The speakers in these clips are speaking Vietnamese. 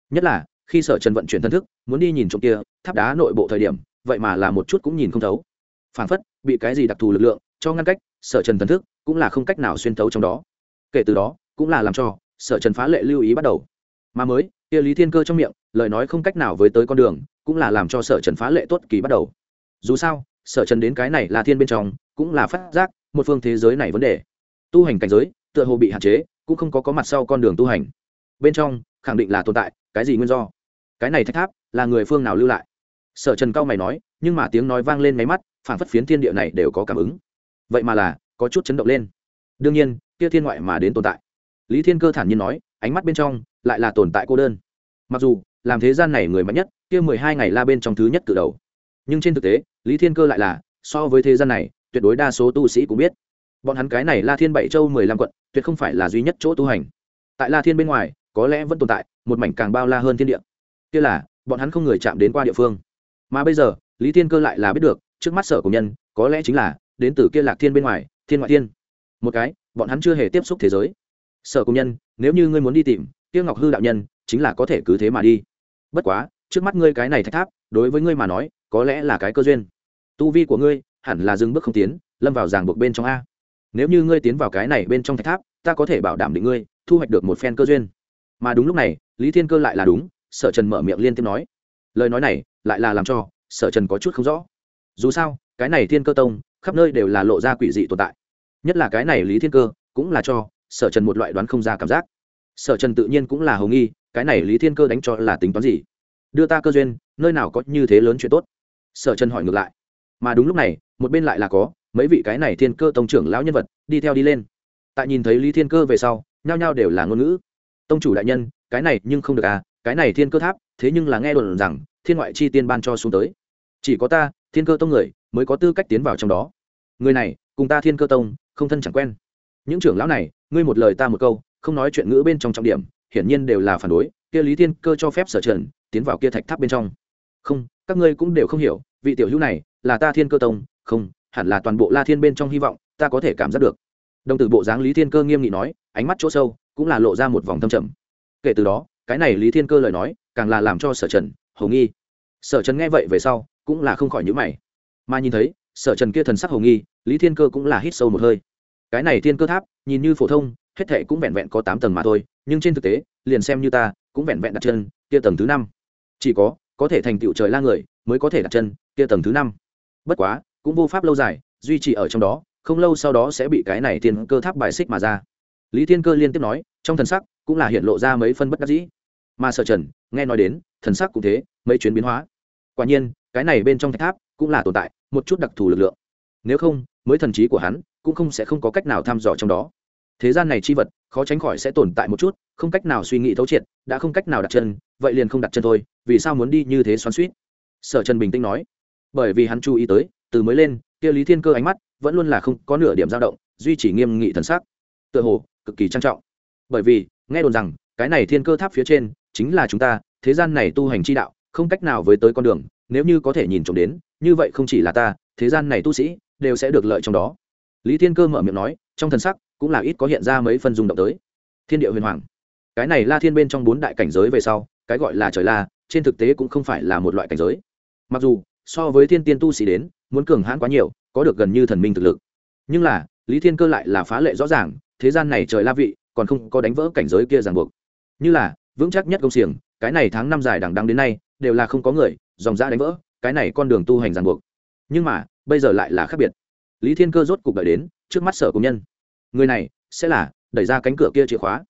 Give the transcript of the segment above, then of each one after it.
nhất là khi Sở Trần vận chuyển thân thức muốn đi nhìn trộm kia tháp đá nội bộ thời điểm, vậy mà là một chút cũng nhìn không thấu, phảng phất bị cái gì đặc thù lực lượng cho ngăn cách. Sở Trần thần thức cũng là không cách nào xuyên thấu trong đó. Kể từ đó cũng là làm cho Sở Trần phá lệ lưu ý bắt đầu. Mà mới kia Lý Thiên Cơ trong miệng lời nói không cách nào với tới con đường, cũng là làm cho Sở Trần phá lệ tốt kỳ bắt đầu. Dù sao Sở Trần đến cái này là thiên bên trong cũng là phát giác một phương thế giới này vấn đề, tu hành cảnh giới tựa hồ bị hạn chế, cũng không có mặt sau con đường tu hành. Bên trong khẳng định là tồn tại cái gì nguyên do, cái này thạch tháp là người phương nào lưu lại. Sở Trần cao mày nói, nhưng mà tiếng nói vang lên mấy mắt, phảng phất phiến thiên địa này đều có cảm ứng, vậy mà là có chút chấn động lên. Đương nhiên kia thiên ngoại mà đến tồn tại, Lý Thiên Cơ thản nhiên nói, ánh mắt bên trong lại là tồn tại cô đơn. Mặc dù làm thế gian này người mạnh nhất, kia 12 ngày la bên trong thứ nhất cử đầu, nhưng trên thực tế Lý Thiên Cơ lại là so với thế gian này tuyệt đối đa số tu sĩ cũng biết, bọn hắn cái này La Thiên 7 châu 15 quận tuyệt không phải là duy nhất chỗ tu hành. Tại La Thiên bên ngoài có lẽ vẫn tồn tại một mảnh càng bao la hơn thiên địa, kia là bọn hắn không người chạm đến qua địa phương. Mà bây giờ Lý Thiên Cơ lại là biết được, trước mắt Sở Cổ Nhân có lẽ chính là đến từ kia Lạc Thiên bên ngoài, thiên ngoại thiên, một cái bọn hắn chưa hề tiếp xúc thế giới. Sở Cổ Nhân, nếu như ngươi muốn đi tìm kia Ngọc Hư đạo nhân, chính là có thể cứ thế mà đi. Bất quá trước mắt ngươi cái này thạch tháp đối với ngươi mà nói có lẽ là cái cơ duyên, tu vi của ngươi hẳn là dừng bước không tiến, lâm vào ràng buộc bên trong a. Nếu như ngươi tiến vào cái này bên trong thạch tháp, ta có thể bảo đảm định ngươi thu hoạch được một phen cơ duyên. Mà đúng lúc này Lý Thiên Cơ lại là đúng, Sở Trần mở miệng liên tiếp nói. Lời nói này lại là làm cho Sở Trần có chút không rõ. Dù sao cái này Thiên Cơ Tông khắp nơi đều là lộ ra quỷ dị tồn tại, nhất là cái này Lý Thiên Cơ cũng là cho Sở Trần một loại đoán không ra cảm giác. Sở Trần tự nhiên cũng là hồ nghi, cái này Lý Thiên Cơ đánh cho là tính toán gì, đưa ta cơ duyên, nơi nào có như thế lớn chuyện tốt. Sở Trần hỏi ngược lại. Mà đúng lúc này một bên lại là có mấy vị cái này Thiên Cơ Tông trưởng lão nhân vật đi theo đi lên. Tại nhìn thấy Lý Thiên Cơ về sau, nhao nhao đều là ngôn ngữ. Tông chủ đại nhân, cái này nhưng không được à, cái này Thiên Cơ tháp thế nhưng là nghe đồn rằng thiên ngoại chi tiên ban cho xuống tới, chỉ có ta Thiên Cơ Tông người mới có tư cách tiến vào trong đó, người này cùng ta Thiên Cơ Tông không thân chẳng quen. Những trưởng lão này ngươi một lời ta một câu, không nói chuyện ngữ bên trong trọng điểm, hiển nhiên đều là phản đối kia Lý Thiên Cơ cho phép Sở Trần tiến vào kia thạch tháp bên trong. Không, các ngươi cũng đều không hiểu, vị tiểu hữu này là ta Thiên Cơ Tông, không, hẳn là toàn bộ La Thiên bên trong hy vọng, ta có thể cảm giác được. Đồng tử bộ dáng Lý Thiên Cơ nghiêm nghị nói, ánh mắt chỗ sâu cũng là lộ ra một vòng thâm trầm. Kể từ đó cái này Lý Thiên Cơ lời nói càng là làm cho Sở Trần hồ nghi. Sở Trần nghe vậy về sau cũng là không khỏi nhíu mày, mà nhìn thấy Sở Trần kia thần sắc hồ nghi, Lý Thiên Cơ cũng là hít sâu một hơi. Cái này Thiên Cơ tháp nhìn như phổ thông, hết thảy cũng vẹn vẹn có 8 tầng mà thôi, nhưng trên thực tế liền xem như ta cũng vẹn vẹn đặt chân kia tầng thứ 5. Chỉ có thể thành tựu trời la người mới có thể đặt chân kia tầng thứ 5. Bất quá cũng vô pháp lâu dài duy trì ở trong đó, không lâu sau đó sẽ bị cái này Thiên Cơ tháp bài xích mà ra. Lý Thiên Cơ liên tiếp nói, trong thần sắc cũng là hiện lộ ra mấy phân bất đắc dĩ. Mà Sở Trần nghe nói đến, thần sắc cũng thế, mấy chuyến biến hóa. Quả nhiên cái này bên trong thạch tháp cũng là tồn tại một chút đặc thù lực lượng, nếu không mới thần trí của hắn cũng sẽ không có cách nào thăm dò trong đó. Thế gian này chi vật khó tránh khỏi sẽ tồn tại một chút không cách nào suy nghĩ thấu triệt, đã không cách nào đặt chân, vậy liền không đặt chân thôi, vì sao muốn đi như thế xoắn xuýt. Sở Trần bình tĩnh nói, bởi vì hắn chú ý tới từ mới lên kia Lý Thiên Cơ ánh mắt vẫn luôn là không có nửa điểm dao động, duy trì nghiêm nghị thần sắc, tựa hồ cực kỳ trang trọng. Bởi vì nghe đồn rằng cái này Thiên Cơ tháp phía trên chính là chúng ta thế gian này tu hành chi đạo không cách nào với tới con đường, nếu như có thể nhìn trộm đến, như vậy không chỉ là ta thế gian này tu sĩ đều sẽ được lợi trong đó. Lý Thiên Cơ mở miệng nói, trong thần sắc cũng là ít có hiện ra mấy phần rung động tới. Thiên địa huyền hoàng, cái này La Thiên bên trong 4 đại cảnh giới về sau, cái gọi là trời la trên thực tế cũng không phải là một loại cảnh giới, mặc dù so với thiên tiên tu sĩ đến muốn cường hãn quá nhiều, có được gần như thần minh thực lực, nhưng là Lý Thiên Cơ lại là phá lệ rõ ràng, thế gian này trời la vị còn không có đánh vỡ cảnh giới kia ràng buộc, như là vững chắc nhất công xiềng, cái này tháng năm dài đằng đẵng đến nay đều là không có người dòng dã đánh vỡ cái này con đường tu hành ràng buộc. Nhưng mà bây giờ lại là khác biệt, Lý Thiên Cơ rốt cục đợi đến trước mắt Sở Cổ Nhân, người này sẽ là đẩy ra cánh cửa kia chìa khóa.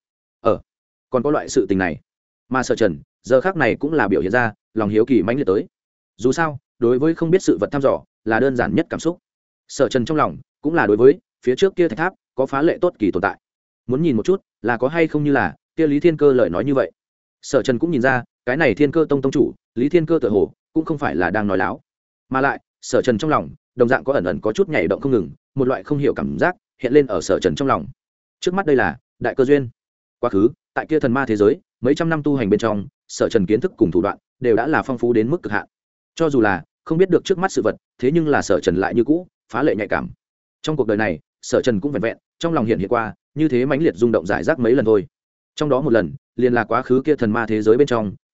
Còn có loại sự tình này, mà Sở Trần giờ khác này cũng là biểu hiện ra lòng hiếu kỳ mãnh liệt tới. Dù sao đối với không biết sự vật thăm dò là đơn giản nhất cảm xúc. Sở Trần trong lòng cũng là đối với phía trước kia thạch tháp có phá lệ tốt kỳ tồn tại, muốn nhìn một chút là có hay không như là kia Lý Thiên Cơ lời nói như vậy. Sở Trần cũng nhìn ra cái này Thiên Cơ Tông tông chủ Lý Thiên Cơ tựa hồ cũng không phải là đang nói láo, mà lại Sở Trần trong lòng đồng dạng có ẩn ẩn có chút nhảy động không ngừng, một loại không hiểu cảm giác hiện lên ở Sở Trần trong lòng. Trước mắt đây là đại cơ duyên. Quá khứ tại kia thần ma thế giới mấy trăm năm tu hành bên trong, Sở Trần kiến thức cùng thủ đoạn đều đã là phong phú đến mức cực hạn. Cho dù là không biết được trước mắt sự vật, thế nhưng là Sở Trần lại như cũ phá lệ nhạy cảm. Trong cuộc đời này Sở Trần cũng vẹn vẹn trong lòng hiện qua như thế mãnh liệt rung động giải rác mấy lần thôi. Trong đó một lần liền là quá khứ kia thần ma thế giới bên trong,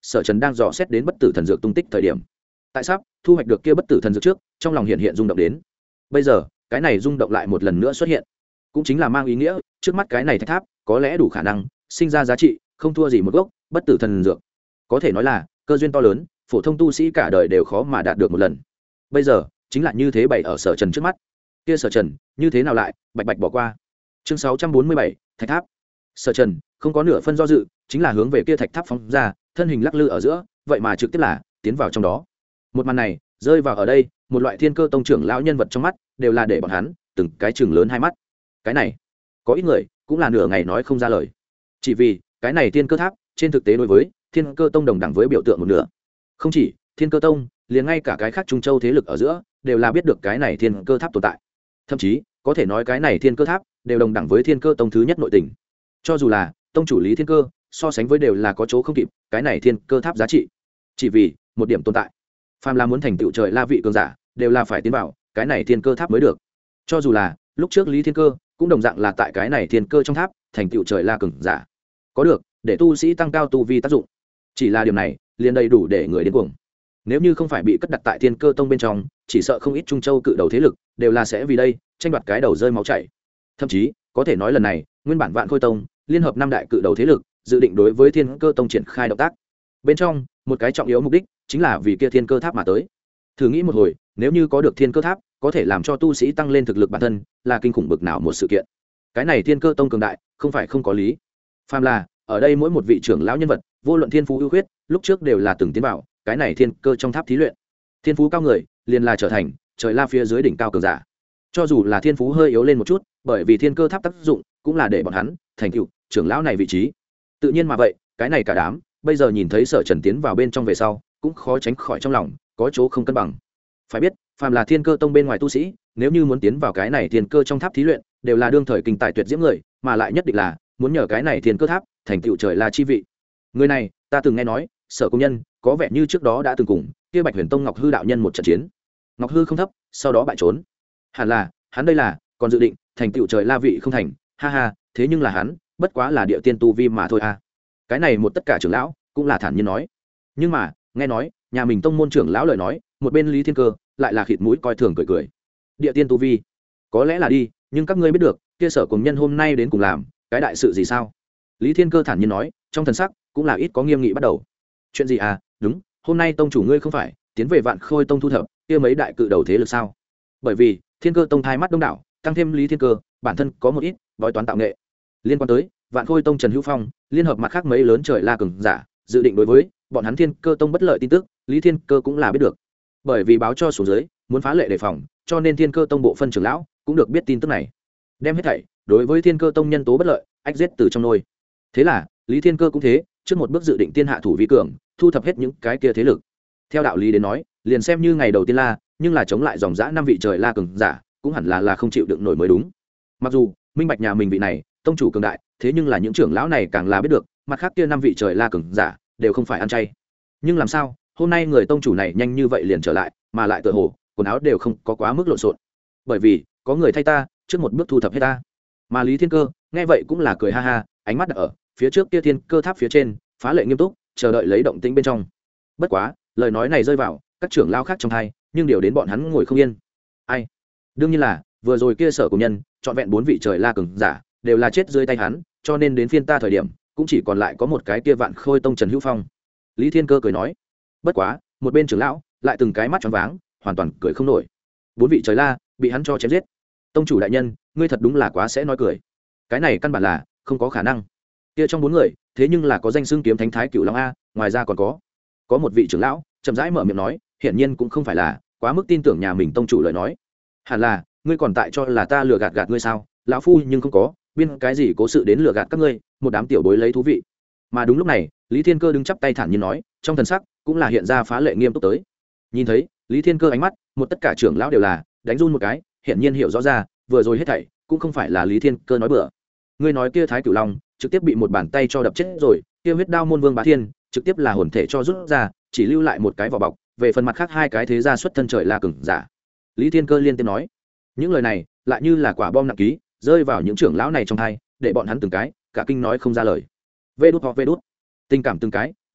Sở Trần đang dò xét đến bất tử thần dược tung tích thời điểm, tại sắp thu hoạch được kia bất tử thần dược trước, trong lòng hiện rung động đến. Bây giờ cái này rung động lại một lần nữa xuất hiện, cũng chính là mang ý nghĩa trước mắt cái này thạch tháp có lẽ đủ khả năng sinh ra giá trị không thua gì một gốc bất tử thần dược. Có thể nói là cơ duyên to lớn, phổ thông tu sĩ cả đời đều khó mà đạt được một lần. Bây giờ chính là như thế bày ở Sở Trần trước mắt. Kia Sở Trần như thế nào lại bạch bạch bỏ qua. Chương 647, thạch tháp. Sở Trần không có nửa phân do dự, chính là hướng về kia thạch tháp phóng ra, thân hình lắc lư ở giữa, vậy mà trực tiếp là tiến vào trong đó. Một màn này rơi vào ở đây, một loại Thiên Cơ tông trưởng lão nhân vật trong mắt đều là để bọn hắn từng cái chừng lớn hai mắt. Cái này có ít người cũng là nửa ngày nói không ra lời, chỉ vì cái này Thiên Cơ tháp trên thực tế đối với Thiên Cơ tông đồng đẳng với biểu tượng một nửa. Không chỉ Thiên Cơ tông, liền ngay cả cái khác Trung Châu thế lực ở giữa đều là biết được cái này Thiên Cơ tháp tồn tại. Thậm chí có thể nói cái này Thiên Cơ tháp đều đồng đẳng với Thiên Cơ tông thứ nhất nội tình. Cho dù là tông chủ Lý Thiên Cơ so sánh với đều là có chỗ không kịp cái này Thiên Cơ tháp giá trị, chỉ vì một điểm tồn tại. Phàm là muốn thành tựu trời la vị cường giả đều là phải tiến vào cái này Thiên Cơ tháp mới được. Cho dù là lúc trước Lý Thiên Cơ cũng đồng dạng là tại cái này Thiên Cơ trong tháp thành tựu trời la cường giả, có được để tu sĩ tăng cao tu vi tác dụng. Chỉ là điều này liền đầy đủ để người điên cuồng. Nếu như không phải bị cất đặt tại Thiên Cơ tông bên trong, chỉ sợ không ít Trung Châu cự đầu thế lực đều là sẽ vì đây tranh đoạt cái đầu rơi máu chảy. Thậm chí có thể nói lần này nguyên bản Vạn Khôi tông liên hợp năm đại cự đầu thế lực dự định đối với Thiên Cơ tông triển khai động tác, bên trong một cái trọng yếu mục đích chính là vì kia Thiên Cơ tháp mà tới. Thử nghĩ một hồi, nếu như có được Thiên Cơ tháp có thể làm cho tu sĩ tăng lên thực lực bản thân, là kinh khủng bực nào một sự kiện. Cái này Thiên Cơ tông cường đại không phải không có lý. Phàm là ở đây mỗi một vị trưởng lão nhân vật, vô luận thiên phú ưu khuyết, lúc trước đều là từng tiến vào cái này Thiên Cơ trong tháp thí luyện. Thiên phú cao người liền là trở thành trời la phía dưới đỉnh cao cường giả. Cho dù là thiên phú hơi yếu lên một chút, bởi vì Thiên Cơ tháp tác dụng cũng là để bọn hắn thành tựu trưởng lão này vị trí. Tự nhiên mà vậy, cái này cả đám bây giờ nhìn thấy Sở Trần tiến vào bên trong về sau, cũng khó tránh khỏi trong lòng có chỗ không cân bằng. Phải biết, phàm là Thiên Cơ tông bên ngoài tu sĩ, nếu như muốn tiến vào cái này Thiên Cơ trong tháp thí luyện, đều là đương thời kinh tài tuyệt diễm người, mà lại nhất định là muốn nhờ cái này Thiên Cơ tháp thành tựu trời la chi vị. Người này, ta từng nghe nói, Sở công nhân có vẻ như trước đó đã từng cùng kia Bạch Huyền tông Ngọc Hư đạo nhân một trận chiến. Ngọc Hư không thấp, sau đó bại trốn. Hẳn là hắn đây là còn dự định thành tựu trời la vị không thành, ha ha, thế nhưng là hắn bất quá là địa tiên tu vi mà thôi a. Cái này một tất cả trưởng lão cũng là thản nhiên nói. Nhưng mà nghe nói nhà mình tông môn trưởng lão lời nói, một bên Lý Thiên Cơ lại là khịt mũi coi thường cười cười. Địa tiên tu vi có lẽ là đi, nhưng các ngươi biết được kia Sở cùng nhân hôm nay đến cùng làm cái đại sự gì sao? Lý Thiên Cơ thản nhiên nói, trong thần sắc cũng là ít có nghiêm nghị bắt đầu. Chuyện gì à? Đúng, hôm nay tông chủ ngươi không phải tiến về Vạn Khôi tông thu thập kia mấy đại cự đầu thế lực sao? Bởi vì Thiên Cơ tông thay mắt đông đảo, tăng thêm Lý Thiên Cơ bản thân có một ít bói toán tạo nghệ liên quan tới Vạn Khôi tông Trần Hữu Phong liên hợp mặt khác mấy lớn trời la cường giả, dự định đối với bọn hắn Thiên Cơ tông bất lợi tin tức, Lý Thiên Cơ cũng là biết được. Bởi vì báo cho xuống dưới muốn phá lệ đề phòng, cho nên Thiên Cơ tông bộ phân trưởng lão cũng được biết tin tức này, đem hết thảy đối với Thiên Cơ tông nhân tố bất lợi ách giết từ trong nôi. Thế là Lý Thiên Cơ cũng thế, trước một bước dự định tiên hạ thủ vi cường, thu thập hết những cái kia thế lực. Theo đạo lý đến nói, liền xem như ngày đầu tiên la, nhưng là chống lại dòng dã năm vị trời la cường giả, cũng hẳn là không chịu đựng nổi mới đúng. Mặc dù minh bạch nhà mình vị này tông chủ cường đại, thế nhưng là những trưởng lão này càng là biết được, mặt khác kia năm vị trời la cường giả đều không phải ăn chay. Nhưng làm sao hôm nay người tông chủ này nhanh như vậy liền trở lại, mà lại tựa hồ quần áo đều không có quá mức lộn xộn? Bởi vì có người thay ta trước một bước thu thập hết ta. Mà Lý Thiên Cơ nghe vậy cũng là cười ha ha, ánh mắt đặt ở phía trước kia Thiên Cơ tháp phía trên, phá lệ nghiêm túc chờ đợi lấy động tĩnh bên trong. Bất quá lời nói này rơi vào các trưởng lão khác trong hai, nhưng điều đến bọn hắn ngồi không yên. Ai? Đương nhiên là vừa rồi kia Sở của nhân chọn vẹn 4 vị trời la cường giả đều là chết dưới tay hắn, cho nên đến phiên ta thời điểm cũng chỉ còn lại có một cái kia Vạn Khôi tông Trần Hữu Phong. Lý Thiên Cơ cười nói. Bất quá một bên trưởng lão lại từng cái mắt tròn váng, hoàn toàn cười không nổi. 4 vị trời la bị hắn cho chém giết. Tông chủ đại nhân, ngươi thật đúng là quá sẽ nói cười. Cái này căn bản là không có khả năng. Kia trong 4 người, thế nhưng là có danh xưng kiếm thánh thái cửu long a, ngoài ra còn có một vị trưởng lão chậm rãi mở miệng nói, hiển nhiên cũng không phải là quá mức tin tưởng nhà mình tông chủ lời nói. Hẳn là ngươi còn tại cho là ta lừa gạt ngươi sao? Lão phu nhưng không có biên cái gì cố sự đến lừa gạt các ngươi, một đám tiểu bối lấy thú vị. Mà đúng lúc này, Lý Thiên Cơ đứng chắp tay thản nhiên nói, trong thần sắc cũng là hiện ra phá lệ nghiêm túc tới. Nhìn thấy Lý Thiên Cơ ánh mắt, một tất cả trưởng lão đều là đánh run một cái, hiển nhiên hiểu rõ ra, vừa rồi hết thảy cũng không phải là Lý Thiên Cơ nói bừa. Ngươi nói kia Thái Cửu Long trực tiếp bị một bàn tay cho đập chết rồi, kia huyết đao môn vương Bá Thiên trực tiếp là hồn thể cho rút ra, chỉ lưu lại một cái vỏ bọc, về phần mặt khác hai cái thế gia xuất thân trời la cường giả. Lý Thiên Cơ liên tiếp nói, những lời này lại như là quả bom nặng ký, rơi vào những trưởng lão này trong tai, để bọn hắn từng cái cả kinh nói không ra lời. Vê đút, tình cảm từng cái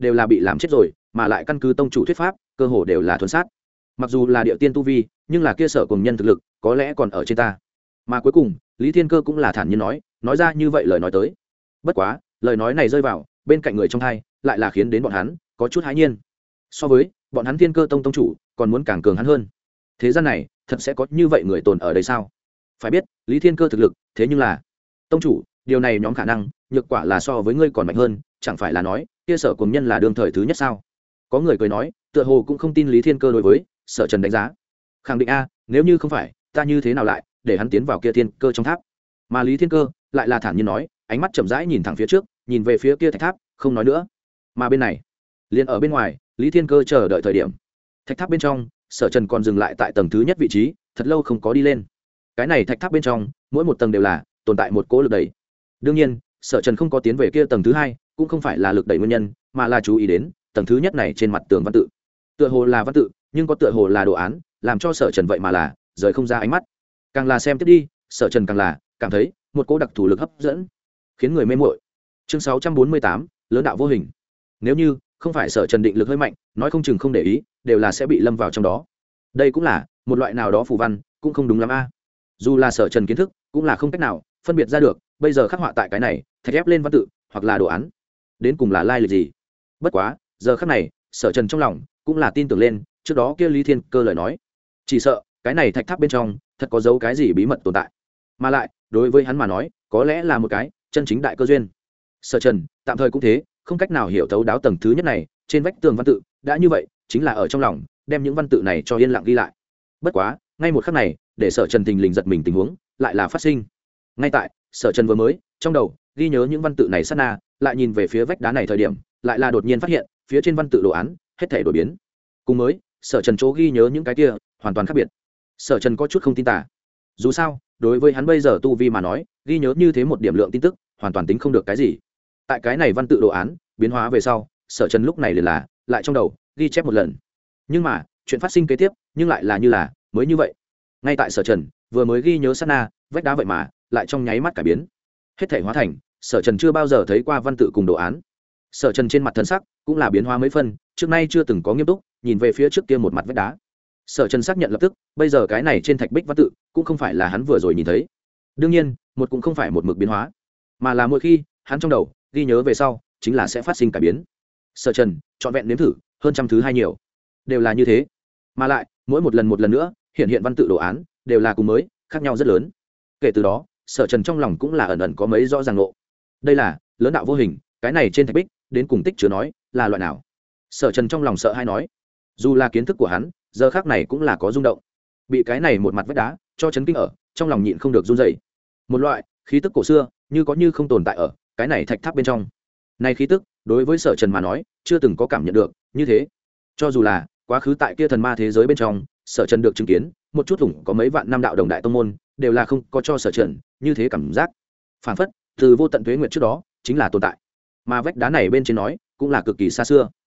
đều là bị làm chết rồi, mà lại căn cứ tông chủ thuyết pháp cơ hồ đều là thuần sát. Mặc dù là địa tiên tu vi, nhưng là kia sở cùng nhân thực lực có lẽ còn ở trên ta. Mà cuối cùng Lý Thiên Cơ cũng là thản nhiên nói ra như vậy lời nói tới. Bất quá lời nói này rơi vào bên cạnh người trong thai, lại là khiến đến bọn hắn có chút hãi nhiên. So với bọn hắn Thiên Cơ tông tông chủ còn muốn càng cường hắn hơn. Thế gian này thật sẽ có như vậy người tồn ở đây sao? Phải biết Lý Thiên Cơ thực lực, thế nhưng là tông chủ, điều này nhóm khả năng nhược quả là so với ngươi còn mạnh hơn, chẳng phải là nói kia sở cùng nhân là đương thời thứ nhất sao? Có người cười nói, tựa hồ cũng không tin Lý Thiên Cơ đối với Sở Trần đánh giá. Khẳng định a, nếu như không phải, ta như thế nào lại để hắn tiến vào kia thiên cơ trong tháp? Mà Lý Thiên Cơ lại là thản nhiên nói, ánh mắt chậm rãi nhìn thẳng phía trước, nhìn về phía kia thạch tháp, không nói nữa. Mà bên này, liền ở bên ngoài, Lý Thiên Cơ chờ đợi thời điểm. Thạch tháp bên trong, Sở Trần còn dừng lại tại tầng thứ nhất vị trí, thật lâu không có đi lên. Cái này thạch tháp bên trong, mỗi một tầng đều là tồn tại một cỗ lực đẩy. Đương nhiên, Sở Trần không có tiến về kia tầng thứ hai, cũng không phải là lực đẩy nguyên nhân, mà là chú ý đến tầng thứ nhất này trên mặt tường văn tự. Tựa hồ là văn tự, nhưng có tựa hồ là đồ án, làm cho Sở Trần vậy mà là rời không ra ánh mắt. Càng là xem tiếp đi, Sở Trần càng là cảm thấy một cỗ đặc thù lực hấp dẫn, khiến người mê muội. Chương 648, lớn đạo vô hình. Nếu như không phải Sở Trần định lực hơi mạnh, nói không chừng không để ý, đều là sẽ bị lâm vào trong đó. Đây cũng là một loại nào đó phù văn, cũng không đúng lắm a. Dù là Sở Trần kiến thức, cũng là không cách nào phân biệt ra được, bây giờ khắc họa tại cái này, thạch ép lên văn tự, hoặc là đồ án, đến cùng là lai lịch gì. Bất quá, giờ khắc này, Sở Trần trong lòng cũng là tin tưởng lên trước đó kia Lý Thiên Cơ lời nói, chỉ sợ cái này thạch tháp bên trong thật có dấu cái gì bí mật tồn tại, mà lại đối với hắn mà nói có lẽ là một cái chân chính đại cơ duyên. Sở Trần tạm thời cũng thế, không cách nào hiểu thấu đáo tầng thứ nhất này trên vách tường văn tự, đã như vậy chính là ở trong lòng đem những văn tự này cho yên lặng ghi lại. Bất quá ngay một khắc này, để Sở Trần tình lình giật mình tình huống lại là phát sinh. Ngay tại Sở Trần vừa mới trong đầu ghi nhớ những văn tự này sát na, lại nhìn về phía vách đá này thời điểm, lại là đột nhiên phát hiện phía trên văn tự đồ án hết thảy đổi biến. Cùng mới Sở Trần chỗ ghi nhớ những cái kia hoàn toàn khác biệt. Sở Trần có chút không tin tả. Dù sao đối với hắn bây giờ tu vi mà nói, ghi nhớ như thế một điểm lượng tin tức hoàn toàn tính không được cái gì. Tại cái này văn tự đồ án biến hóa về sau, Sở Trần lúc này liền là lại trong đầu ghi chép một lần. Nhưng mà chuyện phát sinh kế tiếp nhưng lại là như là mới như vậy. Ngay tại Sở Trần vừa mới ghi nhớ sát na, vách đá vậy mà lại trong nháy mắt cải biến, hết thảy hóa thành Sở Trần chưa bao giờ thấy qua văn tự cùng đồ án. Sở Trần trên mặt thân sắc cũng là biến hóa mấy phân, trước nay chưa từng có nghiêm túc nhìn về phía trước kia một mặt vách đá. Sở Trần xác nhận lập tức, bây giờ cái này trên thạch bích văn tự cũng không phải là hắn vừa rồi nhìn thấy. Đương nhiên một cũng không phải một mực biến hóa, mà là mỗi khi hắn trong đầu ghi nhớ về sau chính là sẽ phát sinh cải biến. Sở Trần trọn vẹn nếm thử hơn trăm thứ hay nhiều, đều là như thế, mà lại mỗi một lần nữa hiện văn tự đồ án đều là cùng mới, khác nhau rất lớn. Kể từ đó Sở Trần trong lòng cũng là ẩn ẩn có mấy rõ ràng ngộ. Đây là lớn đạo vô hình, cái này trên thạch bích đến cùng tích chứa nói là loại nào? Sở Trần trong lòng sợ hay nói, dù là kiến thức của hắn giờ khác này cũng là có rung động, bị cái này một mặt vách đá cho chấn kinh ở, trong lòng nhịn không được run dậy. Một loại khí tức cổ xưa như có như không tồn tại ở cái này thạch tháp bên trong. Này khí tức đối với Sở Trần mà nói chưa từng có cảm nhận được như thế. Cho dù là quá khứ tại kia thần ma thế giới bên trong, Sở Trần được chứng kiến một chút thủng có mấy vạn năm đạo đồng đại tông môn, đều là không có cho Sở Trần như thế cảm giác. Phản phất từ vô tận tuế nguyệt trước đó chính là tồn tại, mà vách đá này bên trên nói cũng là cực kỳ xa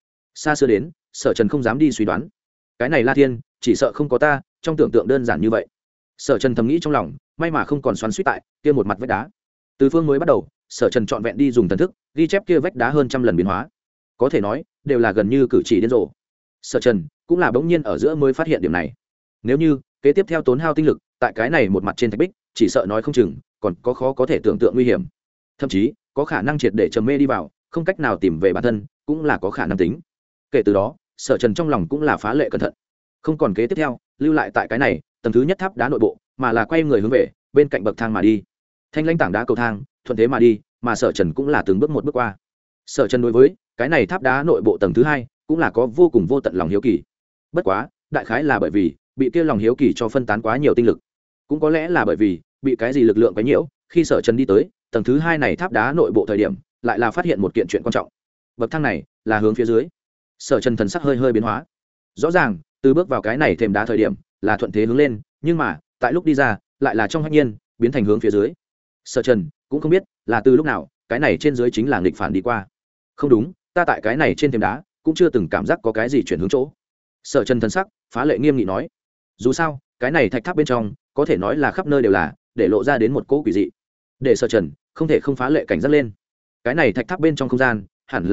xưa đến Sở Trần không dám đi suy đoán. Cái này La Thiên chỉ sợ không có ta trong tưởng tượng đơn giản như vậy. Sở Trần thầm nghĩ trong lòng, may mà không còn xoắn suýt tại kia một mặt vách đá. Từ phương mới bắt đầu, Sở Trần trọn vẹn đi dùng thần thức ghi chép kia vách đá hơn trăm lần biến hóa, có thể nói đều là gần như cử chỉ điên rồ. Sở Trần cũng là bỗng nhiên ở giữa mới phát hiện điểm này. Nếu như kế tiếp theo tốn hao tinh lực tại cái này một mặt trên thạch bích, chỉ sợ nói không chừng còn có khó có thể tưởng tượng nguy hiểm, thậm chí có khả năng triệt để trầm mê đi vào, không cách nào tìm về bản thân, cũng là có khả năng tính. Kể từ đó Sở Trần trong lòng cũng là phá lệ cẩn thận, không còn kế tiếp theo lưu lại tại cái này tầng thứ nhất tháp đá nội bộ, mà là quay người hướng về bên cạnh bậc thang mà đi. Thanh lãnh tảng đá cầu thang thuận thế mà đi, mà Sở Trần cũng là từng bước một bước qua. Sở Trần đối với cái này tháp đá nội bộ tầng thứ hai cũng là có vô cùng vô tận lòng hiếu kỳ. Bất quá đại khái là bởi vì bị kia lòng hiếu kỳ cho phân tán quá nhiều tinh lực, cũng có lẽ là bởi vì bị cái gì lực lượng quấy nhiễu, khi Sở Trần đi tới tầng thứ hai này tháp đá nội bộ thời điểm, lại là phát hiện một kiện chuyện quan trọng. Bậc thang này là hướng phía dưới. Sở Trần thần sắc hơi biến hóa. Rõ ràng từ bước vào cái này thềm đá thời điểm là thuận thế hướng lên, nhưng mà tại lúc đi ra lại là trong hách nhiên biến thành hướng phía dưới. Sở Trần cũng không biết là từ lúc nào cái này trên dưới chính là nghịch phản đi qua. Không đúng, ta tại cái này trên thềm đá cũng chưa từng cảm giác có cái gì chuyển hướng chỗ. Sở Trần thần sắc phá lệ nghiêm nghị nói, dù sao cái này thạch tháp bên trong có thể nói là khắp nơi đều là để lộ ra đến một cỗ quỷ dị, để Sở Trần không thể không phá lệ cảnh giác lên. Cái này thạch tháp bên trong không gian hẳn là loạn,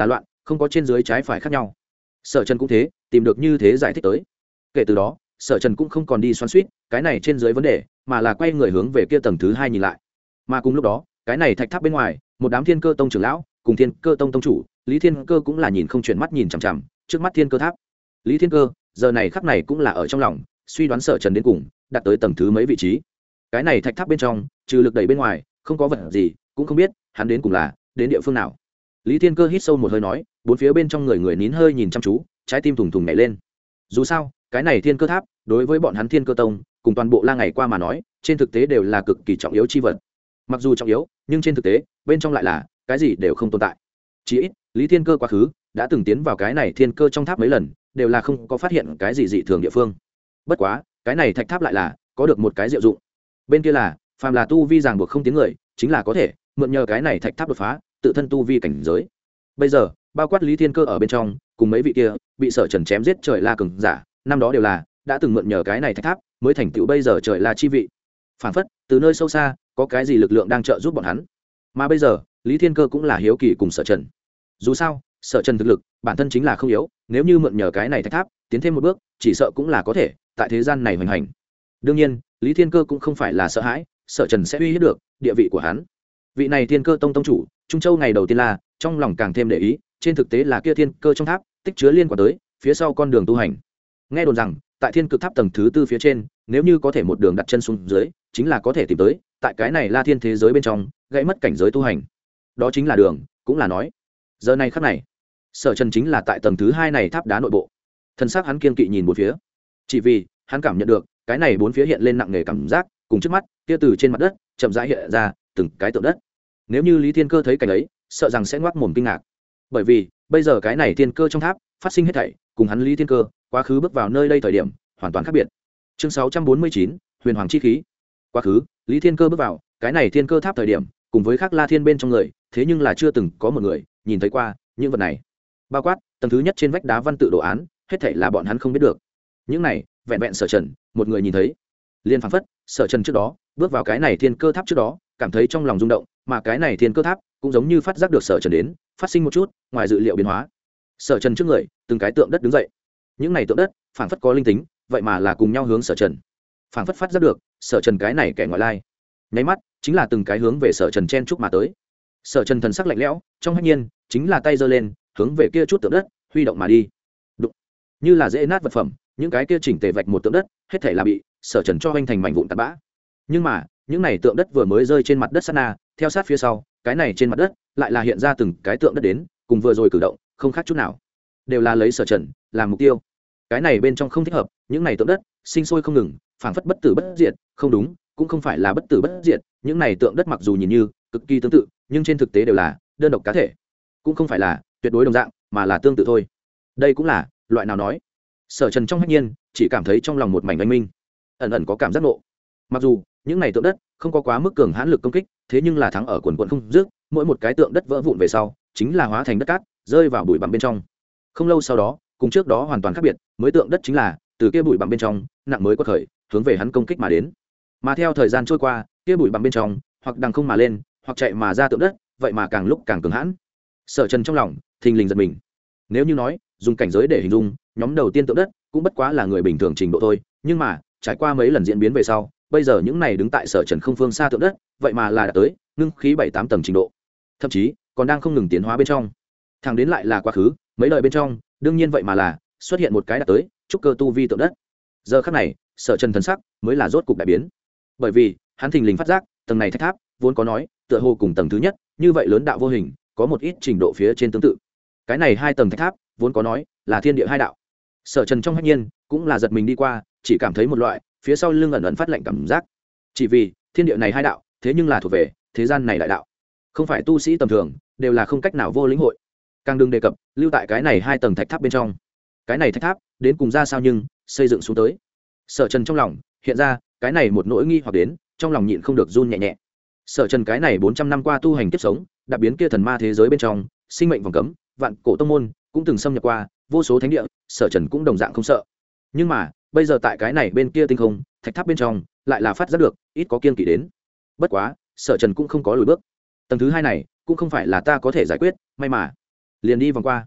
không có trên dưới trái phải khác nhau. Sở Trần cũng thế, tìm được như thế giải thích tới. Kể từ đó, Sở Trần cũng không còn đi xoắn xuýt cái này trên dưới vấn đề, mà là quay người hướng về kia tầng thứ 2 nhìn lại. Mà cùng lúc đó, cái này thạch tháp bên ngoài, một đám Thiên Cơ Tông trưởng lão, cùng Thiên Cơ Tông tông chủ, Lý Thiên Cơ cũng là nhìn không chuyển mắt nhìn chằm chằm trước mắt Thiên Cơ tháp. Lý Thiên Cơ, giờ này khắc này cũng là ở trong lòng suy đoán Sở Trần đến cùng đạt tới tầng thứ mấy vị trí. Cái này thạch tháp bên trong, trừ lực đẩy bên ngoài, không có vật gì, cũng không biết hắn đến cùng là đến địa phương nào. Lý Thiên Cơ hít sâu một hơi nói, bốn phía bên trong người nín hơi nhìn chăm chú, trái tim thùng thùng nhảy lên. Dù sao, cái này Thiên Cơ tháp, đối với bọn hắn Thiên Cơ Tông, cùng toàn bộ La ngày qua mà nói, trên thực tế đều là cực kỳ trọng yếu chi vật. Mặc dù trọng yếu, nhưng trên thực tế, bên trong lại là cái gì đều không tồn tại. Chỉ ít, Lý Thiên Cơ quá khứ đã từng tiến vào cái này Thiên Cơ trong tháp mấy lần, đều là không có phát hiện cái gì dị thường địa phương. Bất quá, cái này thạch tháp lại là có được một cái diệu dụng. Bên kia là, phàm là tu vi ràng buộc không tiến người, chính là có thể mượn nhờ cái này thạch tháp đột phá, tự thân tu vi cảnh giới. Bây giờ, bao quát Lý Thiên Cơ ở bên trong, cùng mấy vị kia bị Sở Trần chém giết trời la cường giả, năm đó đều là đã từng mượn nhờ cái này thạch tháp, mới thành tựu bây giờ trời la chi vị. Phản phất, từ nơi sâu xa, có cái gì lực lượng đang trợ giúp bọn hắn. Mà bây giờ, Lý Thiên Cơ cũng là hiếu kỳ cùng Sở Trần. Dù sao, Sở Trần thực lực bản thân chính là không yếu, nếu như mượn nhờ cái này thạch tháp, tiến thêm một bước, chỉ sợ cũng là có thể tại thế gian này hoành hành. Đương nhiên, Lý Thiên Cơ cũng không phải là sợ hãi, Sở Trần sẽ uy hiếp được địa vị của hắn. Vị này Thiên Cơ Tông tông chủ, Trung Châu ngày đầu tiên là trong lòng càng thêm để ý, trên thực tế là kia Thiên Cơ trong tháp tích chứa liên quan tới phía sau con đường tu hành. Nghe đồn rằng, tại Thiên Cực tháp tầng thứ 4 phía trên, nếu như có thể một đường đặt chân xuống dưới, chính là có thể tìm tới tại cái này La Thiên thế giới bên trong, gãy mất cảnh giới tu hành. Đó chính là đường, cũng là nói. Giờ này khắc này, Sở Trần chính là tại tầng thứ 2 này tháp đá nội bộ. Thân xác hắn kiên kỵ nhìn bốn phía, chỉ vì hắn cảm nhận được cái này bốn phía hiện lên nặng nề cảm giác, cùng trước mắt kia từ trên mặt đất chậm rãi hiện ra từng cái tượng đất. Nếu như Lý Thiên Cơ thấy cảnh ấy, sợ rằng sẽ ngoác mồm kinh ngạc, bởi vì bây giờ cái này Thiên Cơ trong tháp phát sinh hết thảy, cùng hắn Lý Thiên Cơ quá khứ bước vào nơi đây thời điểm hoàn toàn khác biệt. Chương 649, Huyền Hoàng chi khí. Quá khứ, Lý Thiên Cơ bước vào cái này Thiên Cơ tháp thời điểm, cùng với các La Thiên bên trong người, thế nhưng là chưa từng có một người nhìn thấy qua những vật này. Bao quát tầng thứ nhất trên vách đá văn tự đồ án, hết thảy là bọn hắn không biết được. Những này, vẹn vẹn Sở Trần một người nhìn thấy. Liên phảng phất, Sở Trần trước đó bước vào cái này Thiên Cơ tháp trước đó, cảm thấy trong lòng rung động, mà cái này Thiên Cơ tháp cũng giống như phát giác được Sở Trần đến, phát sinh một chút ngoài dự liệu biến hóa. Sở Trần trước người, từng cái tượng đất đứng dậy. Những này tượng đất, phảng phất có linh tính, vậy mà là cùng nhau hướng Sở Trần. Phảng phất phát giác được, Sở Trần cái này kẻ ngoại lai. Nháy mắt, chính là từng cái hướng về Sở Trần chen chúc mà tới. Sở Trần thần sắc lạnh lẽo, trong hách nhiên, chính là tay giơ lên, hướng về kia chút tượng đất, huy động mà đi. Đụng. Như là dễ nát vật phẩm, những cái kia chỉnh tề vạch một tượng đất, hết thảy là bị Sở Trần cho hoành thành mảnh vụn tạt bã. Nhưng mà, những này tượng đất vừa mới rơi trên mặt đất sát na, theo sát phía sau, cái này trên mặt đất lại là hiện ra từng cái tượng đất đến, cùng vừa rồi cử động, không khác chút nào. Đều là lấy Sở Trần làm mục tiêu. Cái này bên trong không thích hợp, những này tượng đất sinh sôi không ngừng, phảng phất bất tử bất diệt, không đúng, cũng không phải là bất tử bất diệt, những này tượng đất mặc dù nhìn như cực kỳ tương tự, nhưng trên thực tế đều là đơn độc cá thể, cũng không phải là tuyệt đối đồng dạng, mà là tương tự thôi. Đây cũng là loại nào nói. Sở Trần trong hách nhiên chỉ cảm thấy trong lòng một mảnh anh minh, ẩn ẩn có cảm giác nộ. Mặc dù những này tượng đất không có quá mức cường hãn lực công kích, thế nhưng là thắng ở quần quần không dứt, mỗi một cái tượng đất vỡ vụn về sau, chính là hóa thành đất cát, rơi vào bụi bặm bên trong. Không lâu sau đó, cùng trước đó hoàn toàn khác biệt, mới tượng đất chính là từ kia bụi bặm bên trong, nặng mới có khởi, hướng về hắn công kích mà đến. Mà theo thời gian trôi qua, kia bụi bặm bên trong, hoặc đằng không mà lên, hoặc chạy mà ra tượng đất, vậy mà càng lúc càng cường hãn. Sở Trần trong lòng thình lình giật mình. Nếu như nói dùng cảnh giới để hình dung, nhóm đầu tiên tượng đất cũng bất quá là người bình thường trình độ thôi, nhưng mà trải qua mấy lần diễn biến về sau, bây giờ những này đứng tại Sở Trần không phương xa tượng đất, vậy mà là đạt tới ngưng khí 7-8 tầng trình độ, thậm chí còn đang không ngừng tiến hóa bên trong. Thẳng đến lại là quá khứ, mấy đời bên trong, đương nhiên vậy mà là xuất hiện một cái đạt tới trúc cơ tu vi tượng đất. Giờ khắc này, Sở Trần thần sắc mới là rốt cục đại biến, bởi vì hắn thình lình phát giác, tầng này thạch tháp vốn có nói, tựa hồ cùng tầng thứ nhất, như vậy lớn đạo vô hình, có một ít trình độ phía trên tương tự. Cái này hai tầng thạch tháp vốn có nói là thiên địa hai đạo. Sở Trần trong hách nhiên cũng là giật mình đi qua, chỉ cảm thấy một loại phía sau lưng ẩn ẩn phát lạnh cảm giác. Chỉ vì thiên địa này hai đạo, thế nhưng là thuộc về thế gian này đại đạo, không phải tu sĩ tầm thường đều là không cách nào vô lĩnh hội. Càng đừng đề cập lưu tại cái này hai tầng thạch tháp bên trong. Cái này thạch tháp đến cùng ra sao nhưng xây dựng xuống tới. Sở Trần trong lòng hiện ra cái này một nỗi nghi hoặc đến, trong lòng nhịn không được run nhẹ nhẹ. Sở Trần cái này 400 năm qua tu hành kiếp sống, đã biến kia thần ma thế giới bên trong, sinh mệnh vòng cấm, vạn cổ tông môn cũng từng xâm nhập qua vô số thánh địa, Sở Trần cũng đồng dạng không sợ. Nhưng mà, bây giờ tại cái này bên kia tinh không, thạch tháp bên trong, lại là phát giác được ít có kiên kỵ đến. Bất quá, Sở Trần cũng không có lùi bước. Tầng thứ hai này, cũng không phải là ta có thể giải quyết, may mà liền đi vòng qua.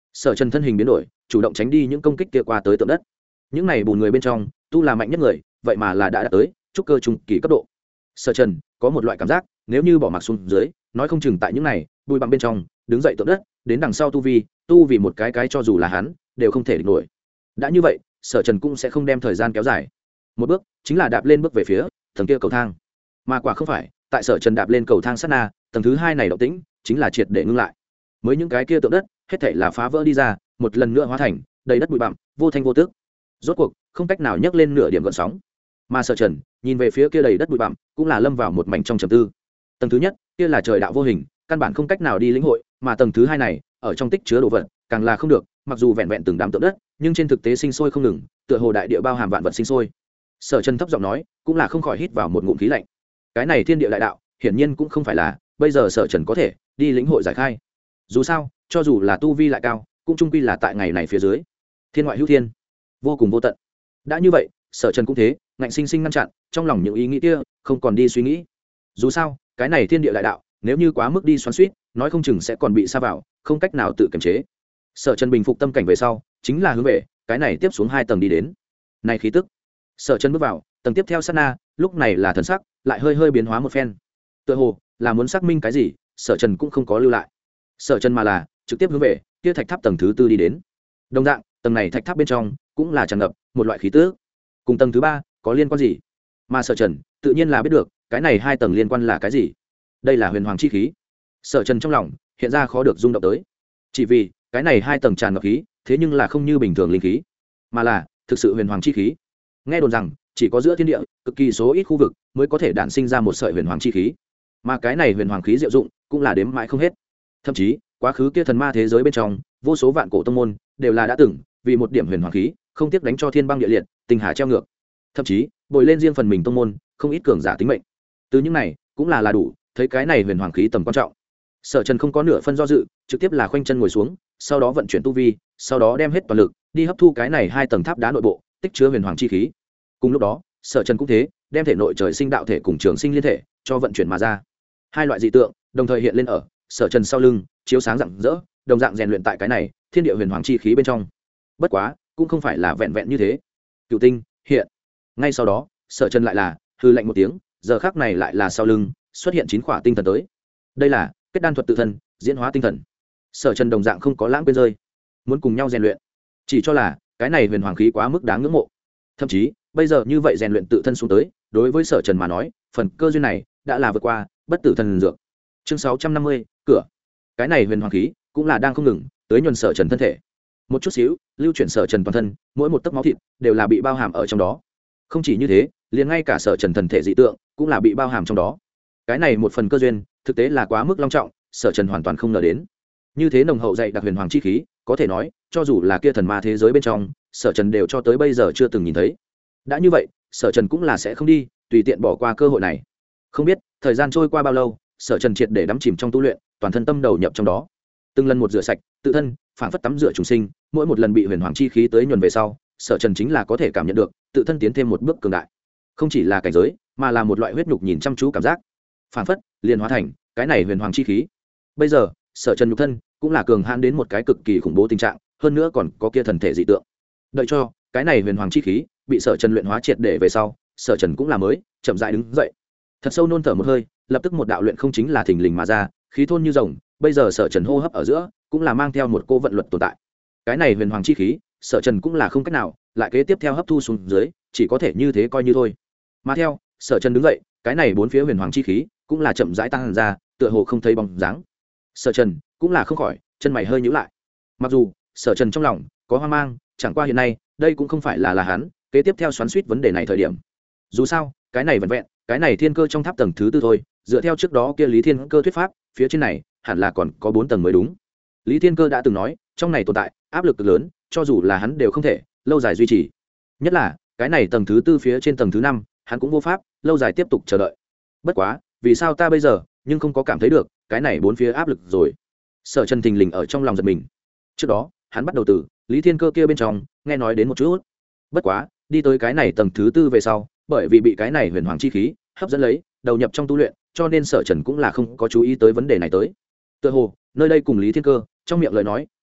Sở Trần thân hình biến đổi, chủ động tránh đi những công kích kia qua tới tượng đất. Những này bùn người bên trong tu là mạnh nhất người, vậy mà là đã đạt tới trúc cơ trung kỳ cấp độ. Sở Trần có một loại cảm giác, nếu như bỏ mặc xuống dưới, nói không chừng tại những này bụi bặm bên trong đứng dậy tượng đất, đến đằng sau tu vì một cái cho dù là hắn đều không thể địch nổi. Đã như vậy, Sở Trần cũng sẽ không đem thời gian kéo dài, một bước chính là đạp lên bước về phía tầng kia cầu thang. Mà quả không phải, tại Sở Trần đạp lên cầu thang sát na, tầng thứ hai này động tĩnh chính là triệt để ngưng lại. Mới những cái kia tượng đất hết thảy là phá vỡ đi ra, một lần nữa hóa thành đầy đất bụi bặm, vô thanh vô tức, rốt cuộc không cách nào nhấc lên nửa điểm gợn sóng. Mà Sở Trần nhìn về phía kia đầy đất bụi bặm, cũng là lâm vào một mảnh trong trầm tư. Tầng thứ nhất kia là trời đạo vô hình, căn bản không cách nào đi lĩnh hội, mà tầng thứ hai này ở trong tích chứa đồ vật càng là không được, mặc dù vẹn vẹn từng đám tượng đất, nhưng trên thực tế sinh sôi không ngừng, tựa hồ đại địa bao hàm vạn vật sinh sôi. Sở Trần thấp giọng nói, cũng là không khỏi hít vào một ngụm khí lạnh. Cái này thiên địa đại đạo, hiển nhiên cũng không phải là bây giờ Sở Trần có thể đi lĩnh hội giải khai. Dù sao, cho dù là tu vi lại cao, cũng chung quy là tại ngày này phía dưới. Thiên ngoại hữu thiên, vô cùng vô tận. Đã như vậy, Sở Trần cũng thế, ngạnh sinh sinh ngăn chặn trong lòng những ý nghĩ kia, không còn đi suy nghĩ. Dù sao, cái này thiên địa đại đạo, nếu như quá mức đi xoắn xuýt, nói không chừng sẽ còn bị sa vào, không cách nào tự kiềm chế. Sở Trần bình phục tâm cảnh về sau, chính là hướng về cái này tiếp xuống 2 tầng đi đến. Này khí tức. Sở Trần bước vào tầng tiếp theo sát na, lúc này là thần sắc lại hơi hơi biến hóa một phen. Tựa hồ là muốn xác minh cái gì, Sở Trần cũng không có lưu lại. Sở Trần mà là trực tiếp hướng về kia thạch tháp tầng thứ 4 đi đến. Đồng dạng, tầng này thạch tháp bên trong cũng là tràn ngập một loại khí tức. Cùng tầng thứ 3 có liên quan gì? Mà Sở Trần tự nhiên là biết được, cái này 2 tầng liên quan là cái gì. Đây là huyền hoàng chi khí. Sở Trần trong lòng hiện ra khó được rung động tới. Chỉ vì cái này 2 tầng tràn ngập khí, thế nhưng là không như bình thường linh khí, mà là thực sự huyền hoàng chi khí. Nghe đồn rằng chỉ có giữa thiên địa cực kỳ số ít khu vực mới có thể đản sinh ra một sợi huyền hoàng chi khí, mà cái này huyền hoàng khí diệu dụng cũng là đếm mãi không hết. Thậm chí quá khứ kia thần ma thế giới bên trong, vô số vạn cổ tông môn đều là đã từng vì một điểm huyền hoàng khí không tiếc đánh cho thiên băng địa liệt, tình hà treo ngược, thậm chí bồi lên riêng phần mình tông môn không ít cường giả tính mệnh. Từ những này cũng là đủ thấy cái này huyền hoàng khí tầm quan trọng. Sở Trần không có nửa phân do dự, trực tiếp là khoanh chân ngồi xuống, sau đó vận chuyển tu vi, sau đó đem hết toàn lực đi hấp thu cái này 2 tầng tháp đá nội bộ tích chứa huyền hoàng chi khí. Cùng lúc đó, Sở Trần cũng thế, đem thể nội trời sinh đạo thể cùng trường sinh liên thể cho vận chuyển mà ra. 2 loại dị tượng đồng thời hiện lên ở Sở Trần sau lưng, chiếu sáng rạng rỡ, đồng dạng rèn luyện tại cái này thiên địa huyền hoàng chi khí bên trong. Bất quá, cũng không phải là vẹn vẹn như thế. Cửu tinh hiện. Ngay sau đó, Sở Trần lại là hư lạnh một tiếng, giờ khắc này lại là sau lưng xuất hiện 9 khỏa tinh thần tới. Đây là kết đan thuật tự thân, diễn hóa tinh thần. Sở Trần đồng dạng không có lãng quên rơi, muốn cùng nhau rèn luyện. Chỉ cho là cái này huyền hoàng khí quá mức đáng ngưỡng mộ. Thậm chí, bây giờ như vậy rèn luyện tự thân xuống tới, đối với Sở Trần mà nói, phần cơ duyên này đã là vượt qua bất tử thần dược. Chương 650, cửa. Cái này huyền hoàng khí cũng là đang không ngừng tới nhuần Sở Trần thân thể. Một chút xíu, lưu chuyển Sở Trần toàn thân, mỗi một tấc máu thịt đều là bị bao hàm ở trong đó. Không chỉ như thế, liền ngay cả Sở Trần thần thể dị tượng cũng là bị bao hàm trong đó. Cái này một phần cơ duyên, thực tế là quá mức long trọng, Sở Trần hoàn toàn không ngờ đến. Như thế nồng hậu dày đặc huyền hoàng chi khí, có thể nói, cho dù là kia thần ma thế giới bên trong, Sở Trần đều cho tới bây giờ chưa từng nhìn thấy. Đã như vậy, Sở Trần cũng là sẽ không đi tùy tiện bỏ qua cơ hội này. Không biết thời gian trôi qua bao lâu, Sở Trần triệt để đắm chìm trong tu luyện, toàn thân tâm đầu nhập trong đó. Từng lần một rửa sạch tự thân, phảng phất tắm rửa trùng sinh, mỗi một lần bị huyền hoàng chi khí tới nhuần về sau, Sở Trần chính là có thể cảm nhận được tự thân tiến thêm một bước cường đại. Không chỉ là cảnh giới, mà là một loại huyết nhục nhìn chăm chú cảm giác, phảng phất liền hóa thành cái này huyền hoàng chi khí. Bây giờ, Sở Trần nhục thân cũng là cường hãn đến một cái cực kỳ khủng bố tình trạng, hơn nữa còn có kia thần thể dị tượng. Đợi cho cái này huyền hoàng chi khí bị Sở Trần luyện hóa triệt để về sau, Sở Trần cũng là mới chậm rãi đứng dậy, thật sâu nôn thở một hơi, lập tức một đạo luyện không chính là thình lình mà ra, khí thôn như rồng. Bây giờ Sở Trần hô hấp ở giữa cũng là mang theo một cô vận luật tồn tại. Cái này huyền hoàng chi khí, Sở Trần cũng là không cách nào lại kế tiếp theo hấp thu xuống dưới, chỉ có thể như thế coi như thôi. Mà theo Sở Trần đứng dậy, cái này bốn phía huyền hoàng chi khí cũng là chậm rãi tăng ra, tựa hồ không thấy bóng dáng. Sở Trần cũng là không khỏi chân mày hơi nhíu lại. Mặc dù Sở Trần trong lòng có hoang mang, chẳng qua hiện nay đây cũng không phải là hắn kế tiếp theo xoắn xuýt vấn đề này thời điểm. Dù sao cái này vẹn vẹn cái này thiên cơ trong tháp tầng thứ 4 thôi, dựa theo trước đó kia Lý Thiên Cơ thuyết pháp, phía trên này hẳn là còn có 4 tầng mới đúng. Lý Thiên Cơ đã từng nói, trong này tồn tại áp lực cực lớn, cho dù là hắn đều không thể lâu dài duy trì. Nhất là cái này tầng thứ 4 phía trên tầng thứ 5, hắn cũng vô pháp lâu dài tiếp tục chờ đợi. Bất quá, vì sao ta bây giờ nhưng không có cảm thấy được cái này bốn phía áp lực rồi? Sở Trần thình lình ở trong lòng giật mình. Trước đó hắn bắt đầu từ Lý Thiên Cơ kia bên trong nghe nói đến một chút. Bất quá, đi tới cái này tầng thứ 4 về sau, bởi vì bị cái này huyền hoàng chi khí hấp dẫn lấy, đầu nhập trong tu luyện, cho nên Sở Trần cũng là không có chú ý tới vấn đề này tới. Tựa hồ nơi đây cùng Lý Thiên Cơ trong miệng lời nói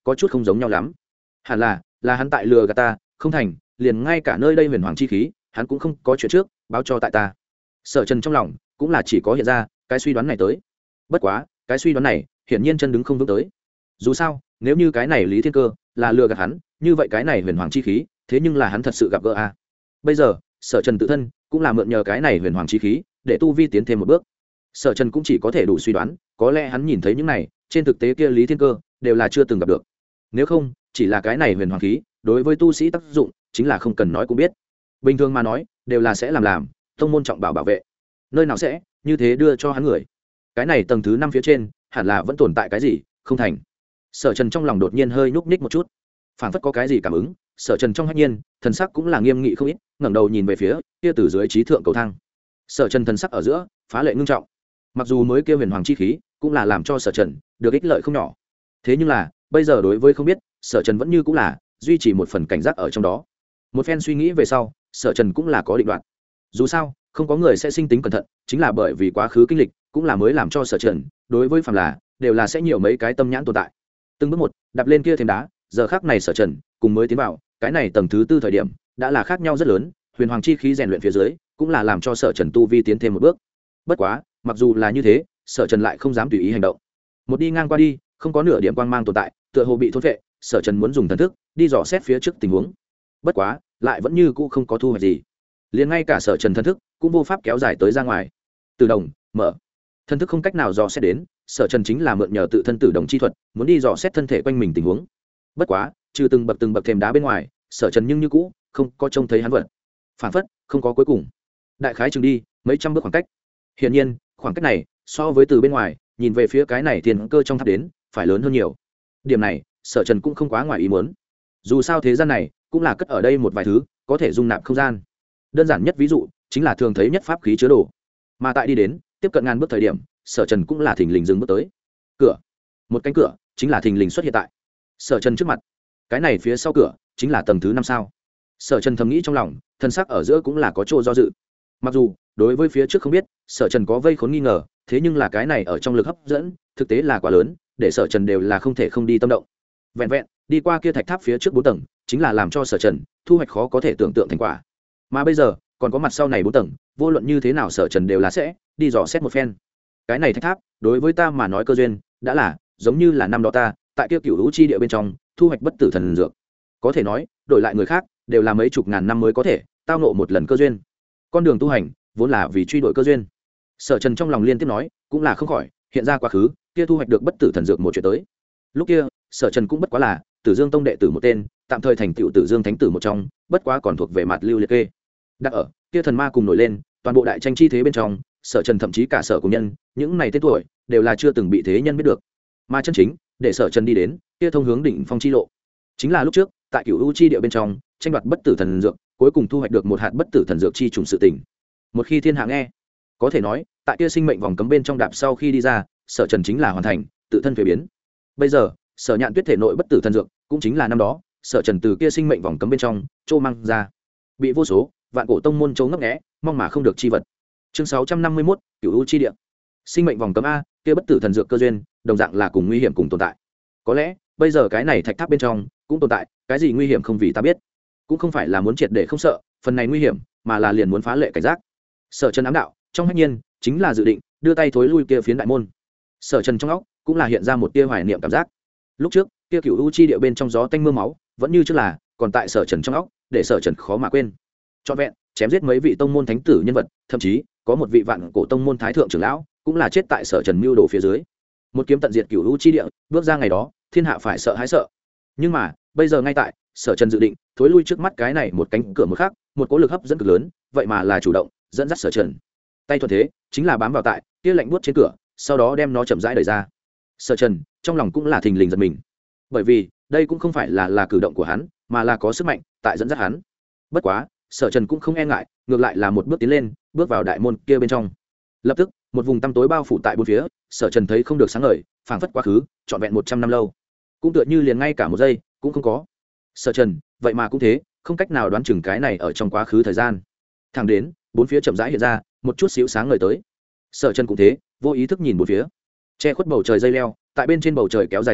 có chút không giống nhau lắm. Hẳn là hắn tại lừa gạt ta, không thành liền ngay cả nơi đây huyền hoàng chi khí hắn cũng không có chuyện trước báo cho tại ta. Sở Trần trong lòng cũng là chỉ có hiện ra cái suy đoán này tới. Bất quá cái suy đoán này hiển nhiên chân đứng không vững tới. Dù sao nếu như cái này Lý Thiên Cơ là lừa gạt hắn, như vậy cái này huyền hoàng chi khí thế nhưng là hắn thật sự gặp gỡ a. Bây giờ Sở Trần tự thân cũng là mượn nhờ cái này huyền hoàng chi khí để tu vi tiến thêm một bước. Sở Trần cũng chỉ có thể đủ suy đoán, có lẽ hắn nhìn thấy những này trên thực tế kia Lý Thiên Cơ đều là chưa từng gặp được. Nếu không chỉ là cái này huyền hoàng khí đối với tu sĩ tác dụng chính là không cần nói cũng biết. Bình thường mà nói đều là sẽ làm tông môn trọng bảo vệ, nơi nào sẽ như thế đưa cho hắn người. Cái này tầng thứ 5 phía trên hẳn là vẫn tồn tại cái gì không thành. Sở Trần trong lòng đột nhiên hơi nhúc nhích một chút, phảng phất có cái gì cảm ứng. Sở Trần trong hách nhiên thần sắc cũng là nghiêm nghị không ít, ngẩng đầu nhìn về phía kia từ dưới trí thượng cầu thang. Sở Trần thần sắc ở giữa phá lệ ngưng trọng. Mặc dù mới kia huyền hoàng chi khí cũng là làm cho Sở Trần được ích lợi không nhỏ, thế nhưng là bây giờ đối với không biết, Sở Trần vẫn như cũng là duy trì một phần cảnh giác ở trong đó. Một phen suy nghĩ về sau, Sở Trần cũng là có định đoạt. Dù sao không có người sẽ sinh tính cẩn thận, chính là bởi vì quá khứ kinh lịch cũng là mới làm cho Sở Trần đối với phàm là đều là sẽ nhiều mấy cái tâm nhãn tồn tại. Từng bước một đạp lên kia thềm đá, giờ khắc này Sở Trần cùng mới tiến vào cái này tầng thứ 4 thời điểm đã là khác nhau rất lớn. Huyền hoàng chi khí rèn luyện phía dưới cũng là làm cho Sở Trần tu vi tiến thêm một bước. Bất quá mặc dù là như thế, Sở Trần lại không dám tùy ý hành động. Một đi ngang qua đi không có nửa điểm quang mang tồn tại, tựa hồ bị thôn vệ. Sở Trần muốn dùng thần thức đi dò xét phía trước tình huống, bất quá lại vẫn như cũ không có thu hoạch gì. Liền ngay cả Sở Trần thần thức cũng vô pháp kéo dài tới ra ngoài. Tử đồng mở, thần thức không cách nào dò xét đến. Sở Trần chính là mượn nhờ tự thân tử đồng chi thuật muốn đi dò xét thân thể quanh mình tình huống. Bất quá trừ từng bậc thềm đá bên ngoài, Sở Trần nhưng như cũ không có trông thấy hắn vật, phản phất không có cuối cùng. Đại khái chừng đi mấy trăm bước khoảng cách. Hiển nhiên khoảng cách này so với từ bên ngoài nhìn về phía cái này thiên cơ trong tháp đến phải lớn hơn nhiều. Điểm này Sở Trần cũng không quá ngoài ý muốn. Dù sao thế gian này cũng là cất ở đây một vài thứ có thể dung nạp không gian. Đơn giản nhất ví dụ chính là thường thấy nhất pháp khí chứa đồ. Mà tại đi đến tiếp cận ngàn bước thời điểm, Sở Trần cũng là thình lình dừng bước tới. Cửa, một cánh cửa chính là thình lình xuất hiện tại Sở Trần trước mặt. Cái này phía sau cửa chính là tầng thứ 5 sao. Sở Trần thầm nghĩ trong lòng, thân sắc ở giữa cũng là có chỗ do dự. Mặc dù đối với phía trước không biết, Sở Trần có vây khốn nghi ngờ, thế nhưng là cái này ở trong lực hấp dẫn thực tế là quá lớn, để Sở Trần đều là không thể không đi tâm động. Vẹn vẹn đi qua kia thạch tháp phía trước 4 tầng chính là làm cho Sở Trần thu hoạch khó có thể tưởng tượng thành quả. Mà bây giờ còn có mặt sau này 4 tầng, vô luận như thế nào Sở Trần đều là sẽ đi dò xét một phen. Cái này thạch tháp đối với ta mà nói cơ duyên đã là giống như là năm đó ta tại kia Cửu Lũ chi địa bên trong thu hoạch bất tử thần dược. Có thể nói đổi lại người khác đều là mấy chục ngàn năm mới có thể tao ngộ một lần cơ duyên. Con đường tu hành vốn là vì truy đuổi cơ duyên. Sở Trần trong lòng liên tiếp nói, cũng là không khỏi hiện ra quá khứ kia thu hoạch được bất tử thần dược một chuyện tới. Lúc kia Sở Trần cũng bất quá là Tử Dương Tông đệ tử một tên, tạm thời thành tựu Tử Dương Thánh tử một trong, bất quá còn thuộc về mặt lưu liệt kê. Đặt ở kia thần ma cùng nổi lên, toàn bộ đại tranh chi thế bên trong, Sở Trần thậm chí cả Sở cùng nhân, những này tên tuổi đều là chưa từng bị thế nhân biết được. Mà chân chính để Sở Trần đi đến kia thông hướng đỉnh phong chi lộ, chính là lúc trước tại Cửu U chi địa bên trong tranh đoạt bất tử thần dược, cuối cùng thu hoạch được một hạt bất tử thần dược chi trùng sự tình. Một khi thiên hạ nghe, có thể nói tại kia sinh mệnh vòng cấm bên trong đạp sau khi đi ra, Sở Trần chính là hoàn thành tự thân thuế biến. Bây giờ Sở Nhạn Tuyết thể nội bất tử thần dược cũng chính là năm đó Sở Trần từ kia sinh mệnh vòng cấm bên trong trô mang ra, bị vô số vạn cổ tông môn trố ngấp nghé mong mà không được chi vật. Chương 651, Cửu U chi địa. Sinh mệnh vòng cấm a, kia bất tử thần dược cơ duyên đồng dạng là cùng nguy hiểm cùng tồn tại. Có lẽ bây giờ cái này thạch tháp bên trong cũng tồn tại cái gì nguy hiểm không vì ta biết, cũng không phải là muốn triệt để không sợ phần này nguy hiểm, mà là liền muốn phá lệ cảnh giác. Sở Trần ám đạo trong hách nhiên chính là dự định đưa tay thối lui kia phiến đại môn. Sở Trần trong óc cũng là hiện ra một tia hoài niệm cảm giác. Lúc trước kia Cửu U chi địa bên trong gió tanh mưa máu vẫn như trước là còn tại Sở Trần trong óc, để Sở Trần khó mà quên. Trọn vẹn chém giết mấy vị tông môn thánh tử nhân vật, thậm chí có một vị vạn cổ tông môn thái thượng trưởng lão cũng là chết tại Sở Trần mưu đồ phía dưới. Một kiếm tận diệt Cửu U chi địa, bước ra ngày đó thiên hạ phải sợ hãi sợ. Nhưng mà bây giờ ngay tại Sở Trần dự định thối lui trước mắt cái này một cánh cửa một khác, một cỗ lực hấp dẫn cực lớn, vậy mà là chủ động dẫn dắt Sở Trần. Tay thuận thế chính là bám vào tại kia lạnh buốt trên cửa, sau đó đem nó chậm rãi đẩy ra. Sở Trần trong lòng cũng là thình lình giật mình, bởi vì đây cũng không phải là cử động của hắn, mà là có sức mạnh tại dẫn dắt hắn. Bất quá Sở Trần cũng không e ngại, ngược lại là một bước tiến lên, bước vào đại môn kia bên trong. Lập tức một vùng tăm tối bao phủ tại bốn phía, Sở Trần thấy không được sáng ngời, phảng phất quá khứ trọn vẹn 100 năm lâu, cũng tựa như liền ngay cả một giây cũng không có. Sở Trần vậy mà cũng thế, không cách nào đoán chừng cái này ở trong quá khứ thời gian. Thẳng đến bốn phía chậm rãi hiện ra một chút xíu sáng ngời tới. Sở Trần cũng thế, vô ý thức nhìn bốn phía, che khuất bầu trời dây leo tại bên trên bầu trời kéo dài tới,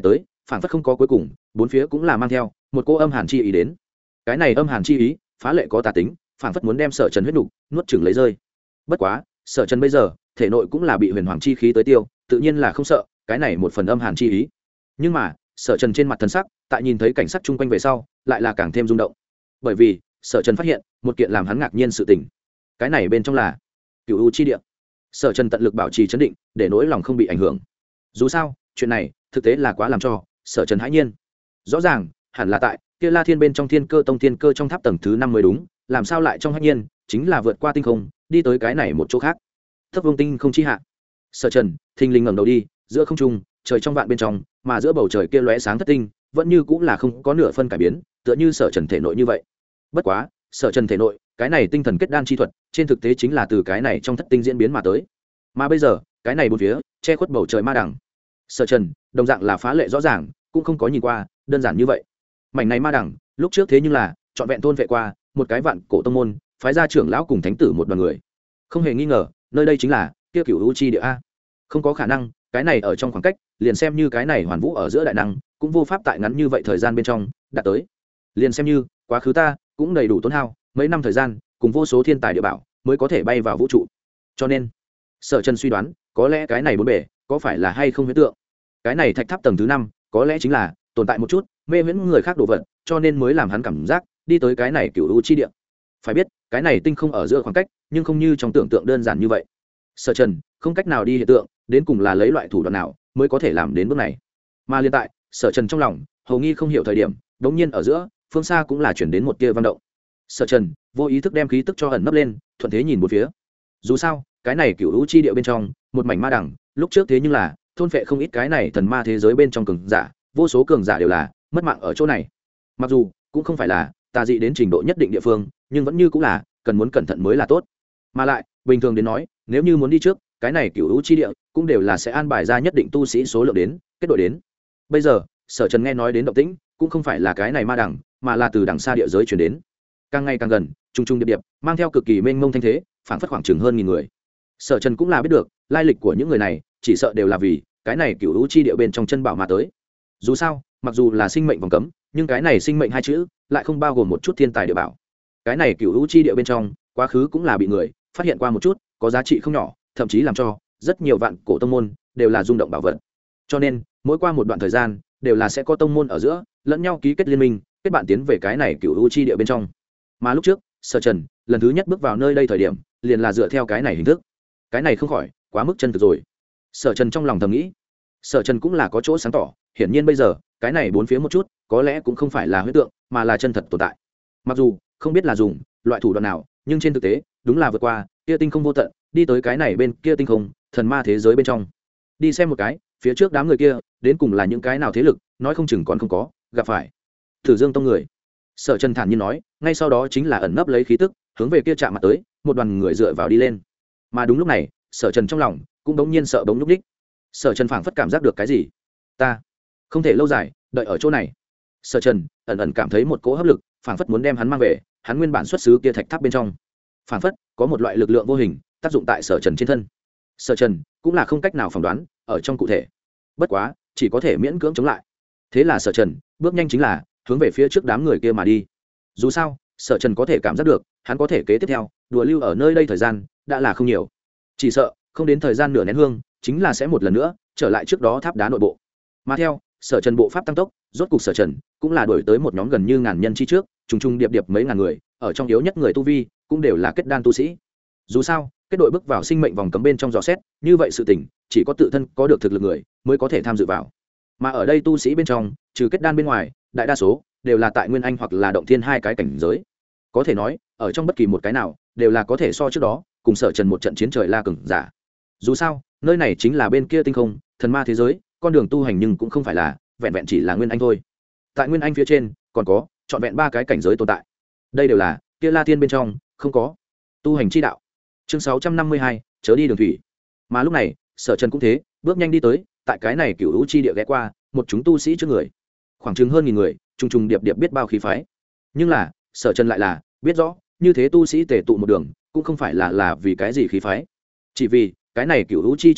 phảng phất không có cuối cùng, bốn phía cũng là mang theo một cô âm hàn chi ý đến. Cái này âm hàn chi ý phá lệ có tà tính, phảng phất muốn đem Sở Trần huyết nục nuốt chửng lấy rơi. Bất quá Sở Trần bây giờ thể nội cũng là bị huyền hoàng chi khí tới tiêu, tự nhiên là không sợ cái này một phần âm hàn chi ý. Nhưng mà Sở Trần trên mặt thần sắc tại nhìn thấy cảnh sắc chung quanh về sau lại là càng thêm rung động, bởi vì Sở Trần phát hiện một kiện làm hắn ngạc nhiên sự tình. Cái này bên trong là Cửu U chi địa. Sở Trần tận lực bảo trì trấn định để nỗi lòng không bị ảnh hưởng. Dù sao chuyện này thực tế là quá làm cho Sở Trần hãi nhiên. Rõ ràng hẳn là tại kia La Thiên bên trong Thiên Cơ Tông Thiên Cơ trong tháp tầng thứ 5 mới đúng, làm sao lại trong hãi nhiên chính là vượt qua tinh không đi tới cái này một chỗ khác. Thấp Vương Tinh không chi hạ. Sở Trần thình lình ngẩng đầu đi, giữa không trung, trời trong vạn bên trong, mà giữa bầu trời kia lóe sáng thất tinh, vẫn như cũng là không có nửa phân cải biến, tựa như Sở Trần thể nội như vậy. Bất quá, Sở Trần thể nội, cái này tinh thần kết đan chi thuật, trên thực tế chính là từ cái này trong thất tinh diễn biến mà tới. Mà bây giờ, cái này bốn phía che khuất bầu trời ma đằng. Sở Trần, đồng dạng là phá lệ rõ ràng, cũng không có nhìn qua đơn giản như vậy. Mảnh này ma đằng, lúc trước thế nhưng là trọn vẹn thôn vệ qua một cái vạn cổ tông môn, phái ra trưởng lão cùng thánh tử một đoàn người. Không hề nghi ngờ, nơi đây chính là kia Cửu U chi địa a. Không có khả năng, cái này ở trong khoảng cách, liền xem như cái này hoàn vũ ở giữa đại năng, cũng vô pháp tại ngắn như vậy thời gian bên trong đạt tới. Liền xem như quá khứ ta cũng đầy đủ tốn hao mấy năm thời gian, cùng vô số thiên tài địa bảo mới có thể bay vào vũ trụ. Cho nên, Sở Trần suy đoán, có lẽ cái này bốn bể có phải là hay không huyễn tượng. Cái này thạch tháp tầng thứ 5, có lẽ chính là tồn tại một chút mê viễn người khác đồ vật, cho nên mới làm hắn cảm giác đi tới cái này Cửu U chi địa. Phải biết, cái này tinh không ở giữa khoảng cách, nhưng không như trong tưởng tượng đơn giản như vậy. Sở Trần không cách nào đi hiện tượng, đến cùng là lấy loại thủ đoạn nào mới có thể làm đến bước này. Mà liên tại Sở Trần trong lòng hầu nghi không hiểu thời điểm, đống nhiên ở giữa phương xa cũng là chuyển đến một tia văn động. Sở Trần vô ý thức đem khí tức cho ẩn nấp lên, thuận thế nhìn một phía. Dù sao cái này Cửu U chi địa bên trong một mảnh ma đằng, lúc trước thế nhưng là thôn phệ không ít cái này thần ma thế giới bên trong cường giả, vô số cường giả đều là mất mạng ở chỗ này. Mặc dù cũng không phải là tà dị đến trình độ nhất định địa phương, nhưng vẫn như cũng là cần muốn cẩn thận mới là tốt. Mà lại bình thường đến nói, nếu như muốn đi trước cái này Cửu U chi địa cũng đều là sẽ an bài ra nhất định tu sĩ số lượng đến kết đội đến. Bây giờ Sở Trần nghe nói đến động tĩnh, cũng không phải là cái này ma đằng, mà là từ đằng xa địa giới truyền đến. Càng ngày càng gần, trung trung điệp điệp, mang theo cực kỳ mênh mông thanh thế, phảng phất khoảng chừng hơn 1000 người. Sở Trần cũng là biết được lai lịch của những người này, chỉ sợ đều là vì cái này Cửu U chi địa bên trong chân bảo mà tới. Dù sao, mặc dù là sinh mệnh vòng cấm, nhưng cái này sinh mệnh hai chữ lại không bao gồm một chút thiên tài địa bảo. Cái này Cửu U chi địa bên trong, quá khứ cũng là bị người phát hiện qua một chút, có giá trị không nhỏ, thậm chí làm cho rất nhiều vạn cổ tông môn đều là rung động bảo vật. Cho nên, mỗi qua một đoạn thời gian, đều là sẽ có tông môn ở giữa lẫn nhau ký kết liên minh, kết bạn tiến về cái này Cửu U chi địa bên trong. Mà lúc trước, Sở Trần lần thứ nhất bước vào nơi đây thời điểm, liền là dựa theo cái này hình thức. Cái này không khỏi quá mức chân thực rồi. Sở Trần trong lòng thầm nghĩ. Sở Trần cũng là có chỗ sáng tỏ, hiển nhiên bây giờ, cái này bốn phía một chút, có lẽ cũng không phải là huyễn tượng, mà là chân thật tồn tại. Mặc dù không biết là dùng loại thủ đoạn nào, nhưng trên thực tế, đúng là vượt qua kia tinh không vô tận, đi tới cái này bên kia tinh không, thần ma thế giới bên trong. Đi xem một cái, phía trước đám người kia, đến cùng là những cái nào thế lực, nói không chừng còn không có gặp phải Thử Dương tông người. Sở Trần thản nhiên nói, ngay sau đó chính là ẩn nấp lấy khí tức, hướng về kia chạm mặt tới, một đoàn người dựa vào đi lên. Mà đúng lúc này, Sở Trần trong lòng cũng đống nhiên sợ bỗng lúc đích. Sở Trần phảng phất cảm giác được cái gì, ta không thể lâu dài đợi ở chỗ này. Sở Trần ẩn ẩn cảm thấy một cỗ hấp lực, phảng phất muốn đem hắn mang về hắn nguyên bản xuất xứ kia thạch tháp bên trong. Phảng phất có một loại lực lượng vô hình tác dụng tại Sở Trần trên thân. Sở Trần cũng là không cách nào phỏng đoán ở trong cụ thể, bất quá chỉ có thể miễn cưỡng chống lại. Thế là Sở Trần bước nhanh chính là hướng về phía trước đám người kia mà đi. Dù sao Sở Trần có thể cảm giác được hắn có thể kế tiếp theo đùa lưu ở nơi đây thời gian đã là không nhiều, chỉ sợ không đến thời gian nửa nén hương chính là sẽ một lần nữa trở lại trước đó tháp đá nội bộ. Mà theo Sở Trần bộ pháp tăng tốc, rốt cục Sở Trần cũng là đuổi tới một nhóm gần như ngàn nhân chi trước, trùng trùng điệp điệp mấy ngàn người, ở trong yếu nhất người tu vi cũng đều là kết đan tu sĩ. Dù sao kết đội bước vào sinh mệnh vòng cấm bên trong dò xét, như vậy sự tình chỉ có tự thân có được thực lực người mới có thể tham dự vào. Mà ở đây tu sĩ bên trong, trừ kết đan bên ngoài, đại đa số đều là tại nguyên anh hoặc là động thiên hai cái cảnh giới. Có thể nói, ở trong bất kỳ một cái nào, đều là có thể so trước đó cùng Sở Trần một trận chiến trời la cường giả. Dù sao, nơi này chính là bên kia tinh không, thần ma thế giới, con đường tu hành nhưng cũng không phải là vẹn vẹn chỉ là nguyên anh thôi. Tại nguyên anh phía trên, còn có trọn vẹn 3 cái cảnh giới tồn tại. Đây đều là kia La Thiên bên trong không có tu hành chi đạo. Chương 652, chớ đi đường thủy. Mà lúc này, Sở Trần cũng thế, bước nhanh đi tới, tại cái này Cửu U chi địa ghé qua, một chúng tu sĩ trước người. Khoảng chừng hơn 1000 người, trùng trùng điệp điệp biết bao khí phái. Nhưng là, Sở Trần lại là biết rõ, như thế tu sĩ tề tụ một đường, cũng không phải là vì cái gì khí phái. Chỉ vì, cái này Cửu U chi trong đất,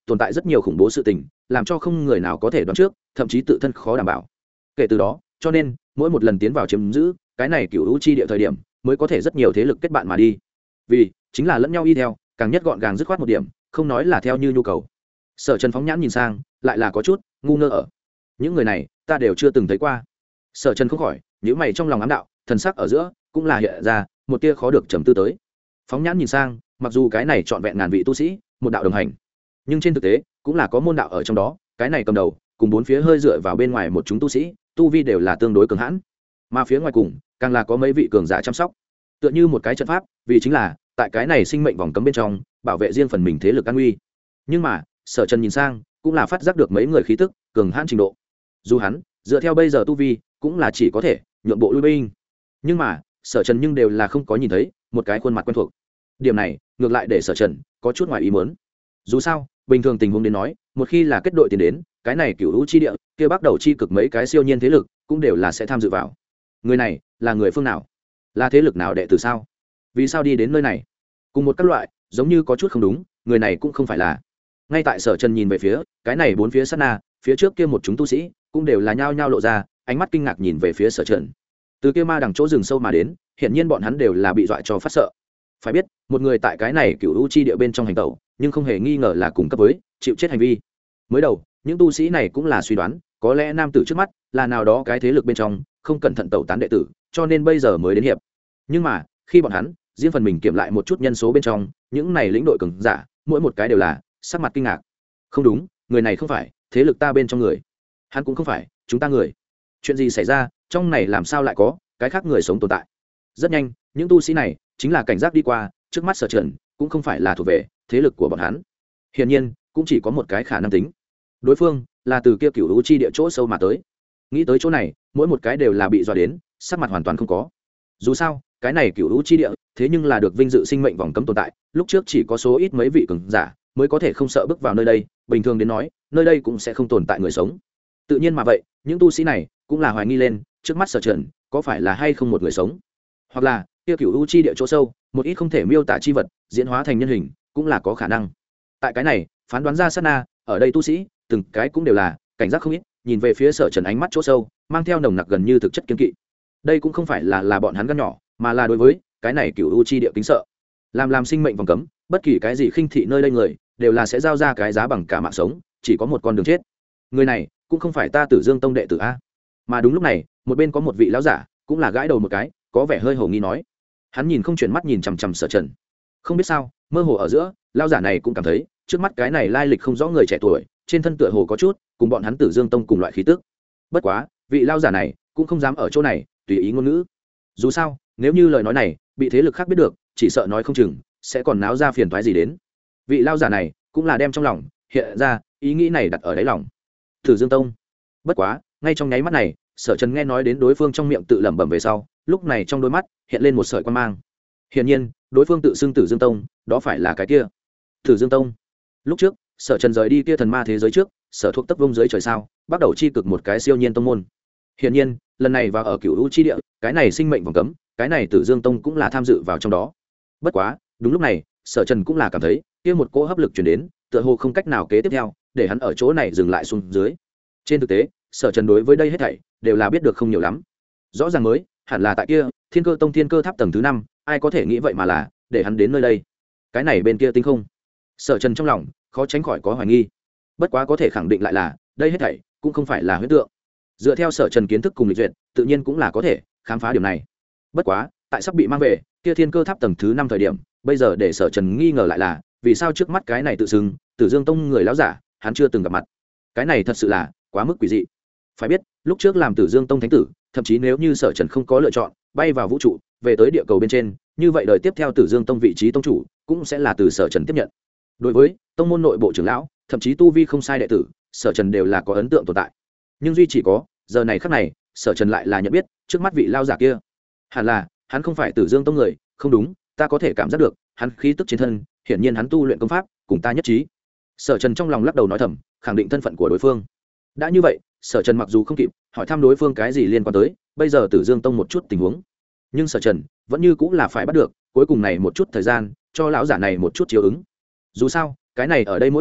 tồn tại rất nhiều khủng bố sự tình làm cho không người nào có thể đoán trước, thậm chí tự thân khó đảm bảo. Kể từ đó cho nên mỗi một lần tiến vào chiếm giữ cái này cựu hữu chi địa thời điểm mới có thể rất nhiều thế lực kết bạn mà đi, vì chính là lẫn nhau y theo, càng nhất gọn gàng dứt khoát một điểm, không nói là theo như nhu cầu. Sở Trần phóng nhãn nhìn sang lại là có chút ngu ngơ, ở những người này ta đều chưa từng thấy qua. Sở Trần không khỏi nhíu mày trong lòng ám đạo, thần sắc ở giữa cũng là hiện ra một tia khó được trầm tư tới. Phóng nhãn nhìn sang, mặc dù cái này trọn vẹn ngàn vị tu sĩ một đạo đồng hành, nhưng trên thực tế cũng là có môn đạo ở trong đó, cái này cầm đầu cùng bốn phía hơi dựa vào bên ngoài một chúng tu sĩ tu vi đều là tương đối cường hãn, mà phía ngoài cùng càng là có mấy vị cường giả chăm sóc, tựa như một cái trận pháp, vì chính là tại cái này sinh mệnh vòng cấm bên trong bảo vệ riêng phần mình thế lực an nguy. Nhưng mà Sở Trần nhìn sang cũng là phát giác được mấy người khí tức cường hãn trình độ, dù hắn dựa theo bây giờ tu vi cũng là chỉ có thể nhượng bộ lui binh, nhưng mà Sở Trần nhưng đều là không có nhìn thấy một cái khuôn mặt quen thuộc. Điểm này ngược lại để Sở Trần có chút ngoài ý muốn. Dù sao bình thường tình huống đến nói, một khi là kết đội tiền đến cái này cựu hữu chi địa kia bắt đầu chi cực mấy cái siêu nhiên thế lực cũng đều là sẽ tham dự vào. Người này là người phương nào, là thế lực nào đệ tử sao, vì sao đi đến nơi này? Cùng một các loại giống như có chút không đúng, người này cũng không phải là. Ngay tại Sở Trần nhìn về phía cái này bốn phía sát na, phía trước kia một chúng tu sĩ cũng đều là nhao nhao lộ ra ánh mắt kinh ngạc nhìn về phía Sở Trần. Từ kia ma đằng chỗ rừng sâu mà đến, hiển nhiên bọn hắn đều là bị dọa cho phát sợ. Phải biết một người tại cái này cựu u chi địa bên trong hành tẩu, nhưng không hề nghi ngờ là cùng cấp với chịu chết hành vi. Mới đầu những tu sĩ này cũng là suy đoán có lẽ nam tử trước mắt là nào đó cái thế lực bên trong không cẩn thận tẩu tán đệ tử, cho nên bây giờ mới đến hiệp. Nhưng mà khi bọn hắn riêng phần mình kiểm lại một chút nhân số bên trong những này lĩnh đội cường giả, mỗi một cái đều là sắc mặt kinh ngạc. Không đúng, người này không phải thế lực ta bên trong người, hắn cũng không phải chúng ta người. Chuyện gì xảy ra, trong này làm sao lại có cái khác người sống tồn tại? Rất nhanh những tu sĩ này chính là cảnh giác đi qua, trước mắt Sở Trần cũng không phải là thuộc về thế lực của bọn hắn, hiển nhiên cũng chỉ có một cái khả năng tính, đối phương là từ kia cựu u chi địa chỗ sâu mà tới. Nghĩ tới chỗ này mỗi một cái đều là bị dọa đến sắc mặt hoàn toàn không có. Dù sao cái này cựu u chi địa thế nhưng là được vinh dự sinh mệnh vòng cấm tồn tại, lúc trước chỉ có số ít mấy vị cường giả mới có thể không sợ bước vào nơi đây, bình thường đến nói nơi đây cũng sẽ không tồn tại người sống. Tự nhiên mà vậy những tu sĩ này cũng là hoài nghi lên trước mắt Sở Trần có phải là hay không một người sống, hoặc là kia cựu u chi địa chỗ sâu một ít không thể miêu tả chi vật diễn hóa thành nhân hình cũng là có khả năng. Tại cái này phán đoán ra sát na, ở đây tu sĩ từng cái cũng đều là cảnh giác không ít, nhìn về phía Sở Trần ánh mắt chỗ sâu mang theo nồng nặc gần như thực chất kiên kỵ. Đây cũng không phải là bọn hắn gan nhỏ, mà là đối với cái này cựu u chi địa kính sợ. Làm sinh mệnh vòng cấm, bất kỳ cái gì khinh thị nơi đây người đều là sẽ giao ra cái giá bằng cả mạng sống, chỉ có một con đường chết. Người này cũng không phải ta Tử Dương Tông đệ tử a. Mà đúng lúc này một bên có một vị lão giả cũng là gãi đầu một cái, có vẻ hơi hồ nghi nói. Hắn nhìn không chuyển mắt nhìn chằm chằm Sở Trần, không biết sao mơ hồ ở giữa lão giả này cũng cảm thấy trước mắt cái này lai lịch không rõ người trẻ tuổi trên thân tựa hồ có chút cùng bọn hắn Tử Dương Tông cùng loại khí tức. Bất quá vị lão giả này cũng không dám ở chỗ này tùy ý ngôn ngữ, dù sao nếu như lời nói này bị thế lực khác biết được, chỉ sợ nói không chừng sẽ còn náo ra phiền toái gì đến. Vị lão giả này cũng là đem trong lòng hiện ra ý nghĩ này đặt ở đáy lòng Tử Dương Tông. Bất quá ngay trong nháy mắt này Sở Trần nghe nói đến đối phương trong miệng tự lẩm bẩm về sau, lúc này trong đôi mắt hiện lên một sợi quan mang. Hiển nhiên đối phương tự xưng Tử Dương Tông, đó phải là cái kia Tử Dương Tông. Lúc trước Sở Trần rời đi kia thần ma thế giới trước, sở thuộc tấp vông dưới trời sao bắt đầu chi cực một cái siêu nhiên tông môn. Hiển nhiên lần này vào ở cựu u chi địa, cái này sinh mệnh vòng cấm, cái này Tử Dương Tông cũng là tham dự vào trong đó. Bất quá đúng lúc này Sở Trần cũng là cảm thấy kia một cỗ hấp lực truyền đến, tựa hồ không cách nào kế tiếp theo để hắn ở chỗ này dừng lại xuống dưới. Trên thực tế Sở Trần đối với đây hết thảy đều là biết được không nhiều lắm. Rõ ràng mới hẳn là tại kia Thiên Cơ Tông Thiên Cơ Tháp tầng thứ 5, ai có thể nghĩ vậy mà là để hắn đến nơi đây. Cái này bên kia tinh không, Sở Trần trong lòng khó tránh khỏi có hoài nghi. Bất quá có thể khẳng định lại là đây hết thảy cũng không phải là huyễn tượng. Dựa theo Sở Trần kiến thức cùng lịch duyệt, tự nhiên cũng là có thể khám phá điểm này. Bất quá tại sắp bị mang về kia Thiên Cơ Tháp tầng thứ 5 thời điểm, bây giờ để Sở Trần nghi ngờ lại là vì sao trước mắt cái này tự xưng Tử Dương Tông người lão giả hắn chưa từng gặp mặt. Cái này thật sự là quá mức quỷ dị. Phải biết lúc trước làm Tử Dương Tông thánh tử, thậm chí nếu như Sở Trần không có lựa chọn bay vào vũ trụ về tới địa cầu bên trên, như vậy đời tiếp theo Tử Dương Tông vị trí tông chủ cũng sẽ là từ Sở Trần tiếp nhận. Đối với tông môn nội bộ trưởng lão, thậm chí tu vi không sai đệ tử, Sở Trần đều là có ấn tượng tồn tại. Nhưng duy chỉ có giờ này khắc này Sở Trần lại là nhận biết trước mắt vị lao giả kia hẳn là hắn không phải Tử Dương Tông người. Không đúng, ta có thể cảm giác được hắn khí tức trên thân, hiển nhiên hắn tu luyện công pháp cùng ta nhất trí. Sở Trần trong lòng lắc đầu nói thầm, khẳng định thân phận của đối phương. Đã như vậy Sở Trần mặc dù không kịp hỏi thăm đối phương cái gì liên quan tới bây giờ Tử Dương Tông một chút tình huống, nhưng Sở Trần vẫn như cũng là phải bắt được cuối cùng này một chút thời gian cho lão giả này một chút chiếu ứng. Dù sao cái này ở đây mỗi người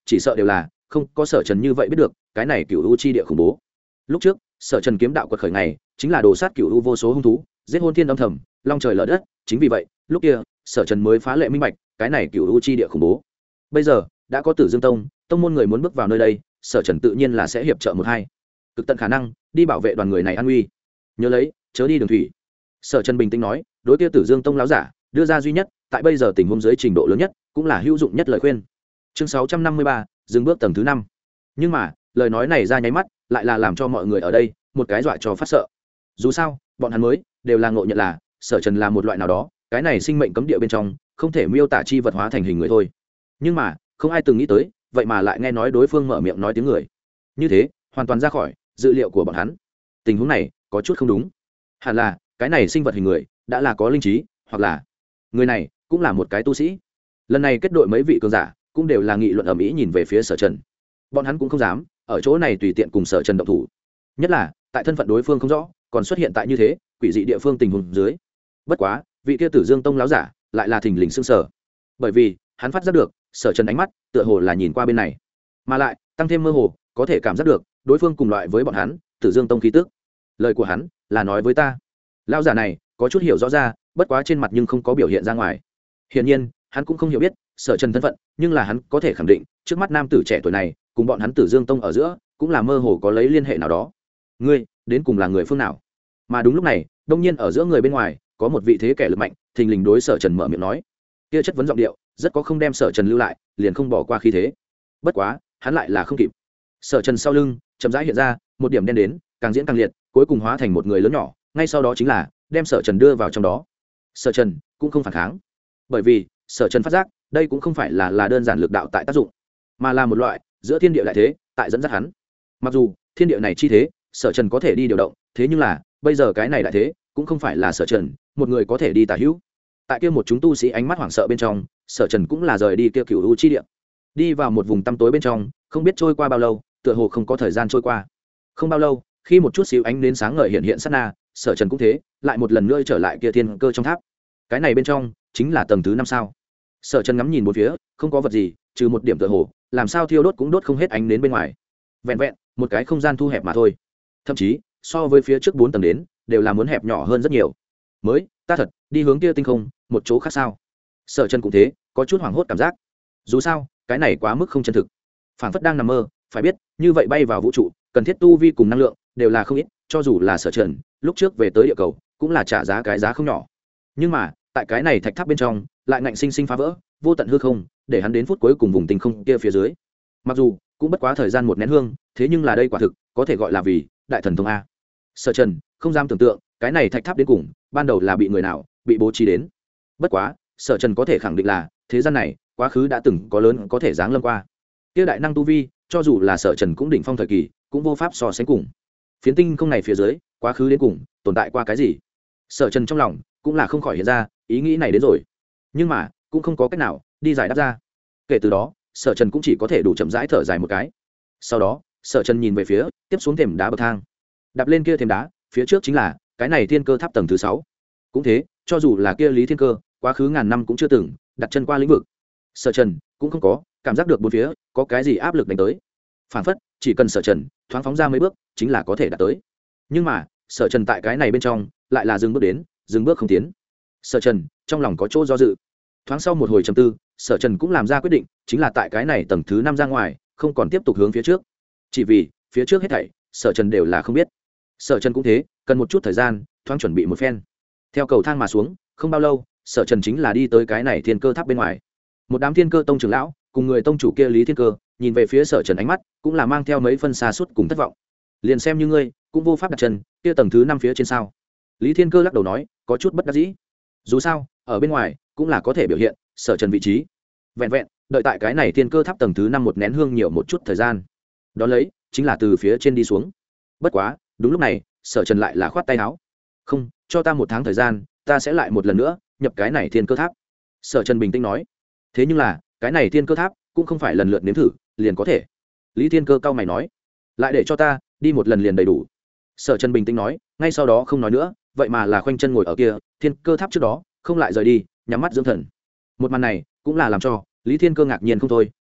chỉ sợ đều là không có Sở Trần như vậy biết được cái này Cửu U chi địa khủng bố. Lúc trước Sở Trần kiếm đạo quật khởi ngày chính là đồ sát Cửu U vô số hung thú, giết hôn thiên âm thầm, long trời lở đất, chính vì vậy lúc kia Sở Trần mới phá lệ minh bạch cái này Cửu U chi địa khủng bố. Bây giờ đã có Tử Dương Tông tông môn người muốn bước vào nơi đây, Sở Trần tự nhiên là sẽ hiệp trợ một hai, cực tận khả năng đi bảo vệ đoàn người này an nguy. Nhớ lấy chớ đi đường thủy. Sở Trần bình tĩnh nói, đối kia Tử Dương Tông lão giả đưa ra duy nhất tại bây giờ tình huống dưới trình độ lớn nhất cũng là hữu dụng nhất lời khuyên. Chương 653, dừng bước tầng thứ 5. Nhưng mà lời nói này ra nháy mắt lại là làm cho mọi người ở đây một cái dọa cho phát sợ. Dù sao bọn hắn mới đều là ngộ nhận là Sở Trần là một loại nào đó cái này sinh mệnh cấm địa bên trong không thể miêu tả chi vật hóa thành hình người thôi. Nhưng mà không ai từng nghĩ tới vậy mà lại nghe nói đối phương mở miệng nói tiếng người, như thế hoàn toàn ra khỏi dự liệu của bọn hắn. Tình huống này có chút không đúng, hẳn là cái này sinh vật hình người đã là có linh trí, hoặc là người này cũng là một cái tu sĩ. Lần này kết đội mấy vị cường giả cũng đều là nghị luận ầm ĩ nhìn về phía Sở Trần. Bọn hắn cũng không dám ở chỗ này tùy tiện cùng Sở Trần động thủ, nhất là tại thân phận đối phương không rõ còn xuất hiện tại như thế quỷ dị địa phương tình huống dưới. Bất quá vị kia Tử Dương Tông láo giả lại là thình lình sưng sở, bởi vì hắn phát giác được Sở Trần ánh mắt tựa hồ là nhìn qua bên này, mà lại tăng thêm mơ hồ có thể cảm giác được đối phương cùng loại với bọn hắn Tử Dương Tông khí tức. Lời của hắn là nói với ta. Lão giả này có chút hiểu rõ ra, bất quá trên mặt nhưng không có biểu hiện ra ngoài. Hiển nhiên hắn cũng không hiểu biết Sở Trần thân phận, nhưng là hắn có thể khẳng định trước mắt nam tử trẻ tuổi này cùng bọn hắn Tử Dương Tông ở giữa cũng là mơ hồ có lấy liên hệ nào đó. Ngươi đến cùng là người phương nào? Mà đúng lúc này đông nhiên ở giữa người bên ngoài có một vị thế kẻ lực mạnh thình lình đối Sở Trần mở miệng nói. Kia chất vấn giọng điệu rất có không đem Sở Trần lưu lại liền không bỏ qua khí thế. Bất quá hắn lại là không kịp. Sở Trần sau lưng chậm rãi hiện ra một điểm đen đến càng diễn càng liệt, cuối cùng hóa thành một người lớn nhỏ, ngay sau đó chính là đem Sở Trần đưa vào trong đó. Sở Trần cũng không phản kháng, bởi vì Sở Trần phát giác đây cũng không phải là đơn giản lực đạo tại tác dụng, mà là một loại giữa thiên địa đại thế tại dẫn dắt hắn. Mặc dù thiên địa này chi thế Sở Trần có thể đi điều động, thế nhưng là bây giờ cái này đại thế cũng không phải là Sở Trần một người có thể đi tả hữu. Tại kia một chúng tu sĩ ánh mắt hoảng sợ bên trong, Sở Trần cũng là rời đi kia Cửu U chi địa, đi vào một vùng tăm tối bên trong, không biết trôi qua bao lâu, tựa hồ không có thời gian trôi qua. Không bao lâu, khi một chút xíu ánh đến sáng ngời hiện hiện sát na, Sở Trần cũng thế lại một lần nữa trở lại kia thiên cơ trong tháp. Cái này bên trong chính là tầng thứ 5 sao. Sở Trần ngắm nhìn bốn phía, không có vật gì trừ một điểm tựa hồ làm sao thiêu đốt cũng đốt không hết ánh đến bên ngoài, vẹn vẹn một cái không gian thu hẹp mà thôi, thậm chí so với phía trước 4 tầng đến đều là muốn hẹp nhỏ hơn rất nhiều. Mới ta thật đi hướng kia tinh không một chỗ khác sao? Sở Trần cũng thế có chút hoảng hốt cảm giác, dù sao cái này quá mức không chân thực, phảng phất đang nằm mơ. Phải biết như vậy bay vào vũ trụ cần thiết tu vi cùng năng lượng đều là không ít, cho dù là Sở Trần lúc trước về tới địa cầu cũng là trả giá cái giá không nhỏ, nhưng mà tại cái này thạch tháp bên trong lại ngạnh sinh sinh phá vỡ vô tận hư không, để hắn đến phút cuối cùng vùng tinh không kia phía dưới. Mặc dù cũng bất quá thời gian một nén hương, thế nhưng là đây quả thực có thể gọi là vì đại thần thông a. Sở Trần không dám tưởng tượng cái này thạch tháp đến cùng ban đầu là bị người nào bị bố trí đến. Bất quá Sở Trần có thể khẳng định là thế gian này quá khứ đã từng có lớn có thể giáng lâm qua. Kia đại năng tu vi cho dù là Sở Trần cũng đỉnh phong thời kỳ cũng vô pháp so sánh cùng. Phiến tinh không này phía dưới quá khứ đến cùng tồn tại qua cái gì? Sở Trần trong lòng cũng là không khỏi hiện ra ý nghĩ này đến rồi, nhưng mà cũng không có cách nào đi giải đáp ra. Kể từ đó Sở Trần cũng chỉ có thể đủ chậm rãi thở dài một cái. Sau đó Sở Trần nhìn về phía tiếp xuống thềm đá bậc thang, đạp lên kia thềm đá phía trước chính là cái này thiên cơ tháp tầng thứ 6. Cũng thế, cho dù là kia Lý Thiên Cơ quá khứ ngàn năm cũng chưa từng đặt chân qua lĩnh vực, Sở Trần cũng không có cảm giác được bốn phía có cái gì áp lực đánh tới. Phản phất chỉ cần Sở Trần thoáng phóng ra mấy bước chính là có thể đạt tới. Nhưng mà Sở Trần tại cái này bên trong lại là dừng bước đến dừng bước không tiến. Sở Trần trong lòng có chỗ do dự, thoáng sau một hồi trầm tư, Sở Trần cũng làm ra quyết định, chính là tại cái này tầng thứ 5 ra ngoài, không còn tiếp tục hướng phía trước. Chỉ vì phía trước hết thảy Sở Trần đều là không biết. Sở Trần cũng thế cần một chút thời gian thoáng chuẩn bị một phen. Theo cầu thang mà xuống, không bao lâu Sở Trần chính là đi tới cái này thiên cơ tháp bên ngoài. Một đám thiên cơ tông trưởng lão cùng người tông chủ kia Lý Thiên Cơ nhìn về phía Sở Trần ánh mắt cũng là mang theo mấy phân xa suốt cùng thất vọng. Liền xem như ngươi cũng vô pháp đặt chân kia tầng thứ 5 phía trên sao? Lý Thiên Cơ lắc đầu nói, có chút bất đắc dĩ. Dù sao ở bên ngoài cũng là có thể biểu hiện Sở Trần vị trí, vẹn vẹn đợi tại cái này thiên cơ tháp tầng thứ 5 một nén hương nhiều một chút thời gian, đó lấy chính là từ phía trên đi xuống. Bất quá đúng lúc này Sở Trần lại là khoát tay áo, không, cho ta 1 tháng thời gian, ta sẽ lại một lần nữa nhập cái này thiên cơ tháp. Sở Trần bình tĩnh nói. Thế nhưng là cái này thiên cơ tháp cũng không phải lần lượt nếm thử liền có thể. Lý Thiên Cơ cau mày nói, lại để cho ta đi một lần liền đầy đủ. Sở Trần bình tĩnh nói, ngay sau đó không nói nữa, vậy mà là khoanh chân ngồi ở kia thiên cơ tháp trước đó, không lại rời đi, nhắm mắt dưỡng thần. Một màn này cũng là làm cho Lý Thiên Cơ ngạc nhiên không thôi,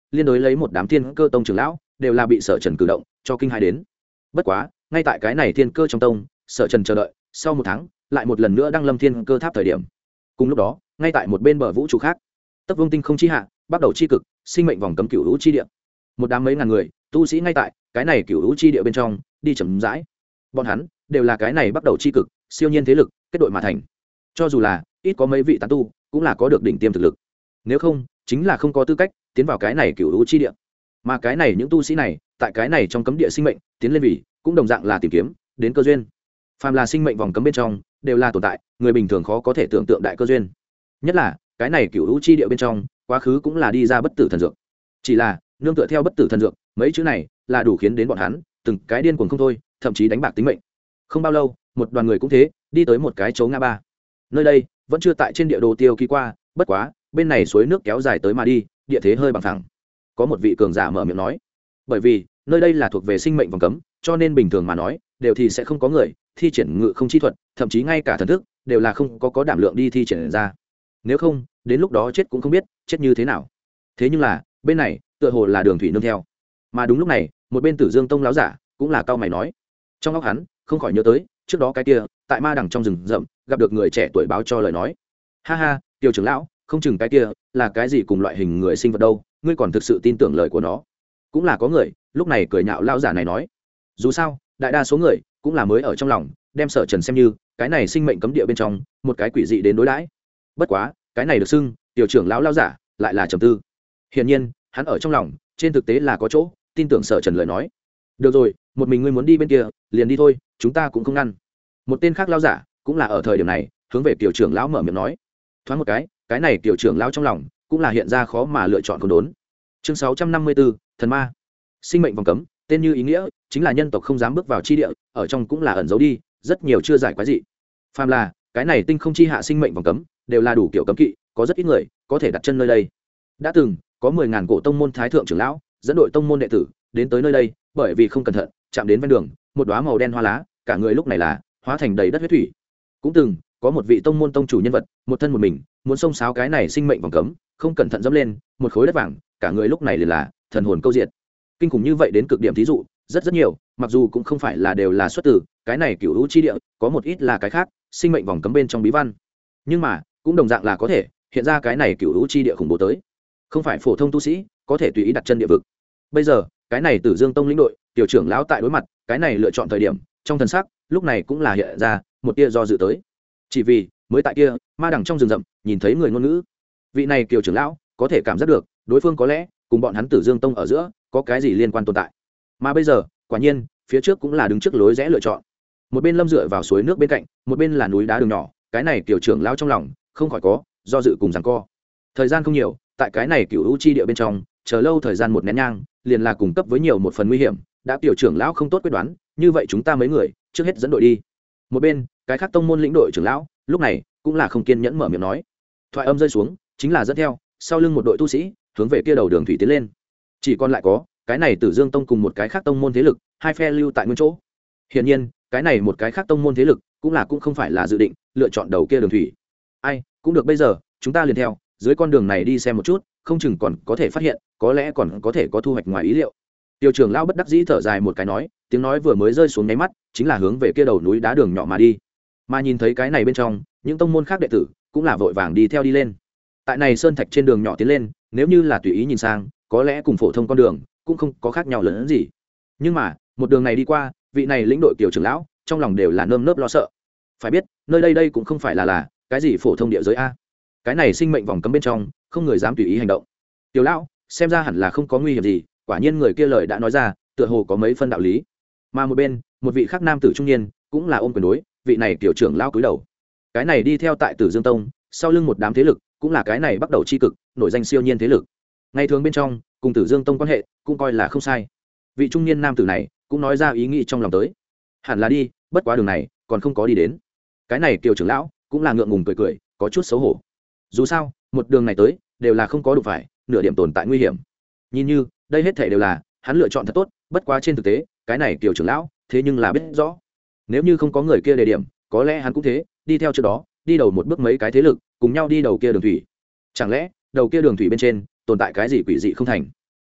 liên đối lấy một đám thiên cơ tông trưởng lão đều là bị sở trần cử động cho kinh hãi đến. Bất quá ngay tại cái này thiên cơ trong tông, sở trần chờ đợi sau 1 tháng lại một lần nữa đăng lâm thiên cơ tháp thời điểm, cùng lúc đó ngay tại một bên bờ vũ trụ khác, tấp vương tinh không chi hạ, bắt đầu chi cực, sinh mệnh vòng cấm cửu hữu chi địa, một đám mấy ngàn người tu sĩ ngay tại cái này cửu hữu chi địa bên trong đi chậm rãi. Bọn hắn đều là cái này bắt đầu chi cực siêu nhiên thế lực kết đội mà thành, cho dù là ít có mấy vị tán tu cũng là có được đỉnh tiêm thực lực, nếu không chính là không có tư cách tiến vào cái này cửu hữu chi địa. Mà cái này những tu sĩ này tại cái này trong cấm địa sinh mệnh tiến lên vì cũng đồng dạng là tìm kiếm đến cơ duyên. Phàm là sinh mệnh vòng cấm bên trong đều là tồn tại người bình thường khó có thể tưởng tượng đại cơ duyên, nhất là cái này cửu hữu chi địa bên trong quá khứ cũng là đi ra bất tử thần dược, chỉ là nương tựa theo bất tử thần dược mấy chữ này là đủ khiến đến bọn hắn từng cái điên cuồng không thôi, thậm chí đánh bạc tính mệnh. Không bao lâu một đoàn người cũng thế đi tới một cái chỗ ngã ba, nơi đây vẫn chưa tại trên địa đồ tiêu ký qua, bất quá bên này suối nước kéo dài tới mà đi, địa thế hơi bằng thẳng. Có một vị cường giả mở miệng nói, bởi vì nơi đây là thuộc về sinh mệnh vòng cấm, cho nên bình thường mà nói đều thì sẽ không có người thi triển ngự không chi thuật, thậm chí ngay cả thần thức đều là không có đảm lượng đi thi triển ra, nếu không đến lúc đó chết cũng không biết chết như thế nào. Thế nhưng là bên này tựa hồ là đường thủy nương theo, mà đúng lúc này một bên Tử Dương tông láo giả cũng là cao mày nói, trong óc hắn không khỏi nhớ tới trước đó cái kia tại ma đằng trong rừng rậm gặp được người trẻ tuổi báo cho lời nói. Ha ha, Tiêu trưởng lão, không chừng cái kia là cái gì cùng loại hình người sinh vật đâu, ngươi còn thực sự tin tưởng lời của nó? Cũng là có người lúc này cười nhạo lao giả này nói, dù sao đại đa số người cũng là mới ở trong lòng đem sở trần xem như cái này sinh mệnh cấm địa bên trong một cái quỷ dị đến đối đãi. Bất quá cái này được xưng tiểu trưởng lão lao giả lại là trầm tư, hiển nhiên hắn ở trong lòng trên thực tế là có chỗ tin tưởng sở trần lời nói. Được rồi, một mình ngươi muốn đi bên kia liền đi thôi, chúng ta cũng không ngăn. Một tên khác lao giả cũng là ở thời điểm này hướng về tiểu trưởng lão mở miệng nói. Thoáng một cái này tiểu trưởng lão trong lòng cũng là hiện ra khó mà lựa chọn con đốn. Chương 654, thần ma. Sinh mệnh vòng cấm tên như ý nghĩa chính là nhân tộc không dám bước vào chi địa, ở trong cũng là ẩn giấu đi rất nhiều chưa giải quái dị. Phàm là cái này tinh không chi hạ sinh mệnh vòng cấm đều là đủ kiểu cấm kỵ, có rất ít người có thể đặt chân nơi đây. Đã từng có 10.000 cổ tông môn thái thượng trưởng lão dẫn đội tông môn đệ tử đến tới nơi đây, bởi vì không cẩn thận chạm đến ven đường một đóa màu đen hoa lá, cả người lúc này là hóa thành đầy đất huyết thủy. Cũng từng có một vị tông môn tông chủ nhân vật một thân một mình muốn xông xáo cái này sinh mệnh vòng cấm, không cẩn thận dẫm lên một khối đất vàng, cả người lúc này liền là thần hồn câu diệt. Kinh khủng như vậy đến cực điểm, thí dụ rất nhiều, mặc dù cũng không phải là đều là xuất từ cái này cửu hữu chi địa, có một ít là cái khác sinh mệnh vòng cấm bên trong bí văn, nhưng mà cũng đồng dạng là có thể hiện ra cái này cửu hữu chi địa khủng bố tới, không phải phổ thông tu sĩ có thể tùy ý đặt chân địa vực. Bây giờ cái này Tử Dương tông lĩnh đội tiểu trưởng lão tại đối mặt cái này lựa chọn thời điểm, trong thần sắc lúc này cũng là hiện ra một tia do dự tới, chỉ vì mới tại kia ma đằng trong rừng rậm nhìn thấy người ngôn ngữ, vị này tiểu trưởng lão có thể cảm giác được đối phương có lẽ cùng bọn hắn Tử Dương tông ở giữa có cái gì liên quan tồn tại. Mà bây giờ quả nhiên phía trước cũng là đứng trước lối rẽ lựa chọn, một bên lâm dựa vào suối nước bên cạnh, một bên là núi đá đường nhỏ, cái này tiểu trưởng lão trong lòng không khỏi có do dự cùng giằng co. Thời gian không nhiều, tại cái này cửu hữu chi địa bên trong chờ lâu thời gian một nén nhang liền là cung cấp với nhiều một phần nguy hiểm, đã tiểu trưởng lão không tốt quyết đoán, như vậy chúng ta mấy người trước hết dẫn đội đi. Một bên cái khác tông môn lĩnh đội trưởng lão lúc này cũng là không kiên nhẫn mở miệng nói, thoại âm rơi xuống chính là dẫn theo sau lưng một đội tu sĩ hướng về kia đầu đường thủy tiến lên. Chỉ còn lại có cái này Tử Dương tông cùng một cái khác tông môn thế lực, hai phe lưu tại nguyên chỗ. Hiển nhiên cái này một cái khác tông môn thế lực cũng không phải là dự định lựa chọn đầu kia đường thủy. Ai cũng được, bây giờ chúng ta liền theo dưới con đường này đi xem một chút, không chừng còn có thể phát hiện, có lẽ còn có thể có thu hoạch ngoài ý liệu. Tiêu trưởng lão bất đắc dĩ thở dài một cái nói, tiếng nói vừa mới rơi xuống nháy mắt chính là hướng về kia đầu núi đá đường nhỏ mà đi. Mà nhìn thấy cái này bên trong những tông môn khác đệ tử cũng là vội vàng đi theo đi lên. Tại này sơn thạch trên đường nhỏ tiến lên, nếu như là tùy ý nhìn sang, có lẽ cùng phổ thông con đường cũng không có khác nhau lớn hơn gì, nhưng mà một đường này đi qua, vị này lĩnh đội tiểu trưởng lão trong lòng đều là nơm nớp lo sợ. Phải biết nơi đây cũng không phải là cái gì phổ thông địa giới a, cái này sinh mệnh vòng cấm bên trong không người dám tùy ý hành động. Tiểu lão xem ra hẳn là không có nguy hiểm gì, quả nhiên người kia lời đã nói ra tựa hồ có mấy phân đạo lý. Mà một bên một vị khác nam tử trung niên cũng là ôm quyền đối vị này tiểu trưởng lão cúi đầu. Cái này đi theo tại Tử Dương tông sau lưng một đám thế lực, cũng là cái này bắt đầu chi cực nổi danh siêu nhiên thế lực, ngày thường bên trong cùng Tử Dương tông quan hệ cũng coi là không sai. Vị trung niên nam tử này cũng nói ra ý nghĩ trong lòng tới, hẳn là đi, bất quá đường này còn không có đi đến. Cái này tiểu trưởng lão cũng là ngượng ngùng cười có chút xấu hổ, dù sao một đường này tới đều là không có đụng phải nửa điểm tồn tại nguy hiểm. Nhìn như đây hết thảy đều là hắn lựa chọn thật tốt, bất quá trên thực tế cái này tiểu trưởng lão thế nhưng là biết rõ, nếu như không có người kia đề điểm, có lẽ hắn cũng thế đi theo trước đó đi đầu một bước mấy cái thế lực cùng nhau đi đầu kia đường thủy. Chẳng lẽ đầu kia đường thủy bên trên tồn tại cái gì quỷ dị không thành?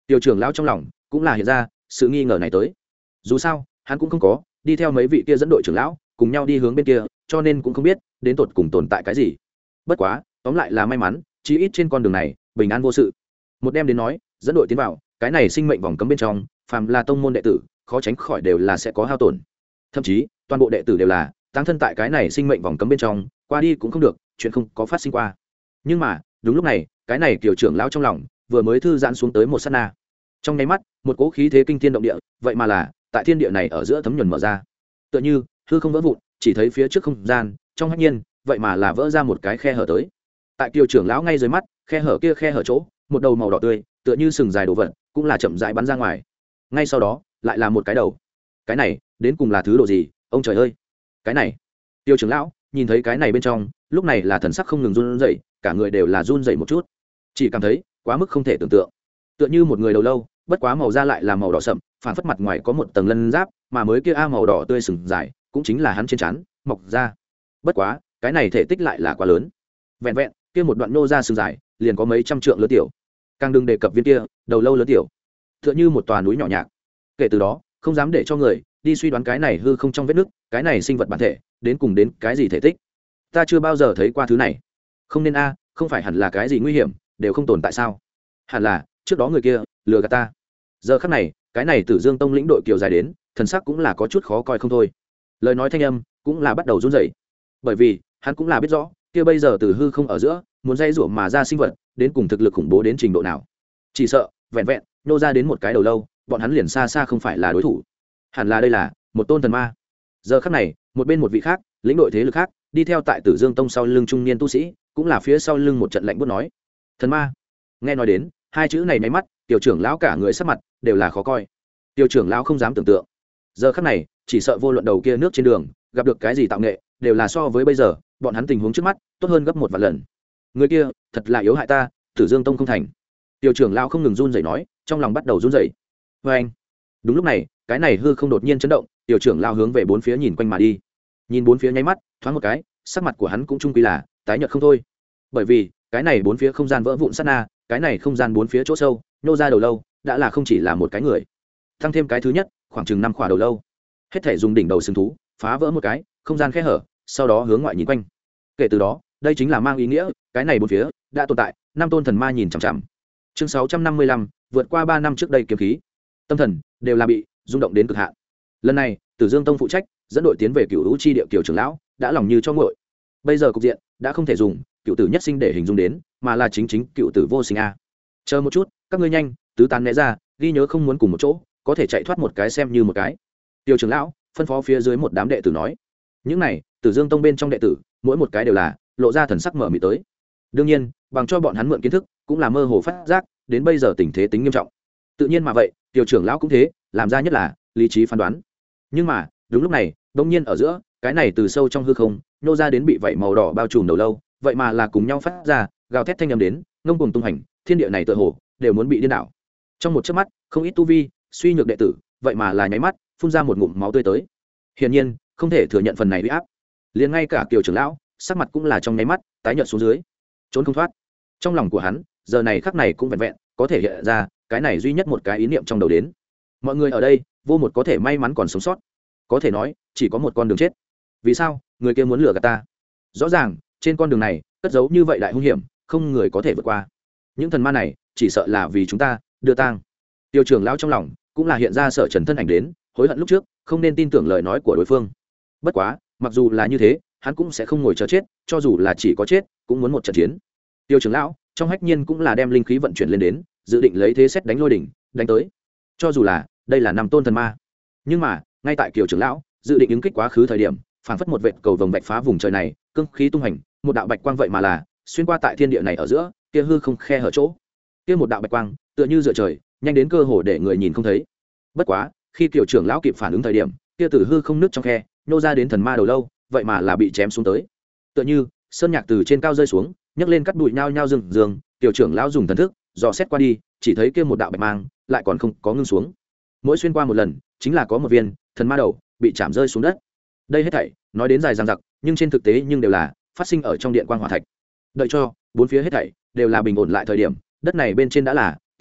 Tiểu trưởng lão trong lòng cũng là hiện ra sự nghi ngờ này tới. Dù sao hắn cũng không có đi theo mấy vị kia dẫn đội trưởng lão cùng nhau đi hướng bên kia, cho nên cũng không biết đến tột cùng tồn tại cái gì. Bất quá tóm lại là may mắn, chí ít trên con đường này bình an vô sự. Một đêm đến nói dẫn đội tiến vào cái này sinh mệnh vòng cấm bên trong, phàm là tông môn đệ tử khó tránh khỏi đều là sẽ có hao tổn, thậm chí toàn bộ đệ tử đều là táng thân tại cái này sinh mệnh vòng cấm bên trong, qua đi cũng không được, chuyện không có phát sinh qua. Nhưng mà đúng lúc này cái này kiểu trưởng lão trong lòng vừa mới thư giãn xuống tới một sát na, trong nháy mắt một cỗ khí thế kinh thiên động địa, vậy mà là tại thiên địa này ở giữa thấm nhuần mở ra, tựa như hư không vỡ vụn, chỉ thấy phía trước không gian trong hách nhiên vậy mà là vỡ ra một cái khe hở tới. Tại kiều trưởng lão ngay dưới mắt, khe hở kia khe hở chỗ một đầu màu đỏ tươi tựa như sừng dài đồ vật cũng là chậm rãi bắn ra ngoài, ngay sau đó lại là một cái đầu. Cái này đến cùng là thứ độ gì, ông trời ơi! Cái này tiêu trưởng lão nhìn thấy cái này bên trong, lúc này là thần sắc không ngừng run rẩy, cả người đều là run rẩy một chút, chỉ cảm thấy quá mức không thể tưởng tượng, tựa như một người đầu lâu, bất quá màu da lại là màu đỏ sậm, phản phất mặt ngoài có một tầng lân giáp, mà mới kia màu đỏ tươi sừng dài cũng chính là hắn trên trán mọc ra. Bất quá cái này thể tích lại là quá lớn, vẹn vẹn kia một đoạn nô ra sừng dài liền có mấy trăm trượng lớn tiểu, càng đừng đề cập viên kia đầu lâu lớn tiểu, tựa như một tòa núi nhỏ nhạc. Kể từ đó không dám để cho người đi suy đoán cái này hư không trong vết nứt, cái này sinh vật bản thể đến cùng đến cái gì thể tích. Ta chưa bao giờ thấy qua thứ này, không nên không phải hẳn là cái gì nguy hiểm đều không tồn tại sao? Hẳn là trước đó người kia lừa gạt ta. Giờ khắc này cái này Tử Dương Tông lĩnh đội kiều dài đến, thần sắc cũng là có chút khó coi không thôi, lời nói thanh âm cũng là bắt đầu run rẩy, bởi vì hắn cũng là biết rõ kia bây giờ từ hư không ở giữa muốn dây rủa mà ra sinh vật đến cùng thực lực khủng bố đến trình độ nào. Chỉ sợ vẹn vẹn nô ra đến một cái đầu lâu, bọn hắn liền xa xa không phải là đối thủ. Hẳn là đây là một tôn thần ma. Giờ khắc này một bên một vị khác lĩnh đội thế lực khác đi theo tại Tử Dương Tông sau lưng trung niên tu sĩ cũng là phía sau lưng một trận lạnh buốt nói thần ma. Nghe nói đến hai chữ này nháy mắt tiểu trưởng lão cả người sắc mặt đều là khó coi. Tiểu trưởng lão không dám tưởng tượng, giờ khắc này chỉ sợ vô luận đầu kia nước trên đường gặp được cái gì tạo nghệ đều là so với bây giờ bọn hắn tình huống trước mắt tốt hơn gấp một vạn lần. Người kia thật là yếu hại ta, Tử Dương Tông không thành. Tiểu trưởng lão không ngừng run rẩy nói, trong lòng bắt đầu run rẩy. Vê anh. Đúng lúc này cái này hư không đột nhiên chấn động, tiểu trưởng lão hướng về bốn phía nhìn quanh mà đi, nhìn bốn phía nháy mắt thoáng một cái, sắc mặt của hắn cũng trung quy là tái nhợt không thôi, bởi vì cái này bốn phía không gian vỡ vụn sát na, cái này không gian bốn phía chỗ sâu nhô ra đầu lâu đã là không chỉ là một cái người, tăng thêm cái thứ nhất khoảng chừng 5 khỏa đầu lâu, hết thể dùng đỉnh đầu sừng thú phá vỡ một cái không gian khe hở, sau đó hướng ngoại nhìn quanh. Kể từ đó đây chính là mang ý nghĩa cái này bốn phía đã tồn tại 5 tôn thần ma nhìn chằm chằm. Chương 655, vượt qua 3 năm trước đây kiếm khí, tâm thần đều là bị rung động đến cực hạn. Lần này Tử Dương Tông phụ trách dẫn đội tiến về Cửu Lũ Chi địa Kiều trưởng lão đã lòng như cho nguội. Bây giờ cục diện đã không thể dùng cựu tử nhất sinh để hình dung đến, mà là chính cựu tử vô sinh a. Chờ một chút, các ngươi nhanh tứ tán né ra, ghi nhớ không muốn cùng một chỗ, có thể chạy thoát một cái xem như một cái. Tiêu trưởng lão phân phó phía dưới một đám đệ tử nói. Những này Tử Dương Tông bên trong đệ tử mỗi một cái đều là lộ ra thần sắc mở mịt tới. Đương nhiên bằng cho bọn hắn mượn kiến thức cũng là mơ hồ phát giác đến bây giờ tình thế tính nghiêm trọng. Tự nhiên mà vậy Tiêu trưởng lão cũng thế, làm ra nhất là lý trí phán đoán. Nhưng mà đúng lúc này đông nhiên ở giữa cái này từ sâu trong hư không nô ra đến bị vảy màu đỏ bao trùm đầu lâu, vậy mà là cùng nhau phát ra gào thét thanh âm đến, ngông cuồng tung hành, thiên địa này tựa hồ đều muốn bị điên đảo. Trong một chớp mắt không ít tu vi suy nhược đệ tử vậy mà là nháy mắt phun ra một ngụm máu tươi tới, hiển nhiên không thể thừa nhận phần này uy áp. Liền ngay cả Kiều trưởng lão sắc mặt cũng là trong nháy mắt tái nhợt xuống dưới, trốn không thoát. Trong lòng của hắn giờ này khắc này cũng vẹn vẹn có thể hiện ra cái này duy nhất một cái ý niệm trong đầu đến, mọi người ở đây vô một có thể may mắn còn sống sót, có thể nói chỉ có một con đường chết. Vì sao người kia muốn lừa gạt ta? Rõ ràng trên con đường này cất giấu như vậy đại hung hiểm, không người có thể vượt qua. Những thần ma này chỉ sợ là vì chúng ta đưa tang. Tiêu trưởng lão trong lòng cũng là hiện ra Sở Trần thân ảnh đến, hối hận lúc trước không nên tin tưởng lời nói của đối phương. Bất quá mặc dù là như thế hắn cũng sẽ không ngồi chờ chết, cho dù là chỉ có chết cũng muốn một trận chiến. Tiêu trưởng lão trong hách nhiên cũng là đem linh khí vận chuyển lên đến, dự định lấy thế xét đánh lôi đỉnh đánh tới. Cho dù là đây là 5 tôn thần ma, nhưng mà ngay tại Kiều trưởng lão dự định ứng kích quá khứ thời điểm, phảng phất một vệt cầu vồng bạch phá vùng trời này, cương khí tung hành, một đạo bạch quang vậy mà là xuyên qua tại thiên địa này ở giữa kia hư không khe hở chỗ, kia một đạo bạch quang tựa như dựa trời, nhanh đến cơ hồ để người nhìn không thấy. Bất quá khi Kiều trưởng lão kịp phản ứng thời điểm, kia từ hư không nứt trong khe nhô ra đến thần ma đầu lâu vậy mà là bị chém xuống tới, tựa như sơn nhạc từ trên cao rơi xuống, nhấc lên cắt bụi nhao nhao rừng rừng. Kiều trưởng lão dùng thần thức dò xét qua đi, chỉ thấy kia một đạo bạch mang lại còn không có ngưng xuống, mỗi xuyên qua một lần chính là có một viên thần ma đầu bị chạm rơi xuống đất. Đây hết thảy nói đến dài dằng dặc, nhưng trên thực tế nhưng đều là phát sinh ở trong điện quang hỏa thạch. Đợi cho bốn phía hết thảy đều là bình ổn lại thời điểm, đất này bên trên đã là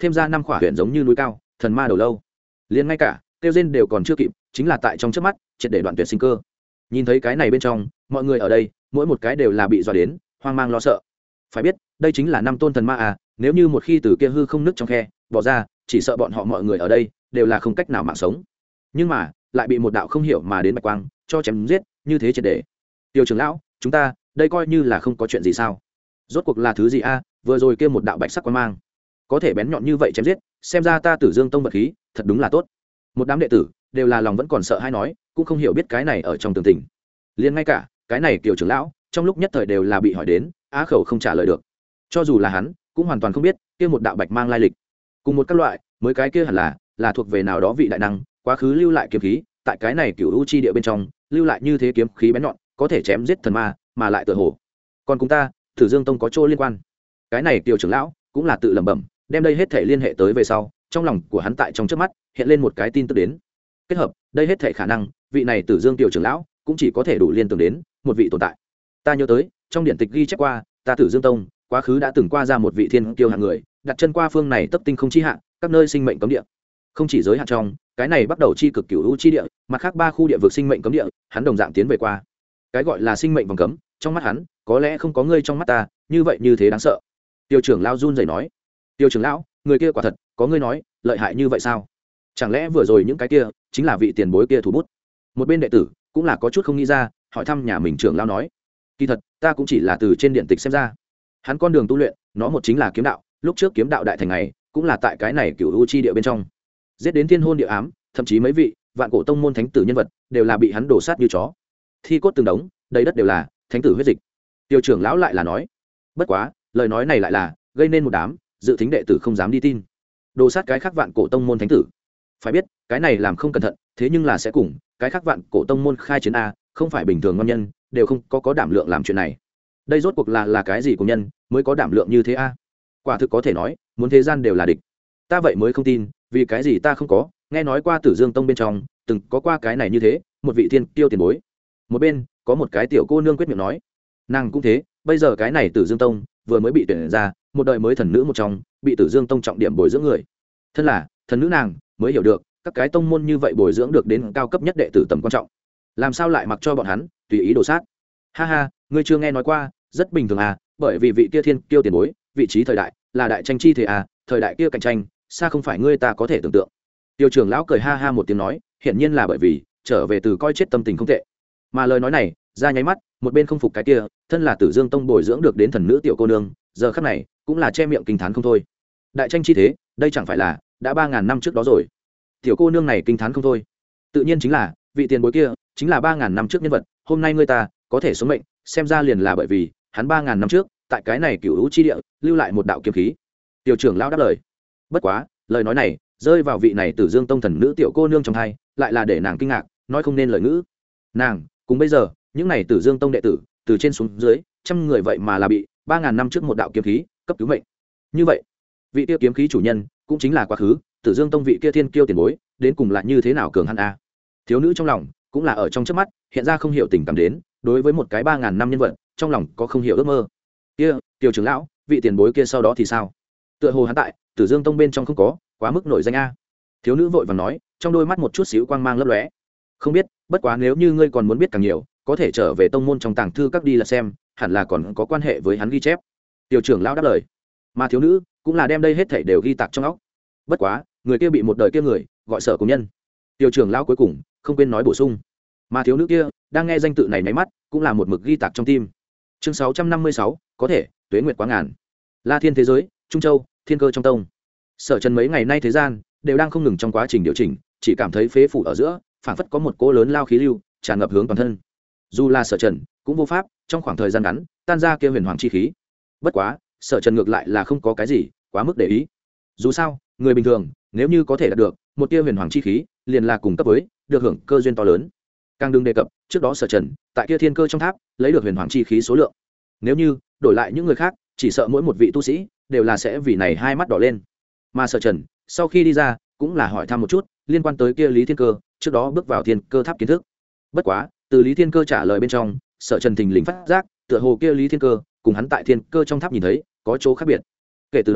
thêm ra 5 khỏa huyện giống như núi cao thần ma đầu lâu, liền ngay cả kêu rên đều còn chưa kịp, chính là tại trong chớp mắt triệt để đoạn tuyệt sinh cơ. Nhìn thấy cái này bên trong, mọi người ở đây mỗi một cái đều là bị dọa đến hoang mang lo sợ. Phải biết đây chính là 5 tôn thần ma à, nếu như một khi từ kia hư không nứt trong khe bỏ ra, chỉ sợ bọn họ mọi người ở đây đều là không cách nào mạng sống. Nhưng mà lại bị một đạo không hiểu mà đến bạch quang cho chém giết, như thế triệt để. Tiêu trưởng lão, chúng ta đây coi như là không có chuyện gì sao? Rốt cuộc là thứ gì a? Vừa rồi kia một đạo bạch sắc quang mang có thể bén nhọn như vậy chém giết, xem ra ta Tử Dương Tông vật khí thật đúng là tốt. Một đám đệ tử đều là lòng vẫn còn sợ hay nói, cũng không hiểu biết cái này ở trong tường tình. Liền ngay cả cái này Kiều trưởng lão trong lúc nhất thời đều là bị hỏi đến á khẩu không trả lời được. Cho dù là hắn cũng hoàn toàn không biết kia một đạo bạch mang lai lịch. Cùng một các loại mới cái kia hẳn là thuộc về nào đó vị đại năng quá khứ lưu lại kiếm khí, tại cái này Cửu U chi địa bên trong lưu lại như thế kiếm khí bén nhọn, có thể chém giết thần ma, mà lại tựa hồ còn cùng ta Tử Dương Tông có chỗ liên quan. Cái này Kiều trưởng lão cũng là tự lẩm bẩm, đem đây hết thể liên hệ tới về sau, trong lòng của hắn tại trong trước mắt hiện lên một cái tin tức đến. Kết hợp đây hết thể khả năng, vị này Tử Dương Tiểu trưởng lão cũng chỉ có thể đủ liên tưởng đến một vị tồn tại. Ta nhớ tới trong điển tịch ghi chép qua, ta Tử Dương Tông quá khứ đã từng qua ra một vị thiên kiêu hạng người, đặt chân qua phương này tấp tinh không chi hạ, các nơi sinh mệnh cấm địa. Không chỉ giới hạn trong cái này bắt đầu chi cực Cửu U chi địa, mặt khác 3 khu địa vực sinh mệnh cấm địa, hắn đồng dạng tiến về qua. Cái gọi là sinh mệnh vòng cấm, trong mắt hắn có lẽ không có ngươi trong mắt ta như vậy như thế đáng sợ. Tiêu trưởng lão run rẩy nói, tiêu trưởng lão, người kia quả thật có ngươi nói lợi hại như vậy sao? Chẳng lẽ vừa rồi những cái kia chính là vị tiền bối kia thủ bút? Một bên đệ tử cũng là có chút không nghĩ ra, hỏi thăm nhà mình trưởng lão nói, kỳ thật ta cũng chỉ là từ trên điện tịch xem ra, hắn con đường tu luyện nó một chính là kiếm đạo, lúc trước kiếm đạo đại thành này cũng là tại cái này Cửu U chi địa bên trong giết đến thiên hôn địa ám, thậm chí mấy vị vạn cổ tông môn thánh tử nhân vật đều là bị hắn đổ sát như chó, thi cốt từng đống, đầy đất đều là thánh tử huyết dịch. Tiêu trưởng lão lại là nói, bất quá lời nói này lại là gây nên một đám dự thính đệ tử không dám đi tin, đồ sát cái khác vạn cổ tông môn thánh tử. Phải biết cái này làm không cẩn thận thế nhưng là sẽ cùng cái khác vạn cổ tông môn khai chiến a, không phải bình thường ngon nhân đều không có đảm lượng làm chuyện này. Đây rốt cuộc là cái gì của nhân mới có đảm lượng như thế a? Quả thực có thể nói muốn thế gian đều là địch. Ta vậy mới không tin, vì cái gì ta không có nghe nói qua Tử Dương Tông bên trong từng có qua cái này như thế một vị thiên tiêu tiền bối. Một bên có một cái tiểu cô nương quyết miệng nói, nàng cũng thế, bây giờ cái này Tử Dương Tông vừa mới bị tuyển ra một đời mới thần nữ một trong, bị Tử Dương Tông trọng điểm bồi dưỡng người, thân là thần nữ nàng mới hiểu được các cái tông môn như vậy bồi dưỡng được đến cao cấp nhất đệ tử tầm quan trọng, làm sao lại mặc cho bọn hắn tùy ý đổ sát. Ha ha, ngươi chưa nghe nói qua, rất bình thường à, bởi vì vị kia thiên kiêu tiền bối vị trí thời đại là đại tranh chi thể à, thời đại kia cạnh tranh xa không phải ngươi ta có thể tưởng tượng. Tiêu trưởng lão cười ha ha một tiếng nói, hiển nhiên là bởi vì trở về từ coi chết tâm tình không tệ. Mà lời nói này ra nháy mắt, một bên không phục cái kia thân là Tử Dương Tông bồi dưỡng được đến thần nữ tiểu cô nương, giờ khắc này cũng là che miệng kinh thán không thôi. Đại tranh chi thế, đây chẳng phải là đã 3000 năm trước đó rồi. Tiểu cô nương này kinh thán không thôi, tự nhiên chính là vị tiền bối kia chính là 3000 năm trước nhân vật, hôm nay ngươi ta có thể sống mệnh, xem ra liền là bởi vì hắn 3000 năm trước tại cái này Cửu U chi địa lưu lại một đạo kiếm khí. Tiểu trưởng lão đáp lời. Bất quá lời nói này rơi vào vị này Tử Dương Tông thần nữ tiểu cô nương trong tai, lại là để nàng kinh ngạc nói không nên lời ngữ. Nàng cùng bây giờ những này Tử Dương Tông đệ tử từ trên xuống dưới trăm người vậy mà là bị 3000 năm trước một đạo kiếm khí cấp cứu mệnh. Như vậy vị kia kiếm khí chủ nhân cũng chính là quá khứ Tử Dương Tông vị kia thiên kiêu tiền bối, đến cùng là như thế nào cường hắn a? Thiếu nữ trong lòng cũng là ở trong chớp mắt hiện ra không hiểu tình cảm đến, đối với một cái 3000 năm nhân vật trong lòng có không hiểu ước mơ. Kia tiểu trưởng lão, vị tiền bối kia sau đó thì sao? Tựa hồ hắn tại Tử Dương Tông bên trong không có quá mức nổi danh a. Thiếu nữ vội vàng nói, trong đôi mắt một chút xíu quang mang lấp lóe. Không biết, bất quá nếu như ngươi còn muốn biết càng nhiều, có thể trở về tông môn trong tàng thư các đi là xem, hẳn là còn có quan hệ với hắn ghi chép. Tiểu trưởng lão đáp lời. Mà thiếu nữ cũng là đem đây hết thảy đều ghi tạc trong óc. Bất quá người kia bị một đời kia người gọi Sở Cùng Nhân. Tiểu trưởng lão cuối cùng không quên nói bổ sung, mà thiếu nữ kia đang nghe danh tự này nháy mắt cũng là một mực ghi tạc trong tim. Chương 656, có thể tuế nguyệt quá ngàn. La Thiên thế giới, Trung Châu, Thiên Cơ trong tông. Sở Trần mấy ngày nay thế gian đều đang không ngừng trong quá trình điều chỉnh, chỉ cảm thấy phế phủ ở giữa phảng phất có một cỗ lớn lao khí lưu tràn ngập hướng toàn thân. Dù là Sở Trần cũng vô pháp trong khoảng thời gian ngắn tan ra kia huyền hoàng chi khí. Bất quá Sở Trần ngược lại là không có cái gì quá mức để ý. Dù sao người bình thường nếu như có thể đạt được một tia huyền hoàng chi khí, liền là cùng cấp với được hưởng cơ duyên to lớn. Càng đừng đề cập trước đó Sở Trần tại kia thiên cơ trong tháp lấy được huyền hoàng chi khí số lượng, nếu như đổi lại những người khác, chỉ sợ mỗi một vị tu sĩ đều là sẽ vì này hai mắt đỏ lên. Mà Sở Trần sau khi đi ra cũng là hỏi thăm một chút liên quan tới kia Lý Thiên Cơ trước đó bước vào thiên cơ tháp kiến thức. Bất quá từ Lý Thiên Cơ trả lời bên trong, Sở Trần thình lình phát giác tựa hồ kia Lý Thiên Cơ cùng hắn tại thiên cơ trong tháp nhìn thấy có chỗ khác biệt. Kể từ đó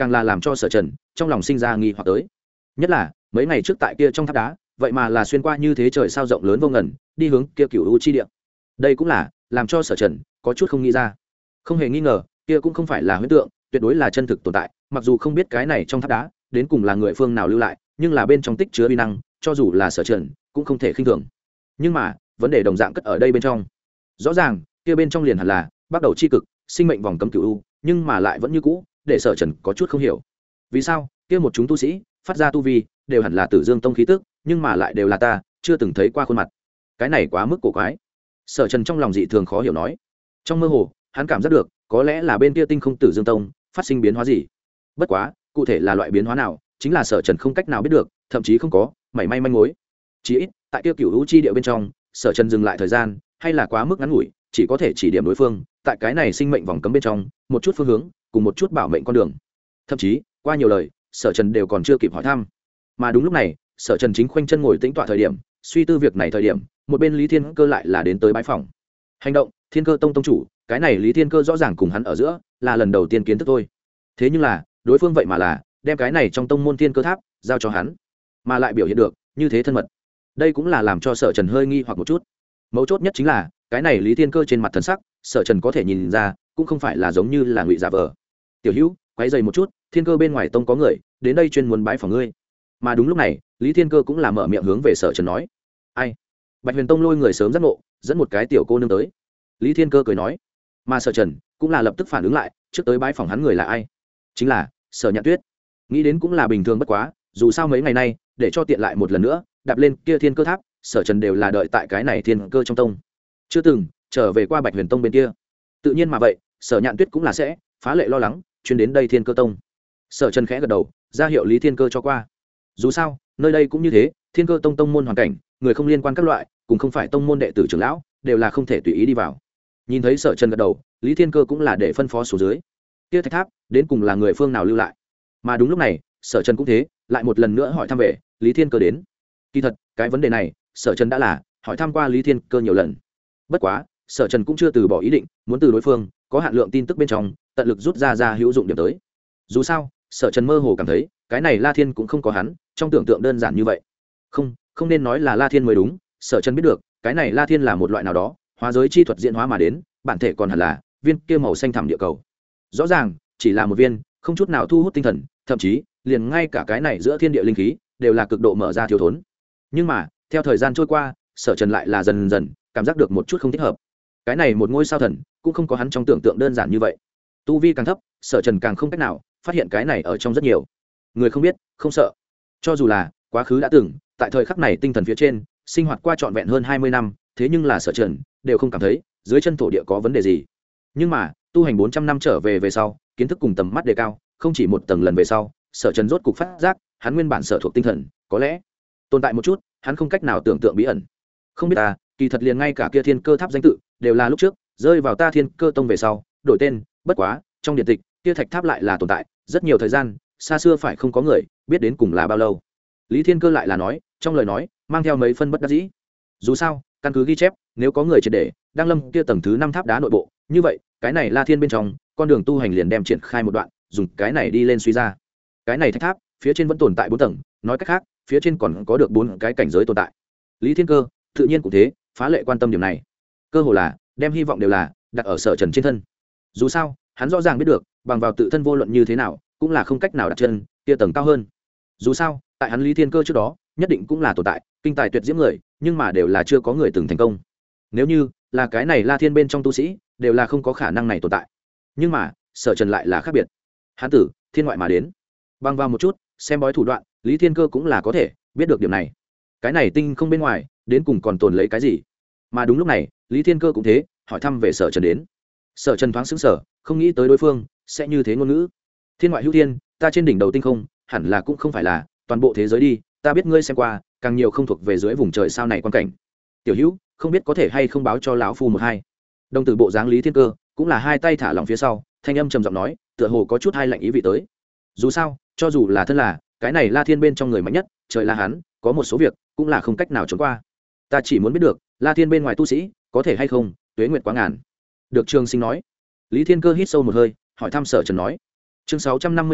càng là làm cho Sở Trần trong lòng sinh ra nghi hoặc tới. Nhất là mấy ngày trước tại kia trong tháp đá, vậy mà là xuyên qua như thế trời sao rộng lớn vô ngần, đi hướng kia Cửu U chi địa. Đây cũng là làm cho Sở Trần có chút không nghĩ ra. Không hề nghi ngờ, kia cũng không phải là huyễn tượng, tuyệt đối là chân thực tồn tại, mặc dù không biết cái này trong tháp đá đến cùng là người phương nào lưu lại, nhưng là bên trong tích chứa uy năng, cho dù là Sở Trần cũng không thể khinh thường. Nhưng mà vấn đề đồng dạng cất ở đây bên trong. Rõ ràng kia bên trong liền hẳn là bắt đầu chi cực, sinh mệnh vòng cấm Cửu U, nhưng mà lại vẫn như cũ, để Sở Trần có chút không hiểu. Vì sao kia một chúng tu sĩ phát ra tu vi đều hẳn là Tử Dương Tông khí tức, nhưng mà lại đều là ta chưa từng thấy qua khuôn mặt. Cái này quá mức cổ quái. Sở Trần trong lòng dị thường khó hiểu nói. Trong mơ hồ, hắn cảm giác được, có lẽ là bên kia tinh không Tử Dương Tông phát sinh biến hóa gì. Bất quá, cụ thể là loại biến hóa nào, chính là Sở Trần không cách nào biết được, thậm chí không có mảy may manh mối. Chỉ ít, tại kia Cửu U chi địa bên trong, Sở Trần dừng lại thời gian, hay là quá mức ngắn ngủi, chỉ có thể chỉ điểm đối phương, tại cái này sinh mệnh vòng cấm bên trong, một chút phương hướng, cùng một chút bảo mệnh con đường. Thậm chí, qua nhiều lời, Sở Trần đều còn chưa kịp hỏi thăm. Mà đúng lúc này, Sở Trần chính khoanh chân ngồi tĩnh tọa thời điểm, suy tư việc này thời điểm, một bên Lý Thiên Cơ lại là đến tới bãi phòng. Hành động, Thiên Cơ Tông tông chủ, cái này Lý Thiên Cơ rõ ràng cùng hắn ở giữa, là lần đầu tiên kiến thức thôi. Thế nhưng là, đối phương vậy mà là đem cái này trong tông môn Thiên Cơ Tháp giao cho hắn, mà lại biểu hiện được như thế thân mật. Đây cũng là làm cho Sở Trần hơi nghi hoặc một chút. Mấu chốt nhất chính là, cái này Lý Thiên Cơ trên mặt thần sắc, Sở Trần có thể nhìn ra, cũng không phải là giống như là ngụy giả vờ. Tiểu Hữu, quấy rầy một chút, Thiên Cơ bên ngoài tông có người đến đây chuyên muốn bái phỏng ngươi. Mà đúng lúc này, Lý Thiên Cơ cũng là mở miệng hướng về Sở Trần nói. Ai? Bạch Huyền Tông lôi người sớm giác ngộ, dẫn một cái tiểu cô nương tới. Lý Thiên Cơ cười nói. Mà Sở Trần cũng là lập tức phản ứng lại, trước tới bái phỏng hắn người là ai? Chính là Sở Nhạn Tuyết. Nghĩ đến cũng là bình thường bất quá, dù sao mấy ngày nay, để cho tiện lại một lần nữa, đạp lên kia Thiên Cơ Tháp, Sở Trần đều là đợi tại cái này Thiên Cơ trong tông, chưa từng trở về qua Bạch Huyền Tông bên kia. Tự nhiên mà vậy, Sở Nhạn Tuyết cũng là sẽ phá lệ lo lắng, chuyến đến đây Thiên Cơ tông. Sở Trần khẽ gật đầu, ra hiệu Lý Thiên Cơ cho qua. Dù sao, nơi đây cũng như thế, Thiên Cơ tông tông môn hoàn cảnh, người không liên quan các loại, cùng không phải tông môn đệ tử trưởng lão, đều là không thể tùy ý đi vào. Nhìn thấy Sở Trần gật đầu, Lý Thiên Cơ cũng là để phân phó xuống dưới. Kia thạch tháp, đến cùng là người phương nào lưu lại? Mà đúng lúc này, Sở Trần cũng thế, lại một lần nữa hỏi thăm về Lý Thiên Cơ đến. Kỳ thật, cái vấn đề này, Sở Trần đã là hỏi thăm qua Lý Thiên Cơ nhiều lần. Bất quá, Sở Trần cũng chưa từ bỏ ý định, muốn từ đối phương có hạn lượng tin tức bên trong, tận lực rút ra hữu dụng điểm tới. Dù sao, Sở Trần mơ hồ cảm thấy, cái này La Thiên cũng không có hắn trong tưởng tượng đơn giản như vậy. Không nên nói là La Thiên mới đúng, Sở Trần biết được, cái này La Thiên là một loại nào đó, hóa giới chi thuật diễn hóa mà đến, bản thể còn hẳn là viên kia màu xanh thẳm địa cầu. Rõ ràng, chỉ là một viên, không chút nào thu hút tinh thần, thậm chí, liền ngay cả cái này giữa thiên địa linh khí, đều là cực độ mở ra thiếu thốn. Nhưng mà, theo thời gian trôi qua, Sở Trần lại là dần dần cảm giác được một chút không thích hợp. Cái này một ngôi sao thần, cũng không có hắn trong tưởng tượng đơn giản như vậy. Tu vi càng thấp, Sở Trần càng không cách nào phát hiện cái này ở trong rất nhiều người không biết, không sợ. Cho dù là quá khứ đã từng tại thời khắc này tinh thần phía trên sinh hoạt qua trọn vẹn hơn 20 năm, thế nhưng là Sở Trần đều không cảm thấy dưới chân thổ địa có vấn đề gì. Nhưng mà tu hành 400 năm trở về sau, kiến thức cùng tầm mắt đề cao, không chỉ một tầng lần về sau, Sở Trần rốt cục phát giác, hắn nguyên bản sở thuộc tinh thần có lẽ tồn tại một chút hắn không cách nào tưởng tượng bí ẩn. Không biết ta, kỳ thật liền ngay cả kia Thiên Cơ Tháp danh tự đều là lúc trước rơi vào ta Thiên Cơ Tông về sau đổi tên. Bất quá trong điện tịch kia thạch tháp lại là tồn tại rất nhiều thời gian, xa xưa phải không có người biết đến cùng là bao lâu. Lý Thiên Cơ lại là nói, trong lời nói mang theo mấy phân bất đắc dĩ. Dù sao, căn cứ ghi chép, nếu có người triệt để đang lâm kia tầng thứ 5 tháp đá nội bộ, như vậy cái này La Thiên bên trong con đường tu hành liền đem triển khai một đoạn, dùng cái này đi lên suy ra. Cái này thạch tháp phía trên vẫn tồn tại 4 tầng, nói cách khác, phía trên còn có được 4 cái cảnh giới tồn tại. Lý Thiên Cơ tự nhiên cũng thế, phá lệ quan tâm điểm này. Cơ hồ là đem hy vọng đều là đặt ở Sở Trần trên thân. Dù sao, hắn rõ ràng biết được, bằng vào tự thân vô luận như thế nào, cũng là không cách nào đặt chân kia tầng cao hơn. Dù sao, tại hắn Lý Thiên Cơ trước đó, nhất định cũng là tồn tại kinh tài tuyệt diễm người, nhưng mà đều là chưa có người từng thành công. Nếu như là cái này La Thiên bên trong tu sĩ, đều là không có khả năng này tồn tại. Nhưng mà, Sở Trần lại là khác biệt. Hắn tử thiên ngoại mà đến, bằng vào một chút xem bói thủ đoạn, Lý Thiên Cơ cũng là có thể biết được điểm này. Cái này tinh không bên ngoài, đến cùng còn tồn lấy cái gì? Mà đúng lúc này, Lý Thiên Cơ cũng thế, hỏi thăm về Sở Trần đến. Sở Trần thoáng sững sờ, không nghĩ tới đối phương sẽ như thế ngôn ngữ. Thiên ngoại hữu thiên, ta trên đỉnh đầu tinh không, hẳn là cũng không phải là toàn bộ thế giới đi, ta biết ngươi xem qua, càng nhiều không thuộc về dưới vùng trời sao này quan cảnh. Tiểu Hữu, không biết có thể hay không báo cho lão phu một hai. Đồng tử bộ dáng Lý Thiên Cơ, cũng là hai tay thả lỏng phía sau, thanh âm trầm giọng nói, tựa hồ có chút hai lạnh ý vị tới. Dù sao, cho dù là thân là cái này La Thiên bên trong người mạnh nhất, trời là hắn, có một số việc cũng là không cách nào trốn qua. Ta chỉ muốn biết được, La Thiên bên ngoài tu sĩ, có thể hay không, tuế nguyệt quá ngàn. Được Trường Sinh nói. Lý Thiên Cơ hít sâu một hơi, hỏi thăm Sở Trần nói. Chương 657,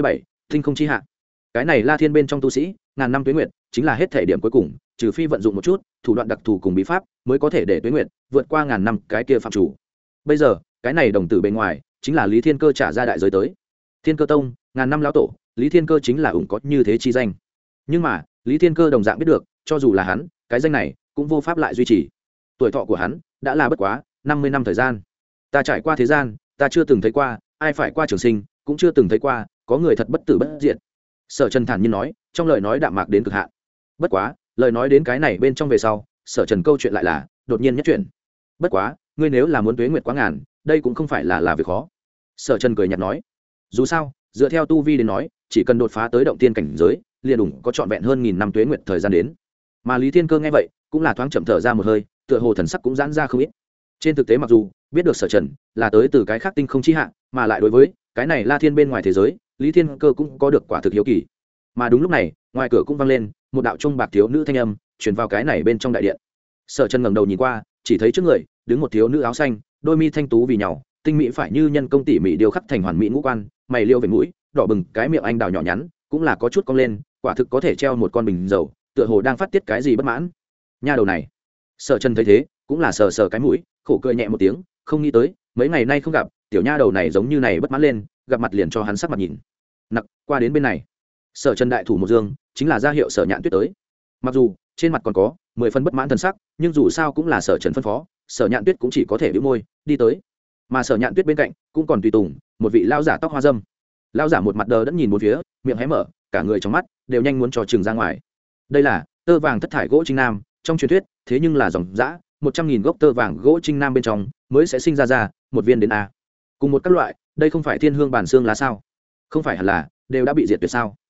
tinh không chi hạ, cái này La Thiên bên trong tu sĩ ngàn năm tuế nguyệt chính là hết thể điểm cuối cùng, trừ phi vận dụng một chút thủ đoạn đặc thù cùng bí pháp mới có thể để tuế nguyệt vượt qua ngàn năm cái kia phạm chủ. Bây giờ cái này đồng tử bên ngoài chính là Lý Thiên Cơ trả ra đại giới tới. Thiên Cơ Tông ngàn năm lão tổ, Lý Thiên Cơ chính là ủng có như thế chi danh. Nhưng mà Lý Thiên Cơ đồng dạng biết được, cho dù là hắn, cái danh này cũng vô pháp lại duy trì. Tuổi thọ của hắn đã là bất quá 50 năm thời gian. Ta trải qua thế gian, ta chưa từng thấy qua ai phải qua trường sinh, cũng chưa từng thấy qua có người thật bất tử bất diệt. Sở Trần thản nhiên nói, trong lời nói đạm mạc đến cực hạn. Bất quá, lời nói đến cái này bên trong về sau, Sở Trần câu chuyện lại là đột nhiên nhất chuyện. Bất quá, ngươi nếu là muốn tuế nguyệt quá ngàn, đây cũng không phải là việc khó. Sở Trần cười nhạt nói, dù sao, dựa theo tu vi đến nói, chỉ cần đột phá tới động tiên cảnh giới, liền đủ có trọn vẹn hơn 1000 năm tuế nguyệt thời gian đến. Mà Lý Thiên Cơ nghe vậy, cũng là thoáng chậm thở ra một hơi, tựa hồ thần sắc cũng giãn ra không ít. Trên thực tế mặc dù biết được Sở Trần là tới từ cái khác tinh không chi hạ, mà lại đối với cái này La Thiên bên ngoài thế giới, Lý Thiên Cơ cũng có được quả thực hiếu kỳ. Mà đúng lúc này, ngoài cửa cũng vang lên một đạo trung bạc thiếu nữ thanh âm, truyền vào cái này bên trong đại điện. Sở Trần ngẩng đầu nhìn qua, chỉ thấy trước người đứng một thiếu nữ áo xanh, đôi mi thanh tú vì nhau, tinh mỹ phải như nhân công tỉ mỉ điêu khắc thành hoàn mỹ ngũ quan, mày liêu về mũi, đỏ bừng, cái miệng anh đào nhỏ nhắn, cũng là có chút cong lên, quả thực có thể treo một con bình dầu, tựa hồ đang phát tiết cái gì bất mãn. Nha đầu này. Sở Trần thấy thế, cũng là sờ sờ cái mũi, khổ cười nhẹ một tiếng, không nghĩ tới, mấy ngày nay không gặp, tiểu nha đầu này giống như này bất mãn lên, gặp mặt liền cho hắn sắc mặt nhìn. Nặc, qua đến bên này. Sở Trần đại thủ một dương, chính là ra hiệu Sở Nhạn Tuyết tới. Mặc dù trên mặt còn có 10 phần bất mãn thần sắc, nhưng dù sao cũng là Sở Trần phân phó, Sở Nhạn Tuyết cũng chỉ có thể bĩu môi, đi tới. Mà Sở Nhạn Tuyết bên cạnh cũng còn tùy tùng một vị lão giả tóc hoa râm. Lão giả một mặt đờ đẫn nhìn bốn phía, miệng hé mở, cả người trong mắt đều nhanh muốn cho trừng ra ngoài. Đây là tơ vàng thất thải gỗ trinh nam, trong truyền thuyết, thế nhưng là dòng dã 100.000 gốc tơ vàng gỗ trinh nam bên trong mới sẽ sinh ra một viên đến a. Cùng một các loại, đây không phải thiên hương bản xương lá sao? Không phải hẳn là đều đã bị diệt tuyệt sao?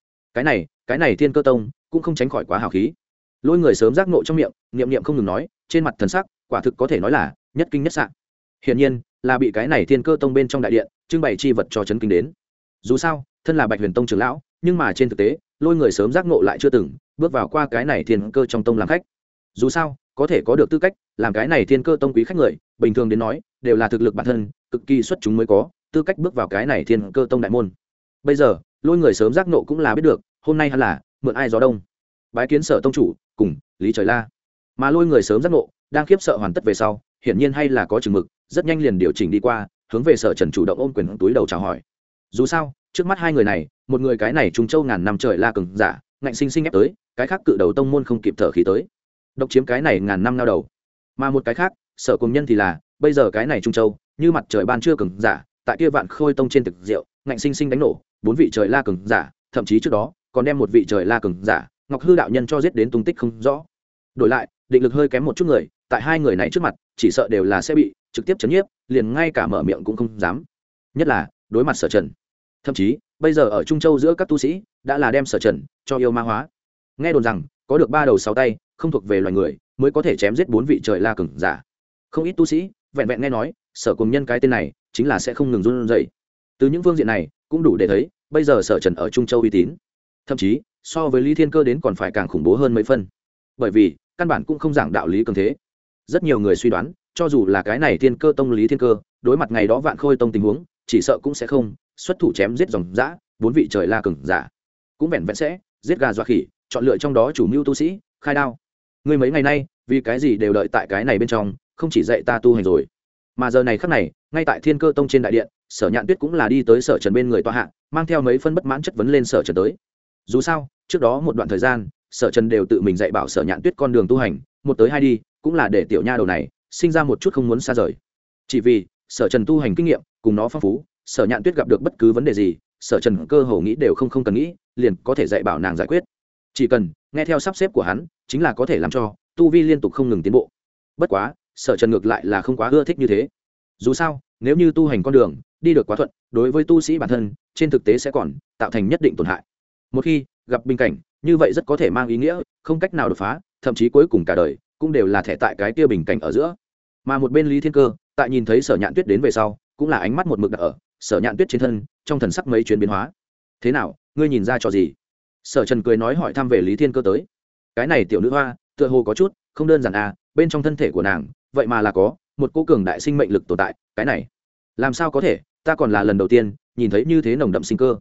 Cái này Thiên Cơ Tông cũng không tránh khỏi quá hào khí. Lôi người sớm giác nộ trong miệng, niệm không ngừng nói, trên mặt thần sắc quả thực có thể nói là nhất kinh nhất sạn. Hiển nhiên là bị cái này Thiên Cơ Tông bên trong đại điện trưng bày chi vật cho chấn kinh đến. Dù sao, thân là Bạch Huyền Tông trưởng lão, nhưng mà trên thực tế, lôi người sớm giác nộ lại chưa từng bước vào qua cái này Thiên Cơ trong tông làm khách. Dù sao, có thể có được tư cách làm cái này Thiên Cơ Tông quý khách người, bình thường đến nói, đều là thực lực bản thân cực kỳ xuất chúng mới có tư cách bước vào cái này Thiên Cơ Tông đại môn. Bây giờ, lôi người sớm giác nộ cũng là biết được, hôm nay hắn là mượn ai gió đông, bái kiến Sở tông chủ cùng Lý Trời La. Mà lôi người sớm giác nộ đang khiếp sợ hoàn tất về sau, hiển nhiên hay là có chừng mực, rất nhanh liền điều chỉnh đi qua, hướng về Sở Trần chủ động ôm quyền túi đầu chào hỏi. Dù sao, trước mắt hai người này, một người cái này Trung Châu ngàn năm trời la cường giả, ngạnh sinh sinh ép tới, cái khác cự đầu tông môn không kịp thở khí tới, độc chiếm cái này ngàn năm lao đầu. Mà một cái khác, Sở cùng nhân thì là, bây giờ cái này Trung Châu, như mặt trời ban trưa cường giả, tại kia Vạn Khôi tông trên thực rượu, ngạnh sinh sinh đánh nổ 4 vị trời la cường giả, thậm chí trước đó còn đem một vị trời la cường giả, Ngọc Hư đạo nhân cho giết đến tung tích không rõ. Đổi lại, định lực hơi kém một chút người, tại hai người này trước mặt, chỉ sợ đều là sẽ bị trực tiếp chấn nhiếp, liền ngay cả mở miệng cũng không dám. Nhất là đối mặt Sở Trần. Thậm chí, bây giờ ở Trung Châu giữa các tu sĩ, đã là đem Sở Trần cho yêu ma hóa. Nghe đồn rằng, có được 3 đầu 6 tay, không thuộc về loài người, mới có thể chém giết 4 vị trời la cường giả. Không ít tu sĩ, vẹn vẹn nghe nói, Sở cùng nhân cái tên này, chính là sẽ không ngừng run rẩy. Từ những phương diện này, cũng đủ để thấy, bây giờ Sở Trần ở Trung Châu uy tín, thậm chí so với Lý Thiên Cơ đến còn phải càng khủng bố hơn mấy phân. Bởi vì căn bản cũng không giảng đạo lý cường thế. Rất nhiều người suy đoán, cho dù là cái này Thiên Cơ Tông Lý Thiên Cơ, đối mặt ngày đó Vạn Khôi Tông tình huống, chỉ sợ cũng sẽ không xuất thủ chém giết dòng dã 4 vị trời la cường giả, cũng vẹn vẹn sẽ giết gà dọa khỉ, chọn lựa trong đó chủ mưu tu sĩ khai đao. Ngươi mấy ngày nay vì cái gì đều đợi tại cái này bên trong, không chỉ dạy ta tu hành rồi, mà giờ này khắc này, ngay tại Thiên Cơ Tông trên đại điện, Sở Nhạn Tuyết cũng là đi tới Sở Trần bên người tọa hạ, mang theo mấy phân bất mãn chất vấn lên Sở Trần tới. Dù sao, trước đó một đoạn thời gian, Sở Trần đều tự mình dạy bảo Sở Nhạn Tuyết con đường tu hành, một tới hai đi, cũng là để tiểu nha đầu này sinh ra một chút không muốn xa rời. Chỉ vì Sở Trần tu hành kinh nghiệm cùng nó phong phú, Sở Nhạn Tuyết gặp được bất cứ vấn đề gì, Sở Trần cơ hồ nghĩ đều không cần nghĩ, liền có thể dạy bảo nàng giải quyết. Chỉ cần nghe theo sắp xếp của hắn, chính là có thể làm cho tu vi liên tục không ngừng tiến bộ. Bất quá, Sở Trần ngược lại là không quá ưa thích như thế. Dù sao, nếu như tu hành con đường đi được quá thuận, đối với tu sĩ bản thân, trên thực tế sẽ còn tạo thành nhất định tổn hại. Một khi gặp bình cảnh, như vậy rất có thể mang ý nghĩa không cách nào đột phá, thậm chí cuối cùng cả đời cũng đều là thẻ tại cái kia bình cảnh ở giữa. Mà một bên Lý Thiên Cơ, tại nhìn thấy Sở Nhạn Tuyết đến về sau, cũng là ánh mắt một mực đặt ở Sở Nhạn Tuyết trên thân, trong thần sắc mấy chuyến biến hóa. Thế nào, ngươi nhìn ra cho gì? Sở Trần cười nói hỏi thăm về Lý Thiên Cơ tới. Cái này tiểu nữ hoa, tựa hồ có chút không đơn giản à, bên trong thân thể của nàng, vậy mà là có một cô cường đại sinh mệnh lực tồn tại, cái này làm sao có thể, ta còn là lần đầu tiên nhìn thấy như thế nồng đậm sinh cơ.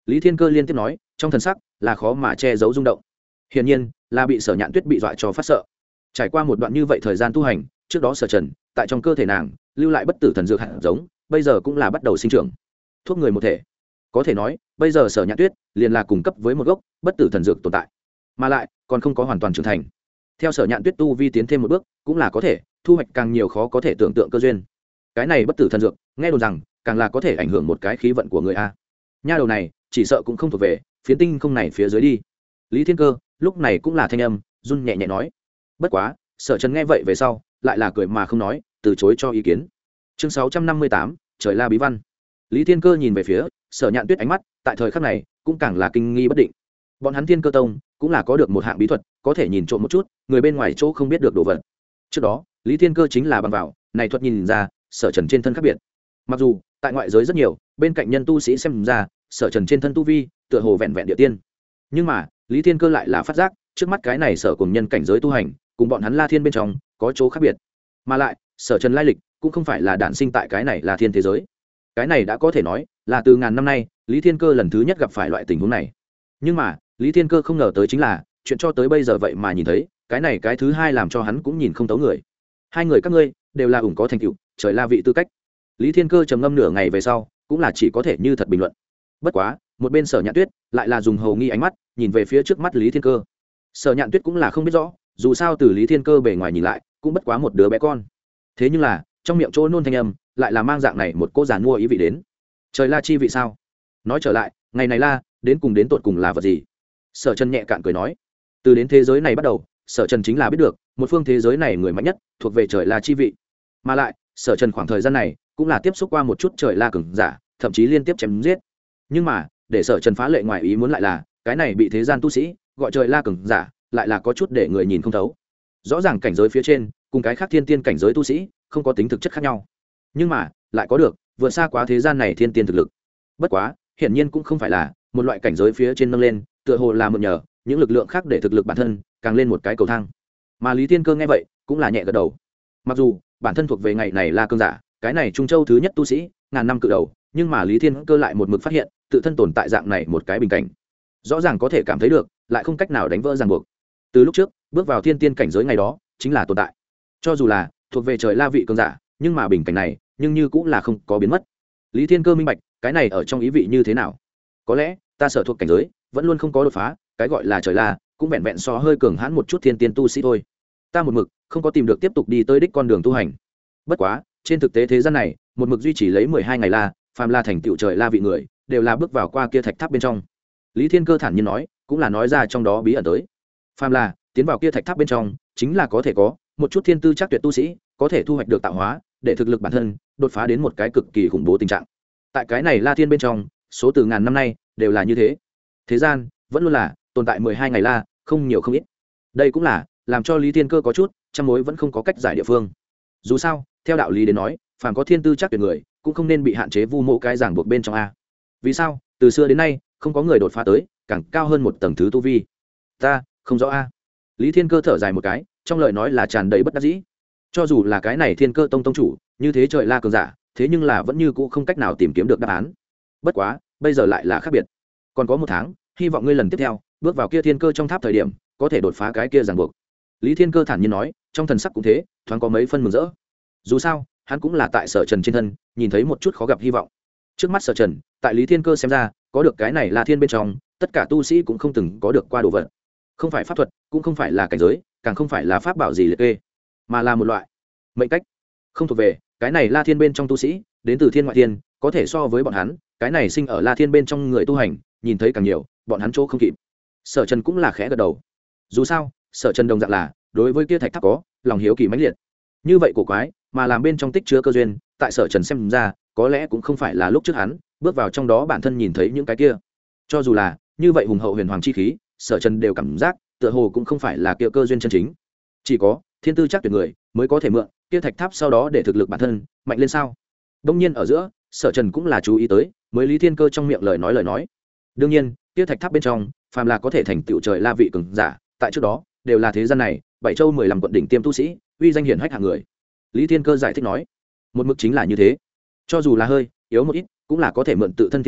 Lý Thiên Cơ liên tiếp nói, trong thần sắc là khó mà che giấu rung động. Hiển nhiên là bị Sở Nhạn Tuyết bị dọa cho phát sợ. Trải qua một đoạn như vậy thời gian tu hành, trước đó Sở Trần tại trong cơ thể nàng lưu lại bất tử thần dược hạt giống, bây giờ cũng là bắt đầu sinh trưởng. Thuốc người một thể. Có thể nói, bây giờ Sở Nhạn Tuyết liền là cùng cấp với một gốc bất tử thần dược tồn tại, mà lại còn không có hoàn toàn trưởng thành. Theo Sở Nhạn Tuyết tu vi tiến thêm một bước, cũng là có thể thu hoạch càng nhiều khó có thể tưởng tượng cơ duyên. Cái này bất tử thần dược, nghe đồn rằng càng là có thể ảnh hưởng một cái khí vận của người a. Nha đầu này, chỉ sợ cũng không thuộc về phiến tinh không này phía dưới đi. Lý Thiên Cơ lúc này cũng là thanh âm run nhẹ nhẹ nói. Bất quá Sở Trần nghe vậy về sau lại là cười mà không nói, từ chối cho ý kiến. Chương 658, trời la bí văn. Lý Thiên Cơ nhìn về phía Sở Nhạn Tuyết, ánh mắt tại thời khắc này cũng càng là kinh nghi bất định. Bọn hắn Thiên Cơ Tông cũng là có được một hạng bí thuật, có thể nhìn trộm một chút người bên ngoài chỗ không biết được đồ vật. Trước đó Lý Thiên Cơ chính là bằng vào này thuật nhìn ra Sở Trần trên thân khác biệt. Mặc dù tại ngoại giới rất nhiều bên cạnh nhân tu sĩ xem ra Sở Trần trên thân tu vi tựa hồ vẹn vẹn địa tiên, nhưng mà Lý Thiên Cơ lại là phát giác trước mắt cái này Sở cùng nhân cảnh giới tu hành cùng bọn hắn La Thiên bên trong có chỗ khác biệt, mà lại Sở Trần lai lịch cũng không phải là đản sinh tại cái này La Thiên thế giới. Cái này đã có thể nói là từ ngàn năm nay Lý Thiên Cơ lần thứ nhất gặp phải loại tình huống này. Nhưng mà Lý Thiên Cơ không ngờ tới chính là chuyện cho tới bây giờ vậy mà nhìn thấy cái này cái thứ hai làm cho hắn cũng nhìn không tấu người. Hai người các ngươi đều là ủng có thành tựu trời la vị tư cách. Lý Thiên Cơ trầm ngâm nửa ngày về sau cũng là chỉ có thể như thật bình luận. Bất quá một bên Sở Nhạn Tuyết lại là dùng hầu nghi ánh mắt nhìn về phía trước mắt Lý Thiên Cơ. Sở Nhạn Tuyết cũng là không biết rõ, dù sao từ Lý Thiên Cơ bề ngoài nhìn lại cũng bất quá một đứa bé con, thế nhưng là trong miệng chỗ nôn thanh âm lại là mang dạng này một cô giàn mua ý vị đến. Trời la chi vị sao? Nói trở lại, ngày này la đến tột cùng là vật gì? Sở Trần nhẹ cạn cười nói, từ đến thế giới này bắt đầu, Sở Trần chính là biết được một phương thế giới này người mạnh nhất thuộc về trời la chi vị, mà lại Sở Trần khoảng thời gian này cũng là tiếp xúc qua một chút trời la cường giả, thậm chí liên tiếp chém giết. Nhưng mà để Sở Trần phá lệ ngoài ý muốn lại là cái này bị thế gian tu sĩ gọi trời la cường giả lại là có chút để người nhìn không thấu. Rõ ràng cảnh giới phía trên cùng cái khác thiên tiên cảnh giới tu sĩ không có tính thực chất khác nhau, nhưng mà lại có được vượt xa quá thế gian này thiên tiên thực lực. Bất quá hiển nhiên cũng không phải là một loại cảnh giới phía trên nâng lên, tựa hồ là mượn nhờ những lực lượng khác để thực lực bản thân càng lên một cái cầu thang. Mà Lý Thiên Cơ nghe vậy cũng là nhẹ gật đầu. Mặc dù bản thân thuộc về ngày này là cương giả, cái này Trung Châu thứ nhất tu sĩ, ngàn năm cự đầu, nhưng mà Lý Thiên Cơ lại một mực phát hiện tự thân tồn tại dạng này một cái bình cảnh. Rõ ràng có thể cảm thấy được, lại không cách nào đánh vỡ ràng buộc. Từ lúc trước bước vào thiên tiên cảnh giới ngày đó chính là tồn tại. Cho dù là thuộc về trời la vị cương giả, nhưng mà bình cảnh này nhưng như cũng là không có biến mất. Lý Thiên Cơ minh bạch cái này ở trong ý vị như thế nào. Có lẽ ta sở thuộc cảnh giới vẫn luôn không có đột phá, cái gọi là trời la cũng vẹn vẹn so hơi cường hãn một chút thiên tiên tu sĩ thôi. Ta một mực không có tìm được tiếp tục đi tới đích con đường tu hành. Bất quá trên thực tế thế gian này một mực duy trì lấy 12 ngày la, phàm la thành tựu trời la vị người đều là bước vào qua kia thạch tháp bên trong. Lý Thiên Cơ thản nhiên nói, cũng là nói ra trong đó bí ẩn tới. Phàm la tiến vào kia thạch tháp bên trong chính là có thể có một chút thiên tư chắc tuyệt tu sĩ có thể thu hoạch được tạo hóa, để thực lực bản thân đột phá đến một cái cực kỳ khủng bố tình trạng. Tại cái này La Thiên bên trong, số từ ngàn năm nay đều là như thế. Thế gian vẫn luôn là tồn tại 12 ngày la, không nhiều không ít. Đây cũng là làm cho Lý Thiên Cơ có chút trăm mối vẫn không có cách giải địa phương. Dù sao theo đạo lý đến nói, phàm có thiên tư chắc tuyệt người cũng không nên bị hạn chế vu mộ cái ràng buộc bên trong a. Vì sao từ xưa đến nay không có người đột phá tới càng cao hơn một tầng thứ tu vi? Ta không rõ a. Lý Thiên Cơ thở dài một cái, trong lời nói là tràn đầy bất đắc dĩ. Cho dù là cái này Thiên Cơ tông tông chủ như thế trời la cường giả, thế nhưng là vẫn như cũ không cách nào tìm kiếm được đáp án. Bất quá bây giờ lại là khác biệt. Còn có một tháng, hy vọng ngươi lần tiếp theo bước vào kia Thiên Cơ trong tháp thời điểm có thể đột phá cái kia ràng buộc. Lý Thiên Cơ thản nhiên nói, trong thần sắc cũng thế thoáng có mấy phân mừng rỡ. Dù sao hắn cũng là tại Sở Trần trên thân nhìn thấy một chút khó gặp hy vọng. Trước mắt Sở Trần tại Lý Thiên Cơ xem ra có được cái này là thiên bên trong tất cả tu sĩ cũng không từng có được qua đồ vật, không phải pháp thuật, cũng không phải là cảnh giới, càng không phải là pháp bảo gì liệt kê, mà là một loại mệnh cách, không thuộc về cái này La Thiên bên trong tu sĩ, đến từ thiên ngoại thiên, có thể so với bọn hắn cái này sinh ở La Thiên bên trong người tu hành nhìn thấy càng nhiều, bọn hắn chỗ không kịp. Sở Trần cũng là khẽ gật đầu. Dù sao Sở Trần đồng dạng là đối với kia thạch tháp có lòng hiếu kỳ mãnh liệt. Như vậy cổ quái mà làm bên trong tích chứa cơ duyên, tại Sở Trần xem ra có lẽ cũng không phải là lúc trước hắn bước vào trong đó bản thân nhìn thấy những cái kia. Cho dù là như vậy hùng hậu huyền hoàng chi khí, Sở Trần đều cảm giác tựa hồ cũng không phải là kia cơ duyên chân chính. Chỉ có thiên tư chắc tuyệt người mới có thể mượn kia thạch tháp sau đó để thực lực bản thân mạnh lên sao? Đông nhiên ở giữa, Sở Trần cũng là chú ý tới, mới Lý Thiên Cơ trong miệng lời nói. Đương nhiên, kia thạch tháp bên trong, phàm là có thể thành tựu trời la vị cường giả, tại trước đó đều là thế gian này, 7 châu 15 quận đỉnh tiêm tu sĩ, uy danh hiển hách hạng người. Lý Thiên Cơ giải thích nói, một mực chính là như thế. Cho dù là hơi yếu một ít, cũng là có thể mượn tự thân thiên phú,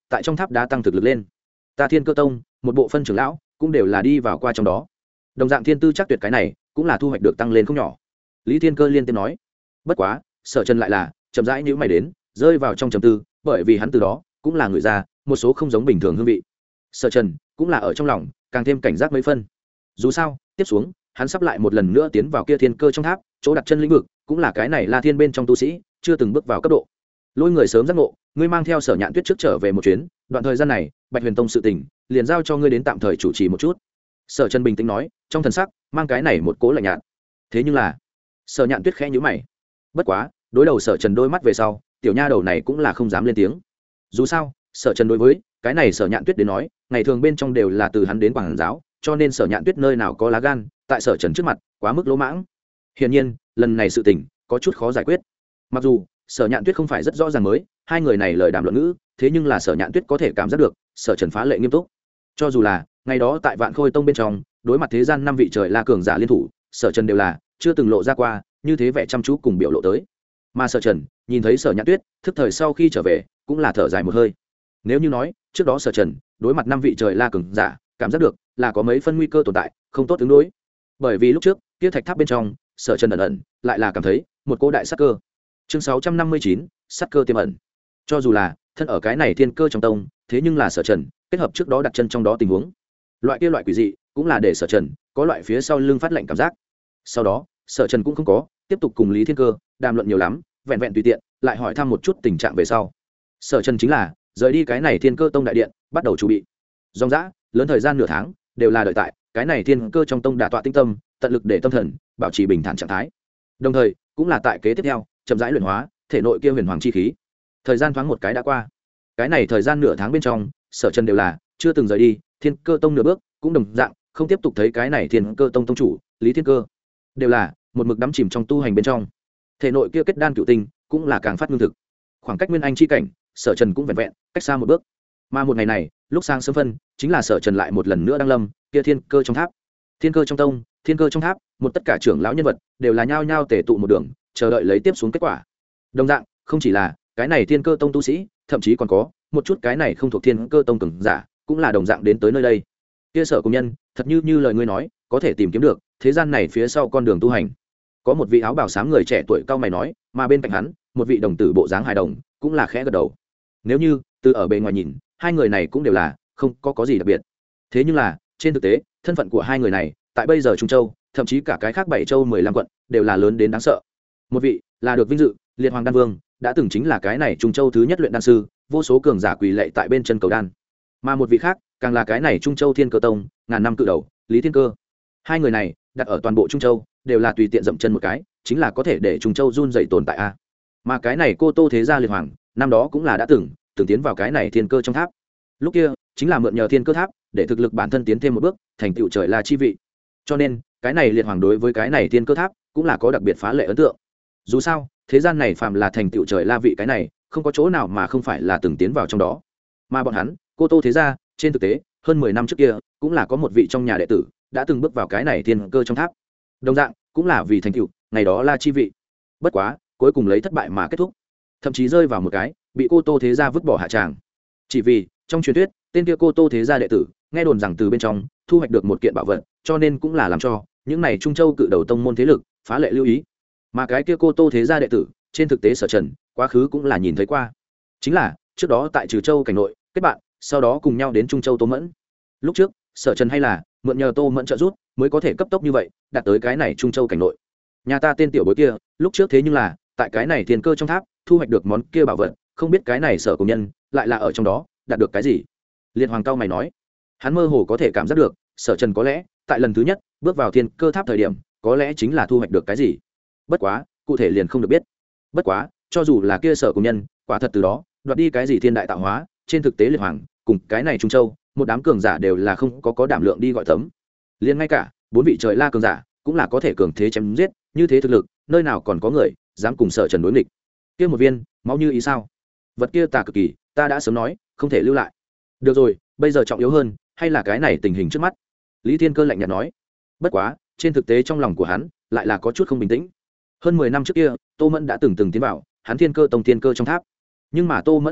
tại trong tháp đá tăng thực lực lên. Ta Thiên Cơ Tông một bộ phân trưởng lão cũng đều là đi vào qua trong đó, đồng dạng thiên tư chắc tuyệt, cái này cũng là thu hoạch được tăng lên không nhỏ. Lý Thiên Cơ liên tiếp nói. Bất quá Sở Trần lại là chậm rãi nhíu mày đến, rơi vào trong trầm tư, bởi vì hắn từ đó cũng là người ra một số không giống bình thường hương vị. Sở Trần cũng là ở trong lòng càng thêm cảnh giác mấy phân. Dù sao tiếp xuống hắn sắp lại một lần nữa tiến vào kia thiên cơ trong tháp, chỗ đặt chân lĩnh vực cũng là cái này La Thiên bên trong tu sĩ chưa từng bước vào cấp độ. Lôi người sớm giác ngộ, ngươi mang theo Sở Nhạn Tuyết trước trở về một chuyến, đoạn thời gian này Bạch Huyền Tông sự tình liền giao cho ngươi đến tạm thời chủ trì một chút. Sở Trần bình tĩnh nói, trong thần sắc mang cái này một cố lạnh nhạt. Thế nhưng là Sở Nhạn Tuyết khẽ nhíu mày. Bất quá đối đầu Sở Trần đôi mắt về sau, tiểu nha đầu này cũng là không dám lên tiếng. Dù sao Sở Trần đối với cái này Sở Nhạn Tuyết đến nói, ngày thường bên trong đều là từ hắn đến quảng giáo, cho nên Sở Nhạn Tuyết nơi nào có lá gan tại Sở Trần trước mặt quá mức lỗ mãng. Hiển nhiên lần này sự tình có chút khó giải quyết. Mặc dù Sở Nhạn Tuyết không phải rất rõ ràng mới hai người này lời đàm luận ngữ, thế nhưng là Sở Nhạn Tuyết có thể cảm giác được Sở Trần phá lệ nghiêm túc. Cho dù là ngày đó tại Vạn Khôi Tông bên trong đối mặt thế gian năm vị trời la cường giả liên thủ, Sở Trần đều là chưa từng lộ ra qua như thế vẻ chăm chú cùng biểu lộ tới. Mà Sở Trần nhìn thấy Sở Nhạn Tuyết thức thời sau khi trở về cũng là thở dài một hơi. Nếu như nói trước đó Sở Trần đối mặt năm vị trời la cường giả cảm giác được là có mấy phân nguy cơ tồn tại, không tốt ứng đối, bởi vì lúc trước kia thạch tháp bên trong Sở Trần ẩn ẩn lại là cảm thấy một cô đại sát cơ. Chương 659, sát cơ tiềm ẩn. Cho dù là thân ở cái này thiên cơ trong tông, thế nhưng là Sở Trần kết hợp trước đó đặt chân trong đó tình huống, loại kia loại quỷ dị cũng là để Sở Trần có loại phía sau lưng phát lạnh cảm giác. Sau đó Sở Trần cũng không có tiếp tục cùng Lý Thiên Cơ đàm luận nhiều lắm, vẹn vẹn tùy tiện lại hỏi thăm một chút tình trạng về sau. Sở Trần chính là rời đi cái này thiên cơ tông đại điện, bắt đầu chuẩn bị. Dòng dã lớn thời gian nửa tháng đều là đợi tại cái này thiên cơ trong tông đả tọa tinh tâm, tận lực để tâm thần bảo trì bình thản trạng thái, đồng thời cũng là tại kế tiếp theo chậm rãi luyện hóa thể nội kia huyền hoàng chi khí. Thời gian thoáng một cái đã qua, cái này thời gian nửa tháng bên trong Sở Trần đều là chưa từng rời đi thiên cơ tông nửa bước, cũng đồng dạng không tiếp tục thấy cái này thiên cơ tông tông chủ Lý Thiên Cơ, đều là một mực đắm chìm trong tu hành bên trong. Thể nội kia kết đan cựu tinh cũng là càng phát ngưng thực, khoảng cách nguyên anh chi cảnh Sở Trần cũng vẹn vẹn cách xa một bước. Mà một ngày này lúc sáng sớm phân, chính là Sở Trần lại một lần nữa đăng lâm kia thiên cơ trong tháp. Thiên cơ trong tông, thiên cơ trong tháp, một tất cả trưởng lão nhân vật đều là nhao nhao tề tụ một đường, chờ đợi lấy tiếp xuống kết quả. Đồng dạng không chỉ là cái này thiên cơ tông tu sĩ, thậm chí còn có một chút cái này không thuộc thiên cơ tông cường giả cũng là đồng dạng đến tới nơi đây. Kia Sở công nhân thật như lời ngươi nói, có thể tìm kiếm được thế gian này phía sau con đường tu hành. Có một vị áo bào xám người trẻ tuổi cao mày nói, mà bên cạnh hắn một vị đồng tử bộ dáng hài đồng cũng là khẽ gật đầu. Nếu như từ ở bề ngoài nhìn, hai người này cũng đều là không có gì đặc biệt, thế nhưng là trên thực tế thân phận của hai người này tại bây giờ Trung Châu, thậm chí cả cái khác 7 châu 15 quận đều là lớn đến đáng sợ. Một vị là được vinh dự liệt hoàng đan vương, đã từng chính là cái này Trung Châu thứ nhất luyện đan sư, vô số cường giả quỳ lạy tại bên chân cầu đan. Mà một vị khác càng là cái này Trung Châu thiên cơ tông ngàn năm cự đầu Lý Thiên Cơ. Hai người này đặt ở toàn bộ Trung Châu đều là tùy tiện dậm chân một cái chính là có thể để Trung Châu run dậy tồn tại a. Mà cái này Cô Tô thế gia liệt hoàng năm đó cũng là đã từng tiến vào cái này thiên cơ trong tháp, lúc kia chính là mượn nhờ thiên cơ tháp để thực lực bản thân tiến thêm một bước, thành tựu trời la chi vị. Cho nên cái này liệt hoàng đối với cái này thiên cơ tháp cũng là có đặc biệt phá lệ ấn tượng. Dù sao thế gian này phàm là thành tựu trời la vị, cái này không có chỗ nào mà không phải là từng tiến vào trong đó. Mà bọn hắn Cô Tô thế gia trên thực tế hơn 10 năm trước kia cũng là có một vị trong nhà đệ tử đã từng bước vào cái này thiên cơ trong tháp, đồng dạng cũng là vì thành tựu ngày đó la chi vị. Bất quá cuối cùng lấy thất bại mà kết thúc, thậm chí rơi vào một cái bị Cô Tô thế gia vứt bỏ hạ tràng. Chỉ vì trong truyền thuyết tên kia Cô Tô thế gia đệ tử nghe đồn rằng từ bên trong thu hoạch được một kiện bảo vật, cho nên cũng là làm cho những này Trung Châu cự đầu tông môn thế lực phá lệ lưu ý. Mà cái kia Cô Tô thế gia đệ tử trên thực tế Sở Trần quá khứ cũng là nhìn thấy qua, chính là trước đó tại Trừ Châu cảnh nội kết bạn, sau đó cùng nhau đến Trung Châu Tô Mẫn. Lúc trước Sở Trần hay là mượn nhờ Tô Mẫn trợ giúp mới có thể cấp tốc như vậy đạt tới cái này Trung Châu cảnh nội. Nhà ta tên tiểu bối kia lúc trước thế nhưng là tại cái này thiên cơ trong tháp thu hoạch được món kia bảo vật, không biết cái này Sở công nhân lại là ở trong đó đạt được cái gì. Liệt hoàng cao mày nói, hắn mơ hồ có thể cảm giác được Sở Trần có lẽ tại lần thứ nhất bước vào thiên cơ tháp thời điểm có lẽ chính là thu hoạch được cái gì, bất quá cụ thể liền không được biết. Bất quá cho dù là kia Sở công nhân quả thật từ đó đoạt đi cái gì thiên đại tạo hóa, trên thực tế liệt hoàng cùng cái này Trung Châu một đám cường giả đều là không có đảm lượng đi gọi tấm. Liền ngay cả 4 vị trời la cường giả cũng là có thể cường thế chém giết, như thế thực lực nơi nào còn có người dám cùng Sở Trần đối nghịch. Kia một viên máu như ý sao, vật kia tà cực kỳ, ta đã sớm nói không thể lưu lại. Được rồi, bây giờ trọng yếu hơn hay là cái này tình hình trước mắt. Lý Thiên Cơ lạnh nhạt nói. Bất quá trên thực tế trong lòng của hắn lại là có chút không bình tĩnh. Hơn 10 năm trước kia Tô Mẫn đã từng tiến vào hắn thiên cơ tông thiên cơ trong tháp, nhưng mà Tô Mẫn thực lực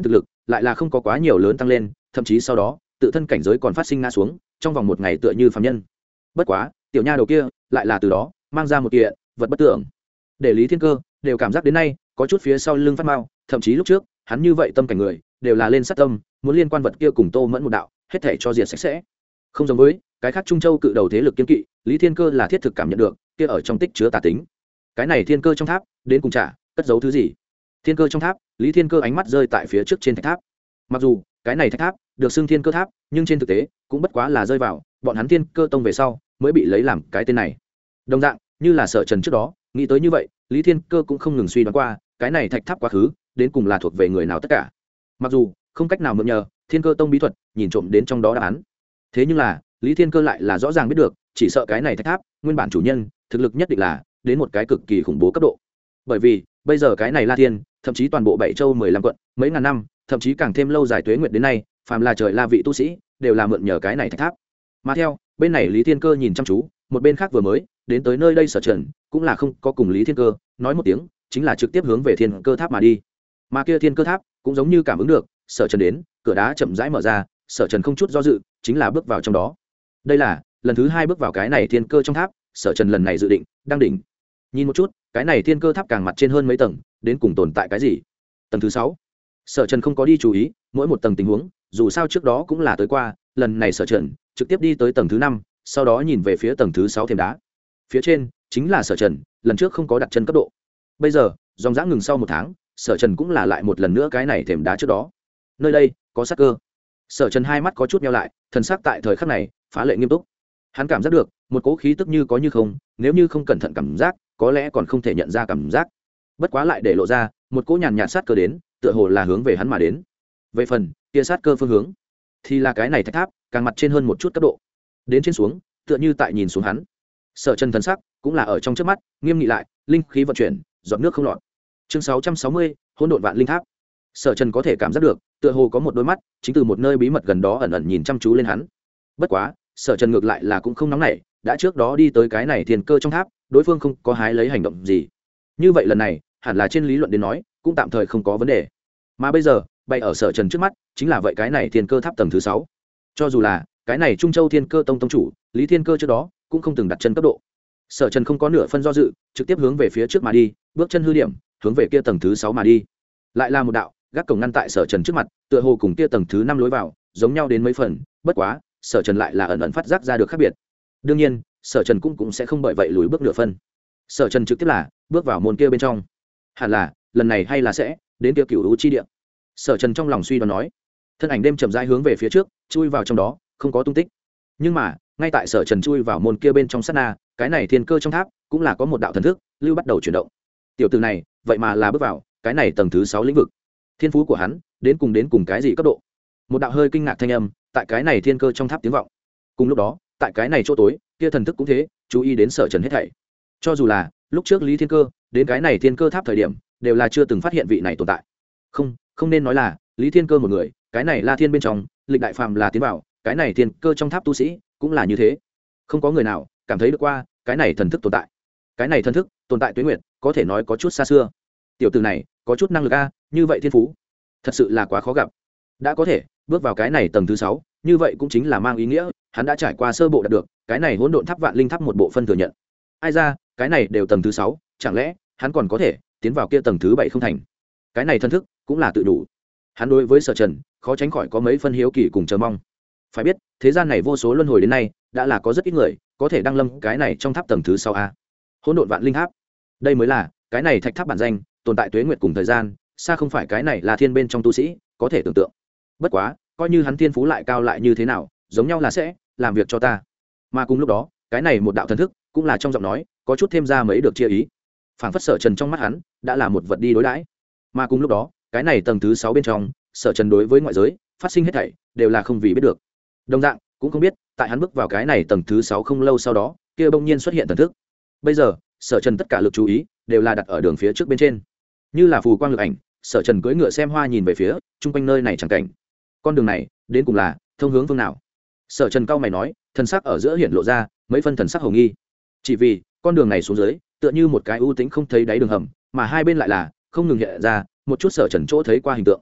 lại là không có quá nhiều lớn tăng lên, thậm chí sau đó tự thân cảnh giới còn phát sinh ngã xuống, trong vòng một ngày tựa như phàm nhân. Bất quá tiểu nha đầu kia lại là từ đó mang ra một kiện vật bất tưởng, để Lý Thiên Cơ đều cảm giác đến nay có chút phía sau lưng phát mao. Thậm chí lúc trước hắn như vậy tâm cảnh người đều là lên sát tâm, muốn liên quan vật kia cùng Tô Mẫn một đạo hết thể cho diệt sạch sẽ. Không giống với cái khác Trung Châu cự đầu thế lực kiên kỵ, Lý Thiên Cơ là thiết thực cảm nhận được kia ở trong tích chứa tà tính. Cái này thiên cơ trong tháp đến cùng trả cất giấu thứ gì? Thiên cơ trong tháp, Lý Thiên Cơ ánh mắt rơi tại phía trước trên thạch tháp. Mặc dù cái này thạch tháp được xưng thiên cơ tháp, nhưng trên thực tế cũng bất quá là rơi vào bọn hắn thiên cơ tông về sau mới bị lấy làm cái tên này. Đồng dạng như là Sở Trần trước đó nghĩ tới như vậy, Lý Thiên Cơ cũng không ngừng suy đoán qua cái này thạch tháp quá khứ đến cùng là thuộc về người nào tất cả. Mặc dù không cách nào mượn nhờ thiên cơ tông bí thuật nhìn trộm đến trong đó đáp án, thế nhưng là Lý Thiên Cơ lại là rõ ràng biết được, chỉ sợ cái này thạch tháp nguyên bản chủ nhân thực lực nhất định là đến một cái cực kỳ khủng bố cấp độ. Bởi vì bây giờ cái này La Thiên, thậm chí toàn bộ Bảy Châu 15 quận, mấy ngàn năm, thậm chí càng thêm lâu dài tuế nguyệt đến nay, phàm là trời La vị tu sĩ, đều là mượn nhờ cái này thạch tháp. Mà theo bên này Lý Thiên Cơ nhìn chăm chú, một bên khác vừa mới đến tới nơi đây Sở Trần, cũng là không có cùng Lý Thiên Cơ nói một tiếng, chính là trực tiếp hướng về thiên cơ tháp mà đi. Mà kia thiên cơ tháp cũng giống như cảm ứng được Sở Trần đến, cửa đá chậm rãi mở ra, Sở Trần không chút do dự, chính là bước vào trong đó. Đây là lần thứ 2 bước vào cái này thiên cơ trong tháp, Sở Trần lần này dự định đang đỉnh. Nhìn một chút, cái này thiên cơ tháp càng mặt trên hơn mấy tầng, đến cùng tồn tại cái gì? Tầng thứ 6. Sở Trần không có đi chú ý mỗi một tầng tình huống, dù sao trước đó cũng là tới qua, lần này Sở Trần trực tiếp đi tới tầng thứ 5, sau đó nhìn về phía tầng thứ 6 thềm đá. Phía trên chính là Sở Trần lần trước không có đặt chân cấp độ. Bây giờ, dòng dã ngừng sau 1 tháng, Sở Trần cũng là lại một lần nữa cái này thềm đá trước đó. Nơi đây có sát cơ. Sở Trần hai mắt có chút nheo lại, thần sắc tại thời khắc này phá lệ nghiêm túc. Hắn cảm giác được một cỗ khí tức như có như không, nếu như không cẩn thận cảm giác, có lẽ còn không thể nhận ra cảm giác. Bất quá lại để lộ ra một cỗ nhàn nhạt sát cơ đến, tựa hồ là hướng về hắn mà đến. Về phần kia sát cơ phương hướng, thì là cái này thạch tháp càng mặt trên hơn một chút cấp độ, đến trên xuống, tựa như tại nhìn xuống hắn. Sở Trần thần sắc cũng là ở trong trước mắt nghiêm nghị lại, linh khí vận chuyển, giọt nước không lọt. Chương 660, hỗn độn vạn linh tháp. Sở Trần có thể cảm giác được, tựa hồ có một đôi mắt chính từ một nơi bí mật gần đó ẩn ẩn nhìn chăm chú lên hắn. Bất quá, Sở Trần ngược lại là cũng không nóng nảy, đã trước đó đi tới cái này thiên cơ trong tháp, đối phương không có hái lấy hành động gì. Như vậy lần này, hẳn là trên lý luận đến nói, cũng tạm thời không có vấn đề. Mà bây giờ, bay ở Sở Trần trước mắt, chính là vậy cái này thiên cơ tháp tầng thứ 6. Cho dù là cái này Trung Châu Thiên Cơ Tông tông chủ, Lý Thiên Cơ trước đó cũng không từng đặt chân cấp độ. Sở Trần không có nửa phân do dự, trực tiếp hướng về phía trước mà đi, bước chân hư điểm, hướng về kia tầng thứ 6 mà đi. Lại là một đạo gác cổng ngăn tại Sở Trần trước mặt, tựa hồ cùng kia tầng thứ 5 lối vào giống nhau đến mấy phần, bất quá Sở Trần lại là ẩn ẩn phát giác ra được khác biệt. Đương nhiên, Sở Trần cũng sẽ không bởi vậy lùi bước nửa phân. Sở Trần trực tiếp là bước vào môn kia bên trong. Hẳn là lần này hay là sẽ đến kia Cửu U chi địa. Sở Trần trong lòng suy đoán nói. Thân ảnh đêm chậm rãi hướng về phía trước, chui vào trong đó, không có tung tích. Nhưng mà, ngay tại Sở Trần chui vào môn kia bên trong sát na, cái này thiên cơ trong tháp cũng là có một đạo thần thức lưu bắt đầu chuyển động. Tiểu tử này, vậy mà là bước vào cái này tầng thứ 6 lĩnh vực. Thiên phú của hắn đến cùng cái gì cấp độ? Một đạo hơi kinh ngạc thanh âm tại cái này thiên cơ trong tháp tiếng vọng. Cùng lúc đó, tại cái này chỗ tối, kia thần thức cũng thế, chú ý đến Sở Trần hết thảy. Cho dù là lúc trước Lý Thiên Cơ đến cái này thiên cơ tháp thời điểm, đều là chưa từng phát hiện vị này tồn tại. Không nên nói là Lý Thiên Cơ một người, cái này La Thiên bên trong, lịch đại phàm là tiến vào, cái này thiên cơ trong tháp tu sĩ cũng là như thế. Không có người nào cảm thấy được qua cái này thần thức tồn tại. Cái này thần thức tồn tại tuế nguyệt, có thể nói có chút xa xưa. Tiểu tử này có chút năng lực a, như vậy thiên phú thật sự là quá khó gặp. Đã có thể bước vào cái này tầng thứ 6, như vậy cũng chính là mang ý nghĩa hắn đã trải qua sơ bộ đạt được cái này hỗn độn tháp vạn linh tháp một bộ phân thừa nhận. Ai ra, cái này đều tầng thứ 6, chẳng lẽ hắn còn có thể tiến vào kia tầng thứ 7 không thành? Cái này thần thức cũng là tự đủ. Hắn đối với Sở Trần khó tránh khỏi có mấy phân hiếu kỳ cùng chờ mong. Phải biết, thế gian này vô số luân hồi đến nay, đã là có rất ít người có thể đăng lâm cái này trong tháp tầng thứ 6 a. Hỗn độn vạn linh tháp. Đây mới là cái này thạch tháp bản danh, tồn tại tuế nguyệt cùng thời gian, xa không phải cái này là thiên bên trong tu sĩ có thể tưởng tượng. Bất quá, coi như hắn thiên phú lại cao lại như thế nào, giống nhau là sẽ làm việc cho ta. Mà cùng lúc đó, cái này một đạo thần thức cũng là trong giọng nói có chút thêm ra mấy được chia ý. Phảng phất Sở Trần trong mắt hắn đã là một vật đi đối đãi. Mà cùng lúc đó, cái này tầng thứ 6 bên trong, Sở Trần đối với ngoại giới phát sinh hết thảy đều là không vì biết được. Đồng dạng cũng không biết, tại hắn bước vào cái này tầng thứ 6 không lâu sau đó, kia bỗng nhiên xuất hiện thần thức. Bây giờ, Sở Trần tất cả lực chú ý đều là đặt ở đường phía trước bên trên. Như là phù quang lực ảnh, Sở Trần cưỡi ngựa xem hoa nhìn về phía chung quanh nơi này chẳng cảnh. Con đường này, đến cùng là thông hướng phương nào? Sở Trần cao mày nói, thần sắc ở giữa hiện lộ ra mấy phân thần sắc hồng nghi. Chỉ vì, con đường này xuống dưới, tựa như một cái u tĩnh không thấy đáy đường hầm, mà hai bên lại là không ngừng hiện ra một chút Sở Trần chỗ thấy qua hình tượng.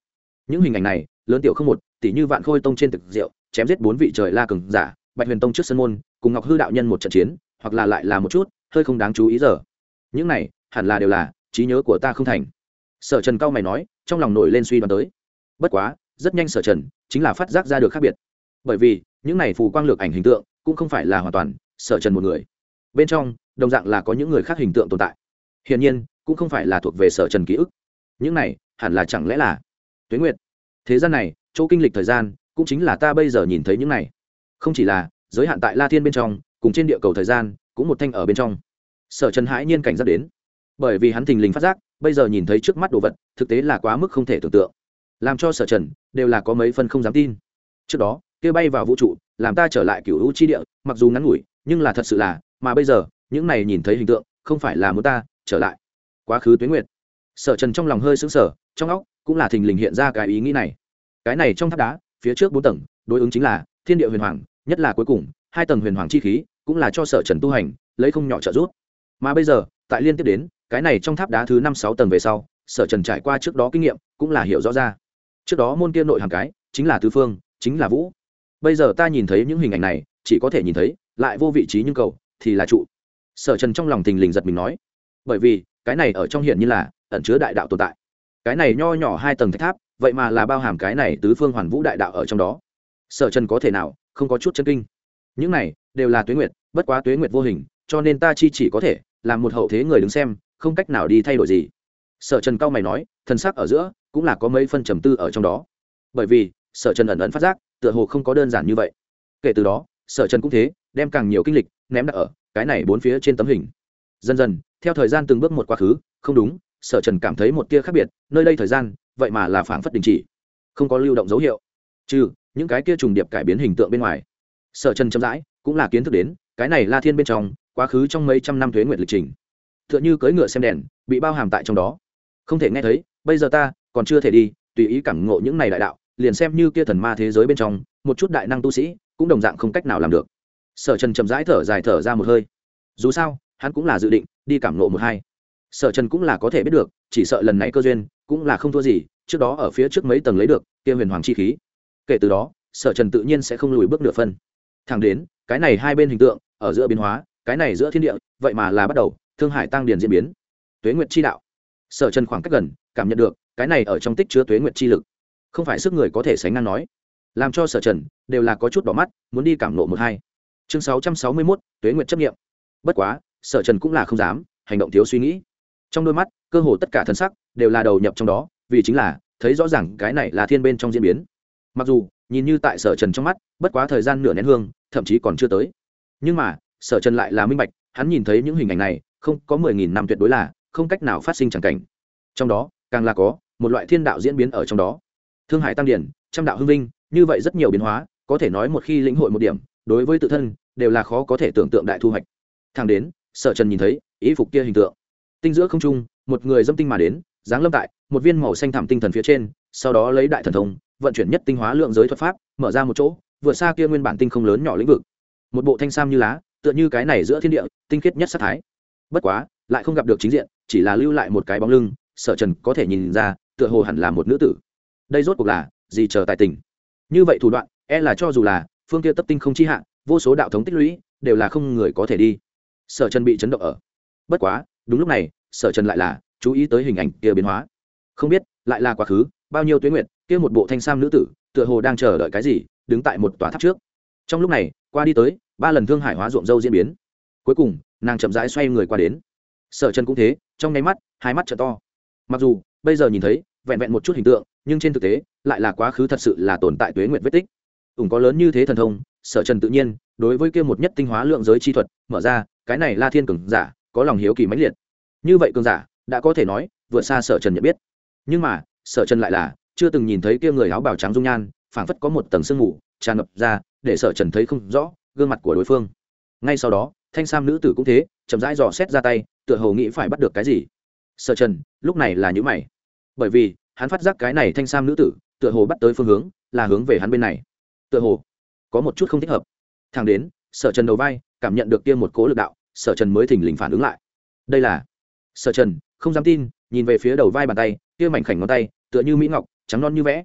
những hình ảnh này lớn tiểu không một, tỷ như Vạn Khôi tông trên thực rượu chém giết 4 vị trời la cường giả, Bạch Huyền tông trước sân môn cùng Ngọc Hư đạo nhân một trận chiến, hoặc là lại là một chút hơi không đáng chú ý giờ. Những này hẳn là đều là trí nhớ của ta không thành. Sở Trần cao mày nói, trong lòng nổi lên suy đoán tới. Bất quá rất nhanh Sở Trần chính là phát giác ra được khác biệt, bởi vì những này phù quang lược ảnh hình tượng cũng không phải là hoàn toàn Sở Trần một người, bên trong đồng dạng là có những người khác hình tượng tồn tại, hiển nhiên cũng không phải là thuộc về Sở Trần ký ức. Những này hẳn là chẳng lẽ là Tuế Nguyệt. Thế gian này chỗ kinh lịch thời gian cũng chính là ta bây giờ nhìn thấy những này, không chỉ là giới hạn tại La Thiên bên trong, cùng trên địa cầu thời gian cũng một thanh ở bên trong. Sở Trần hãi nhiên cảnh giác đến, bởi vì hắn thình lình phát giác bây giờ nhìn thấy trước mắt đồ vật thực tế là quá mức không thể tưởng tượng, làm cho Sở Trần đều là có mấy phân không dám tin. Trước đó kia bay vào vũ trụ làm ta trở lại cửu u chi địa, mặc dù ngắn ngủi nhưng là thật sự là, mà bây giờ những này nhìn thấy hình tượng không phải là muốn ta trở lại quá khứ Tuế Nguyệt. Sở Trần trong lòng hơi sững sờ, trong óc cũng là thình lình hiện ra cái ý nghĩ này. Cái này trong tháp đá phía trước 4 tầng đối ứng chính là thiên địa huyền hoàng, nhất là cuối cùng 2 tầng huyền hoàng chi khí cũng là cho Sở Trần tu hành lấy không nhỏ trợ giúp. Mà bây giờ tại liên tiếp đến cái này trong tháp đá thứ 5-6 tầng về sau, Sở Trần trải qua trước đó kinh nghiệm cũng là hiểu rõ ra. Trước đó môn kia nội hàm cái chính là tứ phương, chính là vũ. Bây giờ ta nhìn thấy những hình ảnh này chỉ có thể nhìn thấy lại vô vị trí nhưng cầu thì là trụ. Sở Trần trong lòng thình lình giật mình nói, bởi vì cái này ở trong hiện như là ẩn chứa đại đạo tồn tại. Cái này nho nhỏ 2 tầng thạch tháp vậy mà là bao hàm cái này tứ phương hoàn vũ đại đạo ở trong đó. Sở Trần có thể nào không có chút chân kinh. Những này đều là Tuế Nguyệt, bất quá Tuế Nguyệt vô hình, cho nên ta chỉ có thể làm một hậu thế người đứng xem, không cách nào đi thay đổi gì. Sở Trần cao mày nói, thần sắc ở giữa cũng là có mấy phân trầm tư ở trong đó, bởi vì Sở Trần ẩn ẩn phát giác tựa hồ không có đơn giản như vậy. Kể từ đó Sở Trần cũng thế, đem càng nhiều kinh lịch ném đặt ở cái này 4 phía trên tấm hình. Dần dần theo thời gian từng bước một quá khứ, không đúng, Sở Trần cảm thấy một tia khác biệt, nơi đây thời gian vậy mà là phảng phất đình chỉ, không có lưu động dấu hiệu, trừ những cái kia trùng điệp cải biến hình tượng bên ngoài. Sở Trần chậm rãi cũng là kiến thức đến cái này La Thiên bên trong quá khứ trong mấy trăm năm Tuế Nguyệt lịch trình, tựa như cưỡi ngựa xem đèn bị bao hàm tại trong đó, không thể nghe thấy. Bây giờ ta còn chưa thể đi tùy ý cảm ngộ những này đại đạo, liền xem như kia thần ma thế giới bên trong một chút đại năng tu sĩ cũng đồng dạng không cách nào làm được. Sở Trần chậm rãi thở dài thở ra một hơi, dù sao hắn cũng là dự định đi cảm ngộ một hai. Sở Trần cũng là có thể biết được, chỉ sợ lần này cơ duyên cũng là không thua gì trước đó ở phía trước mấy tầng lấy được kia huyền hoàng chi khí. Kể từ đó Sở Trần tự nhiên sẽ không lùi bước nửa phân, thẳng đến cái này hai bên hình tượng ở giữa biến hóa, cái này giữa thiên địa vậy mà là bắt đầu thương hải tăng điền diễn biến. Tuế Nguyệt chi đạo, Sở Trần khoảng cách gần cảm nhận được cái này ở trong tích chứa Tuế Nguyệt chi lực, không phải sức người có thể sánh ngang nói, làm cho Sở Trần đều là có chút đỏ mắt, muốn đi cảm nộ một hai. Chương 661, Tuế Nguyệt chấp nghiệm. Bất quá Sở Trần cũng là không dám hành động thiếu suy nghĩ, trong đôi mắt cơ hồ tất cả thân sắc đều là đầu nhập trong đó, vì chính là thấy rõ ràng cái này là thiên bên trong diễn biến. Mặc dù nhìn như tại Sở Trần trong mắt bất quá thời gian nửa nén hương, thậm chí còn chưa tới, nhưng mà Sở Trần lại là minh bạch, hắn nhìn thấy những hình ảnh này không có 10.000 năm tuyệt đối là không cách nào phát sinh chẳng cảnh, trong đó càng là có một loại thiên đạo diễn biến ở trong đó. Thương hải tăng điển, trăm đạo hưng vinh, như vậy rất nhiều biến hóa, có thể nói một khi lĩnh hội một điểm, đối với tự thân đều là khó có thể tưởng tượng đại thu hoạch. Thẳng đến Sở Trần nhìn thấy ý phục kia hình tượng, tinh giữa không trung một người dâm tinh mà đến, giáng lâm tại một viên màu xanh thẳm tinh thần phía trên, sau đó lấy đại thần thông vận chuyển nhất tinh hóa lượng giới thuật pháp, mở ra một chỗ vượt xa kia nguyên bản tinh không lớn nhỏ lĩnh vực, một bộ thanh sam như lá, tựa như cái này giữa thiên địa tinh khiết nhất sát thái. Bất quá lại không gặp được chính diện, chỉ là lưu lại một cái bóng lưng, Sở Trần có thể nhìn ra tựa hồ hẳn là một nữ tử. Đây rốt cuộc là gì chờ tài tình, như vậy thủ đoạn e là cho dù là phương kia tấp tinh không chi hạ, vô số đạo thống tích lũy đều là không người có thể đi. Sở Trần bị chấn động ở. Bất quá đúng lúc này Sở Trần lại là chú ý tới hình ảnh kia biến hóa, không biết lại là quá khứ bao nhiêu tuế nguyệt, kia một bộ thanh sam nữ tử tựa hồ đang chờ đợi cái gì, đứng tại một tòa tháp trước. Trong lúc này qua đi tới 3 lần thương hải hóa ruộng dâu diễn biến, cuối cùng nàng chậm rãi xoay người qua đến. Sở Trần cũng thế, trong nháy mắt hai mắt trợ to. Mặc dù bây giờ nhìn thấy vẹn vẹn một chút hình tượng, nhưng trên thực tế lại là quá khứ thật sự là tồn tại tuế nguyệt vết tích. Có lớn như thế thần thông, Sở Trần tự nhiên đối với kia một nhất tinh hóa lượng giới chi thuật mở ra, cái này La Thiên cường giả có lòng hiếu kỳ mãnh liệt. Như vậy cường giả đã có thể nói vượt xa Sở Trần nhận biết. Nhưng mà Sở Trần lại là chưa từng nhìn thấy kia người áo bào trắng dung nhan, phảng phất có một tầng sương mù tràn ngập ra, để Sở Trần thấy không rõ gương mặt của đối phương. Ngay sau đó thanh sam nữ tử cũng thế, chậm rãi dò xét ra tay, tựa hồ nghĩ phải bắt được cái gì. Sở Trần lúc này là nhíu mày, bởi vì hắn phát giác cái này thanh sam nữ tử tựa hồ bắt tới phương hướng là hướng về hắn bên này, tựa hồ có một chút không thích hợp. Thẳng đến Sở Trần đầu vai cảm nhận được kia một cỗ lực đạo, Sở Trần mới thình lình phản ứng lại. Đây là Sở Trần không dám tin, nhìn về phía đầu vai bàn tay, kia mảnh khảnh ngón tay tựa như mỹ ngọc trắng non như vẽ,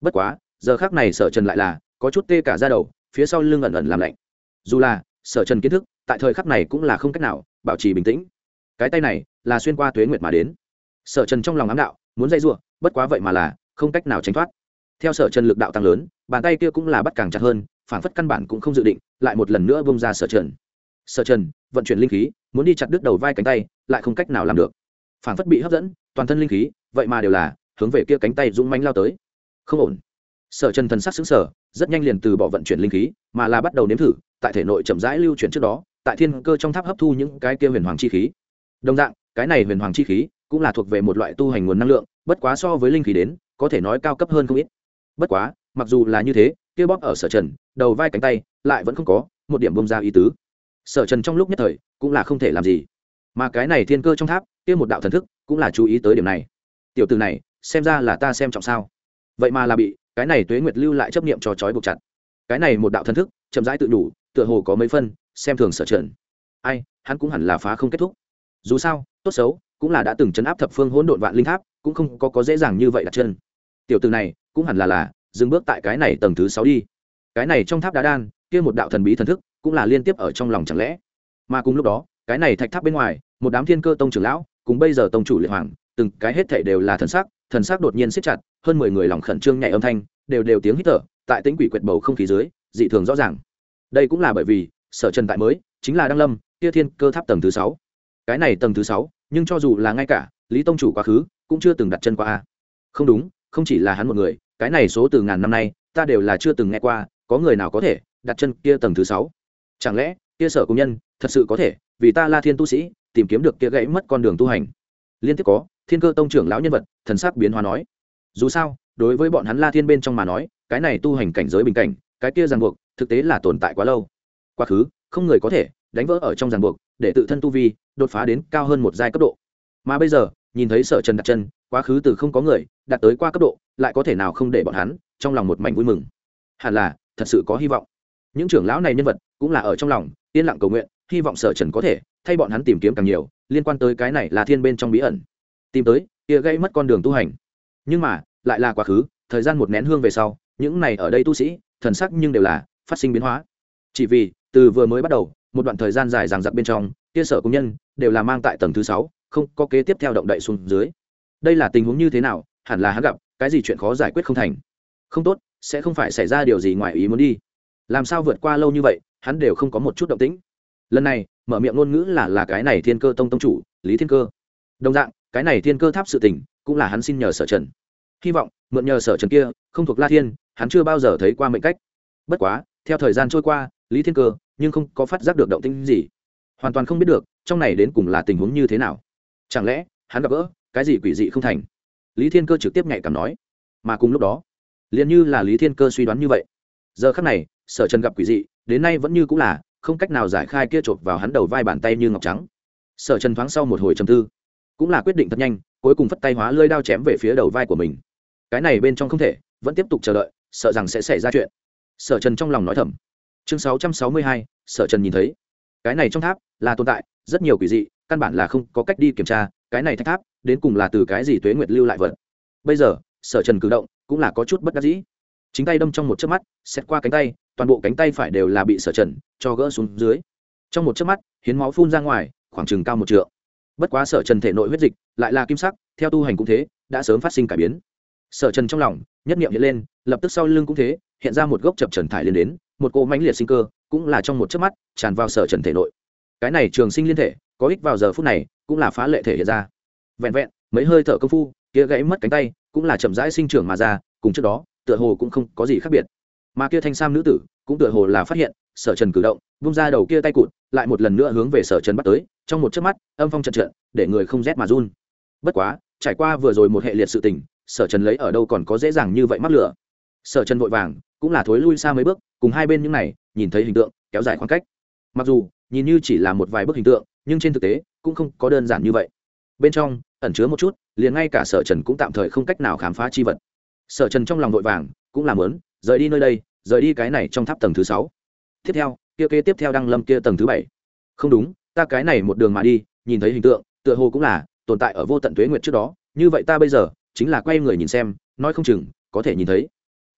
bất quá giờ khác này sở trần lại là có chút tê cả ra đầu, phía sau lưng ẩn ẩn làm lạnh. Dù là sở trần kiến thức tại thời khắc này cũng là không cách nào bảo trì bình tĩnh, cái tay này là xuyên qua tuế nguyệt mà đến. Sở trần trong lòng ám đạo muốn dây giụa, bất quá vậy mà là không cách nào tránh thoát. Theo sở trần lực đạo tăng lớn, bàn tay kia cũng là bắt càng chặt hơn, phảng phất căn bản cũng không dự định lại một lần nữa bông ra sở trần. Sở trần vận chuyển linh khí muốn đi chặt đứt đầu vai cánh tay, lại không cách nào làm được, phảng phất bị hấp dẫn toàn thân linh khí vậy mà đều là hướng về kia cánh tay dũng mãnh lao tới. Không ổn. Sở trần thần sắc sững sờ, rất nhanh liền từ bỏ vận chuyển linh khí, mà là bắt đầu nếm thử tại thể nội chậm rãi lưu chuyển trước đó tại thiên cơ trong tháp hấp thu những cái kia huyền hoàng chi khí. Đồng dạng cái này huyền hoàng chi khí cũng là thuộc về một loại tu hành nguồn năng lượng, bất quá so với linh khí đến có thể nói cao cấp hơn không ít. Bất quá mặc dù là như thế, kia bóp ở sở trần đầu vai cánh tay lại vẫn không có một điểm bông ra ý tứ. Sở trần trong lúc nhất thời cũng là không thể làm gì, mà cái này thiên cơ trong tháp kia một đạo thần thức cũng là chú ý tới điểm này. Tiểu tử này xem ra là ta xem trọng sao, vậy mà là bị cái này tuế nguyệt lưu lại chấp niệm cho trói buộc chặt. Cái này một đạo thần thức chậm rãi tự đủ, tựa hồ có mấy phân xem thường sở trần. Ai, hắn cũng hẳn là phá không kết thúc. Dù sao tốt xấu cũng là đã từng chấn áp thập phương hỗn độn vạn linh tháp, cũng không có dễ dàng như vậy đặt chân. Tiểu tử này cũng hẳn là dừng bước tại cái này tầng thứ 6 đi. Cái này trong tháp đá đan kia một đạo thần bí thần thức cũng là liên tiếp ở trong lòng chẳng lẽ. Mà cùng lúc đó cái này thạch tháp bên ngoài một đám thiên cơ tông trưởng lão cùng bây giờ tông chủ liệt hoàng, từng cái hết thảy đều là thần sắc đột nhiên siết chặt, hơn 10 người lòng khẩn trương nhảy âm thanh đều tiếng hít thở tại tĩnh quỷ quyệt bầu không khí dưới dị thường rõ ràng. Đây cũng là bởi vì sở trần tại mới chính là đăng lâm kia thiên cơ tháp tầng thứ 6. Cái này tầng thứ 6, nhưng cho dù là ngay cả lý tông chủ quá khứ cũng chưa từng đặt chân qua a. Không đúng, không chỉ là hắn một người, cái này số từ ngàn năm nay ta đều là chưa từng nghe qua có người nào có thể đặt chân kia tầng thứ 6. Chẳng lẽ kia sở công nhân thật sự có thể vì ta La Thiên tu sĩ tìm kiếm được kia gãy mất con đường tu hành? Liên tiếp có thiên cơ tông trưởng lão nhân vật thần sắc biến hóa nói, dù sao đối với bọn hắn La Thiên bên trong mà nói, cái này tu hành cảnh giới bình cảnh, cái kia ràng buộc thực tế là tồn tại quá lâu. Quá khứ không người có thể đánh vỡ ở trong ràng buộc để tự thân tu vi đột phá đến cao hơn một giai cấp độ, mà bây giờ nhìn thấy sở trần đặt chân quá khứ từ không có người đạt tới qua cấp độ, lại có thể nào không để bọn hắn trong lòng một mảnh vui mừng. Hẳn là thật sự có hy vọng. Những trưởng lão này nhân vật cũng là ở trong lòng yên lặng cầu nguyện, hy vọng sở trần có thể thay bọn hắn tìm kiếm càng nhiều liên quan tới cái này là thiên bên trong bí ẩn, tìm tới kia gây mất con đường tu hành. Nhưng mà lại là quá khứ thời gian một nén hương về sau, những này ở đây tu sĩ thần sắc nhưng đều là phát sinh biến hóa. Chỉ vì từ vừa mới bắt đầu một đoạn thời gian dài dằng dặc bên trong, kia sở công nhân đều là mang tại tầng thứ 6, không có kế tiếp theo động đậy xuống dưới. Đây là tình huống như thế nào? Hẳn là hắn gặp cái gì chuyện khó giải quyết không thành. Không tốt, sẽ không phải xảy ra điều gì ngoài ý muốn đi. Làm sao vượt qua lâu như vậy, hắn đều không có một chút động tĩnh. Lần này mở miệng ngôn ngữ là cái này thiên cơ tông tông chủ Lý Thiên Cơ. Đồng dạng cái này thiên cơ tháp sự tình cũng là hắn xin nhờ sở trần, hy vọng mượn nhờ sở trần kia không thuộc La Thiên, hắn chưa bao giờ thấy qua mệnh cách. Bất quá theo thời gian trôi qua, Lý Thiên Cơ nhưng không có phát giác được động tĩnh gì, hoàn toàn không biết được trong này đến cùng là tình huống như thế nào. Chẳng lẽ hắn gặp gỡ cái gì quỷ dị không thành? Lý Thiên Cơ trực tiếp nhạy cảm nói. Mà cùng lúc đó liền như là Lý Thiên Cơ suy đoán như vậy, giờ khắc này sở trần gặp quỷ dị đến nay vẫn như cũng là không cách nào giải khai kia chộp vào hắn đầu vai bàn tay như ngọc trắng. Sở trần thoáng sau một hồi trầm tư, cũng là quyết định thật nhanh, cuối cùng phất tay hóa lưỡi đao chém về phía đầu vai của mình. Cái này bên trong không thể vẫn tiếp tục chờ đợi, sợ rằng sẽ xảy ra chuyện. Sở trần trong lòng nói thầm. Chương 662, sở trần nhìn thấy cái này trong tháp là tồn tại rất nhiều quỷ dị, căn bản là không có cách đi kiểm tra cái này thạch tháp đến cùng là từ cái gì tuế nguyệt lưu lại vật. Bây giờ sở trần cử động cũng là có chút bất đắc dĩ, chính tay đâm trong một chớp mắt xét qua cánh tay, toàn bộ cánh tay phải đều là bị sở trần cho gỡ xuống dưới. Trong một chớp mắt hiến máu phun ra ngoài, khoảng chừng cao 1 trượng. Bất quá sở trần thể nội huyết dịch lại là kim sắc, theo tu hành cũng thế đã sớm phát sinh cải biến. Sở trần trong lòng nhất niệm hiện lên, lập tức sau lưng cũng thế hiện ra một gốc chập trần thải lên đến, một cỗ mãnh liệt sinh cơ cũng là trong một chớp mắt tràn vào sở trần thể nội. Cái này trường sinh liên thể có ích vào giờ phút này cũng là phá lệ thể hiện ra. Vẹn vẹn mấy hơi thở công phu, kia gãy mất cánh tay cũng là chậm rãi sinh trưởng mà ra, cùng trước đó tựa hồ cũng không có gì khác biệt. Mà kia thanh sam nữ tử cũng tựa hồ là phát hiện sở trần cử động, vung ra đầu kia tay cụt lại một lần nữa hướng về sở trần bắt tới, trong một chớp mắt âm phong trận trận để người không rét mà run. Bất quá trải qua vừa rồi một hệ liệt sự tình, sở trần lấy ở đâu còn có dễ dàng như vậy mắc lửa. Sở trần vội vàng cũng là thối lui xa mấy bước, cùng hai bên những này nhìn thấy hình tượng kéo dài khoảng cách. Mặc dù nhìn như chỉ là một vài bức hình tượng, nhưng trên thực tế cũng không có đơn giản như vậy, bên trong ẩn chứa một chút liền ngay cả sở trần cũng tạm thời không cách nào khám phá chi vật. Sở trần trong lòng vội vàng cũng làm lớn rời đi nơi đây, rời đi cái này trong tháp tầng thứ 6. Tiếp theo kia kế tiếp theo đăng lâm kia tầng thứ 7. Không đúng, ta cái này một đường mà đi, nhìn thấy hình tượng tựa hồ cũng là tồn tại ở vô tận tuế nguyệt trước đó, như vậy ta bây giờ chính là quay người nhìn xem, nói không chừng có thể nhìn thấy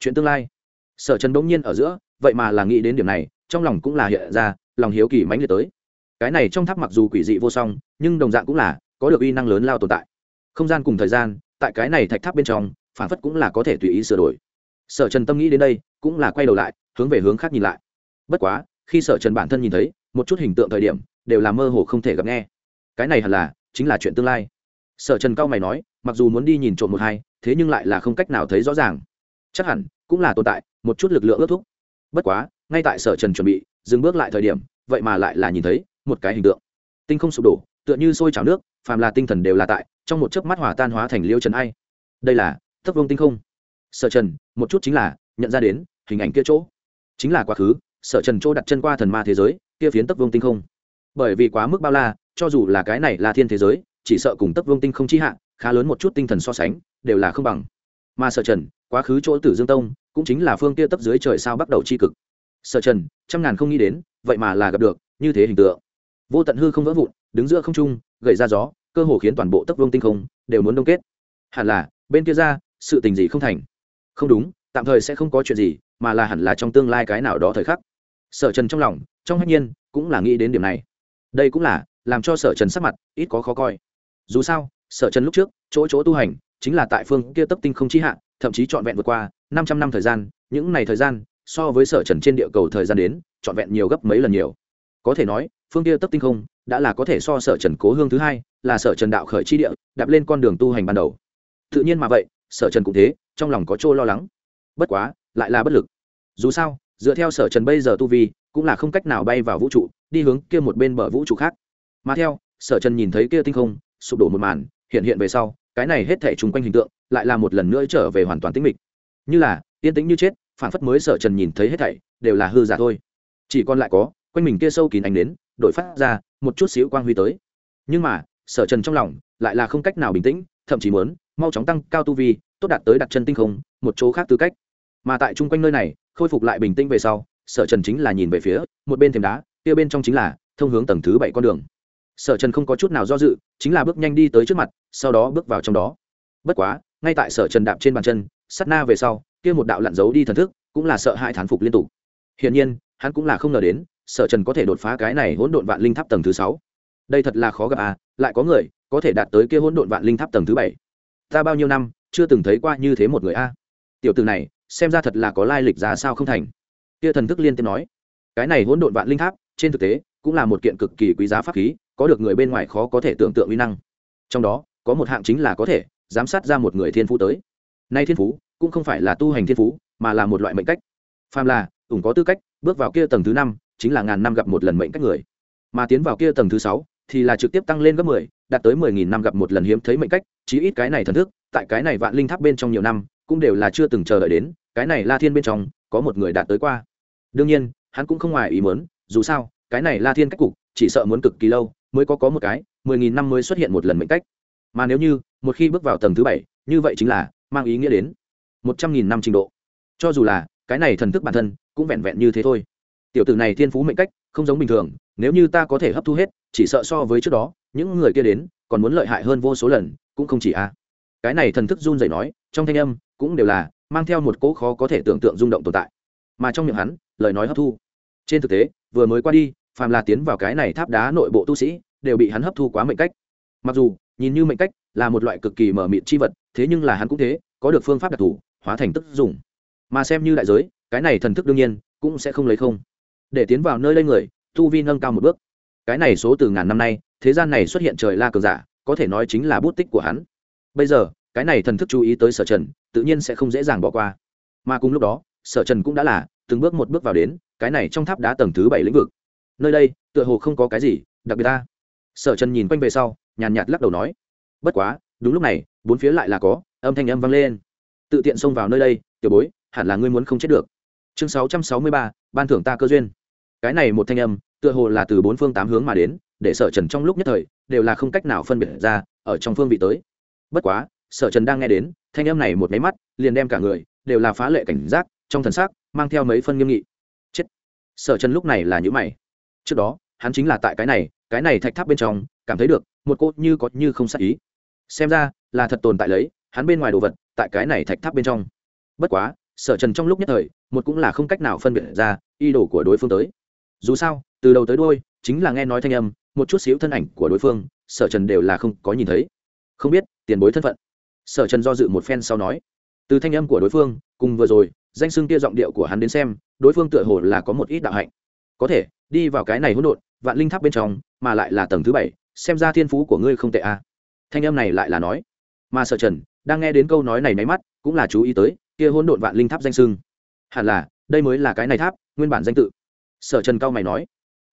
chuyện tương lai. Sở Trần bỗng nhiên ở giữa vậy mà là nghĩ đến điểm này, trong lòng cũng là hiện ra lòng hiếu kỳ mãnh liệt tới. Cái này trong tháp mặc dù quỷ dị vô song, nhưng đồng dạng cũng là có được uy năng lớn lao tồn tại. Không gian cùng thời gian tại cái này thạch tháp bên trong phản phất cũng là có thể tùy ý sửa đổi. Sở Trần tâm nghĩ đến đây cũng là quay đầu lại hướng về hướng khác nhìn lại. Bất quá khi Sở Trần bản thân nhìn thấy một chút hình tượng thời điểm đều là mơ hồ không thể gặp nghe. Cái này hẳn là chính là chuyện tương lai. Sở Trần cao mày nói, mặc dù muốn đi nhìn trộm một hai, thế nhưng lại là không cách nào thấy rõ ràng. Chắc hẳn cũng là tồn tại một chút lực lượng ước thúc. Bất quá ngay tại Sở Trần chuẩn bị dừng bước lại thời điểm, vậy mà lại là nhìn thấy một cái hình tượng. Tinh không sụp đổ, tựa như sôi trào nước, phàm là tinh thần đều là tại trong một chớp mắt hòa tan hóa thành liêu trần ai. Đây là Tấc Vương tinh không. Sở Trần một chút chính là nhận ra đến hình ảnh kia chỗ chính là quá khứ Sở Trần chỗ đặt chân qua thần ma thế giới kia phiến Tấc Vương tinh không. Bởi vì quá mức bao la, cho dù là cái này là thiên thế giới, chỉ sợ cùng Tấc Vương tinh không chi hạ khá lớn một chút tinh thần so sánh đều là không bằng. Mà Sở Trần quá khứ chỗ Tử Dương Tông cũng chính là phương kia tấp dưới trời sao bắt đầu chi cực. Sở Trần trăm ngàn không nghĩ đến vậy mà là gặp được như thế hình tượng. Vô tận hư không vỡ vụn, đứng giữa không trung gậy ra gió, cơ hồ khiến toàn bộ Tấc Vương tinh không đều muốn đông kết. Hẳn là bên kia ra sự tình gì không thành. Không đúng, tạm thời sẽ không có chuyện gì, mà là hẳn là trong tương lai cái nào đó thời khắc. Sở Trần trong lòng trong hách nhiên cũng là nghĩ đến điểm này. Đây cũng là làm cho Sở Trần sắc mặt ít có khó coi. Dù sao Sở Trần lúc trước chỗ tu hành chính là tại phương kia Tấc tinh không chi hạ, thậm chí trọn vẹn vượt qua 500 năm thời gian, những này thời gian so với Sở Trần trên địa cầu thời gian đến trọn vẹn nhiều gấp mấy lần nhiều. Có thể nói phương kia Tấc tinh không đã là có thể so Sở Trần cố hương thứ hai, là Sở Trần đạo khởi chi địa, đạp lên con đường tu hành ban đầu. Tự nhiên mà vậy Sở Trần cũng thế, trong lòng có chỗ lo lắng. Bất quá lại là bất lực. Dù sao dựa theo Sở Trần bây giờ tu vi cũng là không cách nào bay vào vũ trụ, đi hướng kia một bên bờ vũ trụ khác. Mà theo Sở Trần nhìn thấy kia tinh không sụp đổ một màn hiện về sau, cái này hết thảy chung quanh hình tượng lại là một lần nữa trở về hoàn toàn tĩnh mịch, như là yên tĩnh như chết, phản phất mới Sở Trần nhìn thấy hết thảy đều là hư giả thôi. Chỉ còn lại có quanh mình kia sâu kín ánh đến đội phát ra một chút xíu quang huy tới. Nhưng mà Sở Trần trong lòng lại là không cách nào bình tĩnh, thậm chí muốn mau chóng tăng cao tu vi, tốt đạt tới đặt chân tinh không một chỗ khác tư cách. Mà tại chung quanh nơi này khôi phục lại bình tĩnh về sau, Sở Trần chính là nhìn về phía một bên thềm đá, kia bên trong chính là thông hướng tầng thứ 7 con đường. Sở Trần không có chút nào do dự, chính là bước nhanh đi tới trước mặt, sau đó bước vào trong đó. Bất quá ngay tại Sở Trần đạp trên bàn chân sát na về sau, kia một đạo lặn giấu đi thần thức cũng là sợ hãi thán phục liên tục. Hiển nhiên hắn cũng là không ngờ đến Sở Trần có thể đột phá cái này hỗn độn vạn linh tháp tầng thứ 6. Đây thật là khó gặp à, lại có người có thể đạt tới kia hỗn độn vạn linh tháp tầng thứ 7. Ta bao nhiêu năm chưa từng thấy qua như thế một người a. Tiểu tử này xem ra thật là có lai lịch ra sao không thành. Kia thần thức liên tiếp nói, cái này hỗn độn vạn linh tháp trên thực tế cũng là một kiện cực kỳ quý giá pháp khí, có được người bên ngoài khó có thể tưởng tượng uy năng. Trong đó có một hạng chính là có thể giám sát ra một người thiên phú tới. Nay thiên phú cũng không phải là tu hành thiên phú, mà là một loại mệnh cách. Phàm là ủng có tư cách bước vào kia tầng thứ 5, chính là ngàn năm gặp một lần mệnh cách người. Mà tiến vào kia tầng thứ 6 thì là trực tiếp tăng lên gấp 10, đạt tới 10.000 năm gặp một lần hiếm thấy mệnh cách, chí ít cái này thần thức, tại cái này vạn linh tháp bên trong nhiều năm, cũng đều là chưa từng chờ đợi đến, cái này La Thiên bên trong có một người đạt tới qua. Đương nhiên, hắn cũng không ngoài ý muốn, dù sao, cái này La Thiên cách cục, chỉ sợ muốn cực kỳ lâu mới có một cái 10.000 năm mới xuất hiện một lần mệnh cách. Mà nếu như một khi bước vào tầng thứ 7, như vậy chính là mang ý nghĩa đến 100.000 năm trình độ. Cho dù là cái này thần thức bản thân cũng vẹn vẹn như thế thôi. Tiểu tử này thiên phú mệnh cách không giống bình thường, nếu như ta có thể hấp thu hết, chỉ sợ so với trước đó những người kia đến còn muốn lợi hại hơn vô số lần, cũng không chỉ a. Cái này thần thức run rẩy nói, trong thanh âm cũng đều là mang theo một cỗ khó có thể tưởng tượng rung động tồn tại. Mà trong miệng hắn lời nói hấp thu, trên thực tế vừa mới qua đi, phàm là tiến vào cái này tháp đá nội bộ tu sĩ đều bị hắn hấp thu quá mệnh cách. Mặc dù nhìn như mệnh cách là một loại cực kỳ mờ mịt chi vật, thế nhưng là hắn cũng thế, có được phương pháp đặc thù hóa thành tức dùng. Mà xem như đại giới, cái này thần thức đương nhiên cũng sẽ không lấy không. Để tiến vào nơi đây người, tu vi nâng cao một bước. Cái này số từ ngàn năm nay, thế gian này xuất hiện trời la cường giả, có thể nói chính là bút tích của hắn. Bây giờ, cái này thần thức chú ý tới Sở Trần, tự nhiên sẽ không dễ dàng bỏ qua. Mà cùng lúc đó, Sở Trần cũng đã là từng bước một bước vào đến cái này trong tháp đá tầng thứ 7 lĩnh vực. Nơi đây, tựa hồ không có cái gì đặc biệt ta. Sở Trần nhìn quanh về sau, nhàn nhạt lắc đầu nói. Bất quá, đúng lúc này, bốn phía lại là có âm thanh vang lên. Tự tiện xông vào nơi đây, tiểu bối, hẳn là ngươi muốn không chết được. Chương 663, ban thưởng ta cơ duyên. Cái này một thanh âm, tựa hồ là từ bốn phương tám hướng mà đến, để Sở Trần trong lúc nhất thời đều là không cách nào phân biệt ra ở trong phương vị tới. Bất quá, Sở Trần đang nghe đến thanh âm này một cái mắt, liền đem cả người đều là phá lệ cảnh giác, trong thần sắc mang theo mấy phân nghiêm nghị. Chết. Sở Trần lúc này là nhíu mày. Trước đó, hắn chính là tại cái này thạch tháp bên trong, cảm thấy được một cô như có như không sát ý. Xem ra là thật tồn tại lấy hắn bên ngoài đồ vật, tại cái này thạch tháp bên trong. Bất quá, Sở Trần trong lúc nhất thời một cũng là không cách nào phân biệt ra ý đồ của đối phương tới. Dù sao từ đầu tới đuôi chính là nghe nói thanh âm, một chút xíu thân ảnh của đối phương Sở Trần đều là không có nhìn thấy. Không biết tiền bối thân phận. Sở Trần do dự một phen sau nói, từ thanh âm của đối phương cùng vừa rồi danh xưng kia giọng điệu của hắn đến xem, đối phương tựa hồ là có một ít đạo hạnh, có thể đi vào cái này hỗn độn vạn linh tháp bên trong, mà lại là tầng thứ 7, xem ra thiên phú của ngươi không tệ a. Thanh âm này lại là nói, mà Sở Trần đang nghe đến câu nói này máy mắt cũng là chú ý tới kia hỗn độn vạn linh tháp danh xưng, hẳn là đây mới là cái này tháp nguyên bản danh tự. Sở Trần cao mày nói,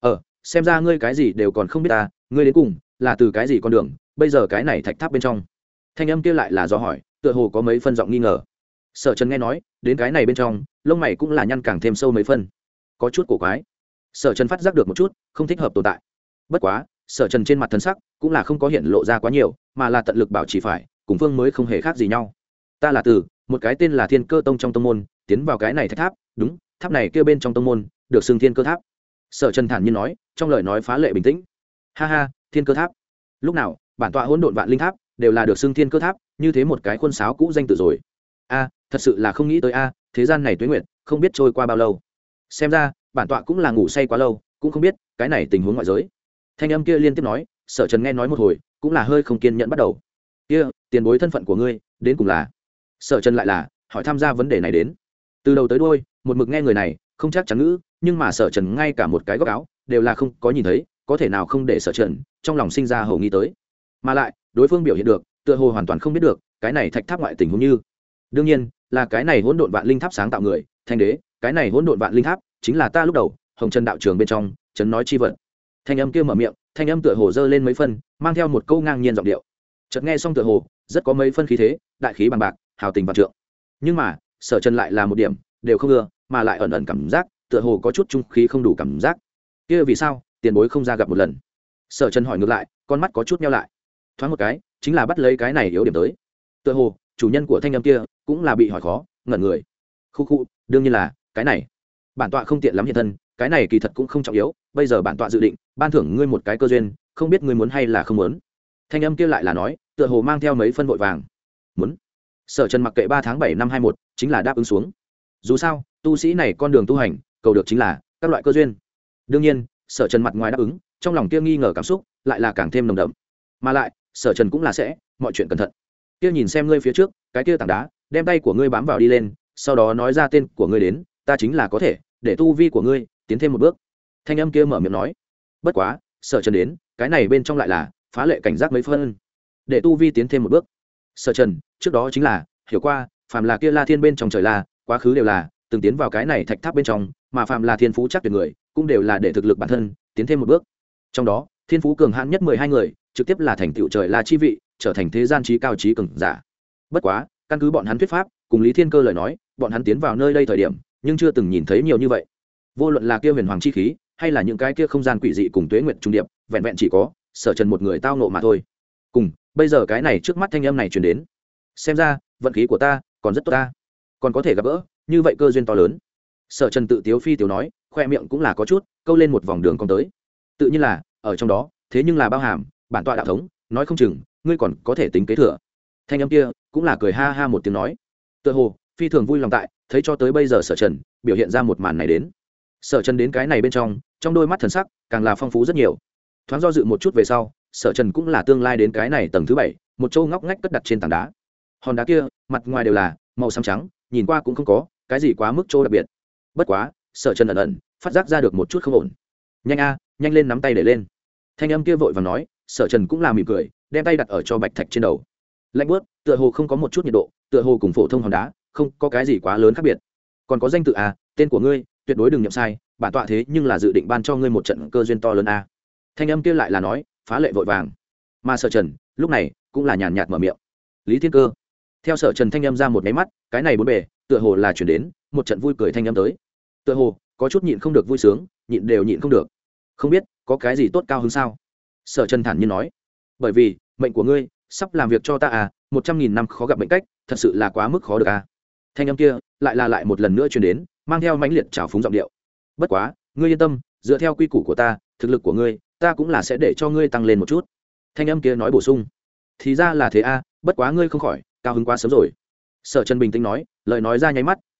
xem ra ngươi cái gì đều còn không biết ta, ngươi đến cùng là từ cái gì con đường bây giờ cái này thạch tháp bên trong. Thanh âm kia lại là do hỏi, tựa hồ có mấy phân giọng nghi ngờ. Sở Trần nghe nói đến cái này bên trong, lông mày cũng là nhăn càng thêm sâu mấy phân, có chút cổ quái. Sở Trần phát giác được một chút không thích hợp tồn tại. Bất quá Sở Trần trên mặt thân sắc cũng là không có hiện lộ ra quá nhiều, mà là tận lực bảo trì phải cùng phương mới không hề khác gì nhau. Ta là từ một cái tên là Thiên Cơ Tông trong tông môn tiến vào cái này thạch tháp, đúng, tháp này kia bên trong tông môn được xưng Thiên Cơ Tháp. Sở Trần thản nhiên nói, trong lời nói phá lệ bình tĩnh. Ha ha, Thiên Cơ Tháp. Lúc nào bản tọa hỗn độn vạn linh tháp đều là được xưng Thiên Cơ Tháp, như thế một cái khuôn sáo cũ danh tự rồi. Thật sự là không nghĩ tới thế gian này tuế nguyệt không biết trôi qua bao lâu. Xem ra bản tọa cũng là ngủ say quá lâu, cũng không biết cái này tình huống ngoại giới. Thanh âm kia liên tiếp nói. Sở Trần nghe nói một hồi cũng là hơi không kiên nhẫn bắt đầu. Kia tiền bối thân phận của ngươi đến cùng là? Sở Trần lại là hỏi tham gia vấn đề này đến. Từ đầu tới đuôi một mực nghe người này không chắc chắn ngữ, nhưng mà Sở Trần ngay cả một cái góc áo đều là không có nhìn thấy, có thể nào không để Sở Trần trong lòng sinh ra hầu nghi tới. Mà lại đối phương biểu hiện được tựa hồ hoàn toàn không biết được cái này thạch tháp ngoại tình huống, như đương nhiên là cái này hỗn độn vạn linh tháp sáng tạo người Thanh Đế. Cái này hỗn độn vạn linh tháp chính là ta lúc đầu Hồng Trần đạo trường bên trong chấn nói chi vật. Thanh âm kia mở miệng, thanh âm tựa hồ dơ lên mấy phân, mang theo một câu ngang nhiên giọng điệu. Chợt nghe xong tựa hồ rất có mấy phân khí thế, đại khí bằng bạc, hào tình vạn trượng. Nhưng mà Sở Trần lại là một điểm đều không ưa, mà lại ẩn ẩn cảm giác tựa hồ có chút trung khí không đủ cảm giác. Kia vì sao tiền bối không ra gặp một lần? Sở Trần hỏi ngược lại, con mắt có chút nheo lại. Thoáng một cái chính là bắt lấy cái này yếu điểm tới. Tựa hồ chủ nhân của thanh âm kia cũng là bị hỏi khó, ngẩn người. Khu đương nhiên là cái này. Bản tọa không tiện lắm hiện thân, cái này kỳ thật cũng không trọng yếu, bây giờ bản tọa dự định ban thưởng ngươi một cái cơ duyên, không biết ngươi muốn hay là không muốn. Thanh âm kia lại là nói, tựa hồ mang theo mấy phân vội vàng. Muốn. Sở Trần mặc kệ 3 tháng 7 năm 21 chính là đáp ứng xuống. Dù sao tu sĩ này con đường tu hành cầu được chính là các loại cơ duyên. Đương nhiên Sở Trần mặt ngoài đáp ứng, trong lòng kia nghi ngờ cảm xúc lại là càng thêm nồng đậm. Mà lại Sở Trần cũng là sẽ mọi chuyện cẩn thận. Kia nhìn xem ngươi phía trước cái kia tảng đá, đem tay của ngươi bám vào đi lên, sau đó nói ra tên của ngươi đến, ta chính là có thể để tu vi của ngươi tiến thêm một bước. Thanh âm kia mở miệng nói. Bất quá Sở Trần đến cái này bên trong lại là phá lệ cảnh giác mấy phân, để tu vi tiến thêm một bước. Sở Trần trước đó chính là hiểu qua, phàm là kia La Thiên bên trong trời là quá khứ đều là từng tiến vào cái này thạch tháp bên trong, mà phàm là thiên phú chắc tuyệt người cũng đều là để thực lực bản thân tiến thêm một bước. Trong đó thiên phú cường hãn nhất 12 người trực tiếp là thành tựu trời là chi vị, trở thành thế gian trí cao trí cường giả. Bất quá căn cứ bọn hắn thuyết pháp cùng Lý Thiên Cơ lời nói, bọn hắn tiến vào nơi đây thời điểm nhưng chưa từng nhìn thấy nhiều như vậy. Vô luận là kia huyền hoàng chi khí hay là những cái kia không gian quỷ dị cùng tuế nguyệt trung điệp, vẹn vẹn chỉ có Sở Trần một người tao nộ mà thôi. Cùng bây giờ cái này trước mắt thanh âm này truyền đến, xem ra vận khí của ta còn rất tốt, ta còn có thể gặp gỡ như vậy cơ duyên to lớn. Sở Trần tự tiếu phi tiểu nói, khoe miệng cũng là có chút câu lên một vòng đường cong tới. Tự nhiên là ở trong đó thế nhưng là bao hàm bản tọa đạo thống, nói không chừng ngươi còn có thể tính kế thừa. Thanh âm kia cũng là cười ha ha một tiếng nói, tựa hồ phi thường vui lòng tại thấy cho tới bây giờ Sở Trần biểu hiện ra một màn này đến. Sở Trần đến cái này bên trong đôi mắt thần sắc càng là phong phú rất nhiều. Thoáng do dự một chút về sau, Sở Trần cũng là tương lai đến cái này tầng thứ 7, một châu ngóc ngách cất đặt trên tảng đá. Hòn đá kia mặt ngoài đều là màu xám trắng, nhìn qua cũng không có cái gì quá mức chỗ đặc biệt. Bất quá Sở Trần ẩn ẩn phát giác ra được một chút không ổn. Nhanh lên nắm tay để lên. Thanh âm kia vội vàng nói. Sở Trần cũng là mỉm cười, đem tay đặt ở cho bạch thạch trên đầu. Lạnh buốt, tựa hồ không có một chút nhiệt độ, tựa hồ cùng phổ thông hòn đá không có cái gì quá lớn khác biệt. Còn có danh tự tên của ngươi tuyệt đối đừng nhậm sai, bản tọa thế nhưng là dự định ban cho ngươi một trận cơ duyên to lớn Thanh âm kia lại là nói, phá lệ vội vàng. Mà Sở Trần lúc này cũng là nhàn nhạt mở miệng. Lý Thiên Cơ. Theo Sở Trần thanh âm ra một cái mắt, cái này bốn bề tựa hồ là chuyển đến một trận vui cười thanh âm tới. Tựa hồ có chút nhịn không được vui sướng, nhịn đều nhịn không được. Không biết có cái gì tốt cao hứng sao? Sở Trần thản nhiên nói. Bởi vì mệnh của ngươi sắp làm việc cho ta 100.000 năm khó gặp mệnh cách, thật sự là quá mức khó được Thanh âm kia lại một lần nữa truyền đến, mang theo mãnh liệt trào phúng giọng điệu. Bất quá ngươi yên tâm, dựa theo quy củ của ta, thực lực của ngươi ta cũng là sẽ để cho ngươi tăng lên một chút. Thanh âm kia nói bổ sung. Thì ra là thế bất quá ngươi không khỏi cao hứng quá sớm rồi. Sở Trần bình tĩnh nói, lời nói ra nháy mắt,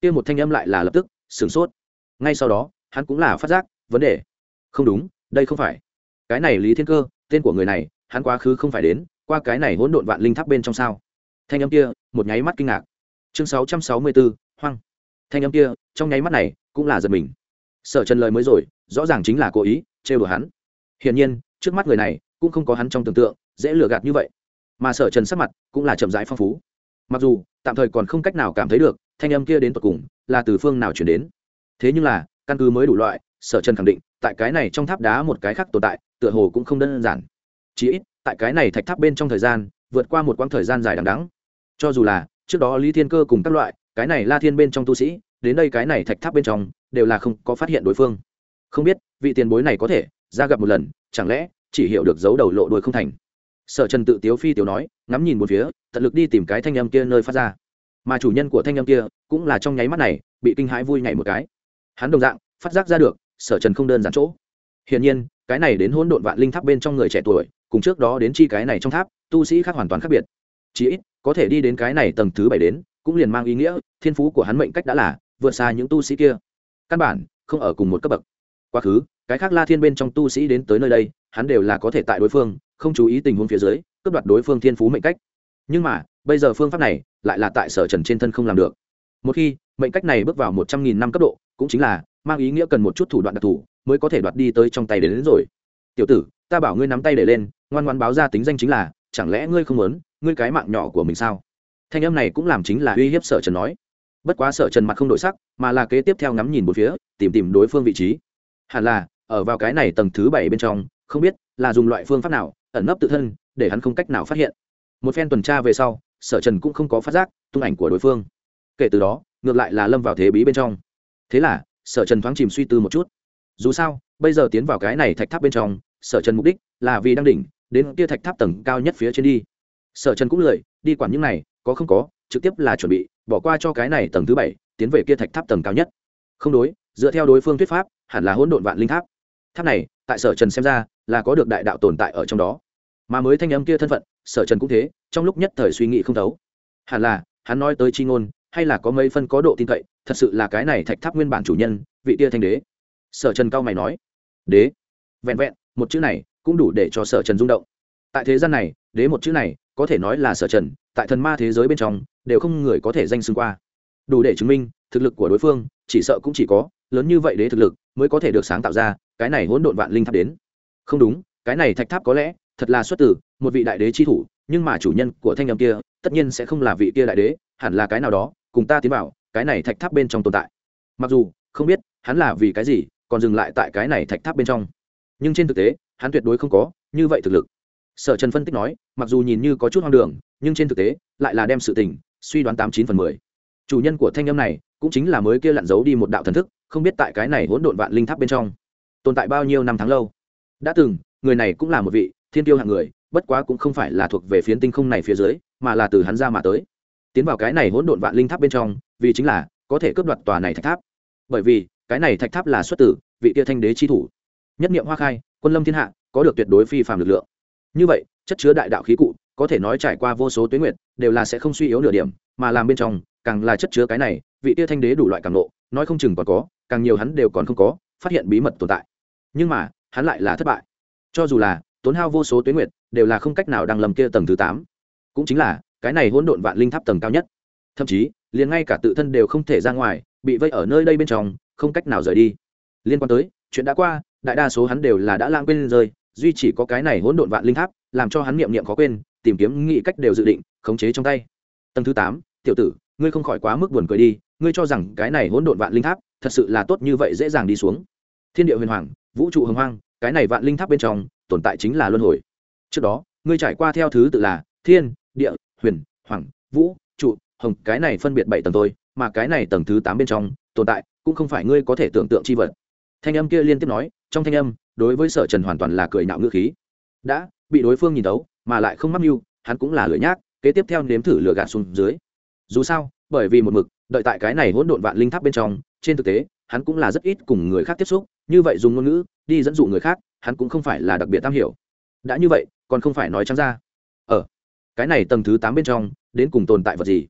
kia một thanh âm lại là lập tức sửng sốt. Ngay sau đó hắn cũng là phát giác vấn đề không đúng, đây không phải cái này Lý Thiên Cơ, tên của người này hắn quá khứ không phải đến qua cái này hỗn độn vạn linh tháp bên trong sao? Thanh âm kia một nháy mắt kinh ngạc. Chương 664, hoang. Thanh âm kia trong nháy mắt này cũng là giật mình. Sở Trần lời mới rồi rõ ràng chính là cố ý trêu đùa hắn. Hiển nhiên trước mắt người này cũng không có hắn trong tưởng tượng dễ lừa gạt như vậy, mà Sở Trần sắc mặt cũng là chậm rãi phong phú. Mặc dù tạm thời còn không cách nào cảm thấy được thanh âm kia đến tận cùng là từ phương nào truyền đến, thế nhưng là căn cứ mới đủ loại, Sở Trần khẳng định tại cái này trong tháp đá một cái khác tồn tại tựa hồ cũng không đơn giản. Chỉ ít tại cái này thạch tháp bên trong thời gian vượt qua một quãng thời gian dài đằng đẵng. Cho dù là trước đó Lý Thiên Cơ cùng các loại cái này La Thiên bên trong tu sĩ đến đây cái này thạch tháp bên trong đều là không có phát hiện đối phương. Không biết vị tiền bối này có thể ra gặp một lần, chẳng lẽ chỉ hiểu được giấu đầu lộ đuôi không thành? Sở Trần tự tiếu phi tiểu nói, ngắm nhìn một phía, tận lực đi tìm cái thanh âm kia nơi phát ra. Mà chủ nhân của thanh âm kia cũng là trong nháy mắt này bị kinh hãi vui nhảy một cái. Hắn đồng dạng phát giác ra được Sở Trần không đơn giản chỗ. Hiển nhiên cái này đến hỗn độn vạn linh tháp bên trong người trẻ tuổi cùng trước đó đến chi cái này trong tháp tu sĩ khác hoàn toàn khác biệt. Chỉ ít có thể đi đến cái này tầng thứ 7 đến cũng liền mang ý nghĩa thiên phú của hắn mệnh cách đã là vượt xa những tu sĩ kia, căn bản không ở cùng một cấp bậc. Quá khứ cái khác La Thiên bên trong tu sĩ đến tới nơi đây hắn đều là có thể tại đối phương không chú ý tình huống phía dưới cướp đoạt đối phương thiên phú mệnh cách, nhưng mà bây giờ phương pháp này lại là tại Sở Trần trên thân không làm được. Một khi mệnh cách này bước vào 100.000 năm cấp độ cũng chính là mang ý nghĩa cần một chút thủ đoạn đặc thù mới có thể đoạt đi tới trong tay đến rồi. Tiểu tử, ta bảo ngươi nắm tay để lên, ngoan ngoãn báo ra tính danh chính là, chẳng lẽ ngươi không muốn ngươi cái mạng nhỏ của mình sao? Thanh âm này cũng làm chính là uy hiếp Sở Trần nói. Bất quá Sở Trần mặt không đổi sắc, mà là kế tiếp theo ngắm nhìn bốn phía, tìm đối phương vị trí. Hẳn là ở vào cái này tầng thứ 7 bên trong, không biết là dùng loại phương pháp nào ẩn nấp tự thân để hắn không cách nào phát hiện. Một phen tuần tra về sau, Sở Trần cũng không có phát giác tung ảnh của đối phương. Kể từ đó ngược lại là lâm vào thế bí bên trong. Thế là Sở Trần thoáng chìm suy tư một chút. Dù sao bây giờ tiến vào cái này thạch tháp bên trong, Sở Trần mục đích là vì đang đỉnh đến kia thạch tháp tầng cao nhất phía trên đi. Sở Trần cũng lười đi quản những này có không có, trực tiếp là chuẩn bị bỏ qua cho cái này tầng thứ 7 tiến về kia thạch tháp tầng cao nhất. Không đối, dựa theo đối phương thuyết pháp hẳn là hỗn độn vạn linh tháp. Tháp này tại Sở Trần xem ra là có được đại đạo tồn tại ở trong đó, mà mới thanh âm kia thân phận Sở Trần cũng thế, trong lúc nhất thời suy nghĩ không thấu. Hẳn là hắn nói tới chi ngôn hay là có mấy phân có độ tin cậy, thật sự là cái này thạch tháp nguyên bản chủ nhân vị kia thanh đế. Sở Trần cao mày nói. Đế? Vẹn vẹn một chữ này cũng đủ để cho Sở Trần rung động. Tại thế gian này đế một chữ này có thể nói là Sở Trần tại thần ma thế giới bên trong đều không người có thể danh xưng qua, đủ để chứng minh thực lực của đối phương chỉ sợ cũng chỉ có lớn như vậy đế thực lực mới có thể được sáng tạo ra cái này hỗn độn vạn linh tháp đến. Không đúng, cái này thạch tháp có lẽ thật là xuất từ một vị đại đế chi thủ, nhưng mà chủ nhân của thanh âm kia tất nhiên sẽ không là vị kia đại đế, hẳn là cái nào đó cùng ta tiến vào cái này thạch tháp bên trong tồn tại. Mặc dù không biết hắn là vì cái gì còn dừng lại tại cái này thạch tháp bên trong, nhưng trên thực tế hắn tuyệt đối không có như vậy thực lực. Sở Trần phân tích nói, mặc dù nhìn như có chút hoang đường nhưng trên thực tế lại là đem sự tình suy đoán 89/10. Chủ nhân của thanh âm này cũng chính là mới kia lặn giấu đi một đạo thần thức, không biết tại cái này hỗn độn vạn linh tháp bên trong tồn tại bao nhiêu năm tháng lâu. Đã từng người này cũng là một vị thiên tiêu hạng người, bất quá cũng không phải là thuộc về phiến tinh không này phía dưới, mà là từ hắn ra mà tới, tiến vào cái này hỗn độn vạn linh tháp bên trong vì chính là có thể cướp đoạt tòa này thạch tháp. Bởi vì cái này thạch tháp là xuất tử vị kia thanh đế chi thủ, nhất niệm hoa khai, quân lâm thiên hạ, có được tuyệt đối phi phàm lực lượng. Như vậy chất chứa đại đạo khí cụ có thể nói trải qua vô số tuế nguyệt đều là sẽ không suy yếu nửa điểm, mà làm bên trong càng là chất chứa cái này vị kia thanh đế đủ loại càng nộ, nói không chừng còn có càng nhiều hắn đều còn không có phát hiện bí mật tồn tại, nhưng mà hắn lại là thất bại. Cho dù là tốn hao vô số tuế nguyệt đều là không cách nào đăng lầm kia tầng thứ 8, cũng chính là cái này hỗn độn vạn linh tháp tầng cao nhất. Thậm chí liền ngay cả tự thân đều không thể ra ngoài, bị vây ở nơi đây bên trong không cách nào rời đi. Liên quan tới chuyện đã qua, đại đa số hắn đều là đã lãng quên rơi, duy chỉ có cái này hỗn độn vạn linh tháp làm cho hắn niệm niệm khó quên, tìm kiếm nghĩ cách đều dự định khống chế trong tay. Tầng thứ 8, tiểu tử, ngươi không khỏi quá mức buồn cười đi, ngươi cho rằng cái này hỗn độn vạn linh tháp thật sự là tốt như vậy dễ dàng đi xuống? Thiên địa huyền hoàng, vũ trụ hồng hoang, cái này vạn linh tháp bên trong tồn tại chính là luân hồi. Trước đó ngươi trải qua theo thứ tự là thiên, địa, huyền, hoàng, vũ, trụ, hồng, cái này phân biệt 7 tầng thôi, mà cái này tầng thứ 8 bên trong tồn tại cũng không phải ngươi có thể tưởng tượng chi vật. Thanh âm kia liên tiếp nói, trong thanh âm đối với Sở Trần hoàn toàn là cười nhạo ngữ khí. Đã bị đối phương nhìn thấu mà lại không mắc mưu, hắn cũng là lười nhác, kế tiếp theo nếm thử lừa gạt xuống dưới. Dù sao bởi vì một mực đợi tại cái này hỗn độn vạn linh tháp bên trong, trên thực tế hắn cũng là rất ít cùng người khác tiếp xúc, như vậy dùng ngôn ngữ đi dẫn dụ người khác hắn cũng không phải là đặc biệt am hiểu. Đã như vậy còn không phải nói trắng ra, ở cái này tầng thứ 8 bên trong đến cùng tồn tại vật gì?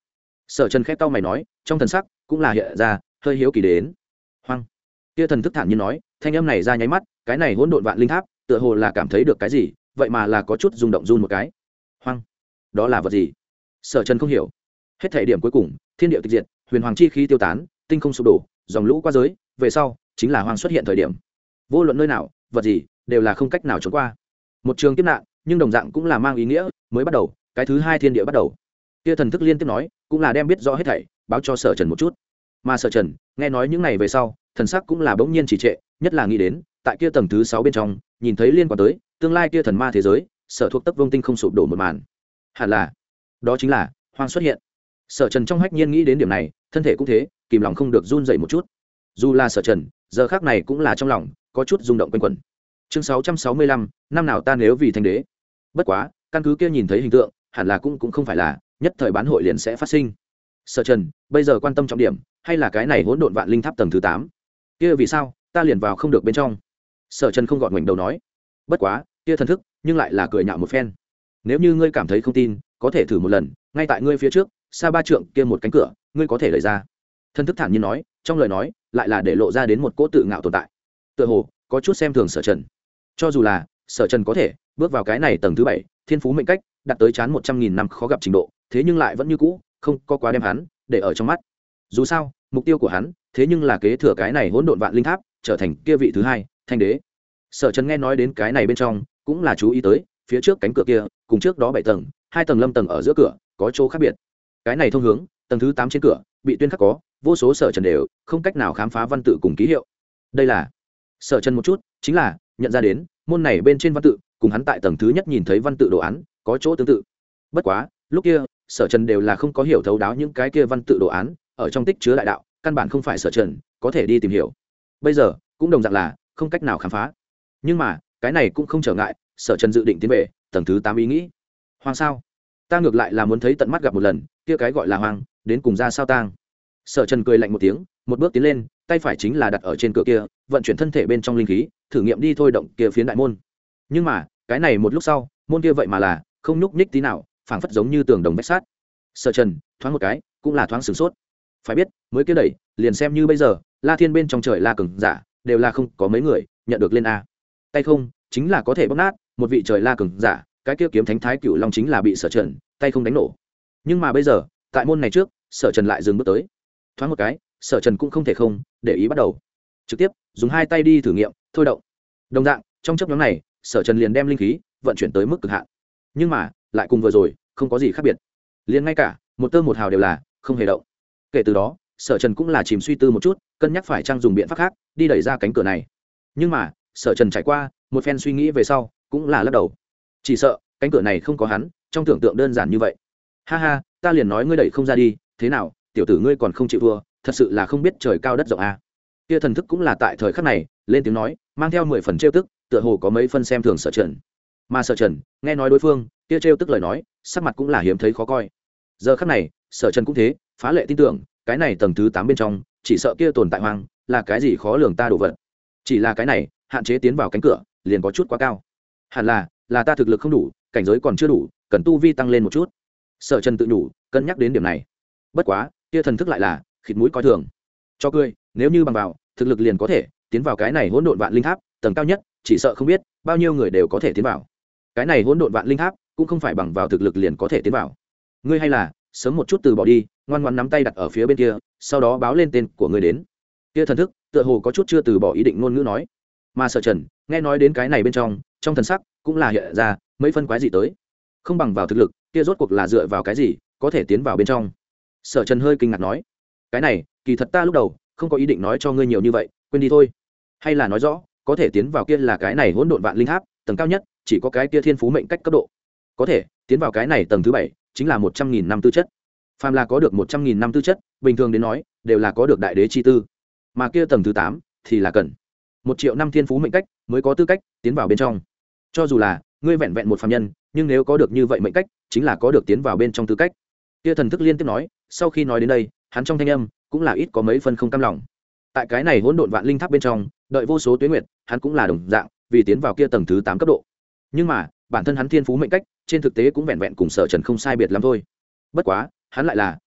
Sở Trần khép cau mày nói, trong thần sắc cũng là hiện ra hơi hiếu kỳ đến. Hoang. Kia thần thức thản nhiên nói, thanh âm này ra nháy mắt, cái này hỗn độn vạn linh tháp, tựa hồ là cảm thấy được cái gì, vậy mà là có chút rung động run một cái. Hoang. Đó là vật gì? Sở Trần không hiểu. Hết thể điểm cuối cùng, thiên địa tịch diệt, huyền hoàng chi khí tiêu tán, tinh không sụp đổ, dòng lũ qua giới, về sau chính là hoang xuất hiện thời điểm. Vô luận nơi nào, vật gì, đều là không cách nào trốn qua. Một trường kiếp nạn, nhưng đồng dạng cũng là mang ý nghĩa mới bắt đầu, cái thứ hai thiên địa bắt đầu. Kia thần thức liên tiếp nói, cũng là đem biết rõ hết thảy báo cho Sở Trần một chút. Mà Sở Trần nghe nói những này về sau, thần sắc cũng là bỗng nhiên trì trệ, nhất là nghĩ đến tại kia tầng thứ 6 bên trong, nhìn thấy liên quan tới tương lai kia thần ma thế giới, sở thuộc tấp vông tinh không sụp đổ một màn. Hẳn là đó chính là hoang xuất hiện. Sở Trần trong hách nhiên nghĩ đến điểm này, thân thể cũng thế, kìm lòng không được run dậy một chút. Dù là Sở Trần giờ khác này cũng là trong lòng có chút rung động quanh quẩn. Chương 665, năm nào ta nếu vì thành đế. Bất quá căn cứ kia nhìn thấy hình tượng, hẳn là cũng không phải là nhất thời bán hội liền sẽ phát sinh. Sở Trần bây giờ quan tâm trọng điểm hay là cái này hỗn độn vạn linh tháp tầng thứ 8. Kia vì sao ta liền vào không được bên trong? Sở Trần không gọn ngoảnh đầu nói. Bất quá kia thần thức nhưng lại là cười nhạo một phen. Nếu như ngươi cảm thấy không tin, có thể thử một lần, ngay tại ngươi phía trước xa 3 trượng kia một cánh cửa, ngươi có thể đẩy ra. Thần thức thản nhiên nói, trong lời nói lại là để lộ ra đến một cỗ tự ngạo tồn tại, tựa hồ có chút xem thường Sở Trần. Cho dù là Sở Trần có thể bước vào cái này tầng thứ 7, thiên phú mệnh cách đạt tới chán 100.000 năm khó gặp trình độ, thế nhưng lại vẫn như cũ không có quá đem hắn để ở trong mắt. Dù sao mục tiêu của hắn thế nhưng là kế thừa cái này hỗn độn vạn linh tháp, trở thành kia vị thứ hai thanh đế. Sở Trần nghe nói đến cái này bên trong cũng là chú ý tới phía trước cánh cửa kia cùng trước đó 7 tầng, 2 tầng lâm tầng ở giữa cửa có chỗ khác biệt. Cái này thông hướng tầng thứ 8 trên cửa bị tuyên khắc có vô số Sở Trần đều không cách nào khám phá văn tự cùng ký hiệu. Đây là Sở Trần một chút chính là nhận ra đến môn này bên trên văn tự cùng hắn tại tầng thứ nhất nhìn thấy văn tự đồ án có chỗ tương tự. Bất quá lúc kia Sở Trần đều là không có hiểu thấu đáo những cái kia văn tự đồ án ở trong tích chứa đại đạo, căn bản không phải Sở Trần có thể đi tìm hiểu. Bây giờ cũng đồng dạng là không cách nào khám phá. Nhưng mà cái này cũng không trở ngại Sở Trần dự định tiến về tầng thứ 8 ý nghĩ. Hoang sao? Ta ngược lại là muốn thấy tận mắt gặp một lần, kia cái gọi là hoang đến cùng ra sao tang. Sở Trần cười lạnh một tiếng, một bước tiến lên, tay phải chính là đặt ở trên cửa kia, vận chuyển thân thể bên trong linh khí, thử nghiệm đi thôi động kia phiến đại môn. Nhưng mà cái này một lúc sau, môn kia vậy mà là không nhúc nhích tí nào, phảng phất giống như tường đồng vách sắt. Sở Trần thoáng một cái cũng là thoáng sửng sốt. Phải biết mới kia đẩy liền xem như bây giờ La Thiên bên trong trời La cường giả đều là không có mấy người nhận được lên a. Tay không chính là có thể bóc nát một vị trời La cường giả, cái kia kiếm thánh thái cửu long chính là bị Sở Trần tay không đánh nổ. Nhưng mà bây giờ tại môn này trước, Sở Trần lại dừng bước tới. Thoáng một cái Sở Trần cũng không thể không để ý, bắt đầu trực tiếp dùng 2 tay đi thử nghiệm thôi động. Đồng dạng trong chốc ngắn này Sở Trần liền đem linh khí vận chuyển tới mức cực hạn, nhưng mà lại cùng vừa rồi không có gì khác biệt, liền ngay cả một tơ một hào đều là không hề động. Kể từ đó Sở Trần cũng là chìm suy tư một chút, cân nhắc phải chăng dùng biện pháp khác đi đẩy ra cánh cửa này. Nhưng mà Sở Trần trải qua một phen suy nghĩ về sau cũng là lắc đầu, chỉ sợ cánh cửa này không có hắn trong tưởng tượng đơn giản như vậy. Ha ha, ta liền nói ngươi đẩy không ra đi, thế nào tiểu tử ngươi còn không chịu thua, thật sự là không biết trời cao đất rộng à. Kia thần thức cũng là tại thời khắc này lên tiếng nói, mang theo 10 phần trêu tức, tựa hồ có mấy phân xem thường Sở Trần. Mà Sở Trần nghe nói đối phương kia trêu tức lời nói, sắc mặt cũng là hiếm thấy khó coi. Giờ khắc này Sở Trần cũng thế, phá lệ tin tưởng cái này tầng thứ 8 bên trong chỉ sợ kia tồn tại hoang là cái gì khó lường ta đồ vật. Chỉ là cái này hạn chế tiến vào cánh cửa liền có chút quá cao. Hẳn là ta thực lực không đủ, cảnh giới còn chưa đủ, cần tu vi tăng lên một chút. Sở Trần tự nhủ, cân nhắc đến điểm này. Bất quá kia thần thức lại là khịt mũi coi thường, cho cười, nếu như bằng vào thực lực liền có thể tiến vào cái này hỗn độn vạn linh tháp tầng cao nhất, chỉ sợ không biết bao nhiêu người đều có thể tiến vào. Cái này hỗn độn vạn linh tháp cũng không phải bằng vào thực lực liền có thể tiến vào. Ngươi hay là sớm một chút từ bỏ đi, ngoan ngoãn nắm tay đặt ở phía bên kia, sau đó báo lên tên của ngươi đến. Kia thần thức tựa hồ có chút chưa từ bỏ ý định ngôn ngữ nói. Mà Sở Trần nghe nói đến cái này bên trong thần sắc cũng là hiện ra mấy phân quái gì tới. Không bằng vào thực lực, kia rốt cuộc là dựa vào cái gì có thể tiến vào bên trong? Sở Trần hơi kinh ngạc nói, cái này kỳ thật ta lúc đầu không có ý định nói cho ngươi nhiều như vậy, quên đi thôi. Hay là nói rõ có thể tiến vào kia là cái này hỗn độn vạn linh tháp tầng cao nhất, chỉ có cái kia thiên phú mệnh cách cấp độ có thể tiến vào cái này tầng thứ 7, chính là 100.000 năm tư chất. Phàm là có được 100.000 năm tư chất, bình thường đến nói đều là có được đại đế chi tư, mà kia tầng thứ 8 thì là cần 1 triệu năm thiên phú mệnh cách mới có tư cách tiến vào bên trong. Cho dù là ngươi vẹn vẹn một phàm nhân, nhưng nếu có được như vậy mệnh cách, chính là có được tiến vào bên trong tư cách. Kia thần thức liên tiếp nói, sau khi nói đến đây, hắn trong thanh âm cũng là ít có mấy phần không cam lòng. Tại cái này hỗn độn vạn linh tháp bên trong, đợi vô số tuế nguyệt, hắn cũng là đồng dạng, vì tiến vào kia tầng thứ 8 cấp độ. Nhưng mà, bản thân hắn thiên phú mệnh cách, trên thực tế cũng vẹn vẹn cùng Sở Trần không sai biệt lắm thôi. Bất quá, hắn lại là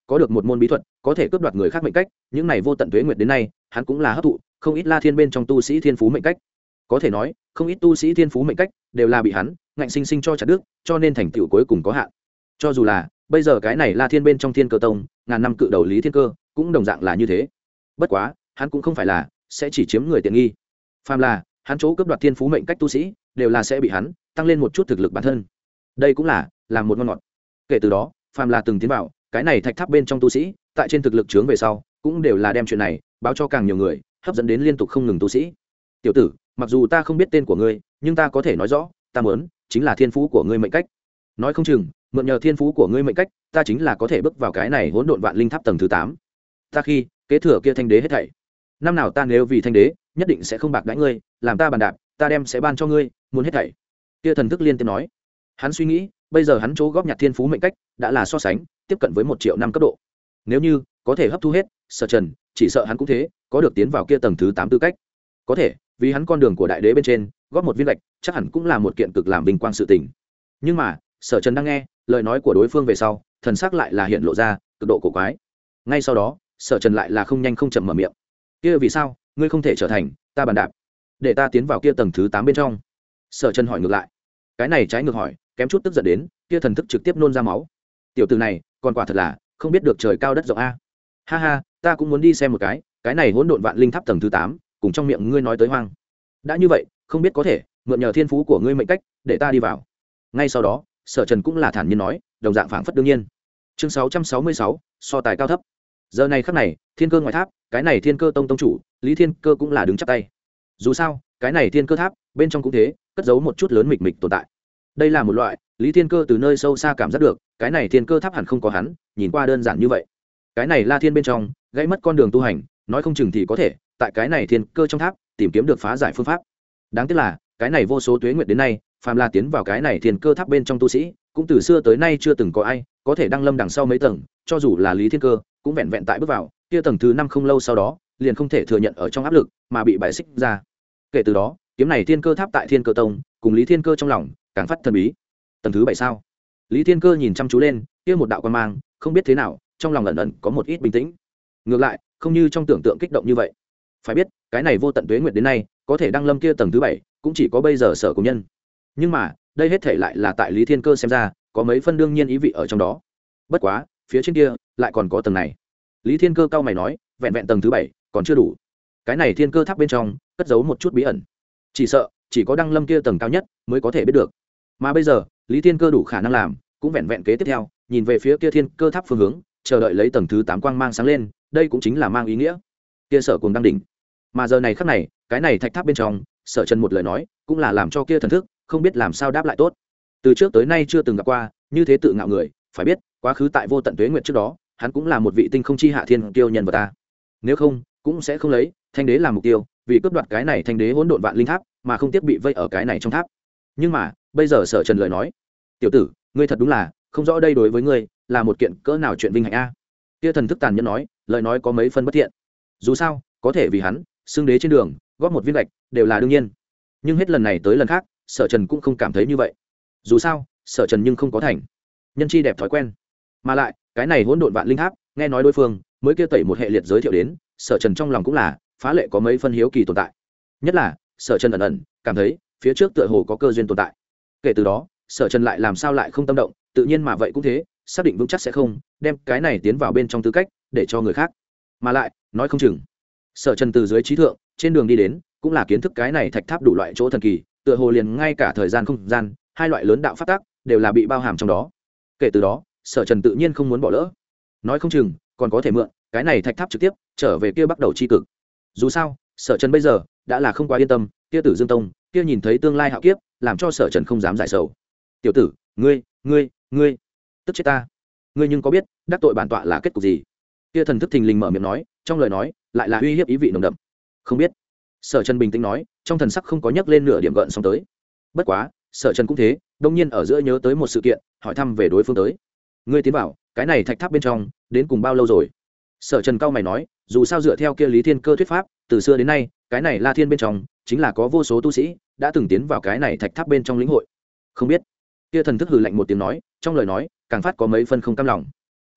có được một môn bí thuật có thể cướp đoạt người khác mệnh cách, những này vô tận tuế nguyệt đến nay hắn cũng là hấp thụ không ít La Thiên bên trong tu sĩ thiên phú mệnh cách. Có thể nói không ít tu sĩ thiên phú mệnh cách đều là bị hắn ngạnh sinh sinh cho chặt đứt, cho nên thành tựu cuối cùng có hạn. Cho dù là bây giờ cái này La Thiên bên trong Thiên Cơ Tông ngàn năm cự đầu Lý Thiên Cơ cũng đồng dạng là như thế. Bất quá hắn cũng không phải là sẽ chỉ chiếm người tiện nghi, phàm là hắn chỗ cướp đoạt thiên phú mệnh cách tu sĩ đều là sẽ bị hắn tăng lên một chút thực lực bản thân. Đây cũng là làm một ngon ngọt. Kể từ đó phàm là từng tiến vào cái này thạch tháp bên trong tu sĩ tại trên thực lực chướng về sau cũng đều là đem chuyện này báo cho càng nhiều người, hấp dẫn đến liên tục không ngừng tu sĩ. Tiểu tử, mặc dù ta không biết tên của ngươi, nhưng ta có thể nói rõ, ta muốn chính là thiên phú của ngươi mệnh cách. Nói không chừng mượn nhờ thiên phú của ngươi mệnh cách, ta chính là có thể bước vào cái này hỗn độn vạn linh tháp tầng thứ 8. Ta khi kế thừa kia thanh đế hết thảy, năm nào ta nếu vì thanh đế, nhất định sẽ không bạc đãi ngươi, làm ta bàn đạp, ta đem sẽ ban cho ngươi, muốn hết thảy. Kia thần thức liên tiếp nói. Hắn suy nghĩ, bây giờ hắn chỗ góp nhặt thiên phú mệnh cách đã là so sánh tiếp cận với 1 triệu năm cấp độ. Nếu như có thể hấp thu hết, Sở Trần chỉ sợ hắn cũng thế, có được tiến vào kia tầng thứ 8 tư cách. Có thể, vì hắn con đường của đại đế bên trên, góp một viên gạch, chắc hẳn cũng là một kiện cực làm vinh quang sự tình. Nhưng mà, Sở Trần đang nghe lời nói của đối phương về sau, thần sắc lại là hiện lộ ra cực độ cổ quái. Ngay sau đó, Sở Trần lại là không nhanh không chậm mở miệng. Kia vì sao, ngươi không thể trở thành ta bàn đạp, để ta tiến vào kia tầng thứ 8 bên trong? Sở Trần hỏi ngược lại. Cái này trái ngược hỏi, kém chút tức giận đến, kia thần thức trực tiếp nôn ra máu. Tiểu tử này, còn quả thật là không biết được trời cao đất rộng a. Ha ha, ta cũng muốn đi xem một cái này hỗn độn vạn linh tháp tầng thứ 8, cùng trong miệng ngươi nói tới hoang. Đã như vậy, không biết có thể mượn nhờ thiên phú của ngươi mệnh cách, để ta đi vào. Ngay sau đó, Sở Trần cũng là thản nhiên nói, đồng dạng phảng phất đương nhiên. Chương 666, so tài cao thấp. Giờ này khắc này, Thiên Cơ ngoài tháp, cái này Thiên Cơ tông tông chủ, Lý Thiên Cơ cũng là đứng chắp tay. Dù sao, cái này Thiên Cơ tháp, bên trong cũng thế, cất giấu một chút lớn mịch mịch tồn tại. Đây là một loại, Lý Thiên Cơ từ nơi sâu xa cảm giác được, cái này Thiên Cơ tháp hẳn không có hắn, nhìn qua đơn giản như vậy. Cái này La Thiên bên trong, gãy mất con đường tu hành, nói không chừng thì có thể, tại cái này Thiên Cơ trong tháp, tìm kiếm được phá giải phương pháp. Đáng tiếc là, cái này vô số tuế nguyệt đến nay, phàm là tiến vào cái này Thiên Cơ tháp bên trong tu sĩ, cũng từ xưa tới nay chưa từng có ai có thể đăng lâm đằng sau mấy tầng, cho dù là Lý Thiên Cơ, cũng vẹn vẹn tại bước vào kia tầng thứ 5 không lâu sau đó, liền không thể thừa nhận ở trong áp lực mà bị bài xích ra. Kể từ đó, kiếm này Thiên Cơ tháp tại Thiên Cơ tông, cùng Lý Thiên Cơ trong lòng càng phát thần bí. Tầng thứ 7 sao? Lý Thiên Cơ nhìn chăm chú lên, kia một đạo quang mang, không biết thế nào, trong lòng ẩn ẩn có một ít bình tĩnh. Ngược lại, không như trong tưởng tượng kích động như vậy. Phải biết, cái này vô tận tuế nguyệt đến nay, có thể đăng lâm kia tầng thứ 7, cũng chỉ có bây giờ Sở Cùng Nhân. Nhưng mà, đây hết thể lại là tại Lý Thiên Cơ xem ra, có mấy phân đương nhiên ý vị ở trong đó. Bất quá, phía trên kia lại còn có tầng này. Lý Thiên Cơ cau mày nói, vẹn vẹn tầng thứ 7 còn chưa đủ. Cái này Thiên Cơ tháp bên trong cất giấu một chút bí ẩn, chỉ sợ chỉ có đăng lâm kia tầng cao nhất mới có thể biết được. Mà bây giờ, Lý Thiên Cơ đủ khả năng làm, cũng vẹn vẹn kế tiếp theo, nhìn về phía kia Thiên Cơ tháp phương hướng, chờ đợi lấy tầng thứ 8 quang mang sáng lên, đây cũng chính là mang ý nghĩa kia Sở cùng đăng đỉnh. Mà giờ này khắc này, cái này thạch tháp bên trong, Sở Trần một lời nói, cũng là làm cho kia thần thức không biết làm sao đáp lại tốt. Từ trước tới nay chưa từng gặp qua như thế tự ngạo người, phải biết, quá khứ tại vô tận tuế nguyệt trước đó, hắn cũng là một vị tinh không chi hạ thiên tiêu nhân vật ta. Nếu không, cũng sẽ không lấy thanh đế làm mục tiêu, vì cướp đoạt cái này thanh đế hỗn độn vạn linh tháp, mà không tiếc bị vây ở cái này trong tháp. Nhưng mà, bây giờ Sở Trần lời nói, tiểu tử, ngươi thật đúng là không rõ đây đối với ngươi là một kiện cỡ nào chuyện vinh hạnh a. Kia thần thức tàn nhẫn nói, lời nói có mấy phân bất thiện. Dù sao, có thể vì hắn xưng đế trên đường góp một viên gạch đều là đương nhiên. Nhưng hết lần này tới lần khác, Sở Trần cũng không cảm thấy như vậy. Dù sao, Sở Trần nhưng không có thành nhân chi đẹp thói quen. Mà lại, cái này hỗn độn vạn linh tháp, nghe nói đối phương mới kia tẩy một hệ liệt giới thiệu đến, Sở Trần trong lòng cũng là phá lệ có mấy phân hiếu kỳ tồn tại. Nhất là, Sở Trần ẩn ẩn cảm thấy phía trước tựa hồ có cơ duyên tồn tại. Kể từ đó, Sở Trần lại làm sao lại không tâm động, tự nhiên mà vậy cũng thế, xác định vững chắc sẽ không đem cái này tiến vào bên trong tư cách để cho người khác. Mà lại, nói không chừng, Sở Trần từ dưới trí thượng trên đường đi đến, cũng là kiến thức cái này thạch tháp đủ loại chỗ thần kỳ, tựa hồ liền ngay cả thời gian không gian, hai loại lớn đạo pháp tắc đều là bị bao hàm trong đó. Kể từ đó, Sở Trần tự nhiên không muốn bỏ lỡ. Nói không chừng còn có thể mượn cái này thạch tháp trực tiếp trở về kia bắt đầu chi cực. Dù sao, Sở Trần bây giờ đã là không quá yên tâm, kia Tử Dương Tông, kia nhìn thấy tương lai hạo kiếp, làm cho Sở Trần không dám giải sầu. Tiểu tử, ngươi, tức chết ta. Ngươi nhưng có biết, đắc tội bản tọa là kết cục gì? Kia thần thức thình lình mở miệng nói, trong lời nói lại là uy hiếp ý vị nồng đậm. Không biết. Sở Trần bình tĩnh nói, trong thần sắc không có nhấc lên nửa điểm gợn sóng tới. Bất quá, Sở Trần cũng thế, đông nhiên ở giữa nhớ tới một sự kiện, hỏi thăm về đối phương tới. Ngươi tiến vào cái này thạch tháp bên trong, đến cùng bao lâu rồi? Sở Trần cao mày nói, dù sao dựa theo kia Lý Thiên Cơ thuyết pháp, từ xưa đến nay, cái này La Thiên bên trong chính là có vô số tu sĩ đã từng tiến vào cái này thạch tháp bên trong lĩnh hội. Không biết. Kia thần thức hừ lạnh một tiếng nói, trong lời nói càng phát có mấy phân không cam lòng.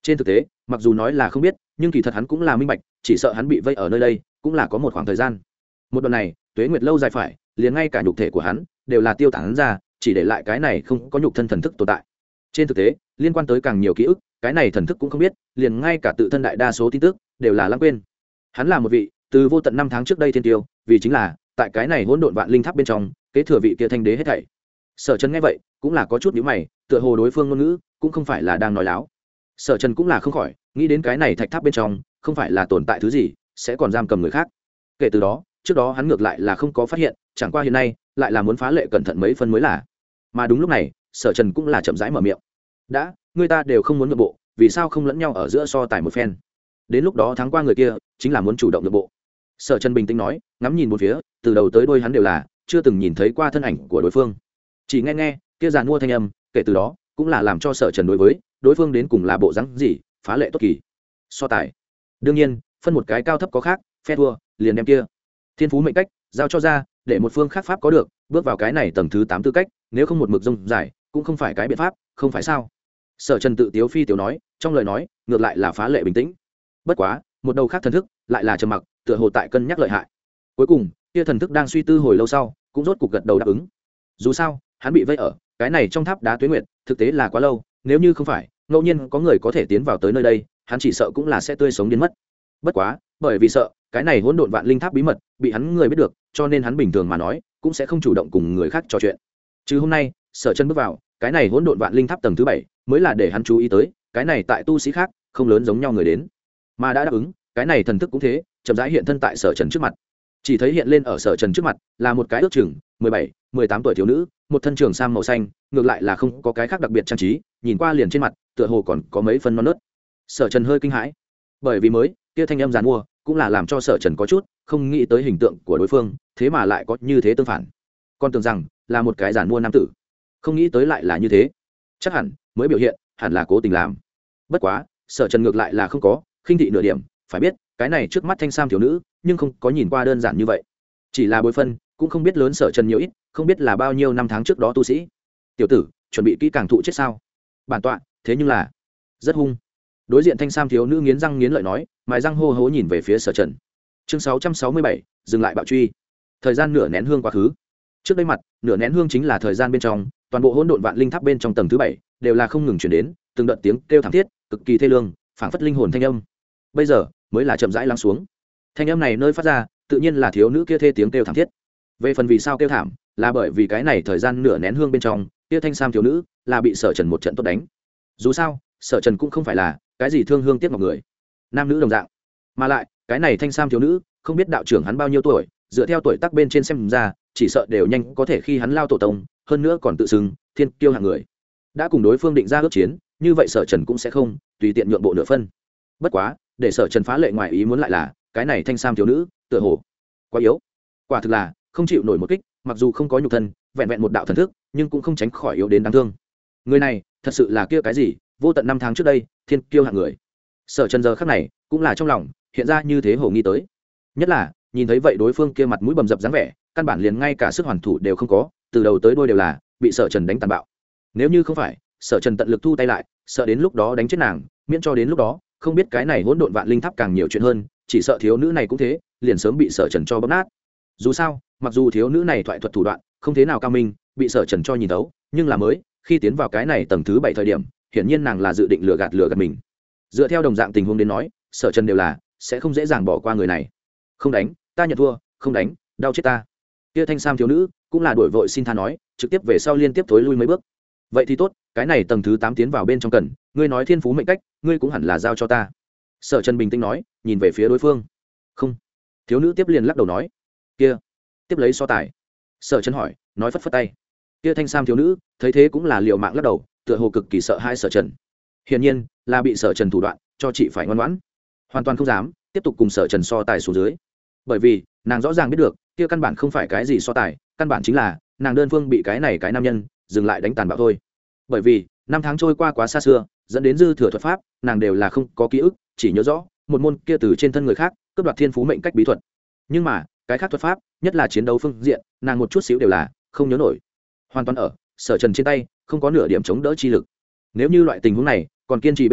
Trên thực tế mặc dù nói là không biết, nhưng kỳ thật hắn cũng là minh bạch, chỉ sợ hắn bị vây ở nơi đây cũng là có một khoảng thời gian. Một đoạn này tuế nguyệt lâu dài phải, liền ngay cả nhục thể của hắn đều là tiêu tán ra, chỉ để lại cái này không có nhục thân thần thức tồn tại. Trên thực tế liên quan tới càng nhiều ký ức, cái này thần thức cũng không biết, liền ngay cả tự thân đại đa số tin tức đều là lãng quên. Hắn là một vị từ vô tận năm tháng trước đây thiên tiêu, vì chính là tại cái này hỗn độn vạn linh tháp bên trong kế thừa vị kia thanh đế hết thảy. Sở Trần nghe vậy cũng là có chút nhíu mày, tựa hồ đối phương ngôn ngữ cũng không phải là đang nói láo. Sở Trần cũng là không khỏi nghĩ đến cái này thạch tháp bên trong không phải là tồn tại thứ gì sẽ còn giam cầm người khác. Kể từ đó trước đó hắn ngược lại là không có phát hiện, chẳng qua hiện nay lại là muốn phá lệ cẩn thận mấy phân mới là. Mà đúng lúc này Sở Trần cũng là chậm rãi mở miệng, đã người ta đều không muốn nhượng bộ, vì sao không lẫn nhau ở giữa so tài một phen, đến lúc đó thắng qua người kia chính là muốn chủ động nhượng bộ. Sở Trần bình tĩnh nói, ngắm nhìn một phía từ đầu tới đuôi hắn đều là chưa từng nhìn thấy qua thân ảnh của đối phương, chỉ nghe nghe kia giàn mua thanh âm, kể từ đó cũng là làm cho Sở Trần đối với đối phương đến cùng là bộ dáng gì phá lệ tốt kỳ. So tài đương nhiên phân một cái cao thấp có khác, phe thua liền đem kia thiên phú mệnh cách giao cho ra, để một phương khác pháp có được bước vào cái này tầng thứ 8 tư cách, nếu không một mực rông dài cũng không phải cái biện pháp, không phải sao? Sở Trần tự tiếu phi tiểu nói, trong lời nói ngược lại là phá lệ bình tĩnh. Bất quá một đầu khác thần thức lại là trầm mặc, tựa hồ tại cân nhắc lợi hại. Cuối cùng kia thần thức đang suy tư hồi lâu sau cũng rốt cục gật đầu đáp ứng. Dù sao hắn bị vây ở cái này trong tháp đá tuế nguyệt thực tế là quá lâu, nếu như không phải ngẫu nhiên có người có thể tiến vào tới nơi đây, hắn chỉ sợ cũng là sẽ tươi sống đến mất. Bất quá bởi vì sợ cái này hỗn độn vạn linh tháp bí mật bị hắn người biết được, cho nên hắn bình thường mà nói cũng sẽ không chủ động cùng người khác trò chuyện. Chứ hôm nay Sở Trần bước vào cái này hỗn độn vạn linh tháp tầng thứ 7 mới là để hắn chú ý tới cái này tại tu sĩ khác không lớn giống nhau người đến, mà đã đáp ứng cái này thần thức cũng thế chậm rãi hiện thân tại Sở Trần trước mặt. Chỉ thấy hiện lên ở Sở Trần trước mặt là một cái ước chừng 17-18 tuổi thiếu nữ, một thân trường sam màu xanh, ngược lại là không có cái khác đặc biệt trang trí, nhìn qua liền trên mặt tựa hồ còn có mấy phân non nớt. Sở Trần hơi kinh hãi, bởi vì mới kia thanh âm giàn mua cũng là làm cho Sở Trần có chút không nghĩ tới hình tượng của đối phương thế mà lại có như thế tương phản, còn tưởng rằng là một cái giàn mua nam tử, không nghĩ tới lại là như thế. Chắc hẳn mới biểu hiện hẳn là cố tình làm. Bất quá Sở Trần ngược lại là không có khinh thị nửa điểm, phải biết cái này trước mắt thanh sam thiếu nữ nhưng không có nhìn qua đơn giản như vậy, chỉ là bối phân cũng không biết lớn Sở Trần nhiều ít, không biết là bao nhiêu năm tháng trước đó tu sĩ. Tiểu tử chuẩn bị kỹ càng thụ chết sao? Bản tọa thế nhưng là rất hung. Đối diện thanh sam thiếu nữ nghiến răng nghiến lợi nói, mài răng hô hố nhìn về phía Sở Trần. Chương 667, dừng lại bạo truy. Thời gian nửa nén hương quá khứ. Trước đây mặt nửa nén hương chính là thời gian bên trong toàn bộ hỗn độn vạn linh tháp bên trong tầng thứ 7 đều là không ngừng truyền đến từng đợt tiếng kêu thảm thiết cực kỳ thê lương, phảng phất linh hồn thanh âm. Bây giờ mới là chậm rãi lắng xuống. Thanh âm này nơi phát ra tự nhiên là thiếu nữ kia thê tiếng kêu thảm thiết. Về phần vì sao kêu thảm, là bởi vì cái này thời gian nửa nén hương bên trong kia thanh sam thiếu nữ là bị Sở Trần một trận tốt đánh. Dù sao Sở Trần cũng không phải là cái gì thương hương tiếc ngọc người, nam nữ đồng dạng, mà lại cái này thanh sam thiếu nữ không biết đạo trưởng hắn bao nhiêu tuổi, dựa theo tuổi tác bên trên xem ra chỉ sợ đều nhanh có thể khi hắn lao tổ tông, hơn nữa còn tự xưng thiên kiêu hạng người. Đã cùng đối phương định ra ước chiến, như vậy Sở Trần cũng sẽ không tùy tiện nhượng bộ nửa phân. Bất quá để Sở Trần phá lệ ngoài ý muốn lại là cái này thanh sam thiếu nữ tựa hồ quá yếu, quả thực là không chịu nổi một kích, mặc dù không có nhục thân, vẹn vẹn một đạo thần thức nhưng cũng không tránh khỏi yếu đến đáng thương. Người này thật sự là kia cái gì vô tận năm tháng trước đây thiên kiêu hạng người. Sở Trần giờ khắc này cũng là trong lòng hiện ra như thế hồ nghi tới, nhất là nhìn thấy vậy đối phương kia mặt mũi bầm dập dáng vẻ, căn bản liền ngay cả sức hoàn thủ đều không có, từ đầu tới đuôi đều là bị Sở Trần đánh tàn bạo. Nếu như không phải Sở Trần tận lực thu tay lại, sợ đến lúc đó đánh chết nàng, miễn cho đến lúc đó không biết cái này hỗn độn vạn linh tháp càng nhiều chuyện hơn, chỉ sợ thiếu nữ này cũng thế, liền sớm bị Sở Trần cho bóp nát. Dù sao mặc dù thiếu nữ này thoại thuật thủ đoạn không thế nào cao minh, bị Sở Trần cho nhìn thấu, nhưng là mới khi tiến vào cái này tầng thứ 7 thời điểm, hiển nhiên nàng là dự định lừa gạt mình. Dựa theo đồng dạng tình huống đến nói, Sở Trần đều là sẽ không dễ dàng bỏ qua người này. Không đánh ta nhận thua, không đánh đau chết ta. Kia thanh sam thiếu nữ cũng là đuổi vội xin tha nói, trực tiếp về sau liên tiếp thối lui mấy bước. Vậy thì tốt, cái này tầng thứ 8 tiến vào bên trong cần, ngươi nói thiên phú mệnh cách, ngươi cũng hẳn là giao cho ta. Sở Trần bình tĩnh nói, nhìn về phía đối phương. Không. Thiếu nữ tiếp liền lắc đầu nói, kia tiếp lấy so tài. Sở Trần hỏi, nói phất phất tay. Kia thanh sam thiếu nữ thấy thế cũng là liều mạng lắc đầu, tựa hồ cực kỳ sợ hai Sở Trần. Hiển nhiên là bị Sở Trần thủ đoạn cho chị phải ngoan ngoãn, hoàn toàn không dám tiếp tục cùng Sở Trần so tài xuống dưới. Bởi vì nàng rõ ràng biết được kia căn bản không phải cái gì so tài, căn bản chính là nàng đơn phương bị cái này cái nam nhân dừng lại đánh tàn bạo thôi. Bởi vì năm tháng trôi qua quá xa xưa, dẫn đến dư thừa thuật pháp nàng đều là không có ký ức, chỉ nhớ rõ một môn kia từ trên thân người khác cướp đoạt thiên phú mệnh cách bí thuật, nhưng mà cái khác thuật pháp, nhất là chiến đấu phương diện, nàng một chút xíu đều là không nhớ nổi. Hoàn toàn ở Sở Trần trên tay không có nửa điểm chống đỡ chi lực. Nếu như loại tình huống này còn kiên trì bên trên,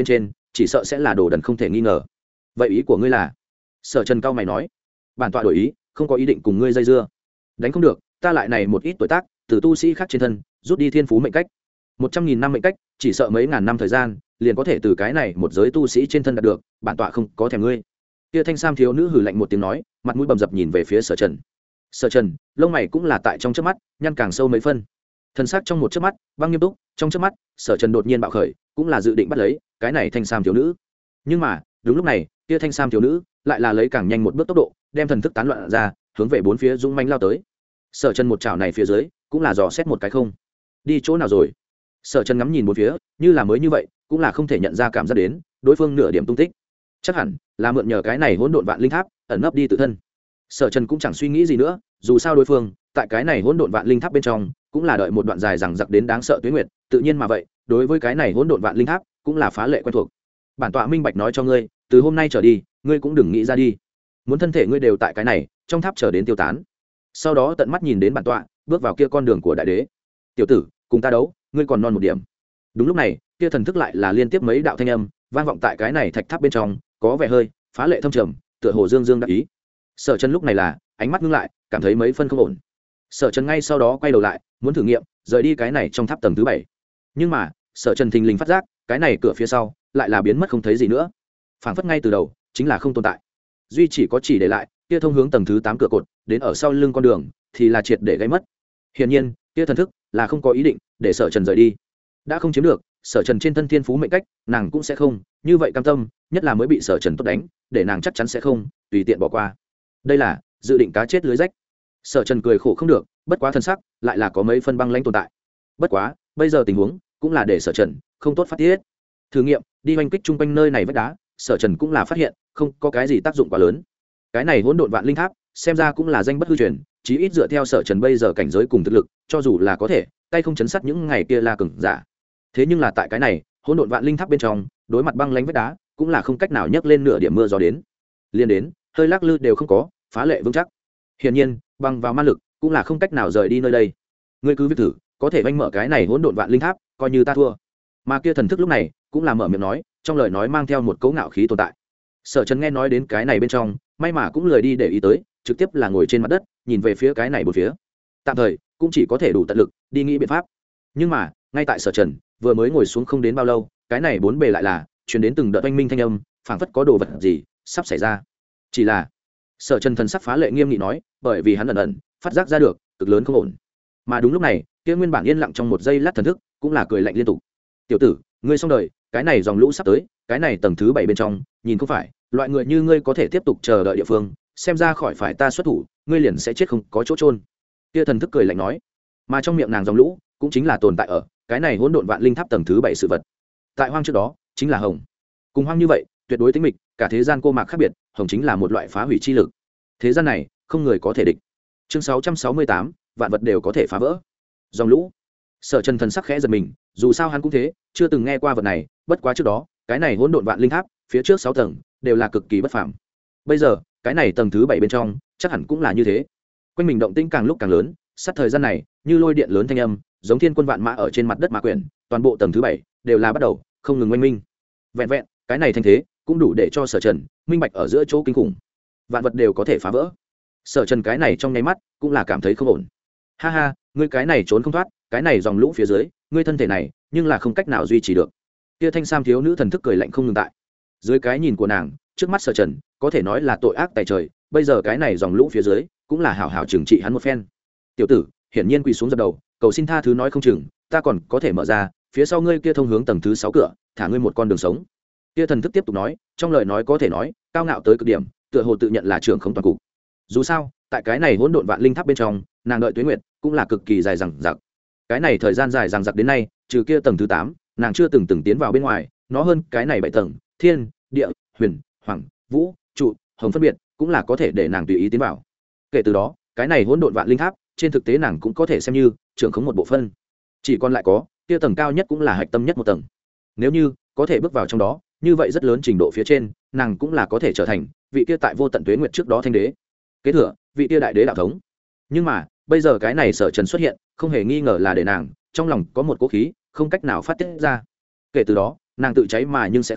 chỉ sợ sẽ là đồ đần không thể nghi ngờ. Vậy ý của ngươi là? Sở Trần cao mày nói. Bản tọa đổi ý, không có ý định cùng ngươi dây dưa. Đánh không được, ta lại này một ít tuổi tác, từ tu sĩ khác trên thân rút đi thiên phú mệnh cách. 100.000 năm mệnh cách, chỉ sợ mấy ngàn năm thời gian liền có thể từ cái này một giới tu sĩ trên thân đạt được, bản tọa không có thèm ngươi. Kia thanh sam thiếu nữ hừ lạnh một tiếng nói, mặt mũi bầm dập nhìn về phía Sở Trần. Sở Trần lông mày cũng là tại trong chớp mắt nhăn càng sâu mấy phân, thân xác trong một chớp mắt băng nghiêm túc. Trong chớp mắt Sở Trần đột nhiên bạo khởi, cũng là dự định bắt lấy cái này thanh sam thiếu nữ. Nhưng mà đúng lúc này kia thanh sam thiếu nữ lại là lấy càng nhanh một bước tốc độ, đem thần thức tán loạn ra, hướng về bốn phía dũng mãnh lao tới. Sở Trần một chảo này phía dưới cũng là dò xét một cái không đi chỗ nào rồi. Sở Trần ngắm nhìn bốn phía, như là mới như vậy cũng là không thể nhận ra cảm giác đến đối phương nửa điểm tung tích, chắc hẳn là mượn nhờ cái này hỗn độn vạn linh tháp ẩn nấp đi tự thân. Sở Trần cũng chẳng suy nghĩ gì nữa, dù sao đối phương tại cái này hỗn độn vạn linh tháp bên trong cũng là đợi một đoạn dài rằng giặc đến đáng sợ tuế nguyệt, tự nhiên mà vậy đối với cái này hỗn độn vạn linh tháp cũng là phá lệ quen thuộc. Bản tọa minh bạch nói cho ngươi, từ hôm nay trở đi ngươi cũng đừng nghĩ ra đi, muốn thân thể ngươi đều tại cái này trong tháp chờ đến tiêu tán, sau đó tận mắt nhìn đến bản tọa bước vào kia con đường của đại đế. Tiểu tử, cùng ta đấu, ngươi còn non một điểm. Đúng lúc này kia thần thức lại là liên tiếp mấy đạo thanh âm vang vọng tại cái này thạch tháp bên trong, có vẻ hơi phá lệ thâm trầm, tựa hồ dương dương đắc ý. Sở Trần lúc này là ánh mắt ngưng lại, cảm thấy mấy phân không ổn. Sở Trần ngay sau đó quay đầu lại, muốn thử nghiệm rời đi cái này trong tháp tầng thứ 7. Nhưng mà Sở Trần thình lình phát giác, cái này cửa phía sau lại là biến mất không thấy gì nữa, phảng phất ngay từ đầu chính là không tồn tại. Duy chỉ có chỉ để lại kia thông hướng tầng thứ 8 cửa cột, đến ở sau lưng con đường thì là triệt để gây mất. Hiển nhiên kia thần thức là không có ý định để Sở Trần rời đi, đã không chiếm được Sở Trần trên thân thiên phú mệnh cách, nàng cũng sẽ không như vậy cam tâm, nhất là mới bị Sở Trần tốt đánh, để nàng chắc chắn sẽ không tùy tiện bỏ qua. Đây là dự định cá chết lưới rách. Sở Trần cười khổ không được, bất quá thân sắc lại là có mấy phân băng lãnh tồn tại. Bất quá bây giờ tình huống cũng là để Sở Trần không tốt phát tiết. Thử nghiệm đi oanh kích chung quanh nơi này vách đá, Sở Trần cũng là phát hiện không có cái gì tác dụng quá lớn. Cái này hỗn độn vạn linh tháp xem ra cũng là danh bất hư truyền, chí ít dựa theo Sở Trần bây giờ cảnh giới cùng thực lực, cho dù là có thể tay không chấn sát những ngày kia là cường giả. Thế nhưng là tại cái này hỗn độn vạn linh tháp bên trong, đối mặt băng lãnh vách đá cũng là không cách nào nhấc lên nửa điểm mưa gió đến, liên đến hơi lắc lư đều không có, phá lệ vững chắc. Hiển nhiên bằng vào ma lực cũng là không cách nào rời đi nơi đây. Ngươi cứ việc thử, có thể vanh mở cái này hỗn độn vạn linh tháp, coi như ta thua. Mà kia thần thức lúc này cũng là mở miệng nói, trong lời nói mang theo một cấu ngạo khí tồn tại. Sở Trần nghe nói đến cái này bên trong, may mà cũng lười đi để ý tới, trực tiếp là ngồi trên mặt đất, nhìn về phía cái này bốn phía. Tạm thời cũng chỉ có thể đủ tận lực đi nghĩ biện pháp. Nhưng mà ngay tại Sở Trần vừa mới ngồi xuống không đến bao lâu, cái này bốn bề lại là truyền đến từng đợt oanh minh thanh âm, phảng phất có đồ vật gì sắp xảy ra. Chỉ là Sở Trần thần sắc phá lệ nghiêm nghị nói, bởi vì hắn ẩn ẩn phát giác ra được cực lớn không ổn. Mà đúng lúc này kia nguyên bản yên lặng trong một giây lát thần thức cũng là cười lạnh liên tục. Tiểu tử, ngươi xong đời, cái này dòng lũ sắp tới, cái này tầng thứ 7 bên trong nhìn không phải loại người như ngươi có thể tiếp tục chờ đợi địa phương, xem ra khỏi phải ta xuất thủ, ngươi liền sẽ chết không có chỗ trôn. Kia thần thức cười lạnh nói. Mà trong miệng nàng dòng lũ cũng chính là tồn tại ở cái này hỗn độn vạn linh tháp tầng thứ 7 sự vật. Tại hoang trước đó chính là hồng, cùng hoang như vậy tuyệt đối tính mịch, cả thế gian cô mạc khác biệt, hồng chính là một loại phá hủy chi lực, thế gian này không người có thể địch. Chương 668, vạn vật đều có thể phá vỡ. Dòng lũ. Sở Trần thần sắc khẽ giật mình, dù sao hắn cũng thế, chưa từng nghe qua vật này, bất quá trước đó cái này hỗn độn vạn linh tháp phía trước 6 tầng đều là cực kỳ bất phàm, bây giờ cái này tầng thứ 7 bên trong chắc hẳn cũng là như thế. Quanh mình động tĩnh càng lúc càng lớn, sát thời gian này như lôi điện lớn thanh âm, giống thiên quân vạn mã ở trên mặt đất mà quyển, toàn bộ tầng thứ 7 đều là bắt đầu không ngừng oanh minh. Vẹn vẹn cái này thanh thế cũng đủ để cho Sở Trần minh bạch ở giữa chỗ kinh khủng, vạn vật đều có thể phá vỡ. Sở Trần cái này trong nháy mắt cũng là cảm thấy không ổn. Ha ha, ngươi cái này trốn không thoát, cái này dòng lũ phía dưới, ngươi thân thể này nhưng là không cách nào duy trì được. Kia thanh sam thiếu nữ thần thức cười lạnh không ngừng tại. Dưới cái nhìn của nàng, trước mắt Sở Trần có thể nói là tội ác tày trời, bây giờ cái này dòng lũ phía dưới cũng là hảo hảo trừng trị hắn một phen. Tiểu tử, hiển nhiên quỳ xuống dập đầu, cầu xin tha thứ nói không chừng, ta còn có thể mở ra phía sau ngươi kia thông hướng tầng thứ 6 cửa, thả ngươi một con đường sống. Kia thần thức tiếp tục nói, trong lời nói có thể nói cao ngạo tới cực điểm, tựa hồ tự nhận là trưởng không toàn cục. Dù sao tại cái này hỗn độn vạn linh tháp bên trong, nàng đợi tuế nguyệt cũng là cực kỳ dài dằng dặc. Cái này thời gian dài dằng dặc đến nay, trừ kia tầng thứ 8, nàng chưa từng tiến vào bên ngoài, nó hơn cái này 7 tầng, thiên, địa, huyền, hoàng, vũ, trụ, hồng phân biệt, cũng là có thể để nàng tùy ý tiến vào. Kể từ đó, cái này hỗn độn vạn linh tháp, trên thực tế nàng cũng có thể xem như trưởng khống một bộ phân. Chỉ còn lại có kia tầng cao nhất cũng là hạch tâm nhất một tầng. Nếu như có thể bước vào trong đó, như vậy rất lớn trình độ phía trên, nàng cũng là có thể trở thành vị kia tại vô tận tuế nguyệt trước đó thanh đế, kế thừa vị kia đại đế đạo thống. Nhưng mà bây giờ cái này Sở Trần xuất hiện, không hề nghi ngờ là để nàng trong lòng có một cố khí không cách nào phát tiết ra. Kể từ đó nàng tự cháy mà nhưng sẽ không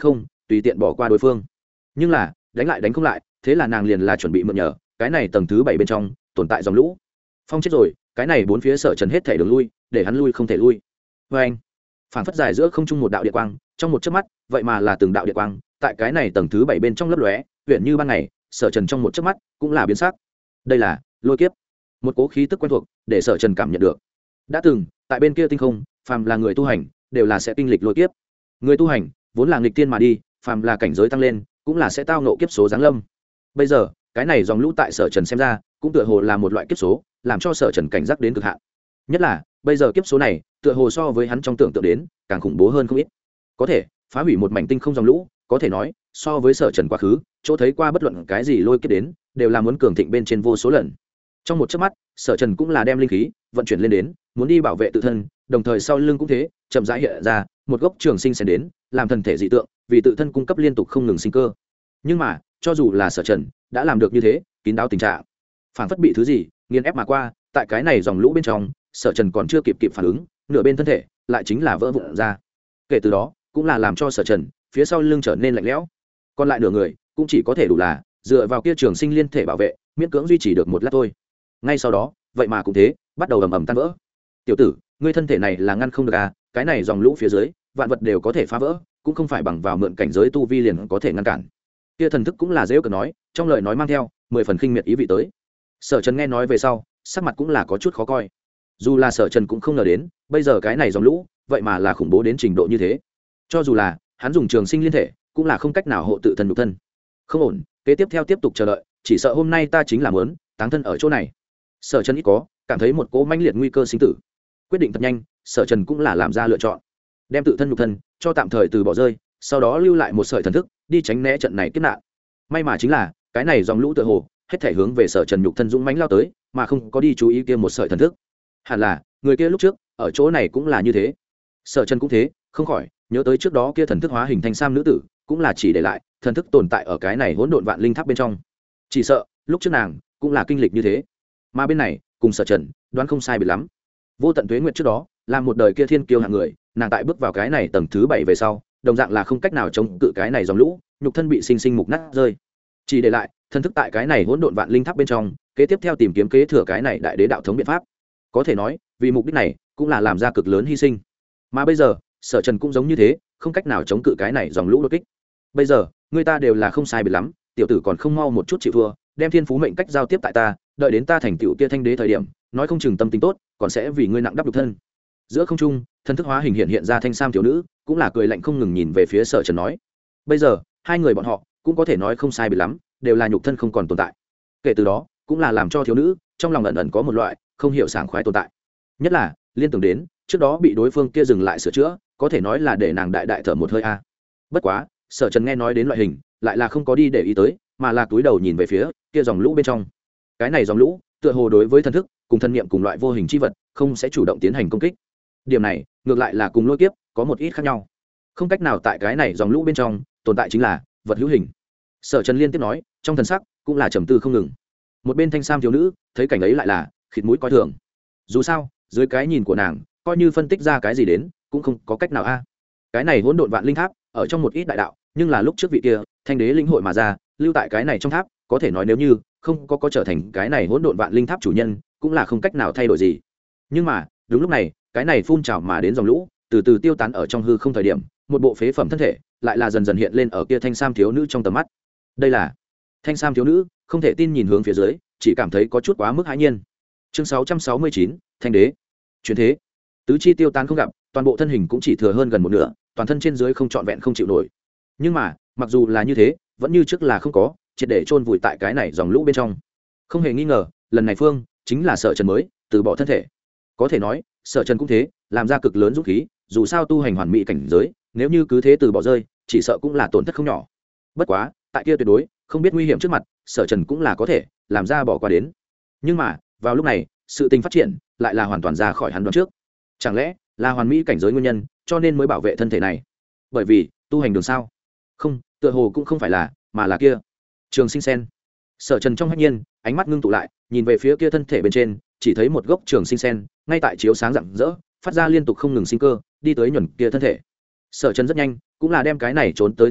tùy tiện bỏ qua đối phương. Nhưng là đánh lại đánh không lại, thế là nàng liền là chuẩn bị mượn nhờ cái này tầng thứ 7 bên trong tồn tại dòng lũ. Phong chết rồi, cái này bốn phía Sở Trần hết thể đường lui, để hắn lui không thể lui. Và anh phản phất dài giữa không trung một đạo điện quang, trong một chớp mắt, vậy mà là từng đạo điện quang tại cái này tầng thứ 7 bên trong lấp lóe, huyền như ban ngày. Sở Trần trong một chớp mắt cũng là biến sắc. Đây là lôi kiếp, một cố khí tức quen thuộc để Sở Trần cảm nhận được. Đã từng tại bên kia tinh không, phàm là người tu hành đều là sẽ kinh lịch lôi kiếp. Người tu hành vốn là nghịch tiên mà đi, phàm là cảnh giới tăng lên cũng là sẽ tao ngộ kiếp số giáng lâm. Bây giờ cái này dòng lũ tại Sở Trần xem ra cũng tựa hồ là một loại kiếp số, làm cho Sở Trần cảnh giác đến cực hạn. Nhất là bây giờ kiếp số này tựa hồ so với hắn trong tưởng tượng đến càng khủng bố hơn không ít, có thể phá hủy một mảnh tinh không dòng lũ, có thể nói so với Sở Trần quá khứ chỗ thấy qua bất luận cái gì lôi kiếp đến đều là muốn cường thịnh bên trên vô số lần. Trong một chớp mắt, Sở Trần cũng là đem linh khí vận chuyển lên đến, muốn đi bảo vệ tự thân, đồng thời sau lưng cũng thế, chậm rãi hiện ra một gốc trường sinh sen đến, làm thần thể dị tượng, vì tự thân cung cấp liên tục không ngừng sinh cơ. Nhưng mà, cho dù là Sở Trần đã làm được như thế, kín đáo tình trạng, phản phất bị thứ gì nghiền ép mà qua, tại cái này dòng lũ bên trong, Sở Trần còn chưa kịp phản ứng, nửa bên thân thể lại chính là vỡ vụn ra. Kể từ đó, cũng là làm cho Sở Trần phía sau lưng trở nên lạnh lẽo, còn lại nửa người cũng chỉ có thể đủ là dựa vào kia trường sinh liên thể bảo vệ, miễn cưỡng duy trì được một lát thôi. Ngay sau đó, vậy mà cũng thế, bắt đầu ầm ầm tan vỡ. Tiểu tử, ngươi thân thể này là ngăn không được à? Cái này dòng lũ phía dưới, vạn vật đều có thể phá vỡ, cũng không phải bằng vào mượn cảnh giới tu vi liền có thể ngăn cản. Kia thần thức cũng là dễ cợt nói, trong lời nói mang theo 10 phần khinh miệt ý vị tới. Sở Trần nghe nói về sau, sắc mặt cũng là có chút khó coi. Dù là Sở Trần cũng không ngờ đến, bây giờ cái này dòng lũ, vậy mà là khủng bố đến trình độ như thế. Cho dù là hắn dùng trường sinh liên thể, cũng là không cách nào hộ tự thân nhục thân. Không ổn, kế tiếp theo tiếp tục chờ đợi, chỉ sợ hôm nay ta chính là muốn táng thân ở chỗ này. Sở Trần ít có cảm thấy một cỗ mãnh liệt nguy cơ sinh tử, quyết định thật nhanh. Sở Trần cũng là làm ra lựa chọn, đem tự thân nhục thân cho tạm thời từ bỏ rơi, sau đó lưu lại một sợi thần thức đi tránh né trận này kiếp nạn. May mà chính là cái này dòng lũ tựa hồ hết thể hướng về Sở Trần nhục thân dũng mãnh lao tới, mà không có đi chú ý kia một sợi thần thức. Hẳn là người kia lúc trước ở chỗ này cũng là như thế. Sở Trần cũng thế, không khỏi nhớ tới trước đó kia thần thức hóa hình thành sam nữ tử, cũng là chỉ để lại thần thức tồn tại ở cái này hỗn độn vạn linh tháp bên trong. Chỉ sợ lúc trước nàng cũng là kinh lịch như thế, mà bên này cùng Sở Trần đoán không sai biệt lắm. Vô tận tuế nguyệt trước đó là một đời kia thiên kiêu hạng người, nàng tại bước vào cái này tầng thứ 7 về sau, đồng dạng là không cách nào chống cự cái này dòng lũ, nhục thân bị sinh sinh mục nát rơi, chỉ để lại thần thức tại cái này hỗn độn vạn linh tháp bên trong, kế tiếp theo tìm kiếm kế thừa cái này đại đế đạo thống biện pháp. Có thể nói vì mục đích này cũng là làm ra cực lớn hy sinh. Mà bây giờ Sở Trần cũng giống như thế, không cách nào chống cự cái này dòng lũ đột kích. Bây giờ người ta đều là không sai biệt lắm, tiểu tử còn không mau một chút chịu thua, đem thiên phú mệnh cách giao tiếp tại ta, đợi đến ta thành tựu kia thanh đế thời điểm, nói không chừng tâm tính tốt, còn sẽ vì ngươi nặng đắp nhục thân. Giữa không trung, thần thức hóa hình hiện ra thanh sam thiếu nữ, cũng là cười lạnh không ngừng nhìn về phía Sở Trần nói. Bây giờ hai người bọn họ cũng có thể nói không sai biệt lắm, đều là nhục thân không còn tồn tại. Kể từ đó cũng là làm cho thiếu nữ trong lòng ẩn ẩn có một loại không hiểu sảng khoái tồn tại. Nhất là liên tưởng đến trước đó bị đối phương kia dừng lại sửa chữa, có thể nói là để nàng đại đại thở một hơi a. Bất quá Sở Trần nghe nói đến loại hình, lại là không có đi để ý tới, mà là cúi đầu nhìn về phía kia dòng lũ bên trong. Cái này dòng lũ tựa hồ đối với thần thức cùng thân niệm cùng loại vô hình chi vật không sẽ chủ động tiến hành công kích. Điểm này ngược lại là cùng lôi kiếp có một ít khác nhau, không cách nào tại cái này dòng lũ bên trong tồn tại chính là vật hữu hình. Sở Trần liên tiếp nói, trong thần sắc cũng là trầm tư không ngừng. Một bên thanh sam thiếu nữ thấy cảnh ấy lại là khịt mũi coi thường. Dù sao dưới cái nhìn của nàng, coi như phân tích ra cái gì đến cũng không có cách nào a. Cái này hỗn độn vạn linh tháp ở trong một ít đại đạo, nhưng là lúc trước vị kia thanh đế linh hội mà ra, lưu tại cái này trong tháp, có thể nói nếu như không có trở thành cái này hỗn độn vạn linh tháp chủ nhân, cũng là không cách nào thay đổi gì. Nhưng mà đúng lúc này, cái này phun trào mà đến dòng lũ từ từ tiêu tán ở trong hư không thời điểm, một bộ phế phẩm thân thể lại là dần dần hiện lên ở kia thanh sam thiếu nữ trong tầm mắt. Đây là thanh sam thiếu nữ không thể tin nhìn hướng phía dưới, chỉ cảm thấy có chút quá mức hãi nhiên. Chương 669, thanh đế chuyển thế. Tứ chi tiêu tán không gặp, toàn bộ thân hình cũng chỉ thừa hơn gần một nửa, toàn thân trên dưới không trọn vẹn không chịu nổi. Nhưng mà mặc dù là như thế, vẫn như trước là không có triệt để chôn vùi tại cái này dòng lũ bên trong. Không hề nghi ngờ, lần này phương chính là Sở Trần mới từ bỏ thân thể. Có thể nói Sở Trần cũng thế, làm ra cực lớn dũng khí, dù sao tu hành hoàn mỹ cảnh giới, nếu như cứ thế từ bỏ rơi, chỉ sợ cũng là tổn thất không nhỏ. Bất quá tại kia tuyệt đối không biết nguy hiểm trước mặt, Sở Trần cũng là có thể làm ra bỏ qua đến. Nhưng mà vào lúc này, sự tình phát triển lại là hoàn toàn ra khỏi hắn đoán trước. Chẳng lẽ là hoàn mỹ cảnh giới nguyên nhân, cho nên mới bảo vệ thân thể này? Bởi vì tu hành đường sao? Không, tựa hồ cũng không phải là, mà là kia trường sinh sen. Sở Trần trong hách nhiên, ánh mắt ngưng tụ lại, nhìn về phía kia thân thể bên trên, chỉ thấy một gốc trường sinh sen ngay tại chiếu sáng rạng rỡ, phát ra liên tục không ngừng sinh cơ, đi tới nhuần kia thân thể. Sở Trần rất nhanh cũng là đem cái này trốn tới thần thức